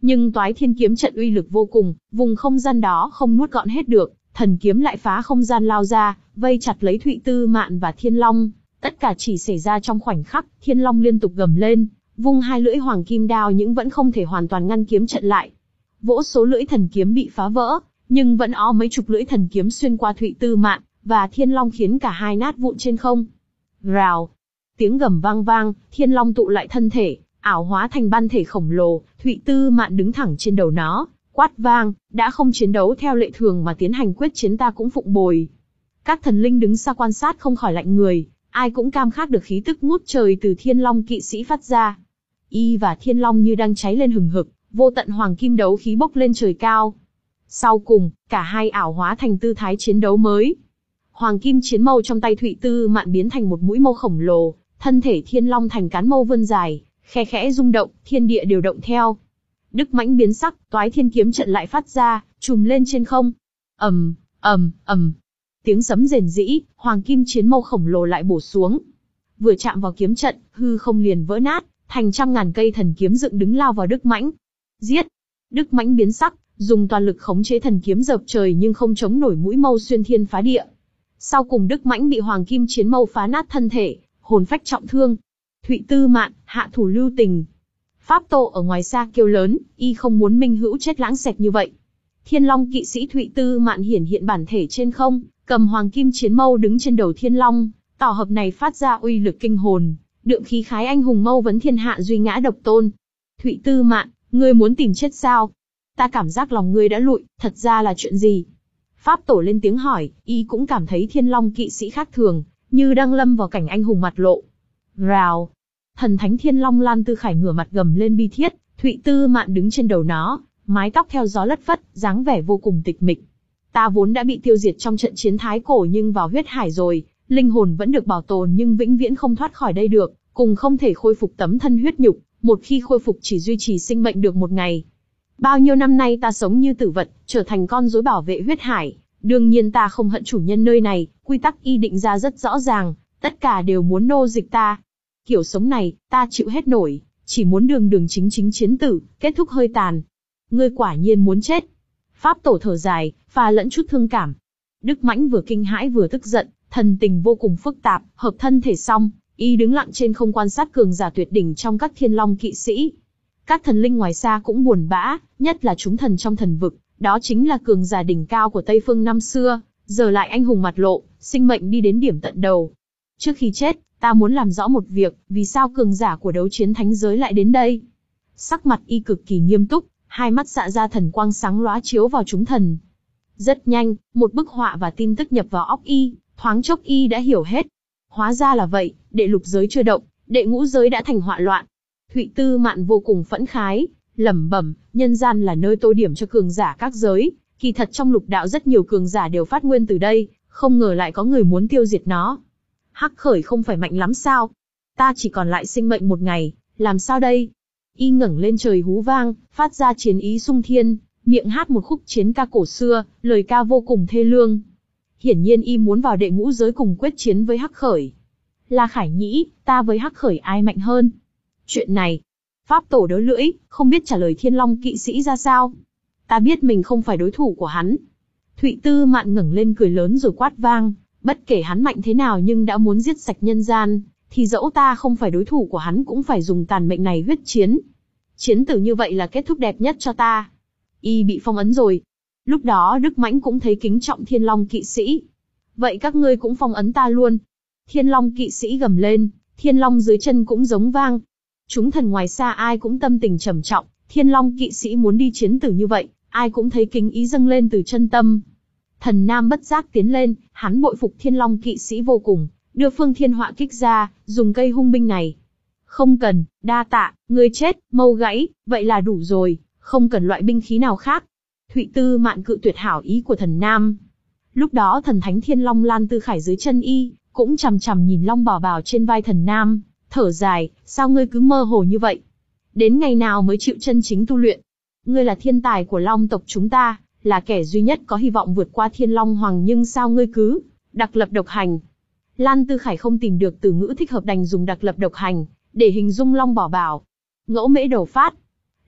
Nhưng Toái Thiên kiếm trận uy lực vô cùng, vùng không gian đó không nuốt gọn hết được, thần kiếm lại phá không gian lao ra, vây chặt lấy Thụy Tư Mạn và Thiên Long. Tất cả chỉ xảy ra trong khoảnh khắc, Thiên Long liên tục gầm lên, vung hai lưỡi hoàng kim đao nhưng vẫn không thể hoàn toàn ngăn kiếm trận lại. Vô số lưỡi thần kiếm bị phá vỡ, nhưng vẫn ó mấy chục lưỡi thần kiếm xuyên qua Thụy Tư Mạn và Thiên Long khiến cả hai nát vụn trên không. Rào, tiếng gầm vang vang, Thiên Long tụ lại thân thể, ảo hóa thành ban thể khổng lồ, Thụy Tư Mạn đứng thẳng trên đầu nó, quát vang, đã không chiến đấu theo lệ thường mà tiến hành quyết chiến ta cũng phụng bồi. Các thần linh đứng xa quan sát không khỏi lạnh người, ai cũng cam khát được khí tức ngút trời từ Thiên Long kỵ sĩ phát ra. Y và Thiên Long như đang cháy lên hừng hực, vô tận hoàng kim đấu khí bốc lên trời cao. Sau cùng, cả hai ảo hóa thành tư thái chiến đấu mới. Hoàng kim chiến mâu trong tay Thụy Tư Mạn biến thành một mũi mâu khổng lồ, thân thể Thiên Long thành cán mâu vươn dài, khe khẽ rung động, thiên địa đều động theo. Đức mãnh biến sắc, Toái Thiên kiếm trận lại phát ra, trùm lên trên không. ầm, ầm, ầm. Tiếng sấm rền rĩ, hoàng kim chiến mâu khổng lồ lại bổ xuống. Vừa chạm vào kiếm trận, hư không liền vỡ nát, thành trăm ngàn cây thần kiếm dựng đứng lao vào Đức mãnh. Giết! Đức mãnh biến sắc, dùng toàn lực khống chế thần kiếm dợp trời nhưng không chống nổi mũi mâu xuyên thiên phá địa. Sau cùng Đức mãnh bị hoàng kim chiến mâu phá nát thân thể, hồn phách trọng thương. Thụy Tư Mạn, hạ thủ lưu tình. Pháp Tổ ở ngoài xa kêu lớn, y không muốn Minh Hữu chết lãng xẹt như vậy. Thiên Long kỵ sĩ Thụy Tư Mạn hiển hiện bản thể trên không, cầm hoàng kim chiến mâu đứng trên đầu Thiên Long, tổ hợp này phát ra uy lực kinh hồn, đượm khí khái anh hùng mâu vấn thiên hạ duy ngã độc tôn. Thụy Tư Mạn, ngươi muốn tìm chết sao? Ta cảm giác lòng ngươi đã lụi, thật ra là chuyện gì? Pháp Tổ lên tiếng hỏi, y cũng cảm thấy Thiên Long kỵ sĩ khác thường, như đang lâm vào cảnh anh hùng mặt lộ. Rào! Thần thánh Thiên Long Lan Tư Khải ngửa mặt gầm lên bi thiết, Thụy Tư Mạn đứng trên đầu nó, mái tóc theo gió lất phất, dáng vẻ vô cùng tịch mịch. Ta vốn đã bị tiêu diệt trong trận chiến thái cổ nhưng vào huyết hải rồi, linh hồn vẫn được bảo tồn nhưng vĩnh viễn không thoát khỏi đây được, cùng không thể khôi phục tấm thân huyết nhục, một khi khôi phục chỉ duy trì sinh mệnh được một ngày. Bao nhiêu năm nay ta sống như tử vật, trở thành con rối bảo vệ huyết hải, đương nhiên ta không hận chủ nhân nơi này, quy tắc y định ra rất rõ ràng, tất cả đều muốn nô dịch ta. Kiểu sống này, ta chịu hết nổi, chỉ muốn đường đường chính chính chiến tử, kết thúc hơi tàn. Ngươi quả nhiên muốn chết. Pháp Tổ thở dài, pha lẫn chút thương cảm. Đức mãnh vừa kinh hãi vừa tức giận, thần tình vô cùng phức tạp, hợp thân thể xong, y đứng lặng trên không quan sát cường giả tuyệt đỉnh trong các Thiên Long kỵ sĩ. Các thần linh ngoài xa cũng buồn bã, nhất là chúng thần trong thần vực, đó chính là cường giả đỉnh cao của Tây Phương năm xưa, giờ lại anh hùng mặt lộ, sinh mệnh đi đến điểm tận đầu. Trước khi chết, ta muốn làm rõ một việc, vì sao cường giả của đấu chiến thánh giới lại đến đây? Sắc mặt y cực kỳ nghiêm túc, hai mắt xạ ra thần quang sáng lóa chiếu vào chúng thần. Rất nhanh, một bức họa và tin tức nhập vào óc y, thoáng chốc y đã hiểu hết. Hóa ra là vậy, đệ lục giới chưa động, đệ ngũ giới đã thành họa loạn. Thụy Tư Mạn vô cùng phẫn khái, lẩm bẩm, nhân gian là nơi tô điểm cho cường giả các giới, kỳ thật trong lục đạo rất nhiều cường giả đều phát nguyên từ đây, không ngờ lại có người muốn tiêu diệt nó. Hắc Khởi không phải mạnh lắm sao? Ta chỉ còn lại sinh mệnh một ngày, làm sao đây? Y ngẩng lên trời hú vang, phát ra chiến ý sung thiên, miệng hát một khúc chiến ca cổ xưa, lời ca vô cùng thê lương. Hiển nhiên y muốn vào đệ ngũ giới cùng quyết chiến với Hắc Khởi. La Khải Nhĩ, ta với Hắc Khởi ai mạnh hơn? Chuyện này, Pháp Tổ đớ lưỡi, không biết trả lời Thiên Long kỵ sĩ ra sao. Ta biết mình không phải đối thủ của hắn. Thụy Tư Mạn ngẩng lên cười lớn rồi quát vang, bất kể hắn mạnh thế nào nhưng đã muốn giết sạch nhân gian, thì dẫu ta không phải đối thủ của hắn cũng phải dùng tàn mệnh này huyết chiến. Chiến tử như vậy là kết thúc đẹp nhất cho ta. Y bị phong ấn rồi. Lúc đó Đức Mãnh cũng thấy kính trọng Thiên Long kỵ sĩ. Vậy các ngươi cũng phong ấn ta luôn. Thiên Long kỵ sĩ gầm lên, Thiên Long dưới chân cũng giống vang. Chúng thần ngoài xa ai cũng tâm tình trầm trọng, Thiên Long kỵ sĩ muốn đi chiến tử như vậy, ai cũng thấy kính ý dâng lên từ chân tâm. Thần Nam bất giác tiến lên, hắn bội phục Thiên Long kỵ sĩ vô cùng, đưa Phương Thiên Họa kích ra, dùng cây hung binh này. Không cần, đa tạ, ngươi chết, mâu gãy, vậy là đủ rồi, không cần loại binh khí nào khác. Thụy Tư Mạn cự tuyệt hảo ý của Thần Nam. Lúc đó thần thánh Thiên Long Lan Tư Khải dưới chân y, cũng chằm chằm nhìn long bảo bào trên vai Thần Nam, thở dài, sao ngươi cứ mơ hồ như vậy? Đến ngày nào mới chịu chân chính tu luyện? Ngươi là thiên tài của Long tộc chúng ta, là kẻ duy nhất có hy vọng vượt qua Thiên Long Hoàng nhưng sao ngươi cứ đặc lập độc hành? Lan Tư Khải không tìm được từ ngữ thích hợp đành dùng đặc lập độc hành để hình dung long bảo bảo. Ngẫu mễ đầu phát.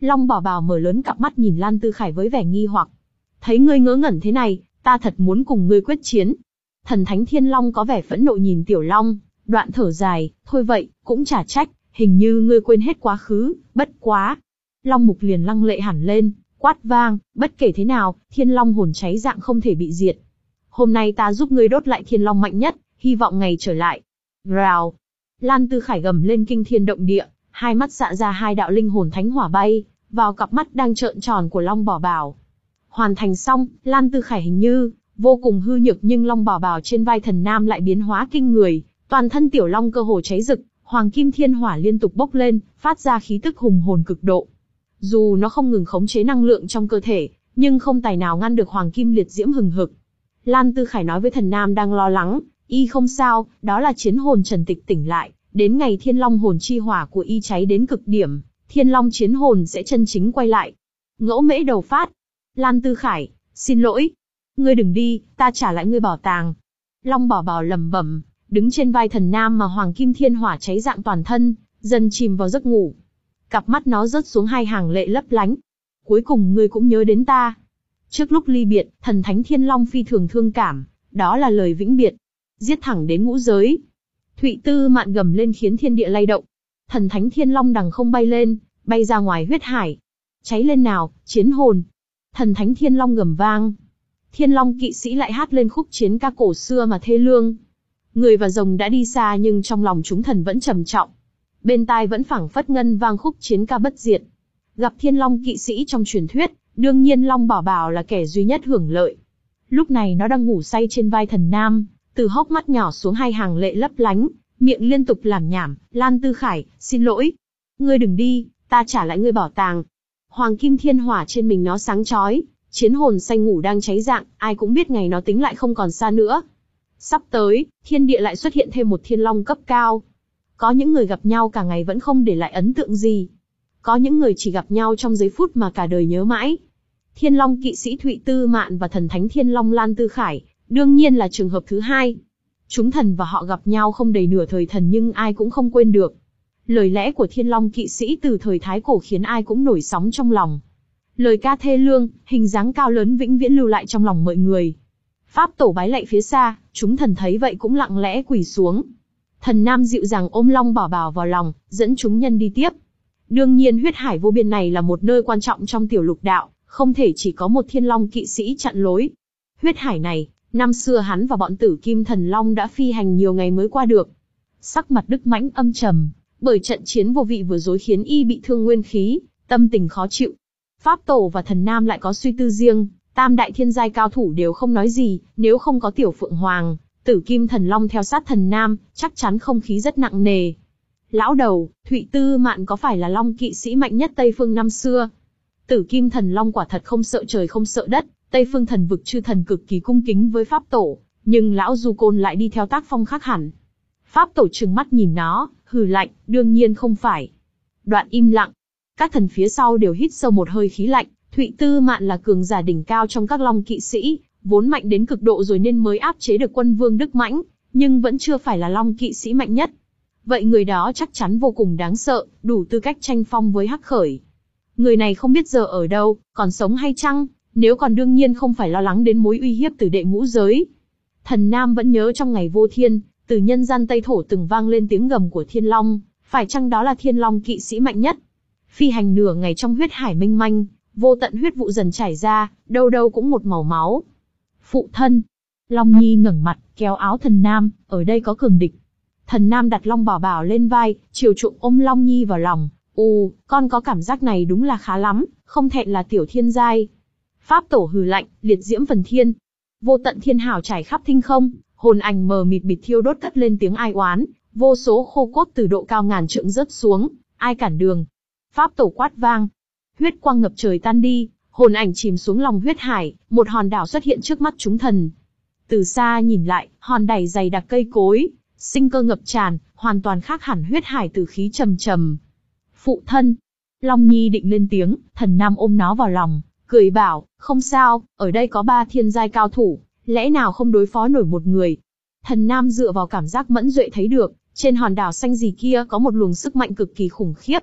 Long Bảo Bảo mở lớn cặp mắt nhìn Lan Tư Khải với vẻ nghi hoặc. Thấy ngươi ngớ ngẩn thế này, ta thật muốn cùng ngươi quyết chiến. Thần Thánh Thiên Long có vẻ phẫn nộ nhìn Tiểu Long, đoạn thở dài, thôi vậy, cũng chả trách, hình như ngươi quên hết quá khứ, bất quá. Long Mục liền lăng lệ hẳn lên, quát vang, bất kể thế nào, Thiên Long hồn cháy dạng không thể bị diệt. Hôm nay ta giúp ngươi đốt lại Thiên Long mạnh nhất, hy vọng ngày trở lại. Rào. Lan Tư Khải gầm lên kinh thiên động địa, hai mắt xạ ra hai đạo linh hồn thánh hỏa bay vào cặp mắt đang trợn tròn của Long Bảo Bảo. Hoàn thành xong, Lan Tư Khải hình như vô cùng hư nhược, nhưng Long Bảo Bảo trên vai Thần Nam lại biến hóa kinh người, toàn thân Tiểu Long cơ hồ cháy rực, hoàng kim thiên hỏa liên tục bốc lên, phát ra khí tức hùng hồn cực độ. Dù nó không ngừng khống chế năng lượng trong cơ thể, nhưng không tài nào ngăn được hoàng kim liệt diễm hừng hực. Lan Tư Khải nói với Thần Nam đang lo lắng, y không sao, đó là chiến hồn Trần Tịch tỉnh lại, đến ngày Thiên Long hồn chi hỏa của y cháy đến cực điểm, Thiên Long chiến hồn sẽ chân chính quay lại. Ngẫu Mễ đầu phát. Lan Tư Khải, xin lỗi. Ngươi đừng đi, ta trả lại ngươi bảo tàng. Long Bảo Bảo lẩm bẩm, đứng trên vai Thần Nam mà hoàng kim thiên hỏa cháy rạng toàn thân, dần chìm vào giấc ngủ. Cặp mắt nó rớt xuống hai hàng lệ lấp lánh. Cuối cùng ngươi cũng nhớ đến ta. Trước lúc ly biệt, Thần Thánh Thiên Long phi thường thương cảm, đó là lời vĩnh biệt. Giết thẳng đến ngũ giới. Thụy Tư Mạn gầm lên khiến thiên địa lay động. Thần Thánh Thiên Long đằng không bay lên, bay ra ngoài huyết hải. Cháy lên nào, chiến hồn. Thần Thánh Thiên Long gầm vang. Thiên Long kỵ sĩ lại hát lên khúc chiến ca cổ xưa mà thê lương. Người và rồng đã đi xa nhưng trong lòng chúng thần vẫn trầm trọng. Bên tai vẫn phảng phất ngân vang khúc chiến ca bất diệt. Gặp Thiên Long kỵ sĩ trong truyền thuyết, đương nhiên Long Bảo Bảo là kẻ duy nhất hưởng lợi. Lúc này nó đang ngủ say trên vai Thần Nam, từ hốc mắt nhỏ xuống hai hàng lệ lấp lánh, miệng liên tục làm nhảm, Lan Tư Khải, xin lỗi. Ngươi đừng đi, ta trả lại ngươi bảo tàng. Hoàng kim thiên hỏa trên mình nó sáng chói, chiến hồn xanh ngủ đang cháy rạng, ai cũng biết ngày nó tính lại không còn xa nữa. Sắp tới, thiên địa lại xuất hiện thêm một Thiên Long cấp cao. Có những người gặp nhau cả ngày vẫn không để lại ấn tượng gì. Có những người chỉ gặp nhau trong giây phút mà cả đời nhớ mãi. Thiên Long kỵ sĩ Thụy Tư Mạn và Thần Thánh Thiên Long Lan Tư Khải, đương nhiên là trường hợp thứ hai. Chúng thần và họ gặp nhau không đầy nửa thời thần nhưng ai cũng không quên được. Lời lẽ của Thiên Long kỵ sĩ từ thời Thái Cổ khiến ai cũng nổi sóng trong lòng. Lời ca thê lương, hình dáng cao lớn vĩnh viễn lưu lại trong lòng mọi người. Pháp tổ bái lạy phía xa, chúng thần thấy vậy cũng lặng lẽ quỳ xuống. Thần Nam dịu dàng ôm Long Bảo Bảo vào lòng, dẫn chúng nhân đi tiếp. Đương nhiên huyết hải vô biên này là một nơi quan trọng trong tiểu lục đạo, không thể chỉ có một Thiên Long kỵ sĩ chặn lối. Huyết hải này, năm xưa hắn và bọn Tử Kim Thần Long đã phi hành nhiều ngày mới qua được. Sắc mặt Đức Mãnh âm trầm, bởi trận chiến vô vị vừa rồi khiến y bị thương nguyên khí, tâm tình khó chịu. Pháp tổ và Thần Nam lại có suy tư riêng, tam đại thiên giai cao thủ đều không nói gì, nếu không có Tiểu Phượng Hoàng, Tử Kim Thần Long theo sát Thần Nam, chắc chắn không khí rất nặng nề. Lão đầu, Thụy Tư Mạn có phải là Long kỵ sĩ mạnh nhất Tây Phương năm xưa? Tử Kim Thần Long quả thật không sợ trời không sợ đất, Tây Phương thần vực chư thần cực kỳ cung kính với Pháp tổ, nhưng lão Du Côn lại đi theo tác phong khác hẳn. Pháp tổ trừng mắt nhìn nó, hừ lạnh, đương nhiên không phải. Đoạn im lặng. Các thần phía sau đều hít sâu một hơi khí lạnh, Thụy Tư Mạn là cường giả đỉnh cao trong các Long kỵ sĩ, vốn mạnh đến cực độ rồi nên mới áp chế được quân vương Đức Mãnh, nhưng vẫn chưa phải là Long kỵ sĩ mạnh nhất. Vậy người đó chắc chắn vô cùng đáng sợ, đủ tư cách tranh phong với Hắc Khởi. Người này không biết giờ ở đâu, còn sống hay chăng, nếu còn đương nhiên không phải lo lắng đến mối uy hiếp từ đệ ngũ giới. Thần Nam vẫn nhớ trong ngày vô thiên, từ nhân gian Tây Thổ từng vang lên tiếng gầm của Thiên Long, phải chăng đó là Thiên Long kỵ sĩ mạnh nhất? Phi hành nửa ngày trong huyết hải mênh manh, vô tận huyết vụ dần chảy ra, đâu đâu cũng một màu máu. Phụ thân. Long Nhi ngẩng mặt, kéo áo Thần Nam, ở đây có cường địch. Thần Nam đặt Long Bảo Bảo lên vai, chiều chuộng ôm Long Nhi vào lòng. Ù, con có cảm giác này đúng là khá lắm, không thẹn là tiểu thiên giai. Pháp tổ hừ lạnh, liệt diễm phần thiên. Vô tận thiên hào trải khắp thinh không, hồn ảnh mờ mịt bịt thiêu đốt cất lên tiếng ai oán, vô số khô cốt từ độ cao ngàn trượng rớt xuống, ai cản đường. Pháp tổ quát vang. Huyết quang ngập trời tan đi, hồn ảnh chìm xuống lòng huyết hải, một hòn đảo xuất hiện trước mắt chúng thần. Từ xa nhìn lại, hòn đảo dày đặc cây cối, sinh cơ ngập tràn, hoàn toàn khác hẳn huyết hải từ khí trầm trầm. Phụ thân. Long Nhi định lên tiếng, Thần Nam ôm nó vào lòng, cười bảo, không sao, ở đây có ba thiên giai cao thủ, lẽ nào không đối phó nổi một người. Thần Nam dựa vào cảm giác mẫn duệ thấy được, trên hòn đảo xanh gì kia có một luồng sức mạnh cực kỳ khủng khiếp.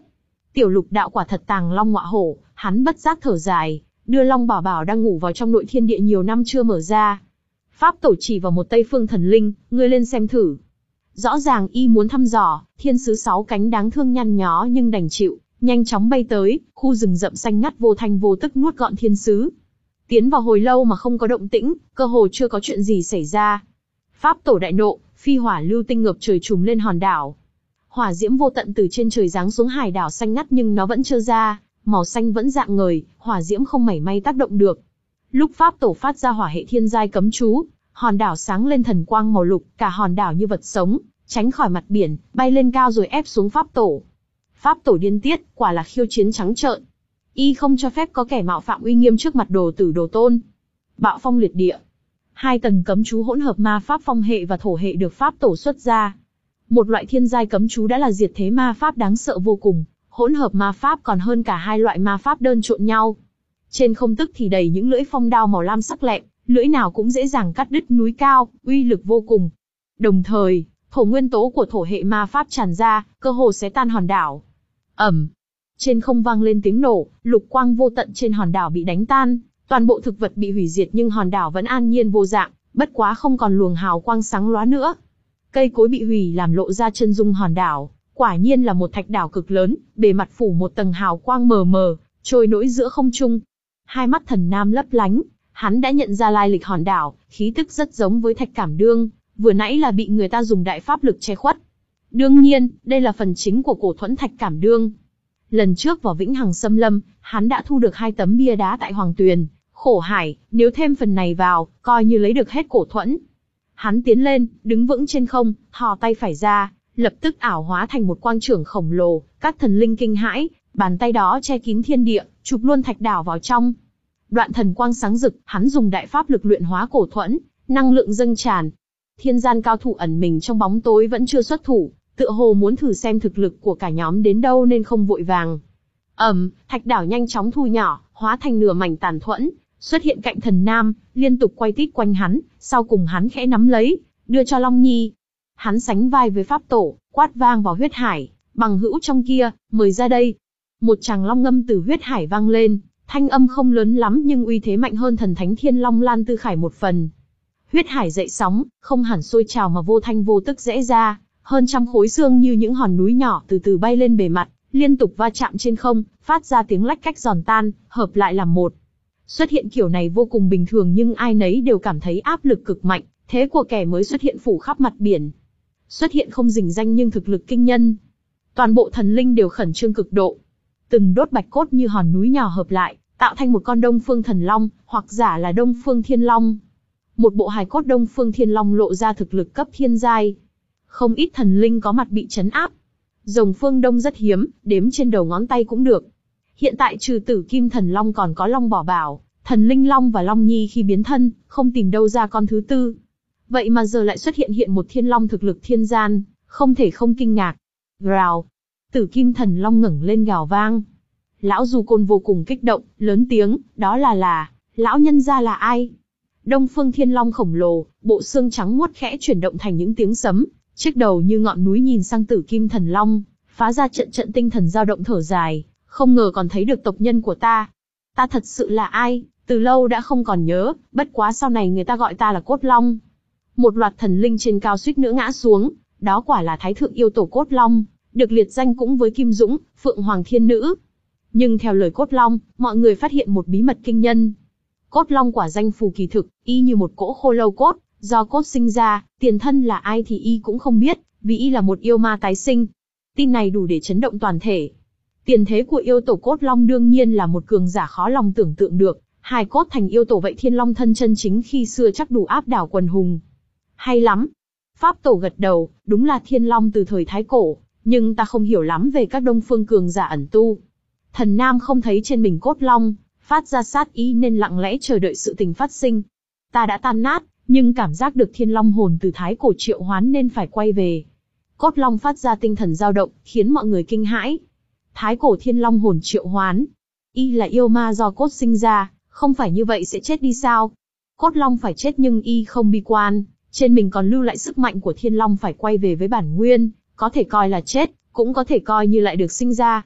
Tiểu Lục đạo quả thật tàng long ngọa hổ, hắn bất giác thở dài, đưa Long Bảo Bảo đang ngủ vào trong nội thiên địa nhiều năm chưa mở ra. Pháp tổ chỉ vào một Tây Phương thần linh, ngươi lên xem thử. Rõ ràng y muốn thăm dò, thiên sứ sáu cánh đáng thương nhăn nhó nhưng đành chịu, nhanh chóng bay tới, khu rừng rậm xanh ngắt vô thanh vô tức nuốt gọn thiên sứ. Tiến vào hồi lâu mà không có động tĩnh, cơ hồ chưa có chuyện gì xảy ra. Pháp tổ đại nộ, phi hỏa lưu tinh ngập trời trùm lên hòn đảo. Hỏa diễm vô tận từ trên trời giáng xuống hải đảo xanh ngắt nhưng nó vẫn chưa ra, màu xanh vẫn rạng ngời, hỏa diễm không mảy may tác động được. Lúc Pháp tổ phát ra hỏa hệ thiên giai cấm chú, hòn đảo sáng lên thần quang màu lục, cả hòn đảo như vật sống, tránh khỏi mặt biển, bay lên cao rồi ép xuống Pháp tổ. Pháp tổ điên tiết, quả là khiêu chiến trắng trợn. Y không cho phép có kẻ mạo phạm uy nghiêm trước mặt đồ tử đồ tôn. Bạo phong liệt địa. Hai tầng cấm chú hỗn hợp ma pháp phong hệ và thổ hệ được Pháp tổ xuất ra. Một loại thiên giai cấm chú đã là diệt thế ma pháp đáng sợ vô cùng, hỗn hợp ma pháp còn hơn cả hai loại ma pháp đơn trộn nhau. Trên không tức thì đầy những lưỡi phong đao màu lam sắc lẹm, lưỡi nào cũng dễ dàng cắt đứt núi cao, uy lực vô cùng. Đồng thời, thổ nguyên tố của thổ hệ ma pháp tràn ra, cơ hồ xé tan hòn đảo. Ầm. Trên không vang lên tiếng nổ, lục quang vô tận trên hòn đảo bị đánh tan, toàn bộ thực vật bị hủy diệt nhưng hòn đảo vẫn an nhiên vô dạng, bất quá không còn luồng hào quang sáng lóa nữa. Cây cối bị hủy làm lộ ra chân dung hòn đảo, quả nhiên là một thạch đảo cực lớn, bề mặt phủ một tầng hào quang mờ mờ, trôi nổi giữa không trung. Hai mắt thần nam lấp lánh, hắn đã nhận ra lai lịch hòn đảo, khí tức rất giống với thạch cảm đương, vừa nãy là bị người ta dùng đại pháp lực che khuất. Đương nhiên, đây là phần chính của cổ thuẫn thạch cảm đương. Lần trước vào Vĩnh Hằng Xâm Lâm, hắn đã thu được hai tấm bia đá tại Hoàng Tuyền, Khổ Hải, nếu thêm phần này vào, coi như lấy được hết cổ thuẫn. Hắn tiến lên, đứng vững trên không, thò tay phải ra, lập tức ảo hóa thành một quang trưởng khổng lồ, các thần linh kinh hãi, bàn tay đó che kín thiên địa, chụp luôn thạch đảo vào trong. Đoạn thần quang sáng rực, hắn dùng đại pháp lực luyện hóa cổ thuẫn, năng lượng dâng tràn. Thiên gian cao thủ ẩn mình trong bóng tối vẫn chưa xuất thủ, tựa hồ muốn thử xem thực lực của cả nhóm đến đâu nên không vội vàng. Ầm, thạch đảo nhanh chóng thu nhỏ, hóa thành nửa mảnh tàn thuẫn, xuất hiện cạnh thần nam, liên tục quay tít quanh hắn, sau cùng hắn khẽ nắm lấy, đưa cho Long Nhi. Hắn sánh vai với Pháp tổ, quát vang vào huyết hải, bằng hữu trong kia, mời ra đây. Một tràng long ngâm từ huyết hải vang lên, thanh âm không lớn lắm nhưng uy thế mạnh hơn thần thánh thiên long lan tư khải một phần. Huyết hải dậy sóng, không hẳn sôi trào mà vô thanh vô tức rẽ ra, hơn trăm khối xương như những hòn núi nhỏ từ từ bay lên bề mặt, liên tục va chạm trên không, phát ra tiếng lách cách giòn tan, hợp lại làm một. Xuất hiện kiểu này vô cùng bình thường nhưng ai nấy đều cảm thấy áp lực cực mạnh, thế của kẻ mới xuất hiện phủ khắp mặt biển. Xuất hiện không rình ranh nhưng thực lực kinh nhân. Toàn bộ thần linh đều khẩn trương cực độ. Từng đốt bạch cốt như hòn núi nhỏ hợp lại, tạo thành một con Đông Phương Thần Long, hoặc giả là Đông Phương Thiên Long. Một bộ hài cốt Đông Phương Thiên Long lộ ra thực lực cấp thiên giai. Không ít thần linh có mặt bị chấn áp. Rồng phương Đông rất hiếm, đếm trên đầu ngón tay cũng được. Hiện tại trừ Tử Kim Thần Long còn có Long Bảo Bảo, Thần Linh Long và Long Nhi khi biến thân, không tìm đâu ra con thứ tư. Vậy mà giờ lại xuất hiện hiện một thiên long thực lực thiên gian, không thể không kinh ngạc. Gào. Tử Kim Thần Long ngẩng lên gào vang. Lão Du Côn vô cùng kích động, lớn tiếng, đó là là, lão nhân gia là ai? Đông Phương Thiên Long khổng lồ, bộ xương trắng muốt khẽ chuyển động thành những tiếng sấm, chiếc đầu như ngọn núi nhìn sang Tử Kim Thần Long, phá ra trận trận tinh thần dao động thở dài, không ngờ còn thấy được tộc nhân của ta. Ta thật sự là ai, từ lâu đã không còn nhớ, bất quá sau này người ta gọi ta là Cốt Long. Một loạt thần linh trên cao suýt nữa ngã xuống, đó quả là Thái Thượng Yêu Tổ Cốt Long, được liệt danh cũng với Kim Dũng, Phượng Hoàng Thiên Nữ. Nhưng theo lời Cốt Long, mọi người phát hiện một bí mật kinh nhân. Cốt Long quả danh phù kỳ thực, y như một cỗ khô lâu cốt, do cốt sinh ra, tiền thân là ai thì y cũng không biết, vì y là một yêu ma tái sinh. Tin này đủ để chấn động toàn thể. Tiền thế của yêu tổ Cốt Long đương nhiên là một cường giả khó lòng tưởng tượng được, hài cốt thành yêu tổ vậy thiên long thân chân chính khi xưa chắc đủ áp đảo quần hùng. Hay lắm. Pháp tổ gật đầu, đúng là thiên long từ thời Thái Cổ, nhưng ta không hiểu lắm về các đông phương cường giả ẩn tu. Thần Nam không thấy trên mình Cốt Long, phát ra sát ý nên lặng lẽ chờ đợi sự tình phát sinh. Ta đã tan nát, nhưng cảm giác được thiên long hồn từ Thái Cổ triệu hoán nên phải quay về. Cốt Long phát ra tinh thần dao động, khiến mọi người kinh hãi. Thái Cổ thiên long hồn triệu hoán. Y là yêu ma do cốt sinh ra, không phải như vậy sẽ chết đi sao? Cốt Long phải chết nhưng y không bi quan, trên mình còn lưu lại sức mạnh của thiên long phải quay về với bản nguyên, có thể coi là chết, cũng có thể coi như lại được sinh ra.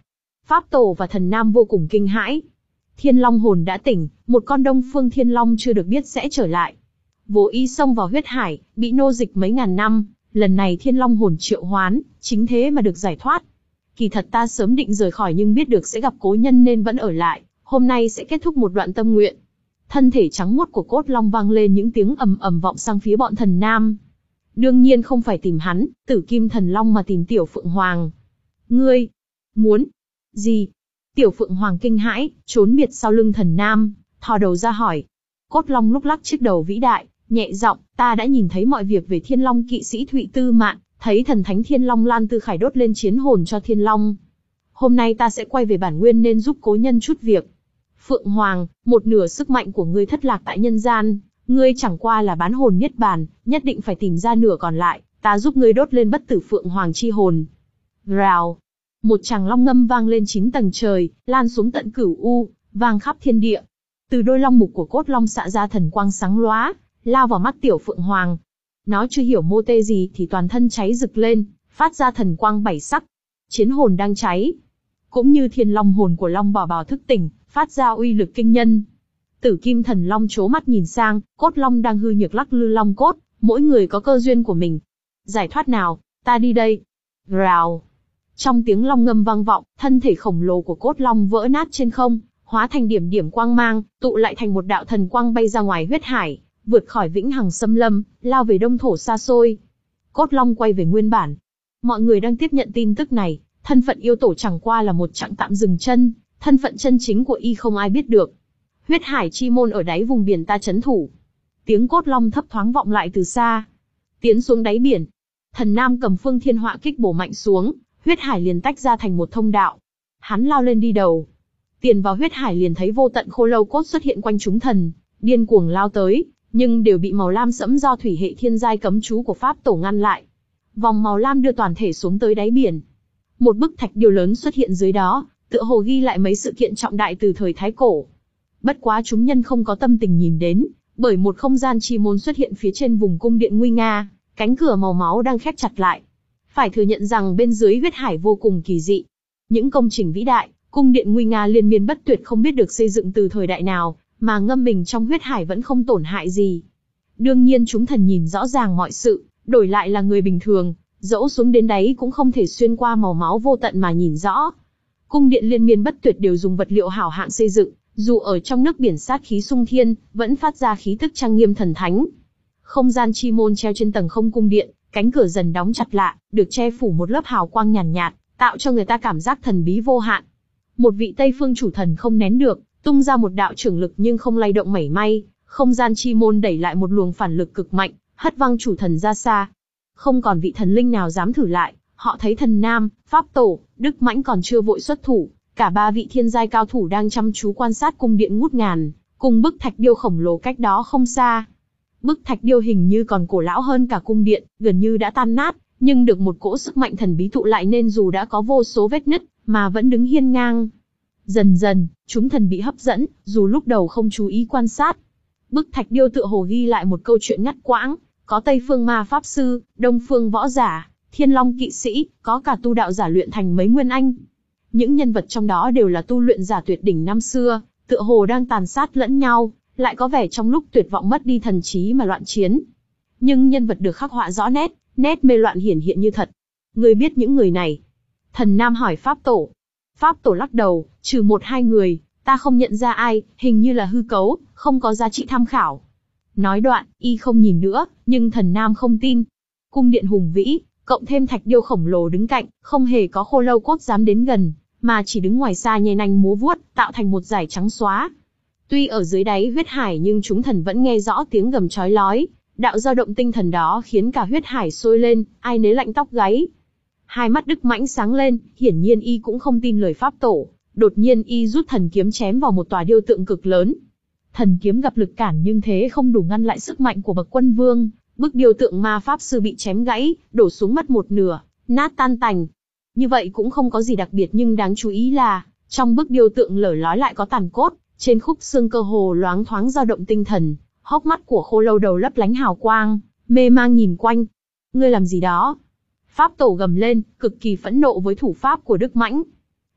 Pháp Tổ và Thần Nam vô cùng kinh hãi. Thiên Long hồn đã tỉnh, một con Đông Phương Thiên Long chưa được biết sẽ trở lại. Vô ý xông vào huyết hải, bị nô dịch mấy ngàn năm, lần này Thiên Long hồn triệu hoán, chính thế mà được giải thoát. Kỳ thật ta sớm định rời khỏi nhưng biết được sẽ gặp cố nhân nên vẫn ở lại, hôm nay sẽ kết thúc một đoạn tâm nguyện. Thân thể trắng muốt của Cốt Long vang lên những tiếng ầm ầm vọng sang phía bọn Thần Nam. Đương nhiên không phải tìm hắn, Tử Kim Thần Long mà tìm Tiểu Phượng Hoàng. Ngươi, muốn gì? Tiểu Phượng Hoàng kinh hãi, trốn biệt sau lưng Thần Nam, thò đầu ra hỏi. Cốt Long lúc lắc chiếc đầu vĩ đại, nhẹ giọng, ta đã nhìn thấy mọi việc về Thiên Long kỵ sĩ Thụy Tư Mạn, thấy thần thánh Thiên Long Lan Tư Khải đốt lên chiến hồn cho Thiên Long. Hôm nay ta sẽ quay về bản nguyên nên giúp cố nhân chút việc. Phượng Hoàng, một nửa sức mạnh của ngươi thất lạc tại nhân gian, ngươi chẳng qua là bán hồn niết bàn, nhất định phải tìm ra nửa còn lại, ta giúp ngươi đốt lên bất tử Phượng Hoàng chi hồn. Rào, một tràng long ngâm vang lên chín tầng trời, lan xuống tận cửu u, vang khắp thiên địa. Từ đôi long mục của Cốt Long xạ ra thần quang sáng lóa, lao vào mắt Tiểu Phượng Hoàng. Nó chưa hiểu mô tê gì thì toàn thân cháy rực lên, phát ra thần quang bảy sắc. Chiến hồn đang cháy, cũng như Thiên Long hồn của Long Bảo Bảo thức tỉnh, phát ra uy lực kinh nhân. Tử Kim Thần Long chố mắt nhìn sang, Cốt Long đang hư nhược lắc lư long cốt, mỗi người có cơ duyên của mình. Giải thoát nào, ta đi đây. Rào. Trong tiếng long ngâm vang vọng, thân thể khổng lồ của Cốt Long vỡ nát trên không, hóa thành điểm điểm quang mang, tụ lại thành một đạo thần quang bay ra ngoài huyết hải, vượt khỏi vĩnh hằng xâm lâm, lao về đông thổ xa xôi. Cốt Long quay về nguyên bản. Mọi người đang tiếp nhận tin tức này, thân phận yêu tổ chẳng qua là một chặng tạm dừng chân, thân phận chân chính của y không ai biết được. Huyết hải chi môn ở đáy vùng biển ta trấn thủ. Tiếng Cốt Long thấp thoáng vọng lại từ xa. Tiến xuống đáy biển. Thần Nam cầm Phương Thiên Họa kích bổ mạnh xuống, huyết hải liền tách ra thành một thông đạo. Hắn lao lên đi đầu. Tiền vào huyết hải liền thấy vô tận khô lâu cốt xuất hiện quanh chúng thần, điên cuồng lao tới, nhưng đều bị màu lam sẫm do thủy hệ thiên giai cấm chú của Pháp Tổ ngăn lại. Vòng màu lam đưa toàn thể xuống tới đáy biển. Một bức thạch điêu lớn xuất hiện dưới đó, tựa hồ ghi lại mấy sự kiện trọng đại từ thời Thái Cổ. Bất quá chúng nhân không có tâm tình nhìn đến, bởi một không gian chi môn xuất hiện phía trên vùng cung điện nguy nga, cánh cửa màu máu đang khép chặt lại. Phải thừa nhận rằng bên dưới huyết hải vô cùng kỳ dị. Những công trình vĩ đại, cung điện nguy nga liên miên bất tuyệt không biết được xây dựng từ thời đại nào, mà ngâm mình trong huyết hải vẫn không tổn hại gì. Đương nhiên chúng thần nhìn rõ ràng mọi sự, đổi lại là người bình thường, dẫu xuống đến đáy cũng không thể xuyên qua màu máu vô tận mà nhìn rõ. Cung điện liên miên bất tuyệt đều dùng vật liệu hảo hạng xây dựng, dù ở trong nước biển sát khí xung thiên, vẫn phát ra khí tức trang nghiêm thần thánh. Không gian chi môn treo trên tầng không cung điện, cánh cửa dần đóng chặt lại, được che phủ một lớp hào quang nhàn nhạt, nhạt, tạo cho người ta cảm giác thần bí vô hạn. Một vị Tây Phương chủ thần không nén được, tung ra một đạo trưởng lực nhưng không lay động mảy may, không gian chi môn đẩy lại một luồng phản lực cực mạnh, hất văng chủ thần ra xa. Không còn vị thần linh nào dám thử lại, họ thấy Thần Nam, Pháp Tổ, Đức Mãnh còn chưa vội xuất thủ, cả ba vị thiên giai cao thủ đang chăm chú quan sát cung điện ngút ngàn, cùng bức thạch điêu khổng lồ cách đó không xa. Bức thạch điêu hình như còn cổ lão hơn cả cung điện, gần như đã tan nát, nhưng được một cỗ sức mạnh thần bí tụ lại nên dù đã có vô số vết nứt, mà vẫn đứng hiên ngang. Dần dần, chúng thần bị hấp dẫn, dù lúc đầu không chú ý quan sát. Bức thạch điêu tựa hồ ghi lại một câu chuyện ngắt quãng, có Tây Phương ma pháp sư, Đông Phương võ giả, Thiên Long kỵ sĩ, có cả tu đạo giả luyện thành mấy nguyên anh. Những nhân vật trong đó đều là tu luyện giả tuyệt đỉnh năm xưa, tựa hồ đang tàn sát lẫn nhau, lại có vẻ trong lúc tuyệt vọng mất đi thần trí mà loạn chiến. Nhưng nhân vật được khắc họa rõ nét, nét mê loạn hiển hiện như thật. Ngươi biết những người này? Thần Nam hỏi Pháp Tổ. Pháp Tổ lắc đầu, trừ một hai người, ta không nhận ra ai, hình như là hư cấu, không có giá trị tham khảo. Nói đoạn, y không nhìn nữa, nhưng Thần Nam không tin. Cung điện hùng vĩ, cộng thêm thạch điêu khổng lồ đứng cạnh, không hề có khô lâu cốt dám đến gần, mà chỉ đứng ngoài xa nhe nanh múa vuốt, tạo thành một dải trắng xóa. Tuy ở dưới đáy huyết hải nhưng chúng thần vẫn nghe rõ tiếng gầm chói lói, đạo dao động tinh thần đó khiến cả huyết hải sôi lên, ai nấy lạnh tóc gáy. Hai mắt Đức Mãnh sáng lên, hiển nhiên y cũng không tin lời Pháp Tổ, đột nhiên y rút thần kiếm chém vào một tòa điêu tượng cực lớn. Thần kiếm gặp lực cản nhưng thế không đủ ngăn lại sức mạnh của bậc quân vương, bức điêu tượng ma pháp sư bị chém gãy, đổ xuống mất một nửa, nát tan tành. Như vậy cũng không có gì đặc biệt nhưng đáng chú ý là, trong bức điêu tượng lở lói lại có tàn cốt, trên khúc xương cơ hồ loáng thoáng dao động tinh thần, hốc mắt của khô lâu đầu lấp lánh hào quang, mê mang nhìn quanh. Ngươi làm gì đó? Pháp Tổ gầm lên, cực kỳ phẫn nộ với thủ pháp của Đức Mãnh.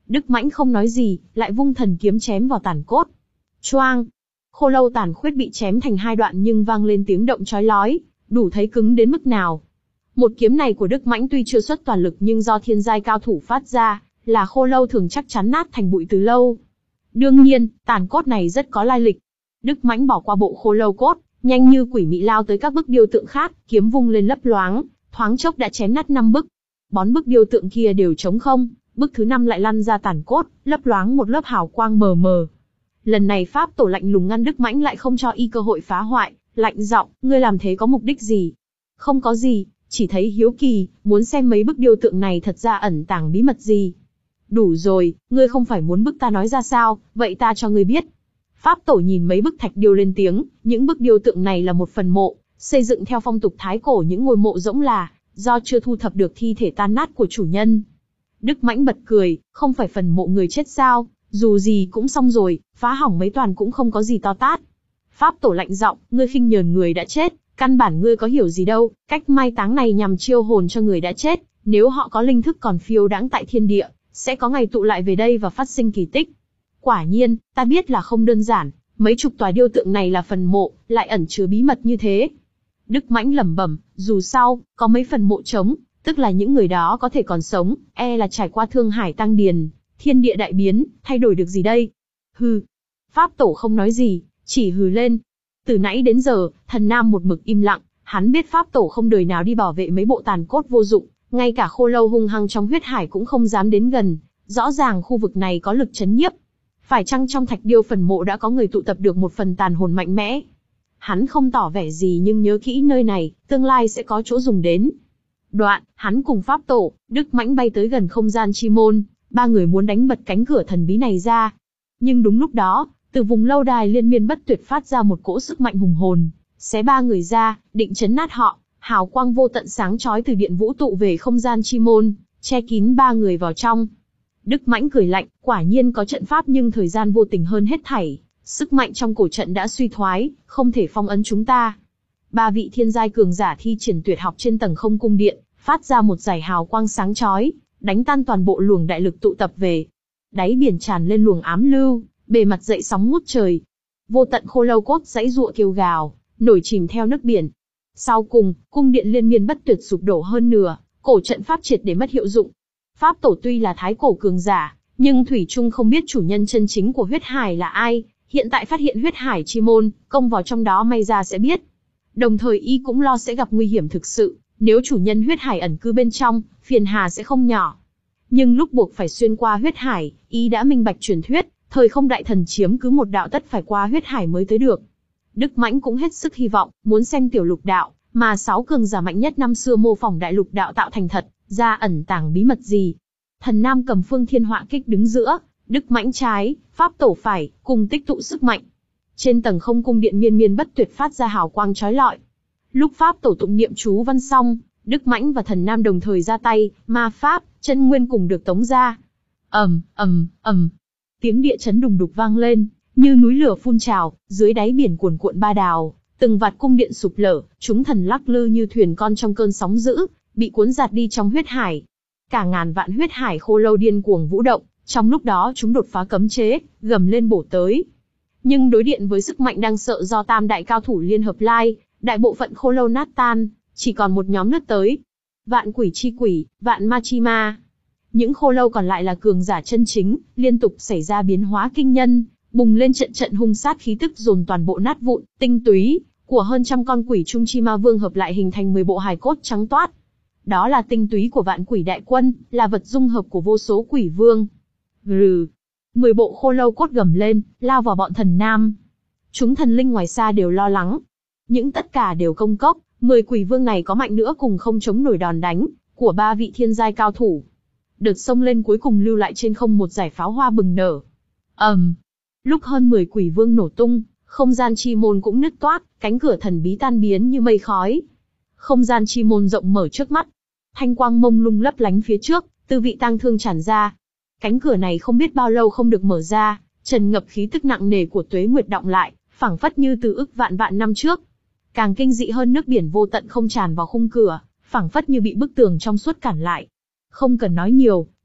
Đức Mãnh không nói gì, lại vung thần kiếm chém vào tàn cốt. Choang! Khô lâu tàn khuyết bị chém thành hai đoạn nhưng vang lên tiếng động chói lói, đủ thấy cứng đến mức nào. Một kiếm này của Đức Mãnh tuy chưa xuất toàn lực nhưng do thiên giai cao thủ phát ra, là khô lâu thường chắc chắn nát thành bụi từ lâu. Đương nhiên, tàn cốt này rất có lai lịch. Đức Mãnh bỏ qua bộ khô lâu cốt, nhanh như quỷ mị lao tới các bức điêu tượng khác, kiếm vung lên lấp loáng, thoáng chốc đã chém nát năm bức. Bốn bức điêu tượng kia đều trống không, bức thứ năm lại lăn ra tàn cốt, lấp loáng một lớp hào quang mờ mờ. Lần này pháp tổ lạnh lùng ngăn Đức Mãnh lại không cho y cơ hội phá hoại, lạnh giọng, ngươi làm thế có mục đích gì? Không có gì, chỉ thấy hiếu kỳ, muốn xem mấy bức điêu tượng này thật ra ẩn tàng bí mật gì. Đủ rồi, ngươi không phải muốn bức ta nói ra sao, vậy ta cho ngươi biết. Pháp tổ nhìn mấy bức thạch điêu lên tiếng, những bức điêu tượng này là một phần mộ, xây dựng theo phong tục thái cổ những ngôi mộ rỗng là, do chưa thu thập được thi thể tan nát của chủ nhân. Đức Mãnh bật cười, không phải phần mộ người chết sao, dù gì cũng xong rồi, phá hỏng mấy toàn cũng không có gì to tát. Pháp tổ lạnh giọng, ngươi khinh nhờn người đã chết, căn bản ngươi có hiểu gì đâu, cách mai táng này nhằm chiêu hồn cho người đã chết, nếu họ có linh thức còn phiêu đãng tại thiên địa, sẽ có ngày tụ lại về đây và phát sinh kỳ tích. Quả nhiên, ta biết là không đơn giản, mấy chục tòa điêu tượng này là phần mộ, lại ẩn chứa bí mật như thế. Đức Mãnh lẩm bẩm, dù sao, có mấy phần mộ trống, tức là những người đó có thể còn sống, e là trải qua thương hải tăng điền, thiên địa đại biến, thay đổi được gì đây? Hừ. Pháp tổ không nói gì, chỉ hừ lên. Từ nãy đến giờ, Thần Nam một mực im lặng, hắn biết pháp tổ không đời nào đi bảo vệ mấy bộ tàn cốt vô dụng, ngay cả khô lâu hung hăng trong huyết hải cũng không dám đến gần, rõ ràng khu vực này có lực chấn nhiếp. Phải chăng trong thạch điêu phần mộ đã có người tụ tập được một phần tàn hồn mạnh mẽ? Hắn không tỏ vẻ gì nhưng nhớ kỹ nơi này, tương lai sẽ có chỗ dùng đến. Đoạn, hắn cùng pháp tổ, Đức Mãnh bay tới gần không gian chi môn, ba người muốn đánh bật cánh cửa thần bí này ra. Nhưng đúng lúc đó, từ vùng lâu đài liên miên bất tuyệt phát ra một cỗ sức mạnh hùng hồn, xé ba người ra, định chấn nát họ. Hào quang vô tận sáng chói từ điện vũ tụ về không gian chi môn, che kín ba người vào trong. Đức Mãnh cười lạnh, quả nhiên có trận pháp nhưng thời gian vô tình hơn hết thảy, sức mạnh trong cổ trận đã suy thoái, không thể phong ấn chúng ta. Ba vị thiên giai cường giả thi triển tuyệt học trên tầng không cung điện, phát ra một dải hào quang sáng chói, đánh tan toàn bộ luồng đại lực tụ tập về. Đáy biển tràn lên luồng ám lưu, bề mặt dậy sóng ngút trời. Vô tận khô lâu cốt giãy giụa kêu gào, nổi chìm theo nước biển. Sau cùng, cung điện liên miên bất tuyệt sụp đổ hơn nửa, cổ trận pháp triệt để mất hiệu dụng. Pháp tổ tuy là thái cổ cường giả, nhưng thủy chung không biết chủ nhân chân chính của huyết hải là ai, hiện tại phát hiện huyết hải chi môn, công vào trong đó may ra sẽ biết. Đồng thời y cũng lo sẽ gặp nguy hiểm thực sự, nếu chủ nhân huyết hải ẩn cư bên trong, phiền hà sẽ không nhỏ. Nhưng lúc buộc phải xuyên qua huyết hải, y đã minh bạch truyền thuyết, thời không đại thần chiếm cứ một đạo tất phải qua huyết hải mới tới được. Đức Mãnh cũng hết sức hy vọng, muốn xem tiểu lục đạo, mà sáu cường giả mạnh nhất năm xưa mô phỏng đại lục đạo tạo thành thật, ra ẩn tàng bí mật gì. Thần Nam cầm phương thiên họa kích đứng giữa, Đức Mãnh trái, pháp tổ phải, cùng tích tụ sức mạnh. Trên tầng không cung điện miên miên bất tuyệt phát ra hào quang chói lọi. Lúc pháp tổ tụng niệm chú văn xong, Đức Mãnh và Thần Nam đồng thời ra tay, ma pháp, chân nguyên cùng được tống ra. ầm ầm ầm, tiếng địa chấn đùng đục vang lên, như núi lửa phun trào, dưới đáy biển cuồn cuộn ba đào, từng vạt cung điện sụp lở, chúng thần lắc lư như thuyền con trong cơn sóng dữ, bị cuốn giạt đi trong huyết hải. Cả ngàn vạn huyết hải khô lâu điên cuồng vũ động, trong lúc đó chúng đột phá cấm chế, gầm lên bổ tới. Nhưng đối điện với sức mạnh đang sợ do tam đại cao thủ liên hợp lai, đại bộ phận khô lâu nát tan, chỉ còn một nhóm lướt tới. Vạn quỷ chi quỷ, vạn ma chi ma. Những khô lâu còn lại là cường giả chân chính, liên tục xảy ra biến hóa kinh nhân, bùng lên trận trận hung sát khí tức dồn toàn bộ nát vụn, tinh túy của hơn trăm con quỷ trung chi ma vương hợp lại hình thành mười bộ hài cốt trắng toát. Đó là tinh túy của vạn quỷ đại quân, là vật dung hợp của vô số quỷ vương. Gừ, mười bộ khô lâu cốt gầm lên, lao vào bọn Thần Nam. Chúng thần linh ngoài xa đều lo lắng. Những tất cả đều công cốc, mười quỷ vương này có mạnh nữa cùng không chống nổi đòn đánh của ba vị thiên giai cao thủ. Đợt xông lên cuối cùng lưu lại trên không một dải pháo hoa bừng nở. ầm, um, lúc hơn mười quỷ vương nổ tung, không gian chi môn cũng nứt toác, cánh cửa thần bí tan biến như mây khói. Không gian chi môn rộng mở trước mắt, thanh quang mông lung lấp lánh phía trước, tư vị tang thương tràn ra. Cánh cửa này không biết bao lâu không được mở ra, trần ngập khí tức nặng nề của tuế nguyệt đọng lại, phảng phất như từ ức vạn vạn năm trước. Càng kinh dị hơn, nước biển vô tận không tràn vào khung cửa, phảng phất như bị bức tường trong suốt cản lại. Không cần nói nhiều,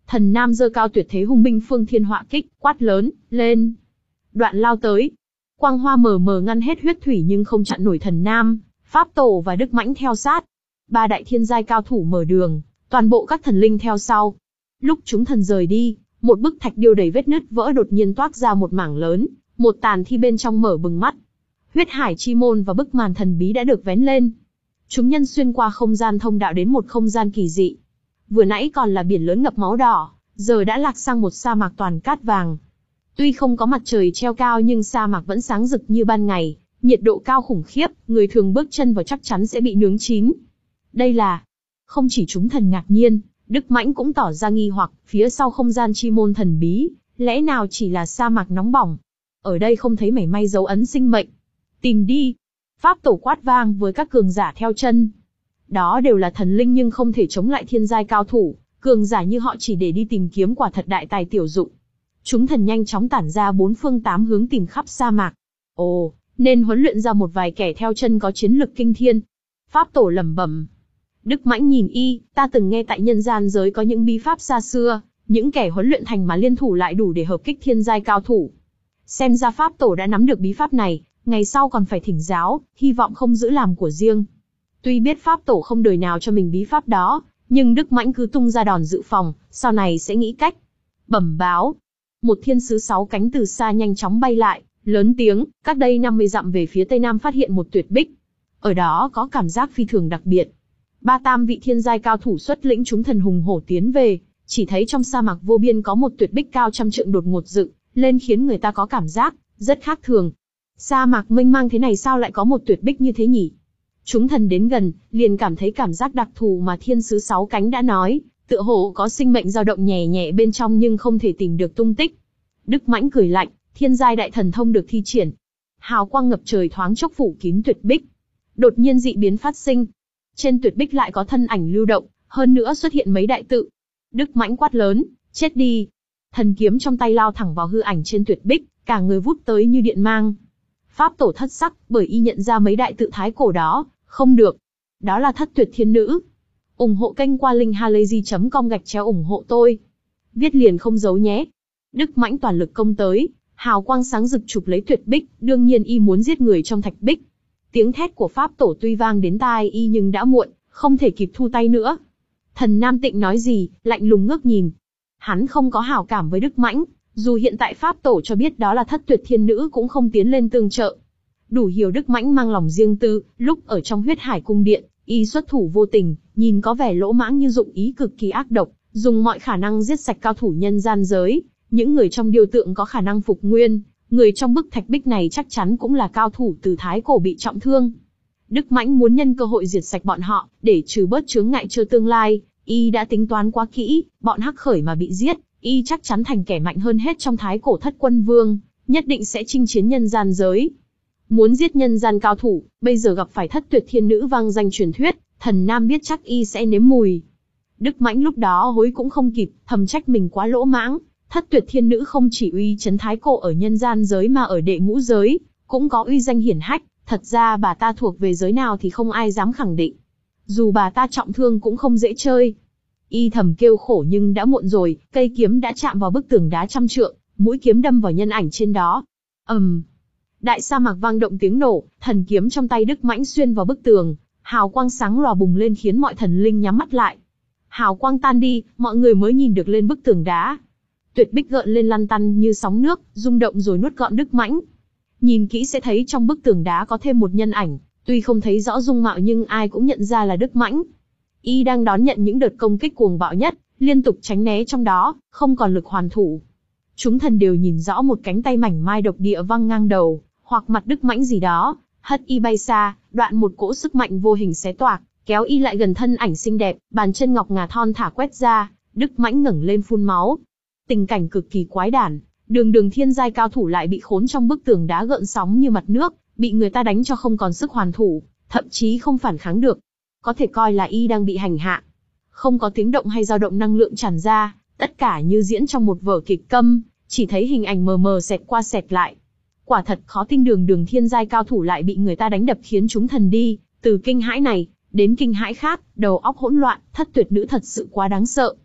Thần Nam giơ cao tuyệt thế hung binh phương thiên họa kích, quát lớn, lên. Đoạn lao tới. Quang hoa mờ mờ ngăn hết huyết thủy nhưng không chặn nổi Thần Nam, Pháp Tổ và Đức Mãnh theo sát. Ba đại thiên giai cao thủ mở đường, toàn bộ các thần linh theo sau. Lúc chúng thần rời đi, một bức thạch điêu đầy vết nứt vỡ đột nhiên toát ra một mảng lớn, một tàn thi bên trong mở bừng mắt. Huyết hải chi môn và bức màn thần bí đã được vén lên. Chúng nhân xuyên qua không gian thông đạo đến một không gian kỳ dị. Vừa nãy còn là biển lớn ngập máu đỏ, giờ đã lạc sang một sa mạc toàn cát vàng. Tuy không có mặt trời treo cao nhưng sa mạc vẫn sáng rực như ban ngày, nhiệt độ cao khủng khiếp, người thường bước chân vào chắc chắn sẽ bị nướng chín. Đây là... Không chỉ chúng thần ngạc nhiên, Đức Mãnh cũng tỏ ra nghi hoặc, phía sau không gian chi môn thần bí, lẽ nào chỉ là sa mạc nóng bỏng? Ở đây không thấy mảy may dấu ấn sinh mệnh. Tìm đi! Pháp Tổ quát vang với các cường giả theo chân. Đó đều là thần linh nhưng không thể chống lại thiên giai cao thủ, cường giả như họ chỉ để đi tìm kiếm quả thật đại tài tiểu dụng. Chúng thần nhanh chóng tản ra bốn phương tám hướng tìm khắp sa mạc. Ồ, nên huấn luyện ra một vài kẻ theo chân có chiến lực kinh thiên. Pháp Tổ lẩm bẩm. Đức Mãnh nhìn y, ta từng nghe tại nhân gian giới có những bí pháp xa xưa, những kẻ huấn luyện thành mà liên thủ lại đủ để hợp kích thiên giai cao thủ. Xem ra Pháp Tổ đã nắm được bí pháp này, ngày sau còn phải thỉnh giáo, hy vọng không giữ làm của riêng. Tuy biết Pháp Tổ không đời nào cho mình bí pháp đó, nhưng Đức Mãnh cứ tung ra đòn dự phòng, sau này sẽ nghĩ cách. Bẩm báo. Một thiên sứ sáu cánh từ xa nhanh chóng bay lại, lớn tiếng, cách đây năm mươi dặm về phía tây nam phát hiện một tuyệt bích. Ở đó có cảm giác phi thường đặc biệt. Ba tam vị thiên giai cao thủ xuất lĩnh chúng thần hùng hổ tiến về, chỉ thấy trong sa mạc vô biên có một tuyệt bích cao trăm trượng đột ngột dựng lên khiến người ta có cảm giác rất khác thường. Sa mạc mênh mang thế này sao lại có một tuyệt bích như thế nhỉ? Chúng thần đến gần, liền cảm thấy cảm giác đặc thù mà thiên sứ sáu cánh đã nói, tựa hồ có sinh mệnh dao động nhẹ nhẹ bên trong nhưng không thể tìm được tung tích. Đức Mãnh cười lạnh, thiên giai đại thần thông được thi triển. Hào quang ngập trời thoáng chốc phủ kín tuyệt bích. Đột nhiên dị biến phát sinh. Trên tuyệt bích lại có thân ảnh lưu động, hơn nữa xuất hiện mấy đại tự. Đức Mãnh quát lớn, chết đi. Thần kiếm trong tay lao thẳng vào hư ảnh trên tuyệt bích, cả người vút tới như điện mang. Pháp Tổ thất sắc, bởi y nhận ra mấy đại tự thái cổ đó, không được. Đó là Thất Tuyệt Thiên Nữ. Ủng hộ kênh qua link halayzi chấm com gạch chéo ủng hộ tôi. Viết liền không giấu nhé. Đức Mãnh toàn lực công tới, hào quang sáng rực chụp lấy tuyệt bích, đương nhiên y muốn giết người trong thạch bích. Tiếng thét của Pháp Tổ tuy vang đến tai y nhưng đã muộn, không thể kịp thu tay nữa. Thần Nam Tịnh nói gì, lạnh lùng ngước nhìn. Hắn không có hảo cảm với Đức Mãnh, dù hiện tại Pháp Tổ cho biết đó là Thất Tuyệt Thiên Nữ cũng không tiến lên tương trợ. Đủ hiểu Đức Mãnh mang lòng riêng tư, lúc ở trong huyết hải cung điện, y xuất thủ vô tình, nhìn có vẻ lỗ mãng như dụng ý cực kỳ ác độc, dùng mọi khả năng giết sạch cao thủ nhân gian giới. Những người trong điêu tượng có khả năng phục nguyên, người trong bức thạch bích này chắc chắn cũng là cao thủ từ thái cổ bị trọng thương. Đức Mãnh muốn nhân cơ hội diệt sạch bọn họ, để trừ bớt chướng ngại cho tương lai, y đã tính toán quá kỹ, bọn hắc khởi mà bị giết, y chắc chắn thành kẻ mạnh hơn hết trong thái cổ thất quân vương, nhất định sẽ chinh chiến nhân gian giới. Muốn giết nhân gian cao thủ, bây giờ gặp phải Thất Tuyệt Thiên Nữ vang danh truyền thuyết, Thần Nam biết chắc y sẽ nếm mùi. Đức Mãnh lúc đó hối cũng không kịp, thầm trách mình quá lỗ mãng. Thất Tuyệt Thiên Nữ không chỉ uy chấn thái cổ ở nhân gian giới mà ở đệ ngũ giới, cũng có uy danh hiển hách, thật ra bà ta thuộc về giới nào thì không ai dám khẳng định. Dù bà ta trọng thương cũng không dễ chơi. Y thầm kêu khổ nhưng đã muộn rồi, cây kiếm đã chạm vào bức tường đá trăm trượng, mũi kiếm đâm vào nhân ảnh trên đó. ầm, um. Đại sa mạc vang động tiếng nổ, thần kiếm trong tay Đức Mãnh xuyên vào bức tường, hào quang sáng lòa bùng lên khiến mọi thần linh nhắm mắt lại. Hào quang tan đi, mọi người mới nhìn được lên bức tường đá. Tuyệt bích gợn lên lăn tăn như sóng nước, rung động rồi nuốt gọn Đức Mãnh. Nhìn kỹ sẽ thấy trong bức tường đá có thêm một nhân ảnh, tuy không thấy rõ dung mạo nhưng ai cũng nhận ra là Đức Mãnh. Y đang đón nhận những đợt công kích cuồng bạo nhất, liên tục tránh né trong đó, không còn lực hoàn thủ. Chúng thần đều nhìn rõ một cánh tay mảnh mai độc địa văng ngang đầu, hoặc mặt Đức Mãnh gì đó, hất y bay xa, đoạn một cỗ sức mạnh vô hình xé toạc, kéo y lại gần thân ảnh xinh đẹp, bàn chân ngọc ngà thon thả quét ra, Đức Mãnh ngẩng lên phun máu. Tình cảnh cực kỳ quái đản, đường đường thiên giai cao thủ lại bị khốn trong bức tường đá gợn sóng như mặt nước, bị người ta đánh cho không còn sức hoàn thủ, thậm chí không phản kháng được. Có thể coi là y đang bị hành hạ. Không có tiếng động hay dao động năng lượng tràn ra, tất cả như diễn trong một vở kịch câm, chỉ thấy hình ảnh mờ mờ xẹt qua xẹt lại. Quả thật khó tin đường đường thiên giai cao thủ lại bị người ta đánh đập khiến chúng thần đi, từ kinh hãi này, đến kinh hãi khác, đầu óc hỗn loạn, Thất Tuyệt Nữ thật sự quá đáng sợ.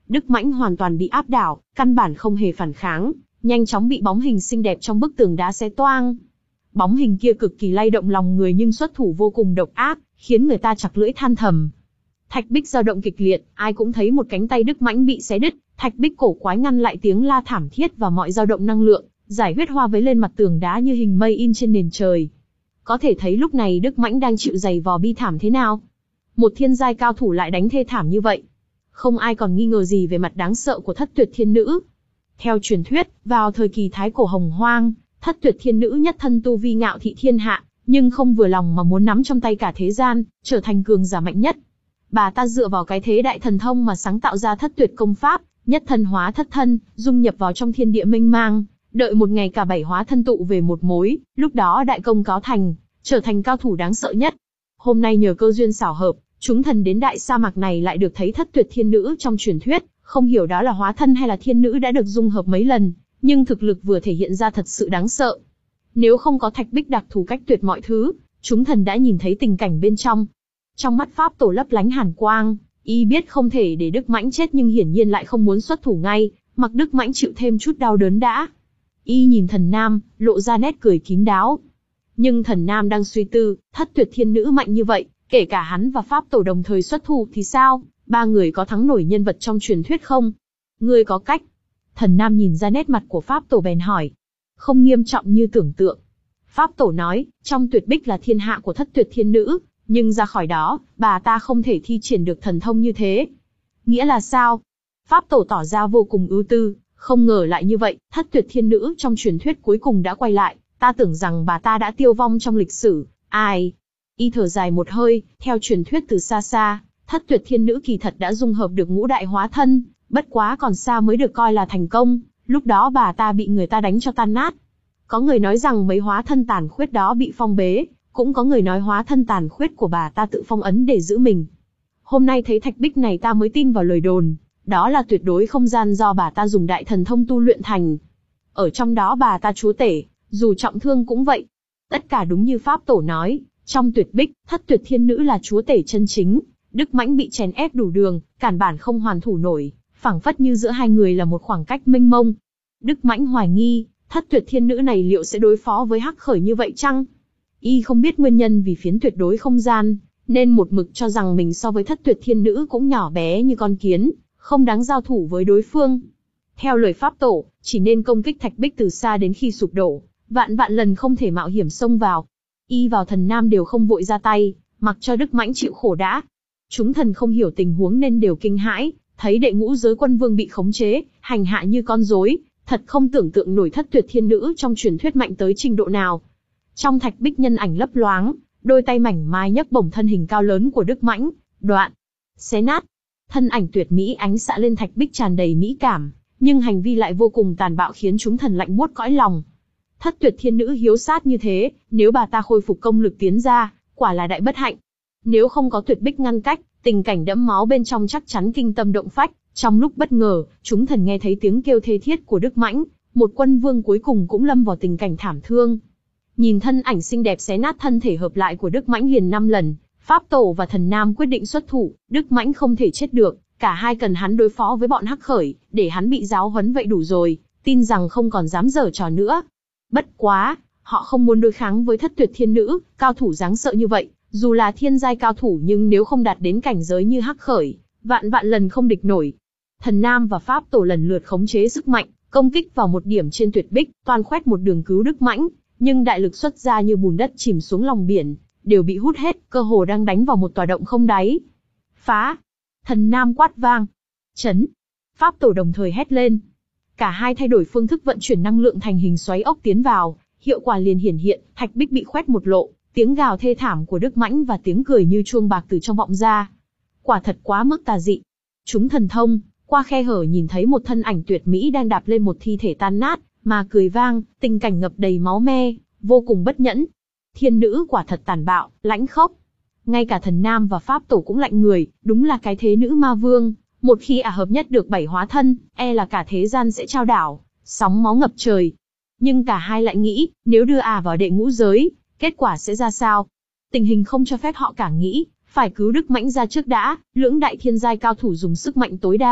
Đức Mãnh hoàn toàn bị áp đảo, căn bản không hề phản kháng, nhanh chóng bị bóng hình xinh đẹp trong bức tường đá xé toang. Bóng hình kia cực kỳ lay động lòng người nhưng xuất thủ vô cùng độc ác, khiến người ta chặt lưỡi than thầm. Thạch bích dao động kịch liệt, ai cũng thấy một cánh tay Đức Mãnh bị xé đứt, thạch bích cổ quái ngăn lại tiếng la thảm thiết và mọi dao động năng lượng, giải huyết hoa vấy lên mặt tường đá như hình mây in trên nền trời. Có thể thấy lúc này Đức Mãnh đang chịu giày vò bi thảm thế nào. Một thiên giai cao thủ lại đánh thê thảm như vậy. Không ai còn nghi ngờ gì về mặt đáng sợ của Thất Tuyệt Thiên Nữ. Theo truyền thuyết, vào thời kỳ thái cổ hồng hoang, Thất Tuyệt Thiên Nữ nhất thân tu vi ngạo thị thiên hạ, nhưng không vừa lòng mà muốn nắm trong tay cả thế gian, trở thành cường giả mạnh nhất. Bà ta dựa vào cái thế đại thần thông mà sáng tạo ra Thất Tuyệt công pháp, nhất thân hóa thất thân, dung nhập vào trong thiên địa mênh mang, đợi một ngày cả bảy hóa thân tụ về một mối, lúc đó đại công cáo thành, trở thành cao thủ đáng sợ nhất. Hôm nay nhờ cơ duyên xảo hợp, chúng thần đến đại sa mạc này lại được thấy Thất Tuyệt Thiên Nữ trong truyền thuyết, không hiểu đó là hóa thân hay là thiên nữ đã được dung hợp mấy lần, nhưng thực lực vừa thể hiện ra thật sự đáng sợ. Nếu không có thạch bích đặc thù cách tuyệt mọi thứ, chúng thần đã nhìn thấy tình cảnh bên trong. Trong mắt Pháp Tổ lấp lánh hàn quang, y biết không thể để Đức Mãnh chết nhưng hiển nhiên lại không muốn xuất thủ ngay, mặc Đức Mãnh chịu thêm chút đau đớn đã. Y nhìn Thần Nam, lộ ra nét cười kín đáo. Nhưng Thần Nam đang suy tư, Thất Tuyệt Thiên Nữ mạnh như vậy, kể cả hắn và Pháp Tổ đồng thời xuất thủ thì sao? Ba người có thắng nổi nhân vật trong truyền thuyết không? Ngươi có cách. Thần Nam nhìn ra nét mặt của Pháp Tổ bèn hỏi. Không nghiêm trọng như tưởng tượng. Pháp Tổ nói, trong tuyệt bích là thiên hạ của Thất Tuyệt Thiên Nữ, nhưng ra khỏi đó, bà ta không thể thi triển được thần thông như thế. Nghĩa là sao? Pháp Tổ tỏ ra vô cùng ưu tư, không ngờ lại như vậy, Thất Tuyệt Thiên Nữ trong truyền thuyết cuối cùng đã quay lại, ta tưởng rằng bà ta đã tiêu vong trong lịch sử, ai? Y thở dài một hơi, theo truyền thuyết từ xa xa, Thất Tuyệt Thiên Nữ kỳ thật đã dung hợp được ngũ đại hóa thân, bất quá còn xa mới được coi là thành công, lúc đó bà ta bị người ta đánh cho tan nát. Có người nói rằng mấy hóa thân tàn khuyết đó bị phong bế, cũng có người nói hóa thân tàn khuyết của bà ta tự phong ấn để giữ mình. Hôm nay thấy thạch bích này ta mới tin vào lời đồn, đó là tuyệt đối không gian do bà ta dùng đại thần thông tu luyện thành. Ở trong đó bà ta chúa tể, dù trọng thương cũng vậy. Tất cả đúng như Pháp Tổ nói, trong tuyệt bích, Thất Tuyệt Thiên Nữ là chúa tể chân chính. Đức Mãnh bị chèn ép đủ đường, cản bản không hoàn thủ nổi, phảng phất như giữa hai người là một khoảng cách mênh mông. Đức Mãnh hoài nghi, Thất Tuyệt Thiên Nữ này liệu sẽ đối phó với Hắc Khởi như vậy chăng? Y không biết nguyên nhân vì phiến tuyệt đối không gian, nên một mực cho rằng mình so với Thất Tuyệt Thiên Nữ cũng nhỏ bé như con kiến, không đáng giao thủ với đối phương. Theo lời Pháp Tổ, chỉ nên công kích thạch bích từ xa đến khi sụp đổ, vạn vạn lần không thể mạo hiểm xông vào. Y vào Thần Nam đều không vội ra tay, mặc cho Đức Mãnh chịu khổ đã. Chúng thần không hiểu tình huống nên đều kinh hãi, thấy đệ ngũ giới quân vương bị khống chế, hành hạ như con rối, thật không tưởng tượng nổi Thất Tuyệt Thiên Nữ trong truyền thuyết mạnh tới trình độ nào. Trong thạch bích nhân ảnh lấp loáng, đôi tay mảnh mai nhấc bổng thân hình cao lớn của Đức Mãnh, đoạn, xé nát. Thân ảnh tuyệt mỹ ánh xạ lên thạch bích tràn đầy mỹ cảm, nhưng hành vi lại vô cùng tàn bạo khiến chúng thần lạnh buốt cõi lòng. Thất Tuyệt Thiên Nữ hiếu sát như thế, nếu bà ta khôi phục công lực tiến ra, quả là đại bất hạnh. Nếu không có tuyệt bích ngăn cách, tình cảnh đẫm máu bên trong chắc chắn kinh tâm động phách. Trong lúc bất ngờ, chúng thần nghe thấy tiếng kêu thê thiết của Đức Mãnh, một quân vương cuối cùng cũng lâm vào tình cảnh thảm thương. Nhìn thân ảnh xinh đẹp xé nát thân thể hợp lại của Đức Mãnh liền năm lần, Pháp Tổ và Thần Nam quyết định xuất thủ. Đức Mãnh không thể chết được, cả hai cần hắn đối phó với bọn Hắc Khởi, để hắn bị giáo huấn vậy đủ rồi, tin rằng không còn dám giở trò nữa. Bất quá, họ không muốn đối kháng với Thất Tuyệt Thiên Nữ, cao thủ đáng sợ như vậy, dù là thiên giai cao thủ nhưng nếu không đạt đến cảnh giới như Hắc Khởi, vạn vạn lần không địch nổi. Thần Nam và Pháp Tổ lần lượt khống chế sức mạnh, công kích vào một điểm trên tuyệt bích, toan khoét một đường cứu Đức Mãnh, nhưng đại lực xuất ra như bùn đất chìm xuống lòng biển, đều bị hút hết, cơ hồ đang đánh vào một tòa động không đáy. Phá! Thần Nam quát vang. Chấn! Pháp Tổ đồng thời hét lên. Cả hai thay đổi phương thức vận chuyển năng lượng thành hình xoáy ốc tiến vào, hiệu quả liền hiển hiện, thạch bích bị khoét một lộ, tiếng gào thê thảm của Đức Mãnh và tiếng cười như chuông bạc từ trong vọng ra. Quả thật quá mức tà dị. Chúng thần thông, qua khe hở nhìn thấy một thân ảnh tuyệt mỹ đang đạp lên một thi thể tan nát, mà cười vang, tình cảnh ngập đầy máu me, vô cùng bất nhẫn. Thiên nữ quả thật tàn bạo, lãnh khốc. Ngay cả Thần Nam và Pháp Tổ cũng lạnh người, đúng là cái thế nữ ma vương. Một khi ả hợp nhất được bảy hóa thân, e là cả thế gian sẽ trao đảo, sóng máu ngập trời. Nhưng cả hai lại nghĩ, nếu đưa ả vào đệ ngũ giới, kết quả sẽ ra sao? Tình hình không cho phép họ cả nghĩ, phải cứu Đức Mãnh ra trước đã. Lưỡng đại thiên giai cao thủ dùng sức mạnh tối đa,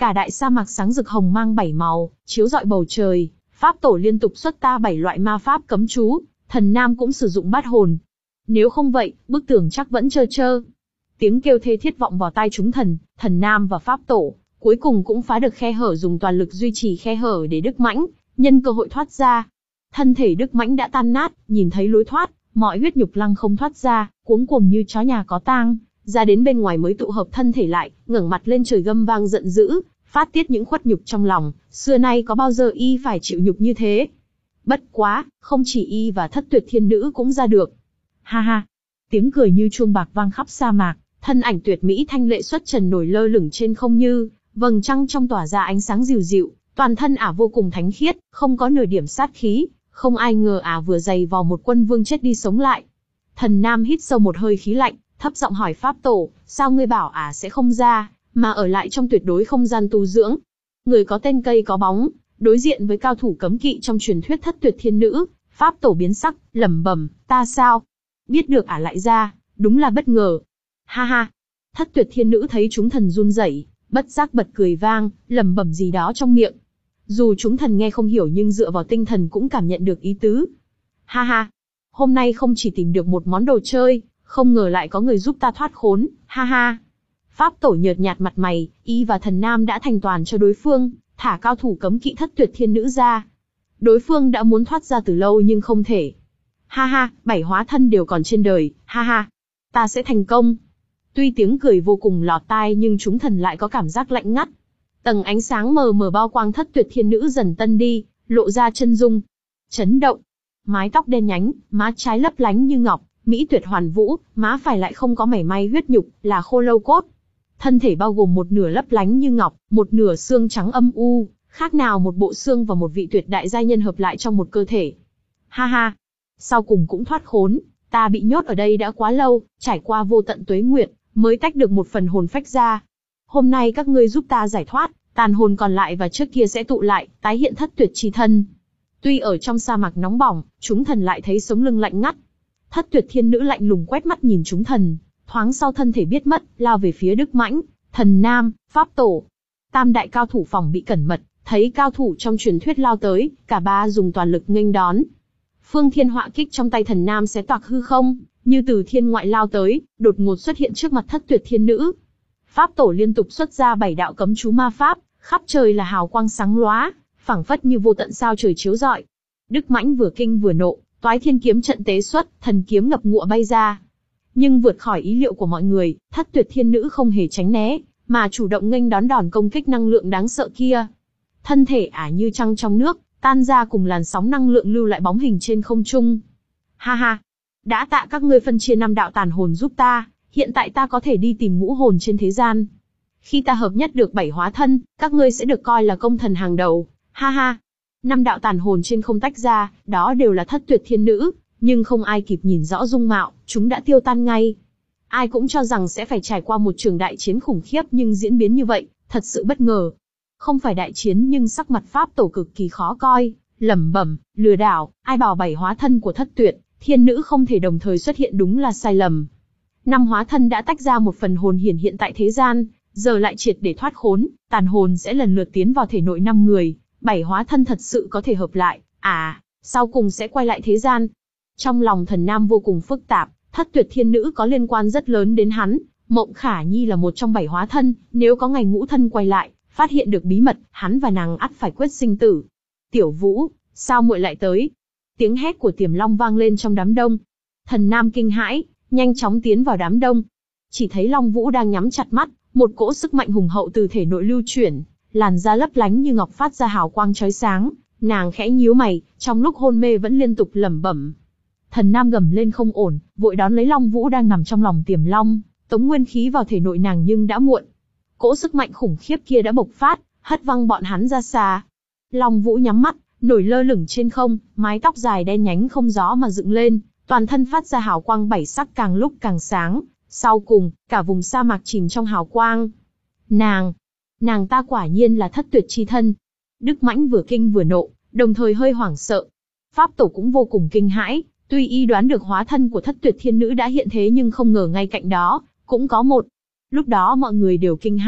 Cả đại sa mạc sáng rực hồng mang bảy màu, chiếu rọi bầu trời. Pháp tổ liên tục xuất ta bảy loại ma pháp cấm chú, thần nam cũng sử dụng bát hồn. Nếu không vậy, bức tường chắc vẫn trơ trơ. Tiếng kêu thê thiết vọng vào tai chúng thần, thần nam và pháp tổ, cuối cùng cũng phá được khe hở, dùng toàn lực duy trì khe hở để Đức Mãnh nhân cơ hội thoát ra. Thân thể Đức Mãnh đã tan nát, nhìn thấy lối thoát, mọi huyết nhục lăng không thoát ra, cuống cuồng như chó nhà có tang, ra đến bên ngoài mới tụ hợp thân thể lại, ngẩng mặt lên trời gầm vang giận dữ, phát tiết những khuất nhục trong lòng, xưa nay có bao giờ y phải chịu nhục như thế. Bất quá, không chỉ y và Thất Tuyệt Thiên Nữ cũng ra được. Ha ha, tiếng cười như chuông bạc vang khắp sa mạc, thân ảnh tuyệt mỹ thanh lệ xuất trần nổi lơ lửng trên không như vầng trăng trong tỏa ra ánh sáng dịu dịu, toàn thân ả vô cùng thánh khiết, không có nửa điểm sát khí, không ai ngờ ả vừa giày vò một quân vương chết đi sống lại. Thần nam hít sâu một hơi khí lạnh, thấp giọng hỏi pháp tổ, sao ngươi bảo ả sẽ không ra, mà ở lại trong tuyệt đối không gian tu dưỡng? Người có tên cây có bóng, đối diện với cao thủ cấm kỵ trong truyền thuyết Thất Tuyệt Thiên Nữ, pháp tổ biến sắc, lẩm bẩm, ta sao biết được ả lại ra, đúng là bất ngờ. Ha ha. Thất Tuyệt Thiên Nữ thấy chúng thần run rẩy, bất giác bật cười vang, lẩm bẩm gì đó trong miệng. Dù chúng thần nghe không hiểu nhưng dựa vào tinh thần cũng cảm nhận được ý tứ. Ha ha. Hôm nay không chỉ tìm được một món đồ chơi, không ngờ lại có người giúp ta thoát khốn, ha ha. Pháp tổ nhợt nhạt mặt mày, y và thần nam đã thành toàn cho đối phương, thả cao thủ cấm kỵ Thất Tuyệt Thiên Nữ ra. Đối phương đã muốn thoát ra từ lâu nhưng không thể. Ha ha, bảy hóa thân đều còn trên đời, ha ha. Ta sẽ thành công. Tuy tiếng cười vô cùng lọt tai nhưng chúng thần lại có cảm giác lạnh ngắt. Tầng ánh sáng mờ mờ bao quang Thất Tuyệt Thiên Nữ dần tân đi, lộ ra chân dung. Chấn động. Mái tóc đen nhánh, má trái lấp lánh như ngọc, mỹ tuyệt hoàn vũ, má phải lại không có mảy may huyết nhục, là khô lâu cốt. Thân thể bao gồm một nửa lấp lánh như ngọc, một nửa xương trắng âm u, khác nào một bộ xương và một vị tuyệt đại giai nhân hợp lại trong một cơ thể. Ha ha. Sau cùng cũng thoát khốn, ta bị nhốt ở đây đã quá lâu, trải qua vô tận tuế nguyệt, mới tách được một phần hồn phách ra. Hôm nay các ngươi giúp ta giải thoát, tàn hồn còn lại và trước kia sẽ tụ lại, tái hiện Thất Tuyệt chi thân. Tuy ở trong sa mạc nóng bỏng, chúng thần lại thấy sống lưng lạnh ngắt. Thất Tuyệt Thiên Nữ lạnh lùng quét mắt nhìn chúng thần, thoáng sau thân thể biết mất, lao về phía Đức Mãnh, thần nam, pháp tổ. Tam đại cao thủ phòng bị cẩn mật, thấy cao thủ trong truyền thuyết lao tới, cả ba dùng toàn lực nghênh đón. Phương Thiên Họa kích trong tay thần nam xé toạc hư không, như từ thiên ngoại lao tới, đột ngột xuất hiện trước mặt Thất Tuyệt Thiên Nữ. Pháp tổ liên tục xuất ra bảy đạo cấm chú ma pháp, khắp trời là hào quang sáng lóa, phảng phất như vô tận sao trời chiếu rọi. Đức Mãnh vừa kinh vừa nộ, Toái Thiên kiếm trận tế xuất, thần kiếm ngập ngụa bay ra. Nhưng vượt khỏi ý liệu của mọi người, Thất Tuyệt Thiên Nữ không hề tránh né, mà chủ động nghênh đón đòn công kích năng lượng đáng sợ kia. Thân thể ả như trăng trong nước, tan ra cùng làn sóng năng lượng lưu lại bóng hình trên không trung. Ha ha, đã tạ các ngươi phân chia năm đạo tàn hồn giúp ta, hiện tại ta có thể đi tìm ngũ hồn trên thế gian. Khi ta hợp nhất được bảy hóa thân, các ngươi sẽ được coi là công thần hàng đầu. Ha ha. Năm đạo tàn hồn trên không tách ra, đó đều là Thất Tuyệt Thiên Nữ, nhưng không ai kịp nhìn rõ dung mạo, chúng đã tiêu tan ngay. Ai cũng cho rằng sẽ phải trải qua một trường đại chiến khủng khiếp nhưng diễn biến như vậy, thật sự bất ngờ. Không phải đại chiến nhưng sắc mặt pháp tổ cực kỳ khó coi, lẩm bẩm, lừa đảo, ai bảo bảy hóa thân của Thất Tuyệt Thiên Nữ không thể đồng thời xuất hiện đúng là sai lầm. Năm hóa thân đã tách ra một phần hồn hiển hiện tại thế gian, giờ lại triệt để thoát khốn, tàn hồn sẽ lần lượt tiến vào thể nội năm người, bảy hóa thân thật sự có thể hợp lại, à, sau cùng sẽ quay lại thế gian. Trong lòng thần nam vô cùng phức tạp, Thất Tuyệt Thiên Nữ có liên quan rất lớn đến hắn, Mộng Khả Nhi là một trong bảy hóa thân, nếu có ngày ngũ thân quay lại, phát hiện được bí mật, hắn và nàng ắt phải quyết sinh tử. Tiểu Vũ, sao muội lại tới? Tiếng hét của Tiềm Long vang lên trong đám đông. Thần nam kinh hãi, nhanh chóng tiến vào đám đông. Chỉ thấy Long Vũ đang nhắm chặt mắt, một cỗ sức mạnh hùng hậu từ thể nội lưu chuyển, làn da lấp lánh như ngọc phát ra hào quang chói sáng. Nàng khẽ nhíu mày, trong lúc hôn mê vẫn liên tục lẩm bẩm. Thần nam gầm lên không ổn, vội đón lấy Long Vũ đang nằm trong lòng Tiềm Long, tống nguyên khí vào thể nội nàng nhưng đã muộn. Cỗ sức mạnh khủng khiếp kia đã bộc phát, hất văng bọn hắn ra xa. Long Vũ nhắm mắt, nổi lơ lửng trên không, mái tóc dài đen nhánh không gió mà dựng lên, toàn thân phát ra hào quang bảy sắc càng lúc càng sáng. Sau cùng, cả vùng sa mạc chìm trong hào quang. Nàng, nàng ta quả nhiên là Thất Tuyệt chi thân. Đức Mãnh vừa kinh vừa nộ, đồng thời hơi hoảng sợ. Pháp tổ cũng vô cùng kinh hãi, tuy y đoán được hóa thân của Thất Tuyệt Thiên Nữ đã hiện thế nhưng không ngờ ngay cạnh đó cũng có một. Lúc đó mọi người đều kinh hãi,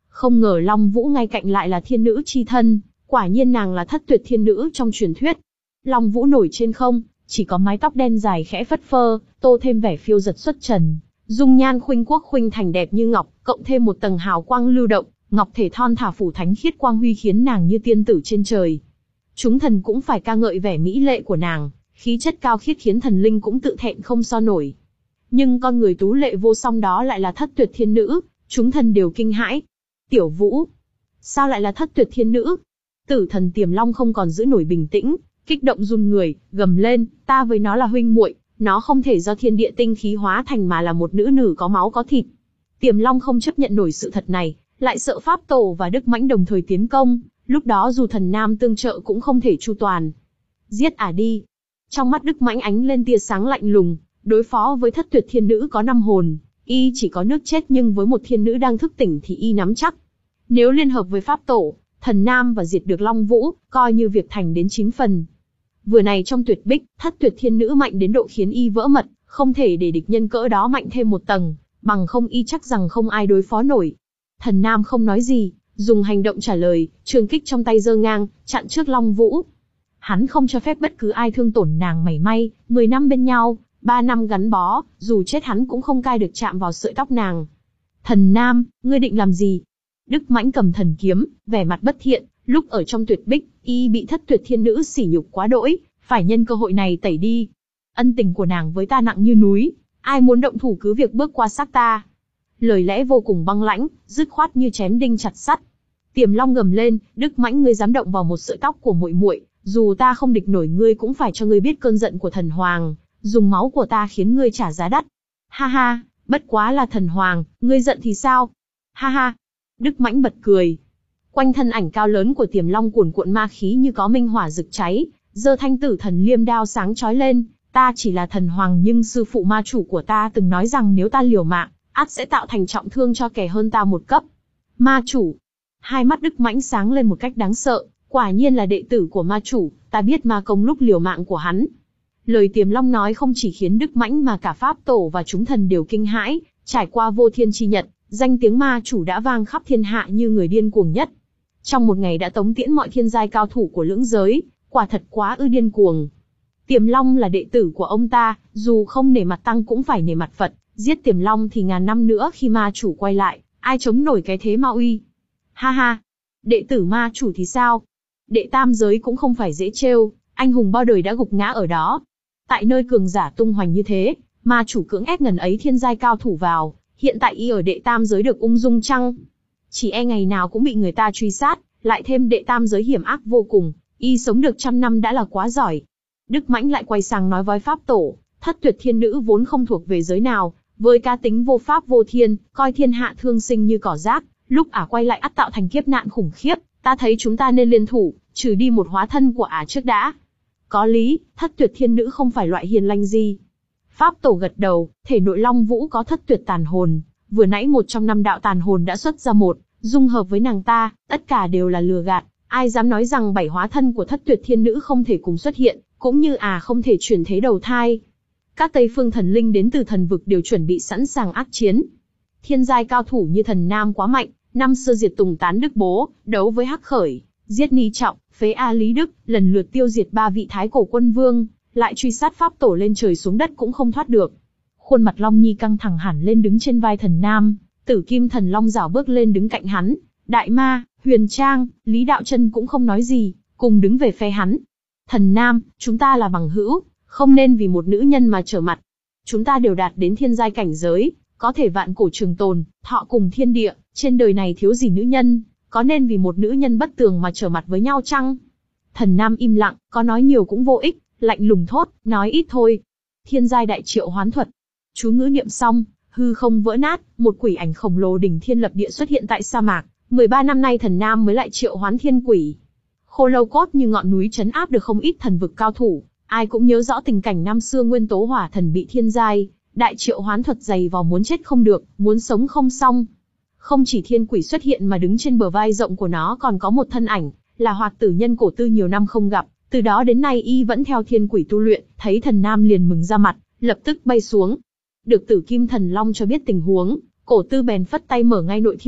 Không ngờ Long Vũ ngay cạnh lại là thiên nữ chi thân, quả nhiên nàng là thất tuyệt thiên nữ trong truyền thuyết. Long Vũ nổi trên không, chỉ có mái tóc đen dài khẽ phất phơ, tô thêm vẻ phiêu dật xuất trần, dung nhan khuynh quốc khuynh thành đẹp như ngọc, cộng thêm một tầng hào quang lưu động, ngọc thể thon thả phủ thánh khiết quang huy khiến nàng như tiên tử trên trời. Chúng thần cũng phải ca ngợi vẻ mỹ lệ của nàng, khí chất cao khiết khiến thần linh cũng tự thẹn không so nổi. Nhưng con người tú lệ vô song đó lại là thất tuyệt thiên nữ, chúng thần đều kinh hãi. Tiểu Vũ, sao lại là thất tuyệt thiên nữ? Tử thần Tiềm Long không còn giữ nổi bình tĩnh, kích động run người, gầm lên, ta với nó là huynh muội, nó không thể do thiên địa tinh khí hóa thành mà là một nữ nữ có máu có thịt. Tiềm Long không chấp nhận nổi sự thật này, lại sợ Pháp Tổ và Đức Mãnh đồng thời tiến công, lúc đó dù thần nam tương trợ cũng không thể chu toàn. Giết ả đi. Trong mắt Đức Mãnh ánh lên tia sáng lạnh lùng, đối phó với thất tuyệt thiên nữ có năm hồn, y chỉ có nước chết, nhưng với một thiên nữ đang thức tỉnh thì y nắm chắc. Nếu liên hợp với Pháp Tổ, thần nam và diệt được Long Vũ, coi như việc thành đến chín phần. Vừa này trong tuyệt bích, thất tuyệt thiên nữ mạnh đến độ khiến y vỡ mật, không thể để địch nhân cỡ đó mạnh thêm một tầng, bằng không y chắc rằng không ai đối phó nổi. Thần nam không nói gì, dùng hành động trả lời, trường kích trong tay giơ ngang, chặn trước Long Vũ. Hắn không cho phép bất cứ ai thương tổn nàng mảy may, mười năm bên nhau, ba năm gắn bó, dù chết hắn cũng không cai được chạm vào sợi tóc nàng. Thần nam, ngươi định làm gì? Đức Mãnh cầm thần kiếm, vẻ mặt bất thiện, lúc ở trong tuyệt bích, y bị thất tuyệt thiên nữ sỉ nhục quá đỗi, phải nhân cơ hội này tẩy đi. Ân tình của nàng với ta nặng như núi, ai muốn động thủ cứ việc bước qua xác ta. Lời lẽ vô cùng băng lãnh, dứt khoát như chém đinh chặt sắt. Tiềm Long gầm lên, Đức Mãnh, ngươi dám động vào một sợi tóc của muội muội, dù ta không địch nổi ngươi cũng phải cho ngươi biết cơn giận của thần hoàng, dùng máu của ta khiến ngươi trả giá đắt. Ha ha, bất quá là thần hoàng, ngươi giận thì sao? Ha ha. Đức Mãnh bật cười. Quanh thân ảnh cao lớn của Tiềm Long cuồn cuộn ma khí như có minh hỏa rực cháy, giơ thanh tử thần liêm đao sáng chói lên. Ta chỉ là thần hoàng, nhưng sư phụ ma chủ của ta từng nói rằng nếu ta liều mạng, ắt sẽ tạo thành trọng thương cho kẻ hơn ta một cấp. Ma chủ. Hai mắt Đức Mãnh sáng lên một cách đáng sợ, quả nhiên là đệ tử của ma chủ, ta biết ma công lúc liều mạng của hắn. Lời Tiềm Long nói không chỉ khiến Đức Mãnh mà cả Pháp Tổ và chúng thần đều kinh hãi, trải qua vô thiên chi nhật, danh tiếng ma chủ đã vang khắp thiên hạ như người điên cuồng nhất. Trong một ngày đã tống tiễn mọi thiên giai cao thủ của lưỡng giới, quả thật quá ư điên cuồng. Tiềm Long là đệ tử của ông ta, dù không nể mặt tăng cũng phải nể mặt Phật, giết Tiềm Long thì ngàn năm nữa khi ma chủ quay lại, ai chống nổi cái thế ma uy. Ha ha, đệ tử ma chủ thì sao? Đệ tam giới cũng không phải dễ trêu, anh hùng bao đời đã gục ngã ở đó. Tại nơi cường giả tung hoành như thế, ma chủ cưỡng ép ngần ấy thiên giai cao thủ vào, hiện tại y ở đệ tam giới được ung dung chăng? Chỉ e ngày nào cũng bị người ta truy sát, lại thêm đệ tam giới hiểm ác vô cùng, y sống được trăm năm đã là quá giỏi. Đức Mãnh lại quay sang nói với Pháp Tổ, thất tuyệt thiên nữ vốn không thuộc về giới nào, với cá tính vô pháp vô thiên, coi thiên hạ thương sinh như cỏ rác, lúc ả quay lại ắt tạo thành kiếp nạn khủng khiếp, ta thấy chúng ta nên liên thủ, trừ đi một hóa thân của ả trước đã. Có lý, thất tuyệt thiên nữ không phải loại hiền lành gì. Pháp Tổ gật đầu, thể nội Long Vũ có thất tuyệt tàn hồn, vừa nãy một trong năm đạo tàn hồn đã xuất ra một, dung hợp với nàng ta, tất cả đều là lừa gạt, ai dám nói rằng bảy hóa thân của thất tuyệt thiên nữ không thể cùng xuất hiện, cũng như à không thể chuyển thế đầu thai. Các Tây phương thần linh đến từ thần vực đều chuẩn bị sẵn sàng ác chiến. Thiên giai cao thủ như thần Nam quá mạnh, năm xưa diệt Tùng Tán Đức Bố, đấu với Hắc Khởi, giết Ni Trọng, phế A Lý Đức, lần lượt tiêu diệt ba vị thái cổ quân vương, lại truy sát Pháp Tổ lên trời xuống đất cũng không thoát được. Khuôn mặt Long Nhi căng thẳng hẳn lên đứng trên vai thần Nam, Tử Kim Thần Long rảo bước lên đứng cạnh hắn, Đại Ma, Huyền Trang, Lý Đạo Chân cũng không nói gì, cùng đứng về phe hắn. Thần Nam, chúng ta là bằng hữu, không nên vì một nữ nhân mà trở mặt. Chúng ta đều đạt đến thiên giai cảnh giới, có thể vạn cổ trường tồn, thọ cùng thiên địa, trên đời này thiếu gì nữ nhân, có nên vì một nữ nhân bất tường mà trở mặt với nhau chăng? Thần Nam im lặng, có nói nhiều cũng vô ích, lạnh lùng thốt, nói ít thôi. Thiên giai đại triệu hoán thuật. Chú ngữ niệm xong, hư không vỡ nát, một quỷ ảnh khổng lồ đỉnh thiên lập địa xuất hiện tại sa mạc. mười ba năm nay thần Nam mới lại triệu hoán thiên quỷ. Khô Lâu Cốt như ngọn núi trấn áp được không ít thần vực cao thủ, ai cũng nhớ rõ tình cảnh năm xưa Nguyên Tố Hỏa Thần bị thiên giai đại triệu hoán thuật dày vò muốn chết không được, muốn sống không xong. Không chỉ thiên quỷ xuất hiện mà đứng trên bờ vai rộng của nó còn có một thân ảnh, là Hoạt Tử Nhân Cổ Tư nhiều năm không gặp, từ đó đến nay y vẫn theo thiên quỷ tu luyện, thấy thần Nam liền mừng ra mặt, lập tức bay xuống. Được Tử Kim Thần Long cho biết tình huống, Cổ Tư bèn phất tay mở ngay nội thiên địa,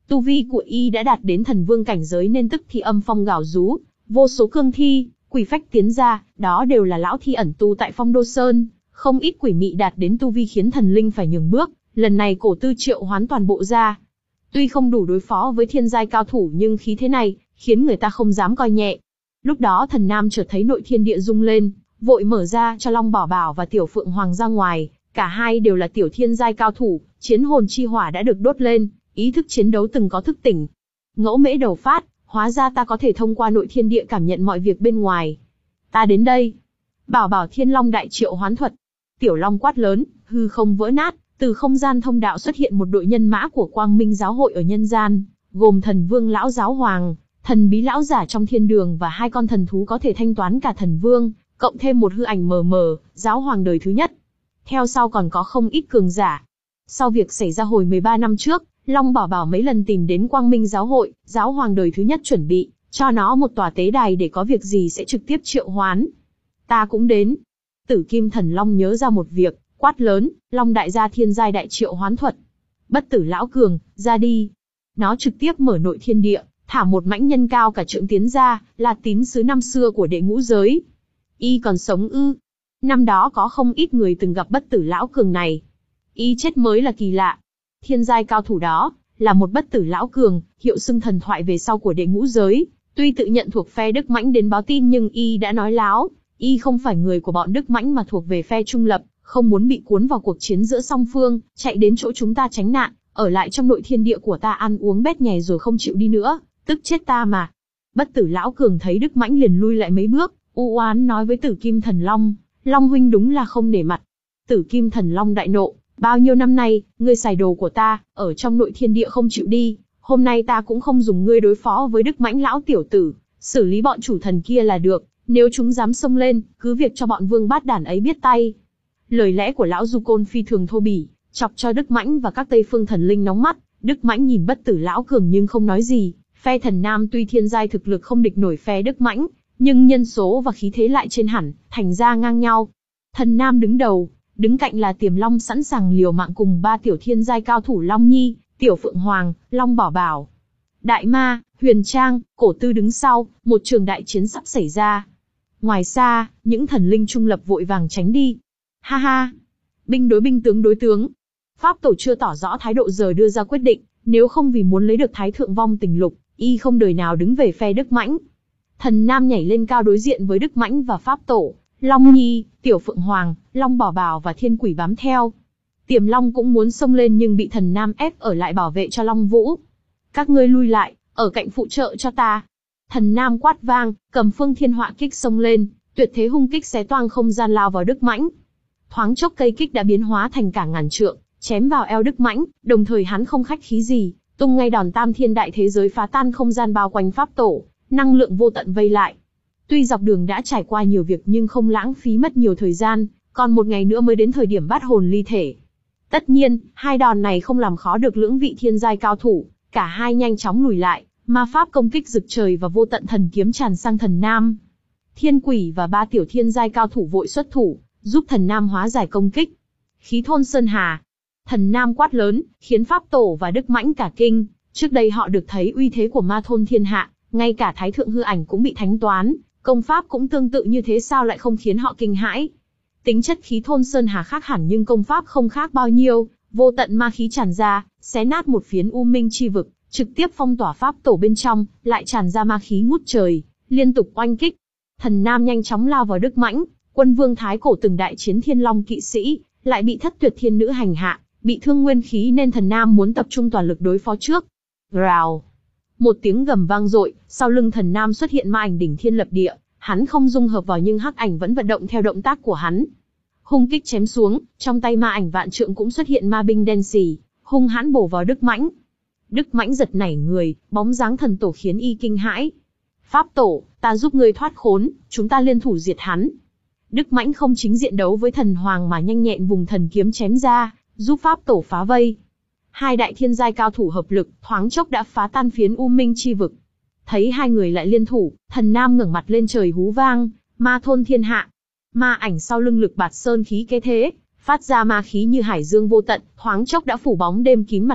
Tu vi của y đã đạt đến thần vương cảnh giới nên tức thì âm phong gào rú, vô số cương thi, quỷ phách tiến ra, đó đều là lão thi ẩn tu tại Phong Đô Sơn, không ít quỷ mị đạt đến tu vi khiến thần linh phải nhường bước, lần này cổ tư triệu hoán toàn bộ ra. Tuy không đủ đối phó với thiên giai cao thủ nhưng khí thế này, khiến người ta không dám coi nhẹ. Lúc đó thần nam chợt thấy nội thiên địa rung lên, vội mở ra cho Long Bảo Bảo và Tiểu Phượng Hoàng ra ngoài, cả hai đều là tiểu thiên giai cao thủ, chiến hồn chi hỏa đã được đốt lên, ý thức chiến đấu từng có thức tỉnh. Ngẫu mễ đầu phát, hóa ra ta có thể thông qua nội thiên địa cảm nhận mọi việc bên ngoài. Ta đến đây. Bảo Bảo Thiên Long đại triệu hoán thuật. Tiểu Long quát lớn, hư không vỡ nát, từ không gian thông đạo xuất hiện một đội nhân mã của Quang Minh giáo hội ở nhân gian, gồm thần vương lão giáo hoàng, thần bí lão giả trong thiên đường và hai con thần thú có thể thanh toán cả thần vương, cộng thêm một hư ảnh mờ mờ, giáo hoàng đời thứ nhất. Theo sau còn có không ít cường giả. Sau việc xảy ra hồi mười ba năm trước, Long Bảo Bảo mấy lần tìm đến Quang Minh giáo hội, giáo hoàng đời thứ nhất chuẩn bị cho nó một tòa tế đài để có việc gì sẽ trực tiếp triệu hoán. Ta cũng đến. Tử Kim Thần Long nhớ ra một việc, quát lớn, Long đại gia thiên giai đại triệu hoán thuật. Bất tử lão cường, ra đi. Nó trực tiếp mở nội thiên địa, thả một mãnh nhân cao cả trượng tiến ra, là tín sứ năm xưa của đệ ngũ giới. Y còn sống ư? Năm đó có không ít người từng gặp bất tử lão cường này. Y chết mới là kỳ lạ. Thiên giai cao thủ đó, là một bất tử lão cường, hiệu xưng thần thoại về sau của đệ ngũ giới. Tuy tự nhận thuộc phe Đức Mãnh đến báo tin nhưng Y đã nói láo. Y không phải người của bọn Đức Mãnh mà thuộc về phe trung lập, không muốn bị cuốn vào cuộc chiến giữa song phương, chạy đến chỗ chúng ta tránh nạn, ở lại trong nội thiên địa của ta ăn uống bét nhè rồi không chịu đi nữa, tức chết ta mà. Bất tử lão cường thấy Đức Mãnh liền lui lại mấy bước, u oán nói với Tử Kim Thần Long, Long huynh đúng là không nể mặt. Tử Kim Thần Long đại nộ, bao nhiêu năm nay, ngươi xài đồ của ta, ở trong nội thiên địa không chịu đi, hôm nay ta cũng không dùng ngươi đối phó với Đức Mãnh lão tiểu tử, xử lý bọn chủ thần kia là được, nếu chúng dám xông lên, cứ việc cho bọn vương bát đản ấy biết tay. Lời lẽ của lão Du Côn phi thường thô bỉ, chọc cho Đức Mãnh và các Tây Phương thần linh nóng mắt. Đức Mãnh nhìn bất tử lão cường nhưng không nói gì. Phe thần nam tuy thiên giai thực lực không địch nổi phe Đức Mãnh, nhưng nhân số và khí thế lại trên hẳn, thành ra ngang nhau. Thần nam đứng đầu, đứng cạnh là Tiềm Long sẵn sàng liều mạng cùng ba tiểu thiên giai cao thủ Long Nhi, Tiểu Phượng Hoàng, Long Bảo Bảo. Đại Ma, Huyền Trang, Cổ Tư đứng sau, một trường đại chiến sắp xảy ra. Ngoài xa, những thần linh trung lập vội vàng tránh đi. Ha ha! Binh đối binh tướng đối tướng. Pháp tổ chưa tỏ rõ thái độ giờ đưa ra quyết định, nếu không vì muốn lấy được thái thượng vong tình lục, y không đời nào đứng về phe Đức Mãnh. Thần nam nhảy lên cao đối diện với Đức Mãnh và Pháp tổ, Long Nhi, Tiểu Phượng Hoàng, Long Bảo Bảo và Thiên Quỷ bám theo. Tiềm Long cũng muốn xông lên nhưng bị thần nam ép ở lại bảo vệ cho Long Vũ. Các ngươi lui lại, ở cạnh phụ trợ cho ta. Thần nam quát vang, cầm Phương Thiên Họa kích xông lên, tuyệt thế hung kích xé toang không gian lao vào Đức Mãnh. Thoáng chốc cây kích đã biến hóa thành cả ngàn trượng, chém vào eo Đức Mãnh, đồng thời hắn không khách khí gì, tung ngay đòn tam thiên đại thế giới phá tan không gian bao quanh Pháp tổ, năng lượng vô tận vây lại. Tuy dọc đường đã trải qua nhiều việc nhưng không lãng phí mất nhiều thời gian, còn một ngày nữa mới đến thời điểm bắt hồn ly thể. Tất nhiên, hai đòn này không làm khó được lưỡng vị thiên giai cao thủ, cả hai nhanh chóng lùi lại, ma pháp công kích rực trời và vô tận thần kiếm tràn sang thần nam. Thiên Quỷ và ba tiểu thiên giai cao thủ vội xuất thủ, giúp thần nam hóa giải công kích. Khí thôn sơn hà. Thần nam quát lớn, khiến Pháp tổ và Đức Mãnh cả kinh. Trước đây họ được thấy uy thế của ma thôn thiên hạ, ngay cả thái thượng hư ảnh cũng bị thánh toán, công pháp cũng tương tự như thế sao lại không khiến họ kinh hãi. Tính chất khí thôn sơn hà khác hẳn nhưng công pháp không khác bao nhiêu, vô tận ma khí tràn ra, xé nát một phiến u minh chi vực, trực tiếp phong tỏa Pháp tổ bên trong, lại tràn ra ma khí ngút trời, liên tục oanh kích. Thần nam nhanh chóng lao vào Đức Mãnh, Quân Vương Thái Cổ từng đại chiến Thiên Long kỵ sĩ, lại bị Thất Tuyệt Thiên Nữ hành hạ, bị thương nguyên khí nên thần nam muốn tập trung toàn lực đối phó trước. Rào! Một tiếng gầm vang dội, sau lưng thần nam xuất hiện ma ảnh đỉnh thiên lập địa, hắn không dung hợp vào nhưng hắc ảnh vẫn vận động theo động tác của hắn. Hung kích chém xuống, trong tay ma ảnh vạn trượng cũng xuất hiện ma binh đen sì, hung hãn bổ vào Đức Mãnh. Đức Mãnh giật nảy người, bóng dáng thần tổ khiến y kinh hãi. Pháp tổ, ta giúp ngươi thoát khốn, chúng ta liên thủ diệt hắn. Đức Mãnh không chính diện đấu với thần hoàng mà nhanh nhẹn vùng thần kiếm chém ra, giúp Pháp tổ phá vây. Hai đại thiên giai cao thủ hợp lực, thoáng chốc đã phá tan phiến u minh chi vực. Thấy hai người lại liên thủ, thần nam ngẩng mặt lên trời hú vang, ma thôn thiên hạ. Ma ảnh sau lưng lực bạt sơn khí kế thế, phát ra ma khí như hải dương vô tận, thoáng chốc đã phủ bóng đêm kín mặt đất,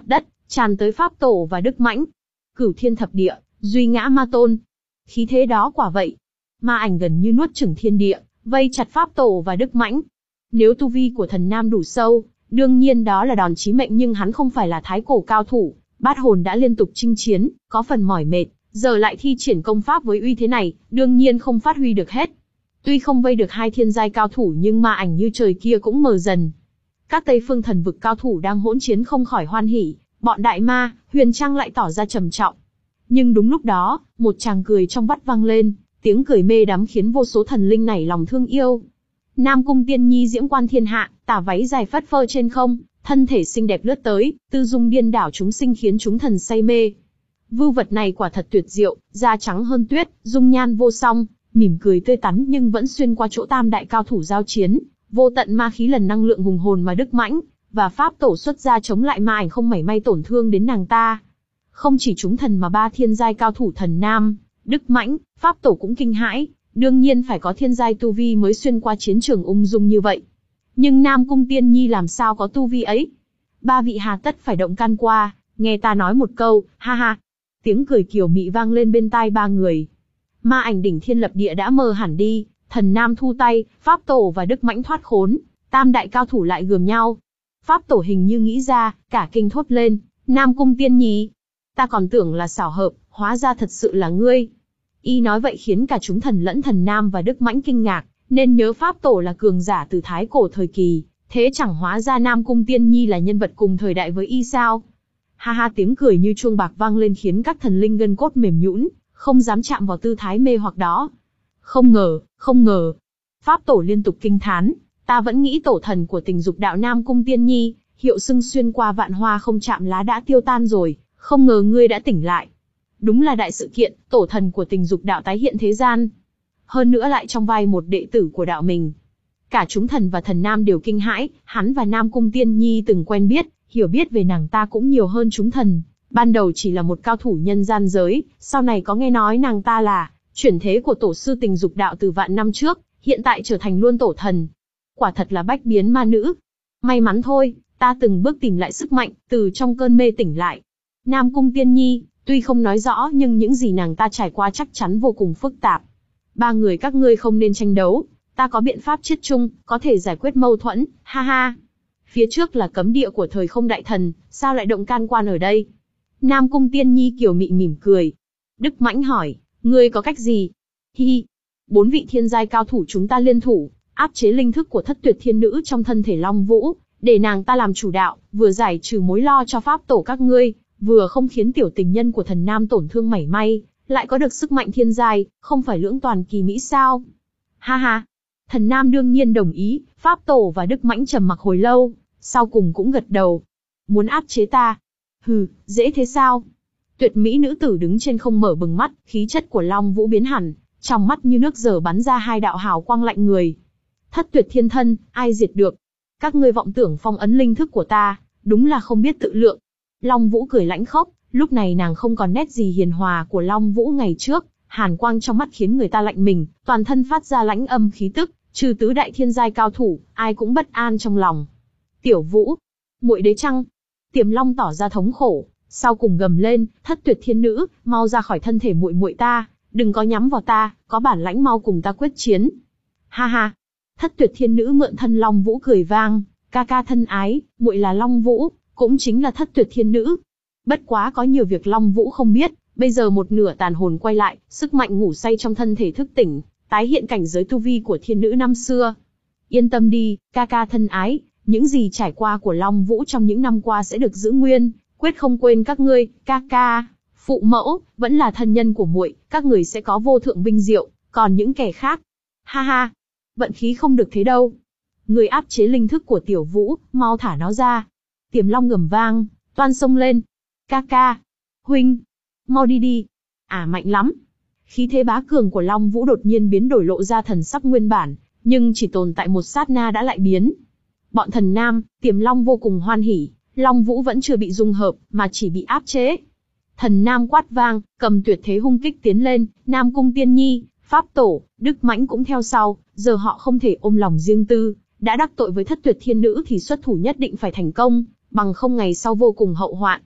tràn tới Pháp Tổ và Đức Mãnh. Cửu thiên thập địa, duy ngã ma tôn. Khí thế đó quả vậy. Ma ảnh gần như nuốt chửng thiên địa, vây chặt Pháp Tổ và Đức Mãnh. Nếu tu vi của thần nam đủ sâu, đương nhiên đó là đòn chí mệnh, nhưng hắn không phải là thái cổ cao thủ, bát hồn đã liên tục chinh chiến, có phần mỏi mệt, giờ lại thi triển công pháp với uy thế này, đương nhiên không phát huy được hết. Tuy không vây được hai thiên giai cao thủ, nhưng ma ảnh như trời kia cũng mờ dần. Các Tây Phương thần vực cao thủ đang hỗn chiến không khỏi hoan hỉ, bọn đại ma, Huyền Trang lại tỏ ra trầm trọng. Nhưng đúng lúc đó, một tràng cười trong vắt vang lên, tiếng cười mê đắm khiến vô số thần linh nảy lòng thương yêu. Nam Cung Tiên Nhi diễm quan thiên hạ, tà váy dài phất phơ trên không, thân thể xinh đẹp lướt tới, tư dung điên đảo chúng sinh khiến chúng thần say mê. Vưu vật này quả thật tuyệt diệu, da trắng hơn tuyết, dung nhan vô song, mỉm cười tươi tắn nhưng vẫn xuyên qua chỗ tam đại cao thủ giao chiến, vô tận ma khí lần năng lượng hùng hồn mà Đức Mãnh và Pháp Tổ xuất ra chống lại ma ảnh không mảy may tổn thương đến nàng ta. Không chỉ chúng thần mà ba thiên giai cao thủ thần nam, Đức Mãnh, Pháp Tổ cũng kinh hãi, đương nhiên phải có thiên giai tu vi mới xuyên qua chiến trường ung dung như vậy. Nhưng Nam Cung Tiên Nhi làm sao có tu vi ấy? Ba vị hà tất phải động can qua, nghe ta nói một câu, ha ha. Tiếng cười kiều mị vang lên bên tai ba người. Ma ảnh đỉnh thiên lập địa đã mờ hẳn đi, thần nam thu tay, Pháp Tổ và Đức Mãnh thoát khốn, tam đại cao thủ lại gườm nhau. Pháp Tổ hình như nghĩ ra, cả kinh thốt lên, Nam Cung Tiên Nhi. Ta còn tưởng là xảo hợp, hóa ra thật sự là ngươi. Y nói vậy khiến cả chúng thần lẫn thần nam và Đức Mãnh kinh ngạc, nên nhớ Pháp Tổ là cường giả từ thái cổ thời kỳ, thế chẳng hóa ra Nam Cung Tiên Nhi là nhân vật cùng thời đại với Y sao? Ha ha, tiếng cười như chuông bạc vang lên khiến các thần linh gân cốt mềm nhũn, không dám chạm vào tư thái mê hoặc đó. Không ngờ, không ngờ. Pháp Tổ liên tục kinh thán, ta vẫn nghĩ tổ thần của tình dục đạo Nam Cung Tiên Nhi, hiệu xưng xuyên qua vạn hoa không chạm lá đã tiêu tan rồi, không ngờ ngươi đã tỉnh lại. Đúng là đại sự kiện, tổ thần của tình dục đạo tái hiện thế gian. Hơn nữa lại trong vai một đệ tử của đạo mình. Cả chúng thần và thần nam đều kinh hãi, hắn và Nam Cung Tiên Nhi từng quen biết, hiểu biết về nàng ta cũng nhiều hơn chúng thần. Ban đầu chỉ là một cao thủ nhân gian giới, sau này có nghe nói nàng ta là chuyển thế của tổ sư tình dục đạo từ vạn năm trước, hiện tại trở thành luôn tổ thần. Quả thật là bách biến ma nữ. May mắn thôi, ta từng bước tìm lại sức mạnh, từ trong cơn mê tỉnh lại. Nam Cung Tiên Nhi, tuy không nói rõ nhưng những gì nàng ta trải qua chắc chắn vô cùng phức tạp. Ba người các ngươi không nên tranh đấu, ta có biện pháp chiết chung, có thể giải quyết mâu thuẫn, ha ha. Phía trước là cấm địa của thời không đại thần, sao lại động can quan ở đây? Nam Cung Tiên Nhi kiều mị mỉm cười. Đức Mãnh hỏi, ngươi có cách gì? Hi hi, bốn vị thiên giai cao thủ chúng ta liên thủ, áp chế linh thức của thất tuyệt thiên nữ trong thân thể Long Vũ, để nàng ta làm chủ đạo, vừa giải trừ mối lo cho Pháp Tổ các ngươi, vừa không khiến tiểu tình nhân của thần nam tổn thương mảy may, lại có được sức mạnh thiên giai, không phải lưỡng toàn kỳ mỹ sao? Ha ha. Thần nam đương nhiên đồng ý, Pháp Tổ và Đức Mãnh trầm mặc hồi lâu, sau cùng cũng gật đầu. Muốn áp chế ta? Hừ, dễ thế sao? Tuyệt mỹ nữ tử đứng trên không mở bừng mắt, khí chất của Long Vũ biến hẳn, trong mắt như nước dở bắn ra hai đạo hào quang lạnh người. Thất tuyệt thiên thân, ai diệt được? Các ngươi vọng tưởng phong ấn linh thức của ta, đúng là không biết tự lượng. Long Vũ cười lãnh khốc, lúc này nàng không còn nét gì hiền hòa của Long Vũ ngày trước, hàn quang trong mắt khiến người ta lạnh mình, toàn thân phát ra lãnh âm khí tức, trừ tứ đại thiên giai cao thủ, ai cũng bất an trong lòng. Tiểu Vũ, muội đế chăng? Tiềm Long tỏ ra thống khổ, sau cùng gầm lên, thất tuyệt thiên nữ, mau ra khỏi thân thể muội muội ta, đừng có nhắm vào ta, có bản lãnh mau cùng ta quyết chiến. Ha ha. Thất tuyệt thiên nữ mượn thân Long Vũ cười vang, ca ca thân ái, muội là Long Vũ, cũng chính là thất tuyệt thiên nữ. Bất quá có nhiều việc Long Vũ không biết, bây giờ một nửa tàn hồn quay lại, sức mạnh ngủ say trong thân thể thức tỉnh, tái hiện cảnh giới tu vi của thiên nữ năm xưa. Yên tâm đi, ca ca thân ái, những gì trải qua của Long Vũ trong những năm qua sẽ được giữ nguyên, quyết không quên các ngươi, ca ca, phụ mẫu, vẫn là thân nhân của muội, các người sẽ có vô thượng vinh diệu, còn những kẻ khác, ha ha, vận khí không được thế đâu. Người áp chế linh thức của Tiểu Vũ, mau thả nó ra. Tiềm Long gầm vang, toan xông lên. Ca ca, huynh, mau đi đi. À mạnh lắm. Khí thế bá cường của Long Vũ đột nhiên biến đổi lộ ra thần sắc nguyên bản, nhưng chỉ tồn tại một sát na đã lại biến. Bọn thần nam, Tiềm Long vô cùng hoan hỉ, Long Vũ vẫn chưa bị dung hợp, mà chỉ bị áp chế. Thần nam quát vang, cầm tuyệt thế hung kích tiến lên, Nam Cung Tiên Nhi, Pháp Tổ, Đức Mãnh cũng theo sau, giờ họ không thể ôm lòng riêng tư, đã đắc tội với thất tuyệt thiên nữ thì xuất thủ nhất định phải thành công, bằng không ngày sau vô cùng hậu hoạn.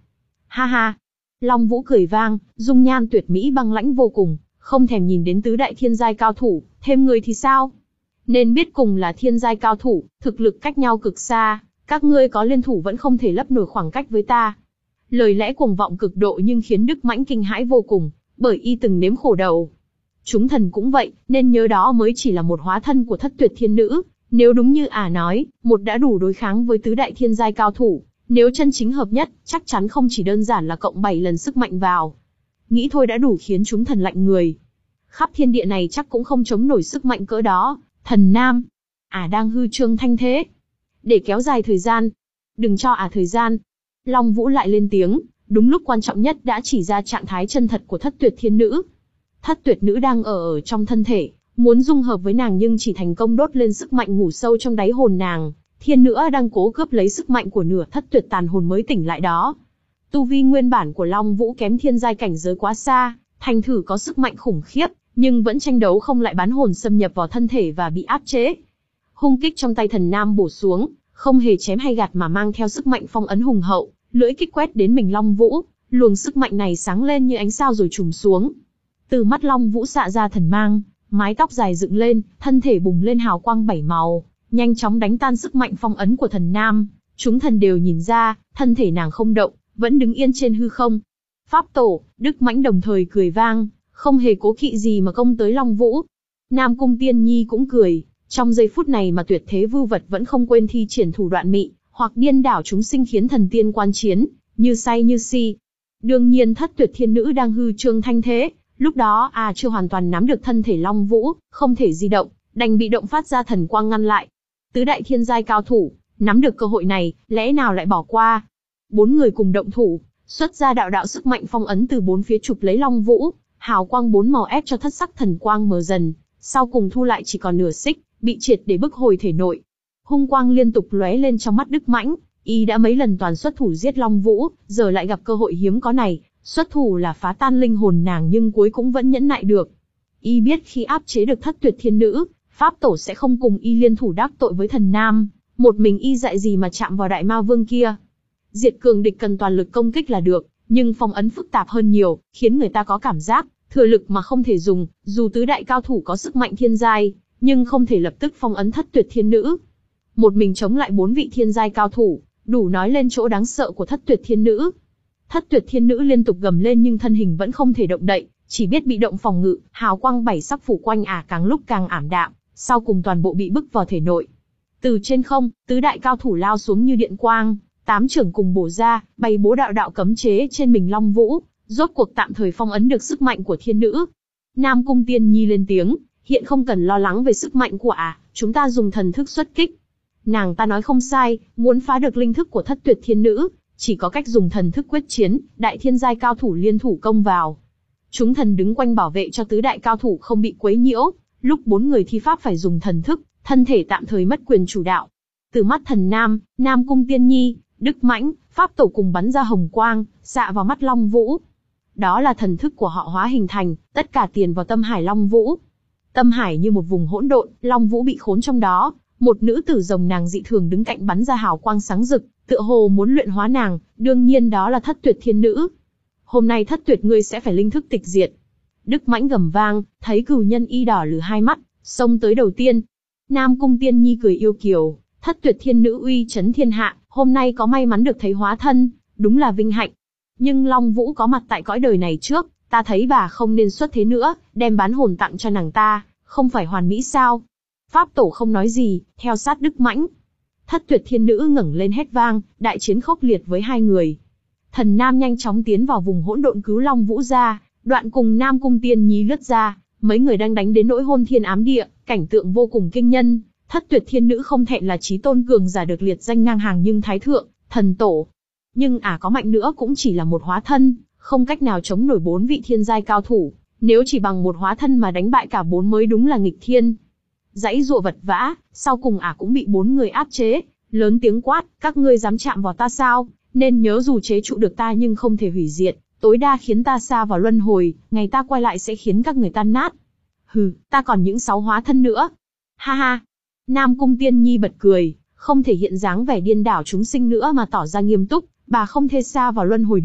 Ha ha. Long Vũ cười vang, dung nhan tuyệt mỹ băng lãnh vô cùng, không thèm nhìn đến tứ đại thiên giai cao thủ, thêm người thì sao? Nên biết cùng là thiên giai cao thủ, thực lực cách nhau cực xa, các ngươi có liên thủ vẫn không thể lấp nổi khoảng cách với ta. Lời lẽ cuồng vọng cực độ nhưng khiến Đức Mãnh kinh hãi vô cùng, bởi y từng nếm khổ đầu. Chúng thần cũng vậy, nên nhớ đó mới chỉ là một hóa thân của Thất Tuyệt Thiên Nữ, nếu đúng như ả nói, một đã đủ đối kháng với tứ đại thiên giai cao thủ, nếu chân chính hợp nhất, chắc chắn không chỉ đơn giản là cộng bảy lần sức mạnh vào. Nghĩ thôi đã đủ khiến chúng thần lạnh người. Khắp thiên địa này chắc cũng không chống nổi sức mạnh cỡ đó. Thần Nam, ả đang hư trương thanh thế. Để kéo dài thời gian. Đừng cho ả thời gian. Long Vũ lại lên tiếng, đúng lúc quan trọng nhất đã chỉ ra trạng thái chân thật của Thất Tuyệt Thiên Nữ. Thất Tuyệt Nữ đang ở ở trong thân thể, muốn dung hợp với nàng nhưng chỉ thành công đốt lên sức mạnh ngủ sâu trong đáy hồn nàng. Thiên Nữ đang cố cướp lấy sức mạnh của nửa Thất Tuyệt tàn hồn mới tỉnh lại đó. Tu vi nguyên bản của Long Vũ kém thiên giai cảnh giới quá xa, thành thử có sức mạnh khủng khiếp, nhưng vẫn tranh đấu không lại bán hồn xâm nhập vào thân thể và bị áp chế. Hung kích trong tay Thần Nam bổ xuống, không hề chém hay gạt mà mang theo sức mạnh phong ấn hùng hậu, lưỡi kích quét đến mình Long Vũ, luồng sức mạnh này sáng lên như ánh sao rồi trùm xuống. Từ mắt Long Vũ xạ ra thần mang, mái tóc dài dựng lên, thân thể bùng lên hào quang bảy màu, nhanh chóng đánh tan sức mạnh phong ấn của Thần Nam. Chúng thần đều nhìn ra, thân thể nàng không động, vẫn đứng yên trên hư không. Pháp Tổ, Đức Mãnh đồng thời cười vang, không hề cố kỵ gì mà công tới Long Vũ. Nam Cung Tiên Nhi cũng cười, trong giây phút này mà tuyệt thế vưu vật vẫn không quên thi triển thủ đoạn mị, hoặc điên đảo chúng sinh khiến thần tiên quan chiến, như say như si. Đương nhiên Thất Tuyệt Thiên Nữ đang hư trương thanh thế, lúc đó à chưa hoàn toàn nắm được thân thể Long Vũ, không thể di động, đành bị động phát ra thần quang ngăn lại. Tứ đại thiên giai cao thủ, nắm được cơ hội này, lẽ nào lại bỏ qua? Bốn người cùng động thủ, xuất ra đạo đạo sức mạnh phong ấn từ bốn phía chụp lấy Long Vũ, hào quang bốn màu ép cho thất sắc thần quang mờ dần, sau cùng thu lại chỉ còn nửa xích, bị triệt để bức hồi thể nội. Hung quang liên tục lóe lên trong mắt Đức Mãnh, y đã mấy lần toàn xuất thủ giết Long Vũ, giờ lại gặp cơ hội hiếm có này, xuất thủ là phá tan linh hồn nàng nhưng cuối cũng vẫn nhẫn nại được. Y biết khi áp chế được Thất Tuyệt Thiên Nữ, Pháp Tổ sẽ không cùng y liên thủ đắc tội với Thần Nam, một mình y dại gì mà chạm vào Đại Ma Vương kia. Diệt cường địch cần toàn lực công kích là được, nhưng phong ấn phức tạp hơn nhiều, khiến người ta có cảm giác thừa lực mà không thể dùng, dù tứ đại cao thủ có sức mạnh thiên giai, nhưng không thể lập tức phong ấn Thất Tuyệt Thiên Nữ. Một mình chống lại bốn vị thiên giai cao thủ, đủ nói lên chỗ đáng sợ của Thất Tuyệt Thiên Nữ. Thất Tuyệt Thiên Nữ liên tục gầm lên nhưng thân hình vẫn không thể động đậy, chỉ biết bị động phòng ngự, hào quang bảy sắc phủ quanh ả càng lúc càng ảm đạm, sau cùng toàn bộ bị bức vào thể nội. Từ trên không, tứ đại cao thủ lao xuống như điện quang, tám trưởng cùng bổ ra, bày bố đạo đạo cấm chế trên mình Long Vũ, rốt cuộc tạm thời phong ấn được sức mạnh của thiên nữ. Nam Cung Tiên Nhi lên tiếng, hiện không cần lo lắng về sức mạnh của ả, chúng ta dùng thần thức xuất kích. Nàng ta nói không sai, muốn phá được linh thức của Thất Tuyệt Thiên Nữ, chỉ có cách dùng thần thức quyết chiến, đại thiên giai cao thủ liên thủ công vào. Chúng thần đứng quanh bảo vệ cho tứ đại cao thủ không bị quấy nhiễu, lúc bốn người thi pháp phải dùng thần thức, thân thể tạm thời mất quyền chủ đạo. Từ mắt Thần Nam, Nam Cung Tiên Nhi, Đức Mãnh, Pháp Tổ cùng bắn ra hồng quang, xạ vào mắt Long Vũ. Đó là thần thức của họ hóa hình thành, tất cả tiền vào tâm hải Long Vũ. Tâm hải như một vùng hỗn độn, Long Vũ bị khốn trong đó, một nữ tử rồng nàng dị thường đứng cạnh bắn ra hào quang sáng rực, tựa hồ muốn luyện hóa nàng, đương nhiên đó là Thất Tuyệt Thiên Nữ. Hôm nay Thất Tuyệt ngươi sẽ phải linh thức tịch diệt. Đức Mãnh gầm vang, thấy cừu nhân y đỏ lử hai mắt, xông tới đầu tiên. Nam Cung Tiên Nhi cười yêu kiều, Thất Tuyệt Thiên Nữ uy chấn thiên hạ, hôm nay có may mắn được thấy hóa thân, đúng là vinh hạnh. Nhưng Long Vũ có mặt tại cõi đời này trước, ta thấy bà không nên xuất thế nữa, đem bán hồn tặng cho nàng ta, không phải hoàn mỹ sao? Pháp Tổ không nói gì, theo sát Đức Mãnh. Thất Tuyệt Thiên Nữ ngẩng lên hét vang, đại chiến khốc liệt với hai người. Thần Nam nhanh chóng tiến vào vùng hỗn độn cứu Long Vũ ra, đoạn cùng Nam Cung Tiên Nhi lướt ra, mấy người đang đánh đến nỗi hôn thiên ám địa, cảnh tượng vô cùng kinh nhân. Thất Tuyệt Thiên Nữ không thẹn là chí tôn cường giả được liệt danh ngang hàng nhưng thái thượng, thần tổ. Nhưng ả à có mạnh nữa cũng chỉ là một hóa thân, không cách nào chống nổi bốn vị thiên giai cao thủ, nếu chỉ bằng một hóa thân mà đánh bại cả bốn mới đúng là nghịch thiên. Dãy dụa vật vã, sau cùng ả à cũng bị bốn người áp chế, lớn tiếng quát, các ngươi dám chạm vào ta sao, nên nhớ dù chế trụ được ta nhưng không thể hủy diệt, tối đa khiến ta sa vào luân hồi, ngày ta quay lại sẽ khiến các người tan nát. Hừ, ta còn những sáu hóa thân nữa. Ha ha. Nam Cung Tiên Nhi bật cười, không thể hiện dáng vẻ điên đảo chúng sinh nữa mà tỏ ra nghiêm túc, bà không thể sa vào luân hồi được,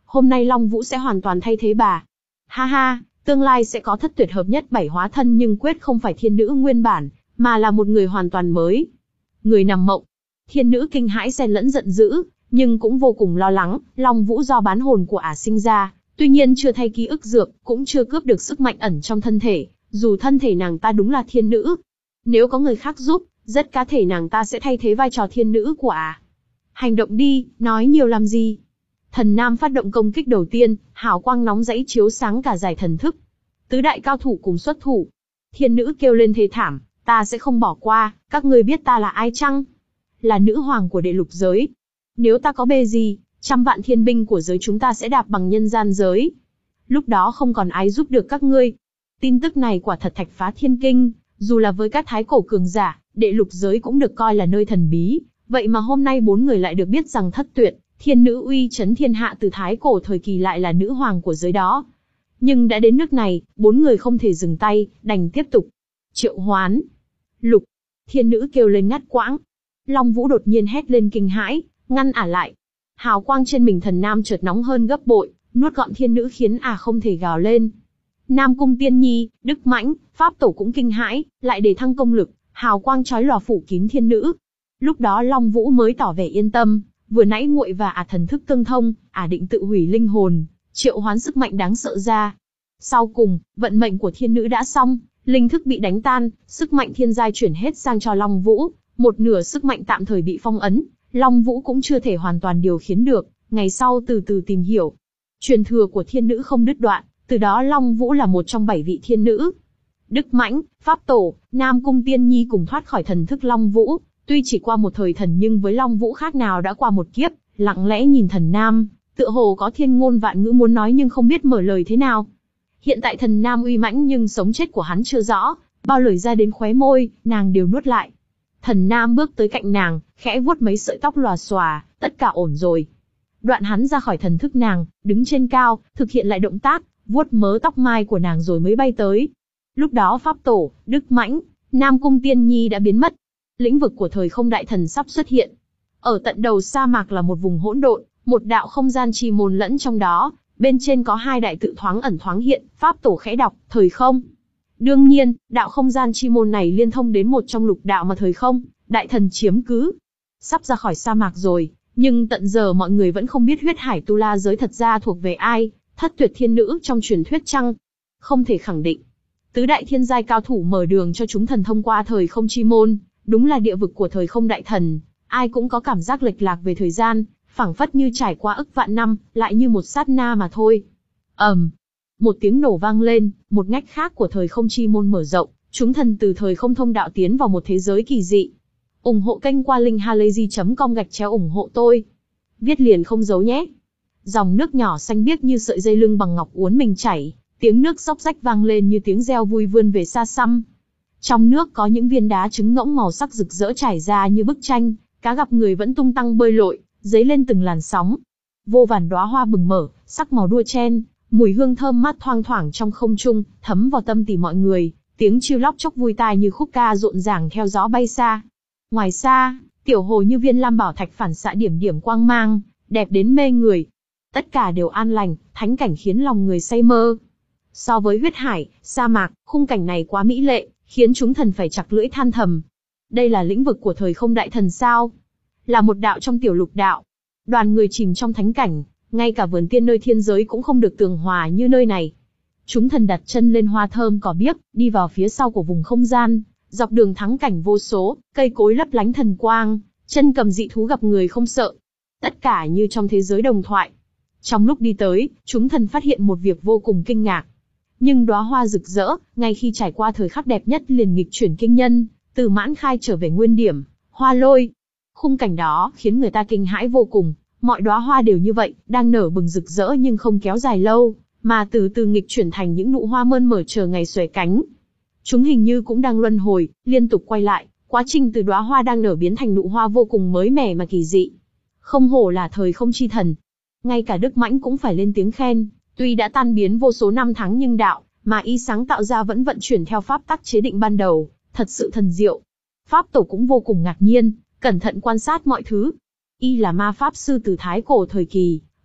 hôm nay Long Vũ sẽ hoàn toàn thay thế bà. Ha ha, tương lai sẽ có thất tuyệt hợp nhất bảy hóa thân nhưng quyết không phải thiên nữ nguyên bản, mà là một người hoàn toàn mới. Người nằm mộng. Thiên nữ kinh hãi xen lẫn giận dữ, nhưng cũng vô cùng lo lắng, Long Vũ do bán hồn của ả sinh ra, tuy nhiên chưa thay ký ức dược, cũng chưa cướp được sức mạnh ẩn trong thân thể, dù thân thể nàng ta đúng là thiên nữ. Nếu có người khác giúp, rất có thể nàng ta sẽ thay thế vai trò thiên nữ của ả. Hành động đi, nói nhiều làm gì. Thần Nam phát động công kích đầu tiên, hào quang nóng rẫy chiếu sáng cả giải thần thức. Tứ đại cao thủ cùng xuất thủ. Thiên nữ kêu lên thê thảm, ta sẽ không bỏ qua, các ngươi biết ta là ai chăng? Là nữ hoàng của đệ lục giới. Nếu ta có bề gì, trăm vạn thiên binh của giới chúng ta sẽ đạp bằng nhân gian giới. Lúc đó không còn ai giúp được các ngươi. Tin tức này quả thật thạch phá thiên kinh, dù là với các thái cổ cường giả, đệ lục giới cũng được coi là nơi thần bí. Vậy mà hôm nay bốn người lại được biết rằng thất tuyệt, thiên nữ uy chấn thiên hạ từ thái cổ thời kỳ lại là nữ hoàng của giới đó. Nhưng đã đến nước này, bốn người không thể dừng tay, đành tiếp tục. Triệu hoán. Lục. Thiên nữ kêu lên ngắt quãng. Long Vũ đột nhiên hét lên kinh hãi, ngăn ả lại. Hào quang trên mình Thần Nam chợt nóng hơn gấp bội, nuốt gọn thiên nữ khiến ả không thể gào lên. Nam Cung Tiên Nhi, Đức Mãnh, Pháp Tổ cũng kinh hãi, lại để thăng công lực, hào quang chói lòa phủ kín thiên nữ. Lúc đó Long Vũ mới tỏ vẻ yên tâm, vừa nãy nguội và ả thần thức tương thông, ả định tự hủy linh hồn, triệu hoán sức mạnh đáng sợ ra. Sau cùng, vận mệnh của thiên nữ đã xong, linh thức bị đánh tan, sức mạnh thiên giai chuyển hết sang cho Long Vũ, một nửa sức mạnh tạm thời bị phong ấn, Long Vũ cũng chưa thể hoàn toàn điều khiển được, ngày sau từ từ tìm hiểu. Truyền thừa của thiên nữ không đứt đoạn, từ đó Long Vũ là một trong bảy vị thiên nữ. Đức Mãnh, Pháp Tổ, Nam Cung Tiên Nhi cùng thoát khỏi thần thức Long Vũ, tuy chỉ qua một thời thần nhưng với Long Vũ khác nào đã qua một kiếp, lặng lẽ nhìn Thần Nam, tựa hồ có thiên ngôn vạn ngữ muốn nói nhưng không biết mở lời thế nào. Hiện tại Thần Nam uy mãnh nhưng sống chết của hắn chưa rõ, bao lời ra đến khóe môi, nàng đều nuốt lại. Thần Nam bước tới cạnh nàng, khẽ vuốt mấy sợi tóc lòa xòa, tất cả ổn rồi. Đoạn hắn ra khỏi thần thức nàng, đứng trên cao, thực hiện lại động tác, vuốt mớ tóc mai của nàng rồi mới bay tới. Lúc đó Pháp Tổ, Đức Mãnh, Nam Cung Tiên Nhi đã biến mất. Lĩnh vực của thời không đại thần sắp xuất hiện. Ở tận đầu sa mạc là một vùng hỗn độn, một đạo không gian chi môn lẫn trong đó, bên trên có hai đại tự thoáng ẩn thoáng hiện, Pháp Tổ khẽ đọc, thời không. Đương nhiên, đạo không gian chi môn này liên thông đến một trong lục đạo mà thời không, đại thần chiếm cứ. Sắp ra khỏi sa mạc rồi, nhưng tận giờ mọi người vẫn không biết huyết hải tu la giới thật ra thuộc về ai, thất tuyệt thiên nữ trong truyền thuyết chăng? Không thể khẳng định. Tứ đại thiên giai cao thủ mở đường cho chúng thần thông qua thời không chi môn, đúng là địa vực của thời không đại thần, ai cũng có cảm giác lệch lạc về thời gian, phảng phất như trải qua ức vạn năm, lại như một sát na mà thôi. ầm, um, một tiếng nổ vang lên, một ngách khác của thời không chi môn mở rộng, chúng thần từ thời không thông đạo tiến vào một thế giới kỳ dị. ủng hộ kênh qua linkhalazy chấm com gạch chéo ủng hộ tôi. Viết liền không giấu nhé. Dòng nước nhỏ xanh biếc như sợi dây lưng bằng ngọc uốn mình chảy, tiếng nước xóc rách vang lên như tiếng reo vui vươn về xa xăm. Trong nước có những viên đá trứng ngỗng màu sắc rực rỡ trải ra như bức tranh, cá gặp người vẫn tung tăng bơi lội, dấy lên từng làn sóng. Vô vàn đóa hoa bừng mở, sắc màu đua chen, mùi hương thơm mát thoang thoảng trong không trung, thấm vào tâm tỳ mọi người, tiếng chiêu lóc chốc vui tai như khúc ca rộn ràng theo gió bay xa. Ngoài xa, tiểu hồ như viên lam bảo thạch phản xạ điểm điểm quang mang, đẹp đến mê người. Tất cả đều an lành, thánh cảnh khiến lòng người say mơ. So với huyết hải, sa mạc, khung cảnh này quá mỹ lệ, khiến chúng thần phải chặt lưỡi than thầm. Đây là lĩnh vực của thời không đại thần sao? Là một đạo trong tiểu lục đạo. Đoàn người chìm trong thánh cảnh, ngay cả vườn tiên nơi thiên giới cũng không được tường hòa như nơi này. Chúng thần đặt chân lên hoa thơm cỏ biếc, đi vào phía sau của vùng không gian, dọc đường thắng cảnh vô số, cây cối lấp lánh thần quang, chân cầm dị thú gặp người không sợ. Tất cả như trong thế giới đồng thoại. Trong lúc đi tới, chúng thần phát hiện một việc vô cùng kinh ngạc. Nhưng đóa hoa rực rỡ, ngay khi trải qua thời khắc đẹp nhất liền nghịch chuyển kinh nhân, từ mãn khai trở về nguyên điểm, hoa lôi. Khung cảnh đó khiến người ta kinh hãi vô cùng, mọi đóa hoa đều như vậy, đang nở bừng rực rỡ nhưng không kéo dài lâu, mà từ từ nghịch chuyển thành những nụ hoa mơn mởn chờ ngày xuề cánh. Chúng hình như cũng đang luân hồi, liên tục quay lại, quá trình từ đóa hoa đang nở biến thành nụ hoa vô cùng mới mẻ mà kỳ dị. Không hổ là thời không chi thần. Ngay cả Đức Mãnh cũng phải lên tiếng khen, tuy đã tan biến vô số năm tháng nhưng đạo mà y sáng tạo ra vẫn vận chuyển theo pháp tắc chế định ban đầu, thật sự thần diệu. Pháp Tổ cũng vô cùng ngạc nhiên, cẩn thận quan sát mọi thứ. Y là ma pháp sư từ thái cổ thời kỳ,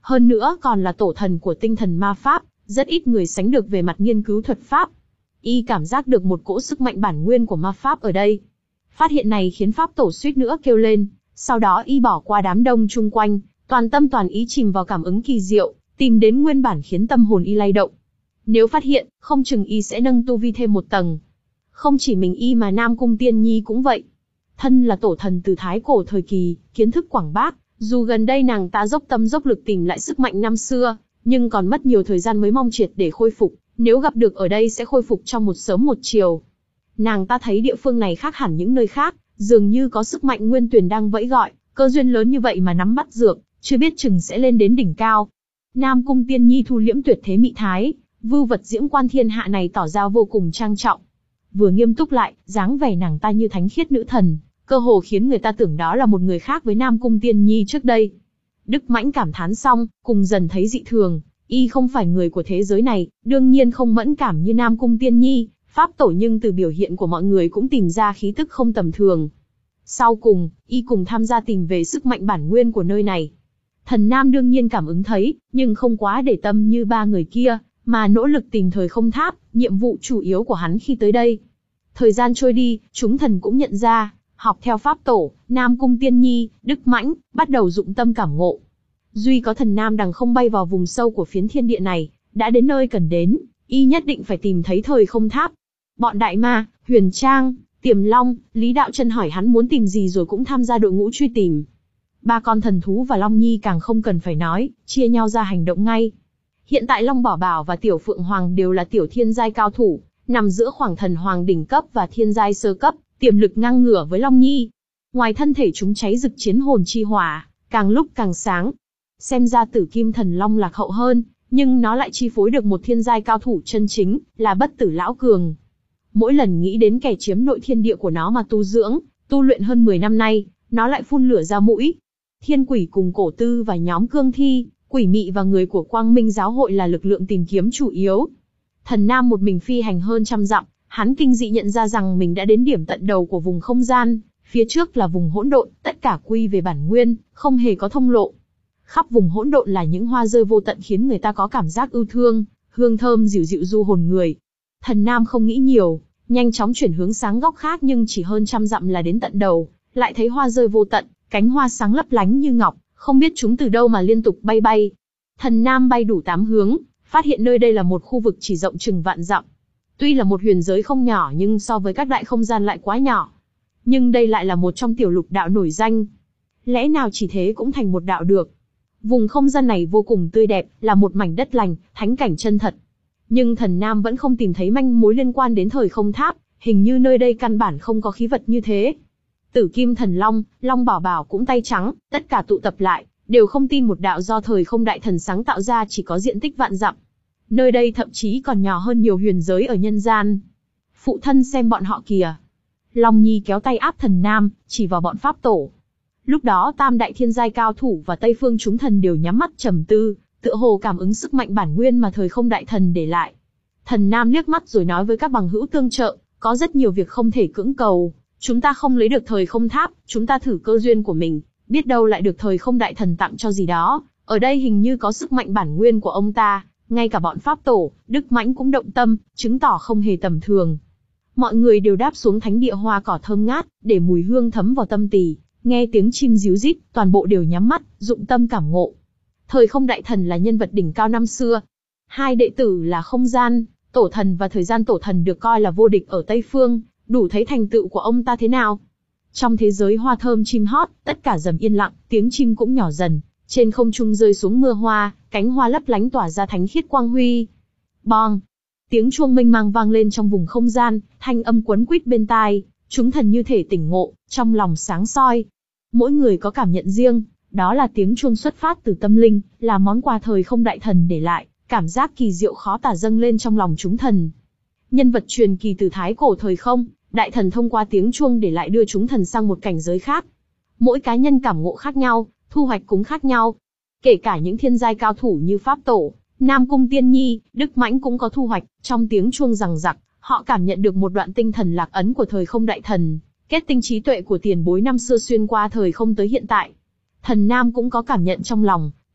hơn nữa còn là tổ thần của tinh thần ma pháp, rất ít người sánh được về mặt nghiên cứu thuật pháp. Y cảm giác được một cỗ sức mạnh bản nguyên của ma pháp ở đây. Phát hiện này khiến pháp tổ suýt nữa kêu lên, sau đó y bỏ qua đám đông chung quanh, toàn tâm toàn ý chìm vào cảm ứng kỳ diệu, tìm đến nguyên bản khiến tâm hồn y lay động. Nếu phát hiện, không chừng y sẽ nâng tu vi thêm một tầng. Không chỉ mình y mà Nam Cung Tiên Nhi cũng vậy. Thân là tổ thần từ thái cổ thời kỳ, kiến thức quảng bác, dù gần đây nàng ta dốc tâm dốc lực tìm lại sức mạnh năm xưa, nhưng còn mất nhiều thời gian mới mong triệt để khôi phục, nếu gặp được ở đây sẽ khôi phục trong một sớm một chiều. Nàng ta thấy địa phương này khác hẳn những nơi khác, dường như có sức mạnh nguyên tuyền đang vẫy gọi, cơ duyên lớn như vậy mà nắm bắt dược, chưa biết chừng sẽ lên đến đỉnh cao. Nam Cung Tiên Nhi thu liễm tuyệt thế mị thái, vưu vật diễm quan thiên hạ này tỏ ra vô cùng trang trọng. Vừa nghiêm túc lại, dáng vẻ nàng ta như thánh khiết nữ thần, cơ hồ khiến người ta tưởng đó là một người khác với Nam Cung Tiên Nhi trước đây. Đức Mãnh cảm thán xong, cùng dần thấy dị thường, y không phải người của thế giới này, đương nhiên không mẫn cảm như Nam Cung Tiên Nhi, pháp tổ, nhưng từ biểu hiện của mọi người cũng tìm ra khí tức không tầm thường. Sau cùng, y cùng tham gia tìm về sức mạnh bản nguyên của nơi này. Thần Nam đương nhiên cảm ứng thấy, nhưng không quá để tâm như ba người kia, mà nỗ lực tìm thời không tháp, nhiệm vụ chủ yếu của hắn khi tới đây. Thời gian trôi đi, chúng thần cũng nhận ra, học theo pháp tổ, Nam Cung Tiên Nhi, Đức Mãnh, bắt đầu dụng tâm cảm ngộ. Duy có thần Nam đằng không bay vào vùng sâu của phiến thiên địa này, đã đến nơi cần đến, y nhất định phải tìm thấy thời không tháp. Bọn Đại Ma, Huyền Trang, Tiềm Long, Lý Đạo Chân hỏi hắn muốn tìm gì rồi cũng tham gia đội ngũ truy tìm. Ba con thần thú và Long Nhi càng không cần phải nói, chia nhau ra hành động ngay. Hiện tại Long Bảo Bảo và Tiểu Phượng Hoàng đều là tiểu thiên giai cao thủ, nằm giữa khoảng thần hoàng đỉnh cấp và thiên giai sơ cấp, tiềm lực ngang ngửa với Long Nhi. Ngoài thân thể chúng cháy rực chiến hồn chi hỏa, càng lúc càng sáng. Xem ra Tử Kim Thần Long lạc hậu hơn, nhưng nó lại chi phối được một thiên giai cao thủ chân chính, là Bất Tử Lão Cường. Mỗi lần nghĩ đến kẻ chiếm nội thiên địa của nó mà tu dưỡng, tu luyện hơn mười năm nay, nó lại phun lửa ra mũi. Thiên Quỷ cùng Cổ Tư và nhóm Cương Thi, Quỷ Mị và người của Quang Minh giáo hội là lực lượng tìm kiếm chủ yếu. Thần Nam một mình phi hành hơn trăm dặm, hắn kinh dị nhận ra rằng mình đã đến điểm tận đầu của vùng không gian, phía trước là vùng hỗn độn, tất cả quy về bản nguyên, không hề có thông lộ. Khắp vùng hỗn độn là những hoa rơi vô tận khiến người ta có cảm giác ưu thương, hương thơm dịu dịu du hồn người. Thần Nam không nghĩ nhiều, nhanh chóng chuyển hướng sáng góc khác, nhưng chỉ hơn trăm dặm là đến tận đầu, lại thấy hoa rơi vô tận, cánh hoa sáng lấp lánh như ngọc, không biết chúng từ đâu mà liên tục bay bay. Thần Nam bay đủ tám hướng, phát hiện nơi đây là một khu vực chỉ rộng chừng vạn dặm. Tuy là một huyền giới không nhỏ nhưng so với các đại không gian lại quá nhỏ. Nhưng đây lại là một trong tiểu lục đạo nổi danh. Lẽ nào chỉ thế cũng thành một đạo được? Vùng không gian này vô cùng tươi đẹp, là một mảnh đất lành, thánh cảnh chân thật. Nhưng thần Nam vẫn không tìm thấy manh mối liên quan đến thời không tháp, hình như nơi đây căn bản không có khí vật như thế. Tử Kim Thần Long, Long Bảo Bảo cũng tay trắng, tất cả tụ tập lại, đều không tin một đạo do thời không đại thần sáng tạo ra chỉ có diện tích vạn dặm. Nơi đây thậm chí còn nhỏ hơn nhiều huyền giới ở nhân gian. Phụ thân xem bọn họ kìa. Long Nhi kéo tay áp thần Nam, chỉ vào bọn pháp tổ. Lúc đó tam đại thiên giai cao thủ và Tây Phương chúng thần đều nhắm mắt trầm tư, tựa hồ cảm ứng sức mạnh bản nguyên mà thời không đại thần để lại. Thần Nam liếc mắt rồi nói với các bằng hữu tương trợ, có rất nhiều việc không thể cưỡng cầu. Chúng ta không lấy được thời không tháp, chúng ta thử cơ duyên của mình, biết đâu lại được thời không đại thần tặng cho gì đó. Ở đây hình như có sức mạnh bản nguyên của ông ta, ngay cả bọn pháp tổ, Đức Mãnh cũng động tâm, chứng tỏ không hề tầm thường. Mọi người đều đáp xuống thánh địa hoa cỏ thơm ngát, để mùi hương thấm vào tâm tỳ, nghe tiếng chim ríu rít, toàn bộ đều nhắm mắt, dụng tâm cảm ngộ. Thời không đại thần là nhân vật đỉnh cao năm xưa. Hai đệ tử là không gian tổ thần và thời gian tổ thần được coi là vô địch ở Tây Phương, đủ thấy thành tựu của ông ta thế nào. Trong thế giới hoa thơm chim hót, tất cả dầm yên lặng, tiếng chim cũng nhỏ dần, trên không trung rơi xuống mưa hoa, cánh hoa lấp lánh tỏa ra thánh khiết quang huy. Bong! Tiếng chuông mênh mang vang lên trong vùng không gian, thanh âm quấn quýt bên tai, chúng thần như thể tỉnh ngộ, trong lòng sáng soi. Mỗi người có cảm nhận riêng, đó là tiếng chuông xuất phát từ tâm linh, là món quà thời không đại thần để lại, cảm giác kỳ diệu khó tả dâng lên trong lòng chúng thần. Nhân vật truyền kỳ từ thái cổ thời không, đại thần thông qua tiếng chuông để lại đưa chúng thần sang một cảnh giới khác. Mỗi cá nhân cảm ngộ khác nhau, thu hoạch cũng khác nhau. Kể cả những thiên giai cao thủ như Pháp Tổ, Nam Cung Tiên Nhi, Đức Mãnh cũng có thu hoạch, trong tiếng chuông rằng rặc, họ cảm nhận được một đoạn tinh thần lạc ấn của thời không đại thần, kết tinh trí tuệ của tiền bối năm xưa xuyên qua thời không tới hiện tại. Thần Nam cũng có cảm nhận trong lòng,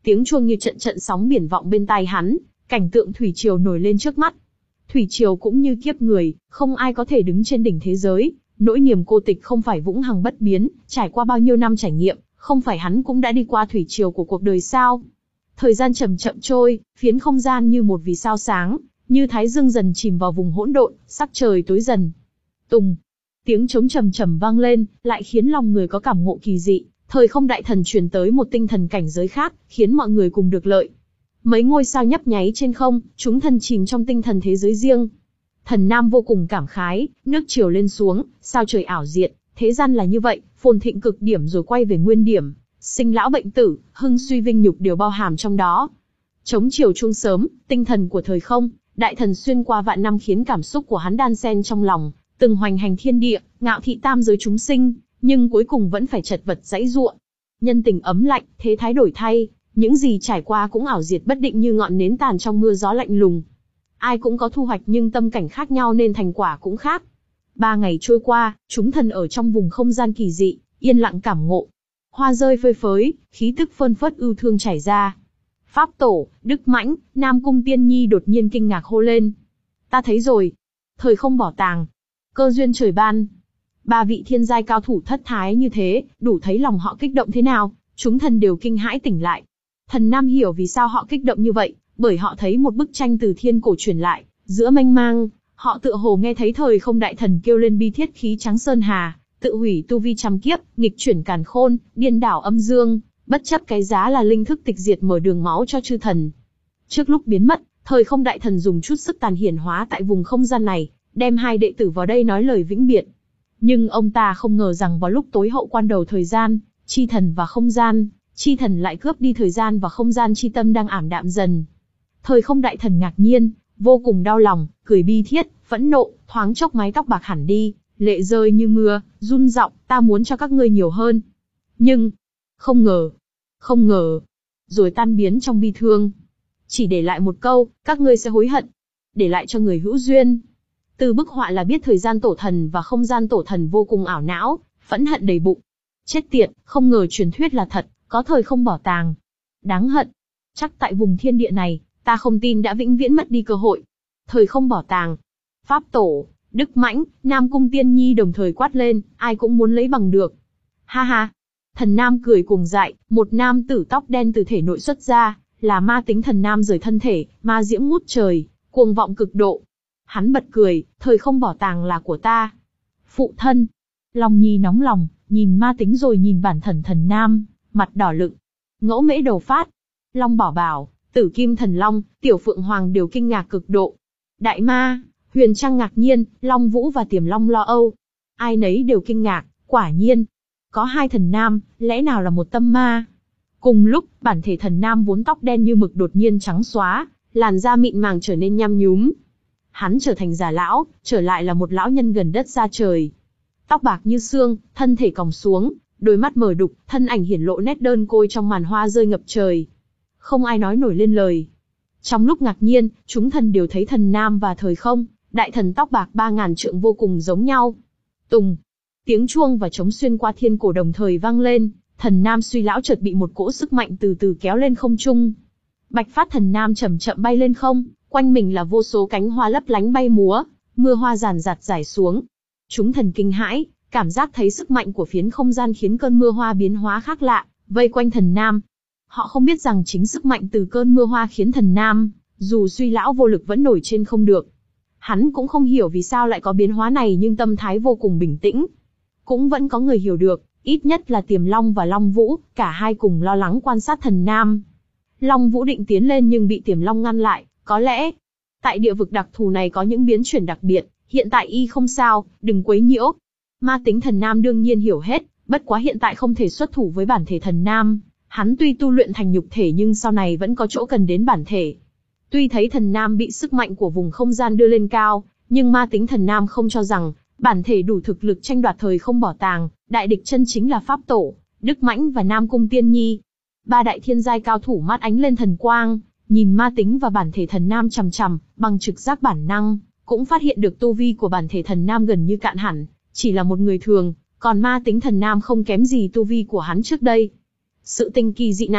Tiếng chuông như trận trận sóng biển vọng bên tai hắn, cảnh tượng thủy triều nổi lên trước mắt. Thủy triều cũng như kiếp người, không ai có thể đứng trên đỉnh thế giới, nỗi niềm cô tịch không phải vũng hằng bất biến, trải qua bao nhiêu năm trải nghiệm, không phải hắn cũng đã đi qua thủy triều của cuộc đời sao? Thời gian chậm chậm trôi, phiến không gian như một vì sao sáng, như thái dương dần chìm vào vùng hỗn độn, sắc trời tối dần. Tùng, tiếng trống trầm trầm vang lên, lại khiến lòng người có cảm ngộ kỳ dị. Thời không đại thần truyền tới một tinh thần cảnh giới khác, khiến mọi người cùng được lợi. Mấy ngôi sao nhấp nháy trên không, chúng thần chìm trong tinh thần thế giới riêng. Thần Nam vô cùng cảm khái, nước triều lên xuống, sao trời ảo diệt, thế gian là như vậy, phồn thịnh cực điểm rồi quay về nguyên điểm, sinh lão bệnh tử, hưng suy vinh nhục đều bao hàm trong đó. Chống chiều chuông sớm, tinh thần của thời không, đại thần xuyên qua vạn năm khiến cảm xúc của hắn đan xen trong lòng, từng hoành hành thiên địa, ngạo thị tam giới chúng sinh, nhưng cuối cùng vẫn phải chật vật giãy giụa. Nhân tình ấm lạnh, thế thái đổi thay, những gì trải qua cũng ảo diệt bất định như ngọn nến tàn trong mưa gió lạnh lùng. Ai cũng có thu hoạch nhưng tâm cảnh khác nhau nên thành quả cũng khác. Ba ngày trôi qua, chúng thần ở trong vùng không gian kỳ dị, yên lặng cảm ngộ. Hoa rơi phơi phới, khí tức phơn phớt ưu thương chảy ra. Pháp tổ, Đức Mãnh, Nam Cung Tiên Nhi đột nhiên kinh ngạc hô lên. Ta thấy rồi. Thời không bỏ tàng. Cơ duyên trời ban. Ba vị thiên giai cao thủ thất thái như thế, đủ thấy lòng họ kích động thế nào, chúng thần đều kinh hãi tỉnh lại. Thần Nam hiểu vì sao họ kích động như vậy, bởi họ thấy một bức tranh từ thiên cổ truyền lại, giữa mênh mang, họ tựa hồ nghe thấy thời không đại thần kêu lên bi thiết khí trắng sơn hà, tự hủy tu vi trăm kiếp, nghịch chuyển càn khôn, điên đảo âm dương, bất chấp cái giá là linh thức tịch diệt mở đường máu cho chư thần. Trước lúc biến mất, thời không đại thần dùng chút sức tàn hiển hóa tại vùng không gian này, đem hai đệ tử vào đây nói lời vĩnh biệt. Nhưng ông ta không ngờ rằng vào lúc tối hậu quan đầu thời gian, chi thần và không gian, chi thần lại cướp đi thời gian và không gian chi tâm đang ảm đạm dần. Thời không đại thần ngạc nhiên, vô cùng đau lòng, cười bi thiết, phẫn nộ, thoáng chốc mái tóc bạc hẳn đi, lệ rơi như mưa, run giọng, ta muốn cho các ngươi nhiều hơn. Nhưng, không ngờ, không ngờ, rồi tan biến trong bi thương. Chỉ để lại một câu, các ngươi sẽ hối hận. Để lại cho người hữu duyên. Từ bức họa là biết thời gian tổ thần và không gian tổ thần vô cùng ảo não, phẫn hận đầy bụng. Chết tiệt, không ngờ truyền thuyết là thật, có thời không bỏ tàng. Đáng hận. Chắc tại vùng thiên địa này, ta không tin đã vĩnh viễn mất đi cơ hội. Thời không bỏ tàng. Pháp tổ, Đức Mãnh, Nam Cung Tiên Nhi đồng thời quát lên, ai cũng muốn lấy bằng được. Ha ha. Thần Nam cười cuồng dại, một nam tử tóc đen từ thể nội xuất ra, là ma tính thần Nam rời thân thể, ma diễm ngút trời, cuồng vọng cực độ. Hắn bật cười, thời không bỏ tàng là của ta. Phụ thân. Long Nhi nóng lòng, nhìn ma tính rồi nhìn bản thần thần Nam, mặt đỏ lựng. Ngẫu mễ đầu phát. Long Bảo Bảo, Tử Kim Thần Long, Tiểu Phượng Hoàng đều kinh ngạc cực độ. Đại Ma, Huyền Trang ngạc nhiên, Long Vũ và Tiềm Long lo âu. Ai nấy đều kinh ngạc, quả nhiên. Có hai thần Nam, lẽ nào là một tâm ma? Cùng lúc, bản thể thần Nam vốn tóc đen như mực đột nhiên trắng xóa, làn da mịn màng trở nên nhăm nhúm. Hắn trở thành già lão, trở lại là một lão nhân gần đất xa trời. Tóc bạc như xương, thân thể còng xuống, đôi mắt mở đục, thân ảnh hiển lộ nét đơn côi trong màn hoa rơi ngập trời. Không ai nói nổi lên lời. Trong lúc ngạc nhiên, chúng thần đều thấy thần Nam và thời không, đại thần tóc bạc ba ngàn trượng vô cùng giống nhau. Tùng, tiếng chuông và trống xuyên qua thiên cổ đồng thời vang lên, thần Nam suy lão chợt bị một cỗ sức mạnh từ từ kéo lên không trung. Bạch phát thần Nam chậm chậm bay lên không, quanh mình là vô số cánh hoa lấp lánh bay múa, mưa hoa ràn rạt rải xuống. Chúng thần kinh hãi, cảm giác thấy sức mạnh của phiến không gian khiến cơn mưa hoa biến hóa khác lạ, vây quanh thần Nam. Họ không biết rằng chính sức mạnh từ cơn mưa hoa khiến thần Nam, dù suy lão vô lực vẫn nổi trên không được. Hắn cũng không hiểu vì sao lại có biến hóa này nhưng tâm thái vô cùng bình tĩnh. Cũng vẫn có người hiểu được, ít nhất là Tiềm Long và Long Vũ, cả hai cùng lo lắng quan sát thần Nam. Long Vũ định tiến lên nhưng bị Tiềm Long ngăn lại, có lẽ tại địa vực đặc thù này có những biến chuyển đặc biệt, hiện tại y không sao, đừng quấy nhiễu. Ma tính thần Nam đương nhiên hiểu hết, bất quá hiện tại không thể xuất thủ với bản thể thần Nam. Hắn tuy tu luyện thành nhục thể nhưng sau này vẫn có chỗ cần đến bản thể. Tuy thấy thần Nam bị sức mạnh của vùng không gian đưa lên cao, nhưng ma tính thần Nam không cho rằng bản thể đủ thực lực tranh đoạt thời không bỏ tàng, đại địch chân chính là Pháp Tổ, Đức Mãnh và Nam Cung Tiên Nhi. Ba đại thiên giai cao thủ mắt ánh lên thần quang, nhìn ma tính và bản thể thần Nam chằm chằm, bằng trực giác bản năng, cũng phát hiện được tu vi của bản thể thần Nam gần như cạn hẳn, chỉ là một người thường, còn ma tính thần Nam không kém gì tu vi của hắn trước đây. Sự tình kỳ dị này,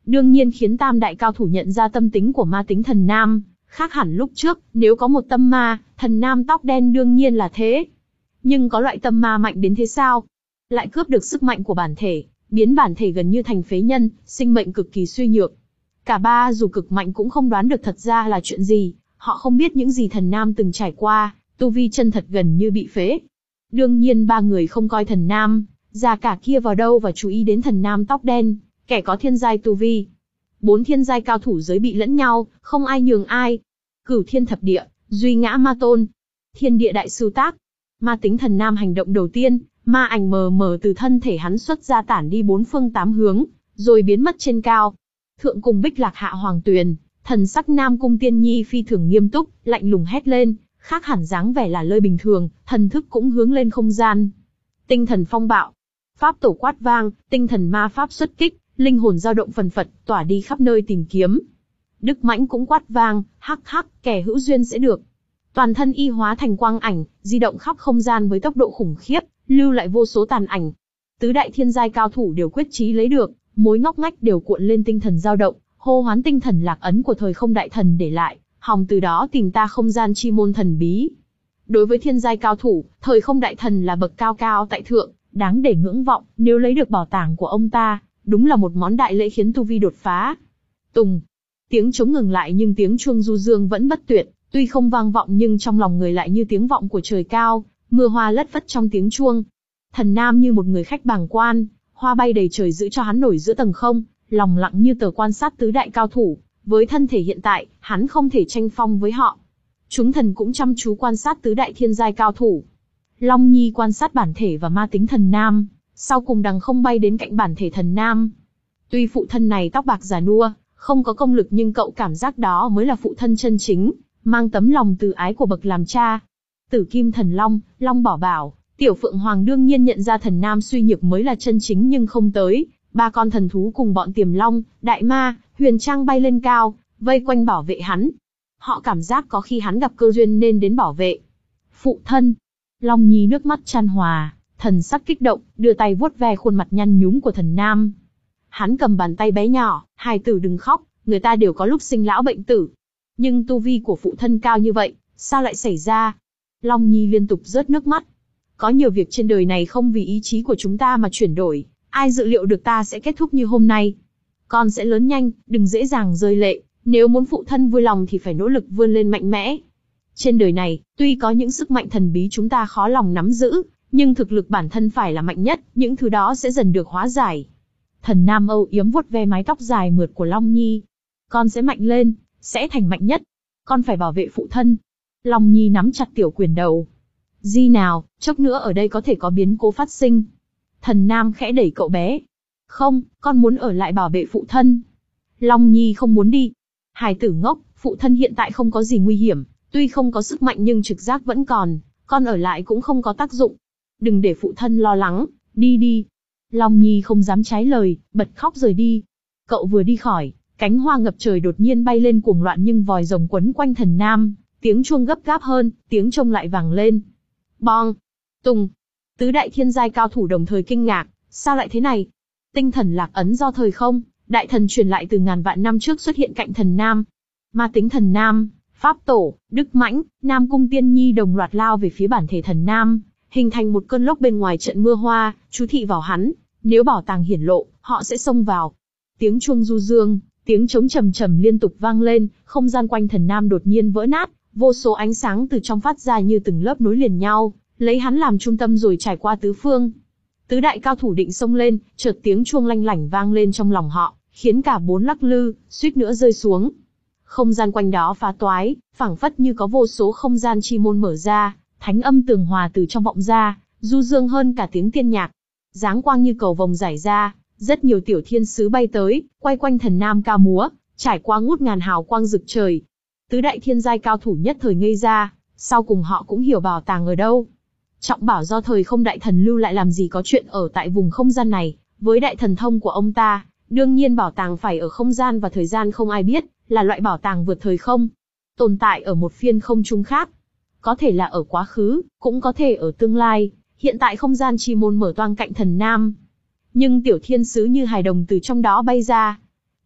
đương nhiên khiến tam đại cao thủ nhận ra tâm tính của ma tính thần nam, khác hẳn lúc trước, nếu có một tâm ma, thần nam tóc đen đương nhiên là thế. Nhưng có loại tâm ma mạnh đến thế sao? Lại cướp được sức mạnh của bản thể, biến bản thể gần như thành phế nhân, sinh mệnh cực kỳ suy nhược. Cả ba dù cực mạnh cũng không đoán được thật ra là chuyện gì, họ không biết những gì thần nam từng trải qua, tu vi chân thật gần như bị phế. Đương nhiên ba người không coi thần nam, già cả kia vào đâu và chú ý đến thần nam tóc đen, kẻ có thiên giai tu vi. Bốn thiên giai cao thủ giới bị lẫn nhau, không ai nhường ai. Cửu thiên thập địa, duy ngã ma tôn, thiên địa đại sư tác. Ma tính thần nam hành động đầu tiên, ma ảnh mờ mờ từ thân thể hắn xuất ra tản đi bốn phương tám hướng, rồi biến mất trên cao. Thượng cùng Bích Lạc hạ hoàng tuyền, thần sắc Nam Cung Tiên Nhi phi thường nghiêm túc, lạnh lùng hét lên, khác hẳn dáng vẻ là lơi bình thường, thần thức cũng hướng lên không gian. Tinh thần phong bạo, pháp tổ quát vang, tinh thần ma pháp xuất kích, linh hồn dao động phần phật, tỏa đi khắp nơi tìm kiếm. Đức Mãnh cũng quát vang, hắc hắc, kẻ hữu duyên sẽ được. Toàn thân y hóa thành quang ảnh, di động khắp không gian với tốc độ khủng khiếp, lưu lại vô số tàn ảnh. Tứ đại thiên giai cao thủ đều quyết chí lấy được, mối ngóc ngách đều cuộn lên tinh thần dao động, hô hoán tinh thần lạc ấn của thời không đại thần để lại, hòng từ đó tìm ta không gian chi môn thần bí. Đối với thiên giai cao thủ, thời không đại thần là bậc cao cao tại thượng, đáng để ngưỡng vọng, nếu lấy được bảo tàng của ông ta, đúng là một món đại lễ khiến tu vi đột phá. Tùng, tiếng trống ngừng lại nhưng tiếng chuông du dương vẫn bất tuyệt, tuy không vang vọng nhưng trong lòng người lại như tiếng vọng của trời cao, mưa hoa lất phất trong tiếng chuông. Thần nam như một người khách bàng quan, hoa bay đầy trời giữ cho hắn nổi giữa tầng không, lòng lặng như tờ quan sát tứ đại cao thủ, với thân thể hiện tại, hắn không thể tranh phong với họ. Chúng thần cũng chăm chú quan sát tứ đại thiên giai cao thủ. Long Nhi quan sát bản thể và ma tính thần nam, sau cùng đằng không bay đến cạnh bản thể thần nam. Tuy phụ thân này tóc bạc già nua, không có công lực nhưng cậu cảm giác đó mới là phụ thân chân chính, mang tấm lòng từ ái của bậc làm cha. Tử Kim Thần Long, Long Bảo Bảo, Tiểu Phượng Hoàng đương nhiên nhận ra thần nam suy nhược mới là chân chính nhưng không tới. Ba con thần thú cùng bọn Tiềm Long, Đại Ma, Huyền Trang bay lên cao, vây quanh bảo vệ hắn. Họ cảm giác có khi hắn gặp cơ duyên nên đến bảo vệ. Phụ thân, Long Nhi nước mắt chan hòa, thần sắc kích động, đưa tay vuốt ve khuôn mặt nhăn nhúm của thần nam. Hắn cầm bàn tay bé nhỏ, hài tử đừng khóc, người ta đều có lúc sinh lão bệnh tử. Nhưng tu vi của phụ thân cao như vậy, sao lại xảy ra? Long Nhi liên tục rớt nước mắt. Có nhiều việc trên đời này không vì ý chí của chúng ta mà chuyển đổi, ai dự liệu được ta sẽ kết thúc như hôm nay. Con sẽ lớn nhanh, đừng dễ dàng rơi lệ, nếu muốn phụ thân vui lòng thì phải nỗ lực vươn lên mạnh mẽ. Trên đời này, tuy có những sức mạnh thần bí chúng ta khó lòng nắm giữ, nhưng thực lực bản thân phải là mạnh nhất, những thứ đó sẽ dần được hóa giải. Thần nam âu yếm vuốt ve mái tóc dài mượt của Long Nhi. Con sẽ mạnh lên, sẽ thành mạnh nhất. Con phải bảo vệ phụ thân. Long Nhi nắm chặt tiểu quyền đầu. Di nào, chốc nữa ở đây có thể có biến cố phát sinh. Thần nam khẽ đẩy cậu bé. Không, con muốn ở lại bảo vệ phụ thân. Long Nhi không muốn đi. Hài tử ngốc, phụ thân hiện tại không có gì nguy hiểm, tuy không có sức mạnh nhưng trực giác vẫn còn, con ở lại cũng không có tác dụng. Đừng để phụ thân lo lắng, đi đi. Long Nhi không dám trái lời, bật khóc rời đi. Cậu vừa đi khỏi, cánh hoa ngập trời đột nhiên bay lên cuồng loạn nhưng vòi rồng quấn quanh thần nam, tiếng chuông gấp gáp hơn, tiếng trông lại vang lên. Bong, Tùng, tứ đại thiên giai cao thủ đồng thời kinh ngạc, sao lại thế này? Tinh thần lạc ấn do thời không, đại thần truyền lại từ ngàn vạn năm trước xuất hiện cạnh thần nam. Ma tính thần nam, pháp tổ, Đức Mãnh, Nam Cung Tiên Nhi đồng loạt lao về phía bản thể thần nam, hình thành một cơn lốc bên ngoài trận mưa hoa, chú thị vào hắn, nếu bảo tàng hiển lộ, họ sẽ xông vào. Tiếng chuông du dương, tiếng trống trầm trầm liên tục vang lên, không gian quanh thần nam đột nhiên vỡ nát, vô số ánh sáng từ trong phát ra như từng lớp nối liền nhau, lấy hắn làm trung tâm rồi trải qua tứ phương. Tứ đại cao thủ định xông lên, chợt tiếng chuông lanh lảnh vang lên trong lòng họ, khiến cả bốn lắc lư, suýt nữa rơi xuống. Không gian quanh đó phá toái, phảng phất như có vô số không gian chi môn mở ra, thánh âm tường hòa từ trong vọng ra, du dương hơn cả tiếng tiên nhạc. Dáng quang như cầu vồng rải ra, rất nhiều tiểu thiên sứ bay tới, quay quanh thần nam ca múa, trải qua ngút ngàn hào quang rực trời. Tứ đại thiên giai cao thủ nhất thời ngây ra, sau cùng họ cũng hiểu bảo tàng ở đâu. Trọng bảo do thời không đại thần lưu lại làm gì có chuyện ở tại vùng không gian này, với đại thần thông của ông ta, đương nhiên bảo tàng phải ở không gian và thời gian không ai biết, là loại bảo tàng vượt thời không. Tồn tại ở một phiên không trung khác. Có thể là ở quá khứ, cũng có thể ở tương lai, hiện tại không gian chi môn mở toang cạnh thần nam. Nhưng tiểu thiên sứ như hài đồng từ trong đó bay ra.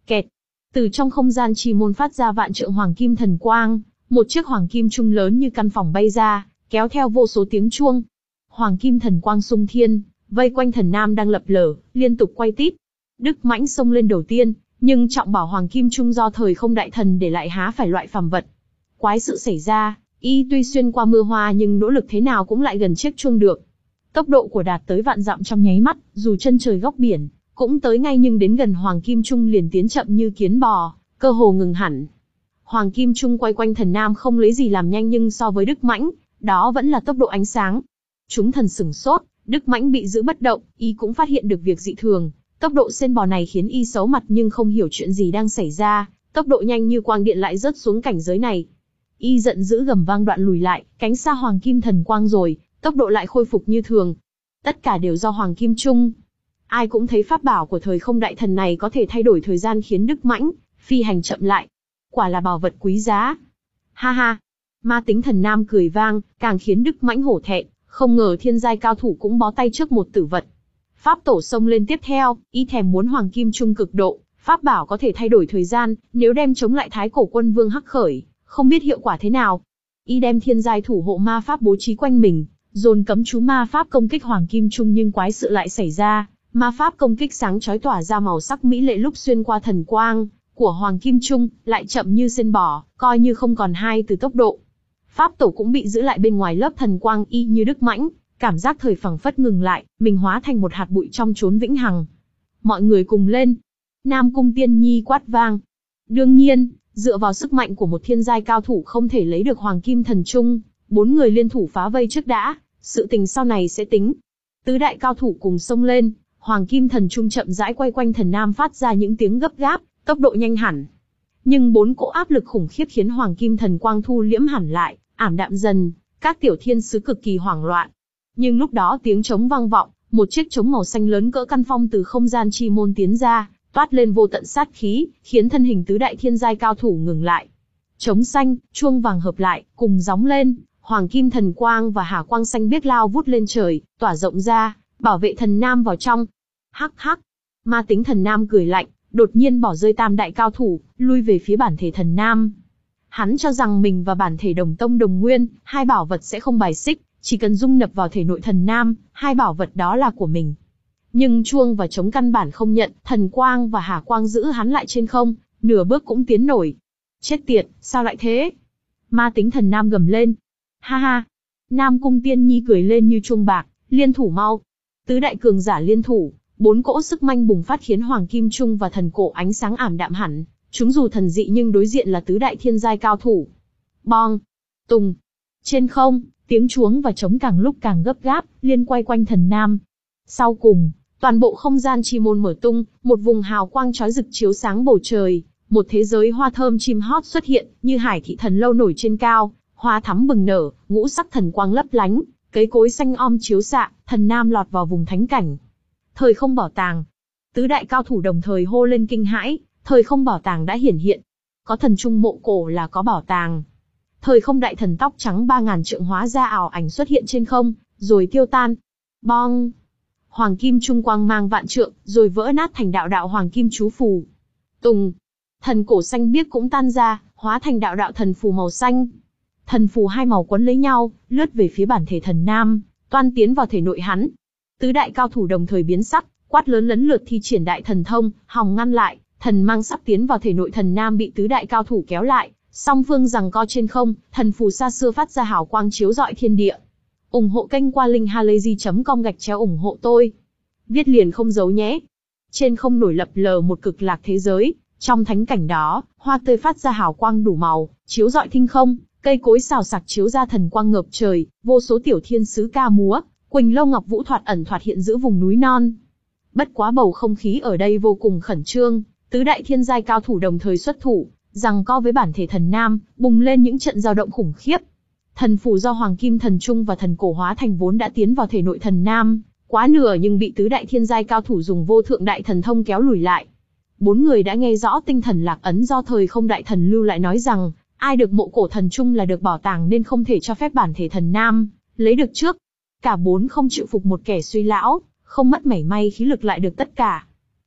Kẹt. Từ trong không gian chi môn phát ra vạn trượng hoàng kim thần quang, một chiếc hoàng kim trung lớn như căn phòng bay ra, kéo theo vô số tiếng chuông. Hoàng kim thần quang xung thiên, vây quanh thần nam đang lập lờ, liên tục quay tít. Đức Mãnh xông lên đầu tiên, nhưng trọng bảo hoàng kim trung do thời không đại thần để lại há phải loại phàm vật. Quái sự xảy ra, y tuy xuyên qua mưa hoa nhưng nỗ lực thế nào cũng lại gần chiếc chuông được. Tốc độ của đạt tới vạn dặm trong nháy mắt, dù chân trời góc biển, cũng tới ngay nhưng đến gần hoàng kim trung liền tiến chậm như kiến bò, cơ hồ ngừng hẳn. Hoàng kim trung quay quanh thần nam không lấy gì làm nhanh nhưng so với Đức Mãnh, đó vẫn là tốc độ ánh sáng. Chúng thần sửng sốt, Đức Mãnh bị giữ bất động, y cũng phát hiện được việc dị thường. Tốc độ sen bò này khiến y xấu mặt nhưng không hiểu chuyện gì đang xảy ra, tốc độ nhanh như quang điện lại rớt xuống cảnh giới này. Y giận dữ gầm vang đoạn lùi lại, cánh xa hoàng kim thần quang rồi, tốc độ lại khôi phục như thường. Tất cả đều do hoàng kim trung. Ai cũng thấy pháp bảo của thời không đại thần này có thể thay đổi thời gian khiến Đức Mãnh phi hành chậm lại. Quả là bảo vật quý giá. Ha ha. Ma tính thần nam cười vang, càng khiến Đức Mãnh hổ thẹn, không ngờ thiên giai cao thủ cũng bó tay trước một tử vật. Pháp tổ xông lên tiếp theo, y thèm muốn hoàng kim trung cực độ, pháp bảo có thể thay đổi thời gian, nếu đem chống lại thái cổ quân vương Hắc Khởi, không biết hiệu quả thế nào. Y đem thiên giai thủ hộ ma pháp bố trí quanh mình, dồn cấm chú ma pháp công kích hoàng kim trung nhưng quái sự lại xảy ra, ma pháp công kích sáng chói tỏa ra màu sắc mỹ lệ lúc xuyên qua thần quang của hoàng kim trung, lại chậm như sên bò, coi như không còn hai từ tốc độ. Pháp tổ cũng bị giữ lại bên ngoài lớp thần quang y như Đức Mãnh, cảm giác thời phẳng phất ngừng lại, mình hóa thành một hạt bụi trong chốn vĩnh hằng. Mọi người cùng lên. Nam Cung Tiên Nhi quát vang. Đương nhiên, dựa vào sức mạnh của một thiên giai cao thủ không thể lấy được hoàng kim thần trung, bốn người liên thủ phá vây trước đã, sự tình sau này sẽ tính. Tứ đại cao thủ cùng xông lên, hoàng kim thần trung chậm rãi quay quanh thần nam phát ra những tiếng gấp gáp, tốc độ nhanh hẳn. Nhưng bốn cỗ áp lực khủng khiếp khiến hoàng kim thần quang thu liễm hẳn lại, ảm đạm dần, các tiểu thiên sứ cực kỳ hoảng loạn. Nhưng lúc đó tiếng trống vang vọng, một chiếc trống màu xanh lớn cỡ căn phong từ không gian chi môn tiến ra, toát lên vô tận sát khí, khiến thân hình tứ đại thiên giai cao thủ ngừng lại. Trống xanh, chuông vàng hợp lại, cùng gióng lên, hoàng kim thần quang và hà quang xanh biếc lao vút lên trời, tỏa rộng ra, bảo vệ thần nam vào trong. Hắc hắc, ma tính thần nam cười lạnh, đột nhiên bỏ rơi tam đại cao thủ, lui về phía bản thể thần nam. Hắn cho rằng mình và bản thể đồng tông đồng nguyên, hai bảo vật sẽ không bài xích, chỉ cần dung nhập vào thể nội thần nam, hai bảo vật đó là của mình. Nhưng chuông và trống căn bản không nhận, thần quang và hà quang giữ hắn lại trên không, nửa bước cũng tiến nổi. Chết tiệt, sao lại thế? Ma tính thần nam gầm lên. Ha ha. Nam Cung Tiên Nhi cười lên như chuông bạc, liên thủ mau. Tứ đại cường giả liên thủ, bốn cỗ sức manh bùng phát khiến hoàng kim trung và thần cổ ánh sáng ảm đạm hẳn. Chúng dù thần dị nhưng đối diện là tứ đại thiên giai cao thủ. Bong, tùng. Trên không, tiếng chuông và trống càng lúc càng gấp gáp, liên quay quanh thần nam. Sau cùng, toàn bộ không gian chi môn mở tung, một vùng hào quang chói rực chiếu sáng bầu trời, một thế giới hoa thơm chim hót xuất hiện, như hải thị thần lâu nổi trên cao, hoa thắm bừng nở, ngũ sắc thần quang lấp lánh, cây cối xanh om chiếu xạ, thần nam lọt vào vùng thánh cảnh. Thời không bảo tàng. Tứ đại cao thủ đồng thời hô lên kinh hãi, thời không bảo tàng đã hiển hiện. Có thần trung mộ cổ là có bảo tàng. Thời không đại thần tóc trắng ba ngàn trượng hóa ra ảo ảnh xuất hiện trên không, rồi tiêu tan. Bong! Hoàng kim trung quang mang vạn trượng, rồi vỡ nát thành đạo đạo hoàng kim chú phù. Tùng! Thần cổ xanh biếc cũng tan ra, hóa thành đạo đạo thần phù màu xanh. Thần phù hai màu quấn lấy nhau, lướt về phía bản thể thần nam, toan tiến vào thể nội hắn. Tứ đại cao thủ đồng thời biến sắc, quát lớn lấn lượt thi triển đại thần thông, hòng ngăn lại, thần mang sắp tiến vào thể nội thần nam bị tứ đại cao thủ kéo lại, song phương giằng co trên không, thần phù xa xưa phát ra hào quang chiếu rọi thiên địa. Ủng hộ kênh qua linkhalazy chấm com gạch chéo ủng hộ tôi. Viết liền không giấu nhé. Trên không nổi lập lờ một cực lạc thế giới, trong thánh cảnh đó, hoa tươi phát ra hào quang đủ màu, chiếu rọi thinh không, cây cối xào xạc chiếu ra thần quang ngập trời, vô số tiểu thiên sứ ca múa, quỳnh lâu ngọc vũ thoạt ẩn thoạt hiện giữa vùng núi non. Bất quá bầu không khí ở đây vô cùng khẩn trương, tứ đại thiên giai cao thủ đồng thời xuất thủ, giằng co với bản thể thần nam, bùng lên những trận dao động khủng khiếp. Thần phù do hoàng kim thần trung và thần cổ hóa thành vốn đã tiến vào thể nội thần nam, quá nửa nhưng bị tứ đại thiên giai cao thủ dùng vô thượng đại thần thông kéo lùi lại. Bốn người đã nghe rõ tinh thần lạc ấn do thời không đại thần lưu lại nói rằng, ai được mộ cổ thần trung là được bảo tàng nên không thể cho phép bản thể thần nam lấy được trước. Cả bốn không chịu phục một kẻ suy lão, không mất mảy may khí lực lại được tất cả.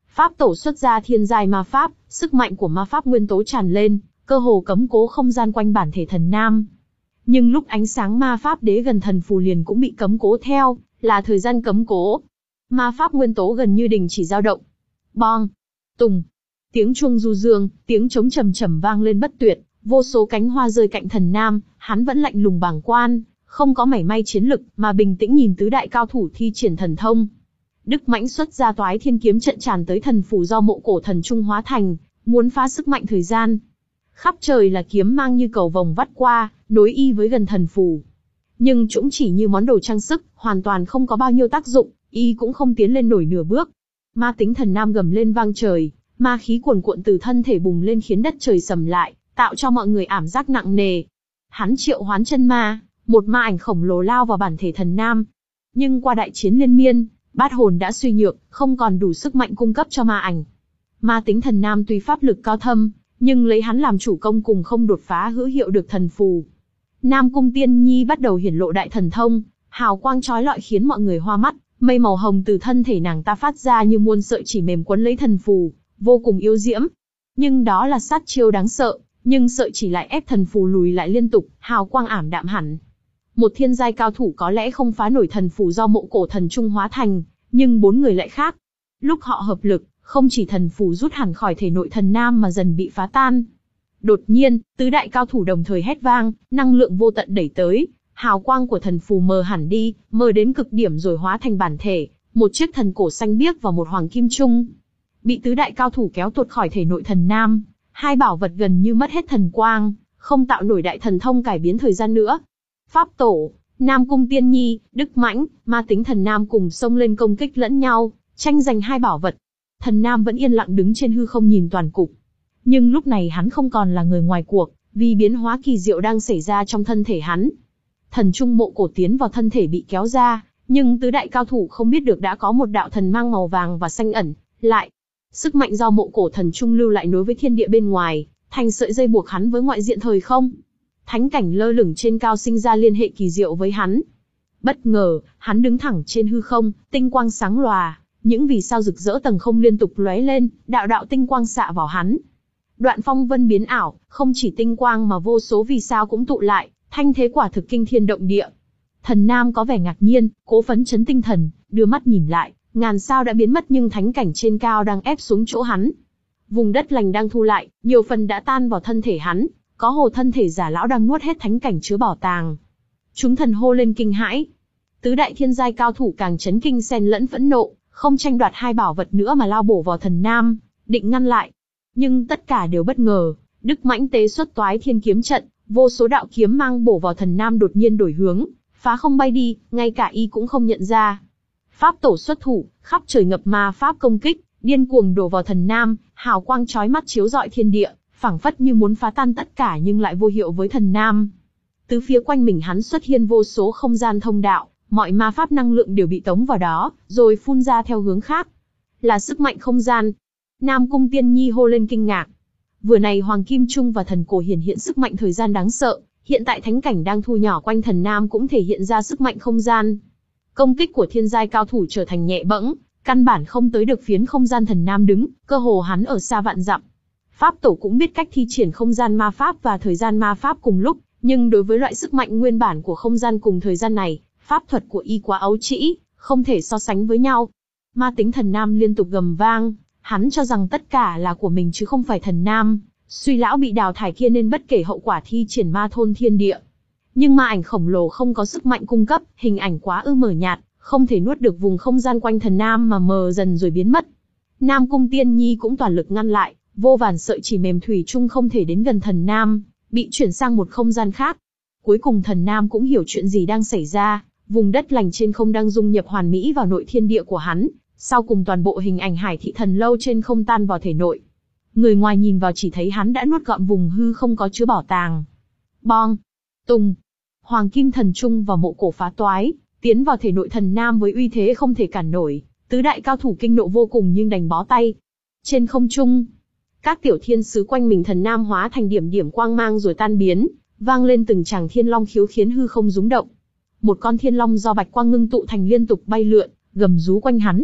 Pháp tổ xuất ra thiên giai ma pháp, sức mạnh của ma pháp nguyên tố tràn lên, cơ hồ cấm cố không gian quanh bản thể thần nam. Nhưng lúc ánh sáng ma pháp đế gần thần phù liền cũng bị cấm cố theo, là thời gian cấm cố. Ma pháp nguyên tố gần như đình chỉ dao động. Bong, tùng, tiếng chuông du dương, tiếng trống trầm trầm vang lên bất tuyệt, vô số cánh hoa rơi cạnh thần nam, hắn vẫn lạnh lùng bàng quan, không có mảy may chiến lực, mà bình tĩnh nhìn tứ đại cao thủ thi triển thần thông. Đức Mãnh xuất ra Toái Thiên kiếm trận tràn tới thần phù do mộ cổ thần trung hóa thành, muốn phá sức mạnh thời gian. Khắp trời là kiếm mang như cầu vồng vắt qua, nối y với gần thần phù. Nhưng chúng chỉ như món đồ trang sức, hoàn toàn không có bao nhiêu tác dụng, y cũng không tiến lên nổi nửa bước. Ma tính thần nam gầm lên vang trời, ma khí cuồn cuộn từ thân thể bùng lên khiến đất trời sầm lại, tạo cho mọi người ảm giác nặng nề. Hắn triệu hoán chân ma, một ma ảnh khổng lồ lao vào bản thể thần nam. Nhưng qua đại chiến liên miên, bát hồn đã suy nhược, không còn đủ sức mạnh cung cấp cho ma ảnh. Ma tính thần nam tuy pháp lực cao thâm, nhưng lấy hắn làm chủ công cùng không đột phá hữu hiệu được thần phù. Nam Cung Tiên Nhi bắt đầu hiển lộ đại thần thông, hào quang chói lọi khiến mọi người hoa mắt, mây màu hồng từ thân thể nàng ta phát ra như muôn sợi chỉ mềm quấn lấy thần phù, vô cùng yêu diễm. Nhưng đó là sát chiêu đáng sợ, nhưng sợi chỉ lại ép thần phù lùi lại liên tục, hào quang ảm đạm hẳn. Một thiên giai cao thủ có lẽ không phá nổi thần phù do mộ cổ thần trung hóa thành, nhưng bốn người lại khác. Lúc họ hợp lực, không chỉ thần phù rút hẳn khỏi thể nội thần nam mà dần bị phá tan. Đột nhiên, tứ đại cao thủ đồng thời hét vang, năng lượng vô tận đẩy tới, hào quang của thần phù mờ hẳn đi, mờ đến cực điểm rồi hóa thành bản thể, một chiếc thần cổ xanh biếc và một hoàng kim trung. Bị tứ đại cao thủ kéo tuột khỏi thể nội thần nam, hai bảo vật gần như mất hết thần quang, không tạo nổi đại thần thông cải biến thời gian nữa. Pháp tổ, Nam Cung Tiên Nhi, Đức Mãnh, ma tính thần nam cùng xông lên công kích lẫn nhau, tranh giành hai bảo vật. Thần nam vẫn yên lặng đứng trên hư không nhìn toàn cục. Nhưng lúc này hắn không còn là người ngoài cuộc, vì biến hóa kỳ diệu đang xảy ra trong thân thể hắn. Thần trung mộ cổ tiến vào thân thể bị kéo ra, nhưng tứ đại cao thủ không biết được đã có một đạo thần mang màu vàng và xanh ẩn lại. Sức mạnh do mộ cổ thần trung lưu lại nối với thiên địa bên ngoài, thành sợi dây buộc hắn với ngoại diện thời không. Thánh cảnh lơ lửng trên cao sinh ra liên hệ kỳ diệu với hắn. Bất ngờ, hắn đứng thẳng trên hư không, tinh quang sáng lòa, những vì sao rực rỡ tầng không liên tục lóe lên, đạo đạo tinh quang xạ vào hắn. Đoạn phong vân biến ảo, không chỉ tinh quang mà vô số vì sao cũng tụ lại, thanh thế quả thực kinh thiên động địa. Thần nam có vẻ ngạc nhiên, cố phấn chấn tinh thần, đưa mắt nhìn lại, ngàn sao đã biến mất nhưng thánh cảnh trên cao đang ép xuống chỗ hắn. Vùng đất lành đang thu lại, nhiều phần đã tan vào thân thể hắn, có hồ thân thể giả lão đang nuốt hết thánh cảnh chứa bảo tàng. Chúng thần hô lên kinh hãi. Tứ đại thiên giai cao thủ càng chấn kinh xen lẫn phẫn nộ, không tranh đoạt hai bảo vật nữa mà lao bổ vào thần nam, định ngăn lại. Nhưng tất cả đều bất ngờ, Đức Mãnh tế xuất Toái Thiên kiếm trận, vô số đạo kiếm mang bổ vào thần nam đột nhiên đổi hướng, phá không bay đi, ngay cả y cũng không nhận ra. Pháp tổ xuất thủ, khắp trời ngập ma pháp công kích, điên cuồng đổ vào thần nam, hào quang chói mắt chiếu rọi thiên địa, phảng phất như muốn phá tan tất cả nhưng lại vô hiệu với thần nam. Từ phía quanh mình hắn xuất hiện vô số không gian thông đạo, mọi ma pháp năng lượng đều bị tống vào đó, rồi phun ra theo hướng khác. Là sức mạnh không gian. Nam Cung Tiên Nhi hô lên kinh ngạc. Vừa này Hoàng Kim Trung và thần cổ hiển hiện sức mạnh thời gian đáng sợ, hiện tại thánh cảnh đang thu nhỏ quanh thần nam cũng thể hiện ra sức mạnh không gian. Công kích của thiên giai cao thủ trở thành nhẹ bẫng, căn bản không tới được phiến không gian thần nam đứng, cơ hồ hắn ở xa vạn dặm. Pháp tổ cũng biết cách thi triển không gian ma pháp và thời gian ma pháp cùng lúc, nhưng đối với loại sức mạnh nguyên bản của không gian cùng thời gian này, pháp thuật của y quá ấu trĩ, không thể so sánh với nhau. Ma tính thần nam liên tục gầm vang, hắn cho rằng tất cả là của mình chứ không phải thần nam, suy lão bị đào thải kia nên bất kể hậu quả thi triển ma thôn thiên địa. Nhưng ma ảnh khổng lồ không có sức mạnh cung cấp, hình ảnh quá ư mờ nhạt, không thể nuốt được vùng không gian quanh thần nam mà mờ dần rồi biến mất. Nam Cung Tiên Nhi cũng toàn lực ngăn lại, vô vàn sợi chỉ mềm thủy chung không thể đến gần thần nam, bị chuyển sang một không gian khác. Cuối cùng thần nam cũng hiểu chuyện gì đang xảy ra, vùng đất lành trên không đang dung nhập hoàn mỹ vào nội thiên địa của hắn, sau cùng toàn bộ hình ảnh Hải Thị Thần Lâu trên không tan vào thể nội. Người ngoài nhìn vào chỉ thấy hắn đã nuốt gọn vùng hư không có chứa bảo tàng. Bong, tung, Hoàng Kim Thần Trung và mộ cổ phá toái, tiến vào thể nội thần nam với uy thế không thể cản nổi, tứ đại cao thủ kinh nộ vô cùng nhưng đành bó tay. Trên không trung, các tiểu thiên sứ quanh mình thần nam hóa thành điểm điểm quang mang rồi tan biến, vang lên từng tràng thiên long khiếu khiến hư không rúng động. Một con thiên long do bạch quang ngưng tụ thành liên tục bay lượn, gầm rú quanh hắn.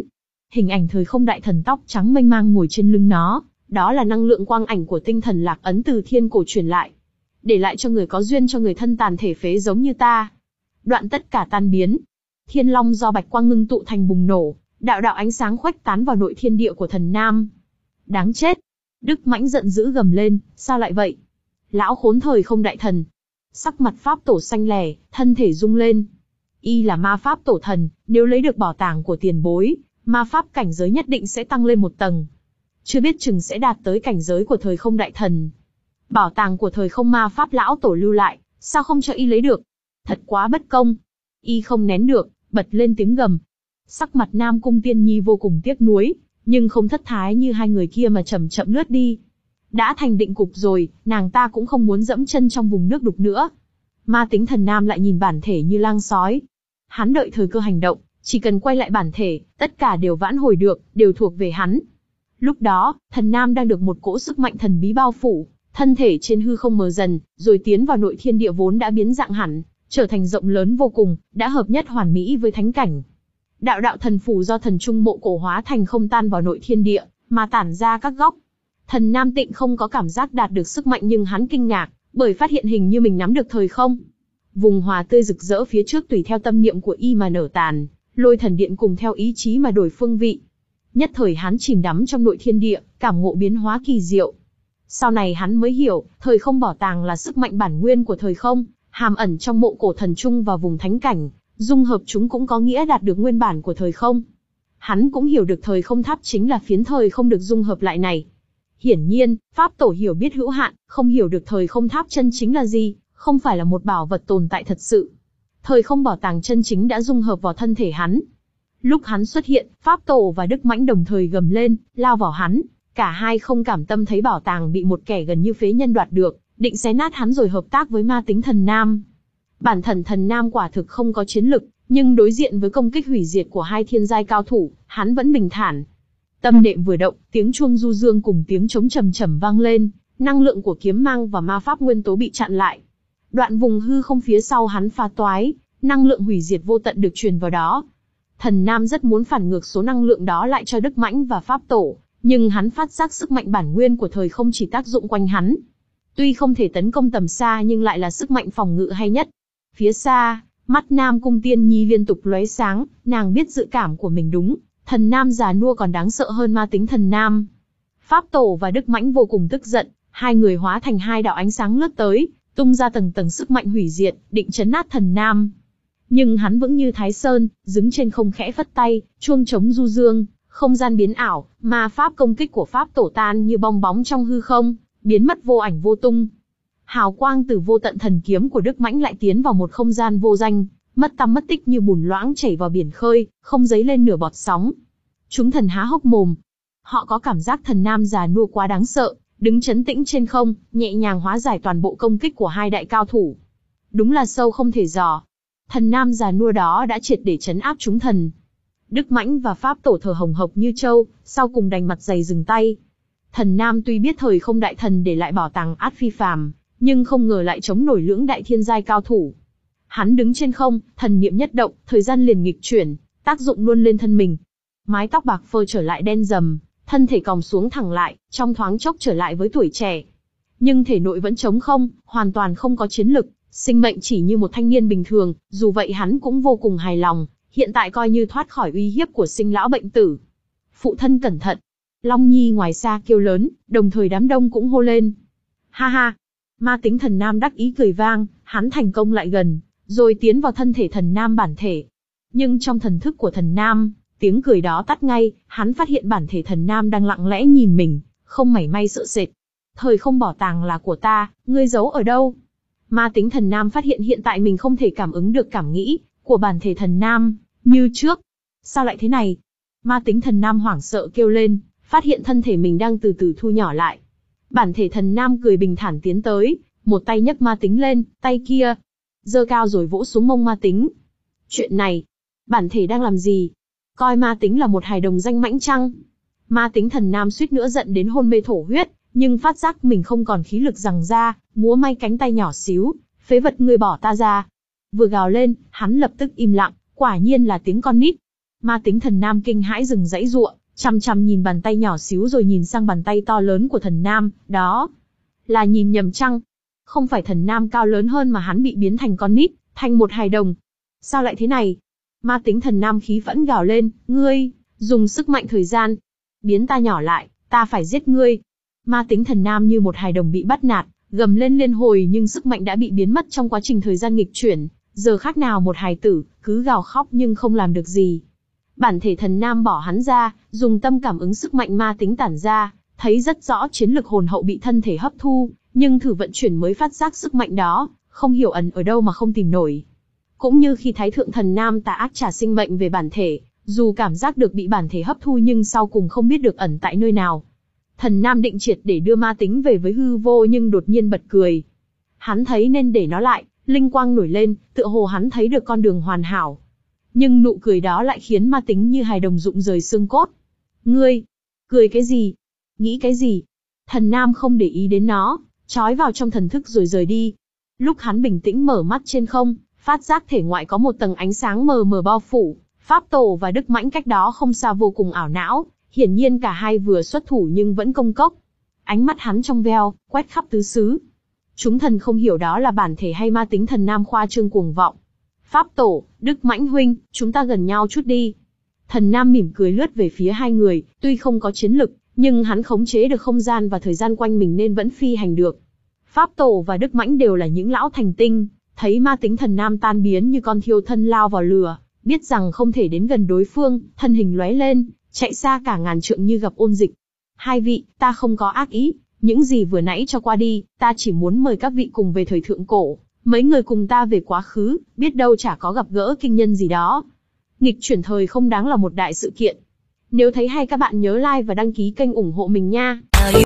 Hình ảnh thời không đại thần tóc trắng mênh mang ngồi trên lưng nó, đó là năng lượng quang ảnh của tinh thần lạc ấn từ thiên cổ truyền lại. Để lại cho người có duyên cho người thân tàn thể phế giống như ta. Đoạn tất cả tan biến. Thiên long do bạch quang ngưng tụ thành bùng nổ, đạo đạo ánh sáng khuếch tán vào nội thiên địa của thần nam. Đáng chết! Đức Mãnh giận dữ gầm lên, sao lại vậy? Lão khốn thời không đại thần. Sắc mặt pháp tổ xanh lè, thân thể rung lên. Y là ma pháp tổ thần, nếu lấy được bảo tàng của tiền bối, ma pháp cảnh giới nhất định sẽ tăng lên một tầng. Chưa biết chừng sẽ đạt tới cảnh giới của thời không đại thần. Bảo tàng của thời không ma pháp lão tổ lưu lại, sao không cho y lấy được? Thật quá bất công. Y không nén được, bật lên tiếng gầm. Sắc mặt Nam Cung Tiên Nhi vô cùng tiếc nuối, nhưng không thất thái như hai người kia mà chậm chậm lướt đi. Đã thành định cục rồi, nàng ta cũng không muốn dẫm chân trong vùng nước đục nữa. Ma tính thần nam lại nhìn bản thể như lang sói. Hắn đợi thời cơ hành động, chỉ cần quay lại bản thể, tất cả đều vãn hồi được, đều thuộc về hắn. Lúc đó, thần nam đang được một cỗ sức mạnh thần bí bao phủ, thân thể trên hư không mờ dần, rồi tiến vào nội thiên địa vốn đã biến dạng hẳn, trở thành rộng lớn vô cùng, đã hợp nhất hoàn mỹ với thánh cảnh. Đạo đạo thần phù do thần trung mộ cổ hóa thành không tan vào nội thiên địa, mà tản ra các góc. Thần Nam Tịnh không có cảm giác đạt được sức mạnh nhưng hắn kinh ngạc, bởi phát hiện hình như mình nắm được thời không. Vùng hòa tươi rực rỡ phía trước tùy theo tâm niệm của y mà nở tàn, lôi thần điện cùng theo ý chí mà đổi phương vị. Nhất thời hắn chìm đắm trong nội thiên địa, cảm ngộ biến hóa kỳ diệu. Sau này hắn mới hiểu, thời không bảo tàng là sức mạnh bản nguyên của thời không, hàm ẩn trong mộ cổ thần trung và vùng thánh cảnh, dung hợp chúng cũng có nghĩa đạt được nguyên bản của thời không. Hắn cũng hiểu được thời không tháp chính là phiến thời không được dung hợp lại này. Hiển nhiên, pháp tổ hiểu biết hữu hạn, không hiểu được thời không tháp chân chính là gì, không phải là một bảo vật tồn tại thật sự. Thời không bảo tàng chân chính đã dung hợp vào thân thể hắn. Lúc hắn xuất hiện, pháp tổ và Đức Mãnh đồng thời gầm lên, lao vào hắn. Cả hai không cảm tâm thấy bảo tàng bị một kẻ gần như phế nhân đoạt được, định xé nát hắn rồi hợp tác với ma tính thần nam. Bản thần thần nam quả thực không có chiến lực, nhưng đối diện với công kích hủy diệt của hai thiên giai cao thủ, hắn vẫn bình thản. Tâm niệm vừa động, tiếng chuông du dương cùng tiếng trống trầm trầm vang lên, năng lượng của kiếm mang và ma pháp nguyên tố bị chặn lại. Đoạn vùng hư không phía sau hắn phá toái, năng lượng hủy diệt vô tận được truyền vào đó. Thần Nam rất muốn phản ngược số năng lượng đó lại cho Đức Mãnh và pháp tổ, nhưng hắn phát giác sức mạnh bản nguyên của thời không chỉ tác dụng quanh hắn. Tuy không thể tấn công tầm xa nhưng lại là sức mạnh phòng ngự hay nhất. Phía xa, mắt Nam Cung Tiên Nhi liên tục lóe sáng, nàng biết dự cảm của mình đúng. Thần Nam già nua còn đáng sợ hơn ma tính thần Nam. Pháp tổ và Đức Mãnh vô cùng tức giận, hai người hóa thành hai đạo ánh sáng lướt tới, tung ra tầng tầng sức mạnh hủy diệt, định chấn nát thần Nam. Nhưng hắn vững như Thái Sơn, đứng trên không khẽ phất tay, chuông trống du dương, không gian biến ảo, ma pháp công kích của pháp tổ tan như bong bóng trong hư không, biến mất vô ảnh vô tung. Hào quang từ vô tận thần kiếm của Đức Mãnh lại tiến vào một không gian vô danh, mất tăm mất tích như bùn loãng chảy vào biển khơi, không dấy lên nửa bọt sóng. Chúng thần há hốc mồm. Họ có cảm giác thần Nam già nua quá đáng sợ, đứng trấn tĩnh trên không, nhẹ nhàng hóa giải toàn bộ công kích của hai đại cao thủ. Đúng là sâu không thể dò. Thần Nam già nua đó đã triệt để trấn áp chúng thần. Đức Mãnh và pháp tổ thở hồng hộc như trâu, sau cùng đành mặt dày dừng tay. Thần Nam tuy biết thời không đại thần để lại bảo tàng át phi phàm, nhưng không ngờ lại chống nổi lưỡng đại thiên giai cao thủ. Hắn đứng trên không, thần niệm nhất động, thời gian liền nghịch chuyển, tác dụng luôn lên thân mình. Mái tóc bạc phơ trở lại đen rầm, thân thể còng xuống thẳng lại, trong thoáng chốc trở lại với tuổi trẻ. Nhưng thể nội vẫn trống không, hoàn toàn không có chiến lực, sinh mệnh chỉ như một thanh niên bình thường, dù vậy hắn cũng vô cùng hài lòng, hiện tại coi như thoát khỏi uy hiếp của sinh lão bệnh tử. Phụ thân cẩn thận. Long Nhi ngoài xa kêu lớn, đồng thời đám đông cũng hô lên. Ha ha! Ma tính thần Nam đắc ý cười vang, hắn thành công lại gần, rồi tiến vào thân thể thần Nam bản thể. Nhưng trong thần thức của thần Nam, tiếng cười đó tắt ngay, hắn phát hiện bản thể thần Nam đang lặng lẽ nhìn mình, không mảy may sợ sệt. Thời không bảo tàng là của ta, ngươi giấu ở đâu? Ma tính thần Nam phát hiện hiện tại mình không thể cảm ứng được cảm nghĩ của bản thể thần Nam như trước. Sao lại thế này? Ma tính thần Nam hoảng sợ kêu lên, phát hiện thân thể mình đang từ từ thu nhỏ lại. Bản thể thần Nam cười bình thản tiến tới, một tay nhấc ma tính lên, tay kia giơ cao rồi vỗ xuống mông ma tính. Chuyện này, bản thể đang làm gì? Coi ma tính là một hài đồng danh mãnh chăng? Ma tính thần Nam suýt nữa giận đến hôn mê thổ huyết, nhưng phát giác mình không còn khí lực giằng ra, múa may cánh tay nhỏ xíu, phế vật ngươi bỏ ta ra. Vừa gào lên, hắn lập tức im lặng, quả nhiên là tiếng con nít. Ma tính thần nam kinh hãi dừng dãy giụa, chằm chằm nhìn bàn tay nhỏ xíu rồi nhìn sang bàn tay to lớn của thần nam, đó là nhìn nhầm chăng? Không phải thần nam cao lớn hơn mà hắn bị biến thành con nít, thành một hài đồng. Sao lại thế này? Ma tính thần nam khí phẫn gào lên, ngươi, dùng sức mạnh thời gian, biến ta nhỏ lại, ta phải giết ngươi. Ma tính thần nam như một hài đồng bị bắt nạt, gầm lên liên hồi nhưng sức mạnh đã bị biến mất trong quá trình thời gian nghịch chuyển, giờ khác nào một hài tử, cứ gào khóc nhưng không làm được gì. Bản thể thần nam bỏ hắn ra, dùng tâm cảm ứng sức mạnh ma tính tản ra, thấy rất rõ chiến lực hồn hậu bị thân thể hấp thu, nhưng thử vận chuyển mới phát giác sức mạnh đó, không hiểu ẩn ở đâu mà không tìm nổi. Cũng như khi Thái Thượng Thần Nam tà ác trả sinh mệnh về bản thể, dù cảm giác được bị bản thể hấp thu nhưng sau cùng không biết được ẩn tại nơi nào. Thần Nam định triệt để đưa ma tính về với hư vô nhưng đột nhiên bật cười. Hắn thấy nên để nó lại, linh quang nổi lên, tựa hồ hắn thấy được con đường hoàn hảo. Nhưng nụ cười đó lại khiến ma tính như hài đồng rụng rời xương cốt. Ngươi, cười cái gì? Nghĩ cái gì? Thần Nam không để ý đến nó, trói vào trong thần thức rồi rời đi. Lúc hắn bình tĩnh mở mắt trên không, phát giác thể ngoại có một tầng ánh sáng mờ mờ bao phủ, Pháp Tổ và Đức Mãnh cách đó không xa vô cùng ảo não, hiển nhiên cả hai vừa xuất thủ nhưng vẫn công cốc. Ánh mắt hắn trong veo, quét khắp tứ xứ. Chúng thần không hiểu đó là bản thể hay ma tính thần nam khoa trương cuồng vọng. Pháp Tổ, Đức Mãnh huynh, chúng ta gần nhau chút đi. Thần nam mỉm cười lướt về phía hai người, tuy không có chiến lực, nhưng hắn khống chế được không gian và thời gian quanh mình nên vẫn phi hành được. Pháp Tổ và Đức Mãnh đều là những lão thành tinh, thấy ma tính thần nam tan biến như con thiêu thân lao vào lửa, biết rằng không thể đến gần đối phương, thân hình lóe lên, chạy xa cả ngàn trượng như gặp ôn dịch. Hai vị, ta không có ác ý, những gì vừa nãy cho qua đi, ta chỉ muốn mời các vị cùng về thời thượng cổ, mấy người cùng ta về quá khứ, biết đâu chả có gặp gỡ kinh nhân gì đó. Nghịch chuyển thời không đáng là một đại sự kiện. Nếu thấy hay các bạn nhớ like và đăng ký kênh ủng hộ mình nha.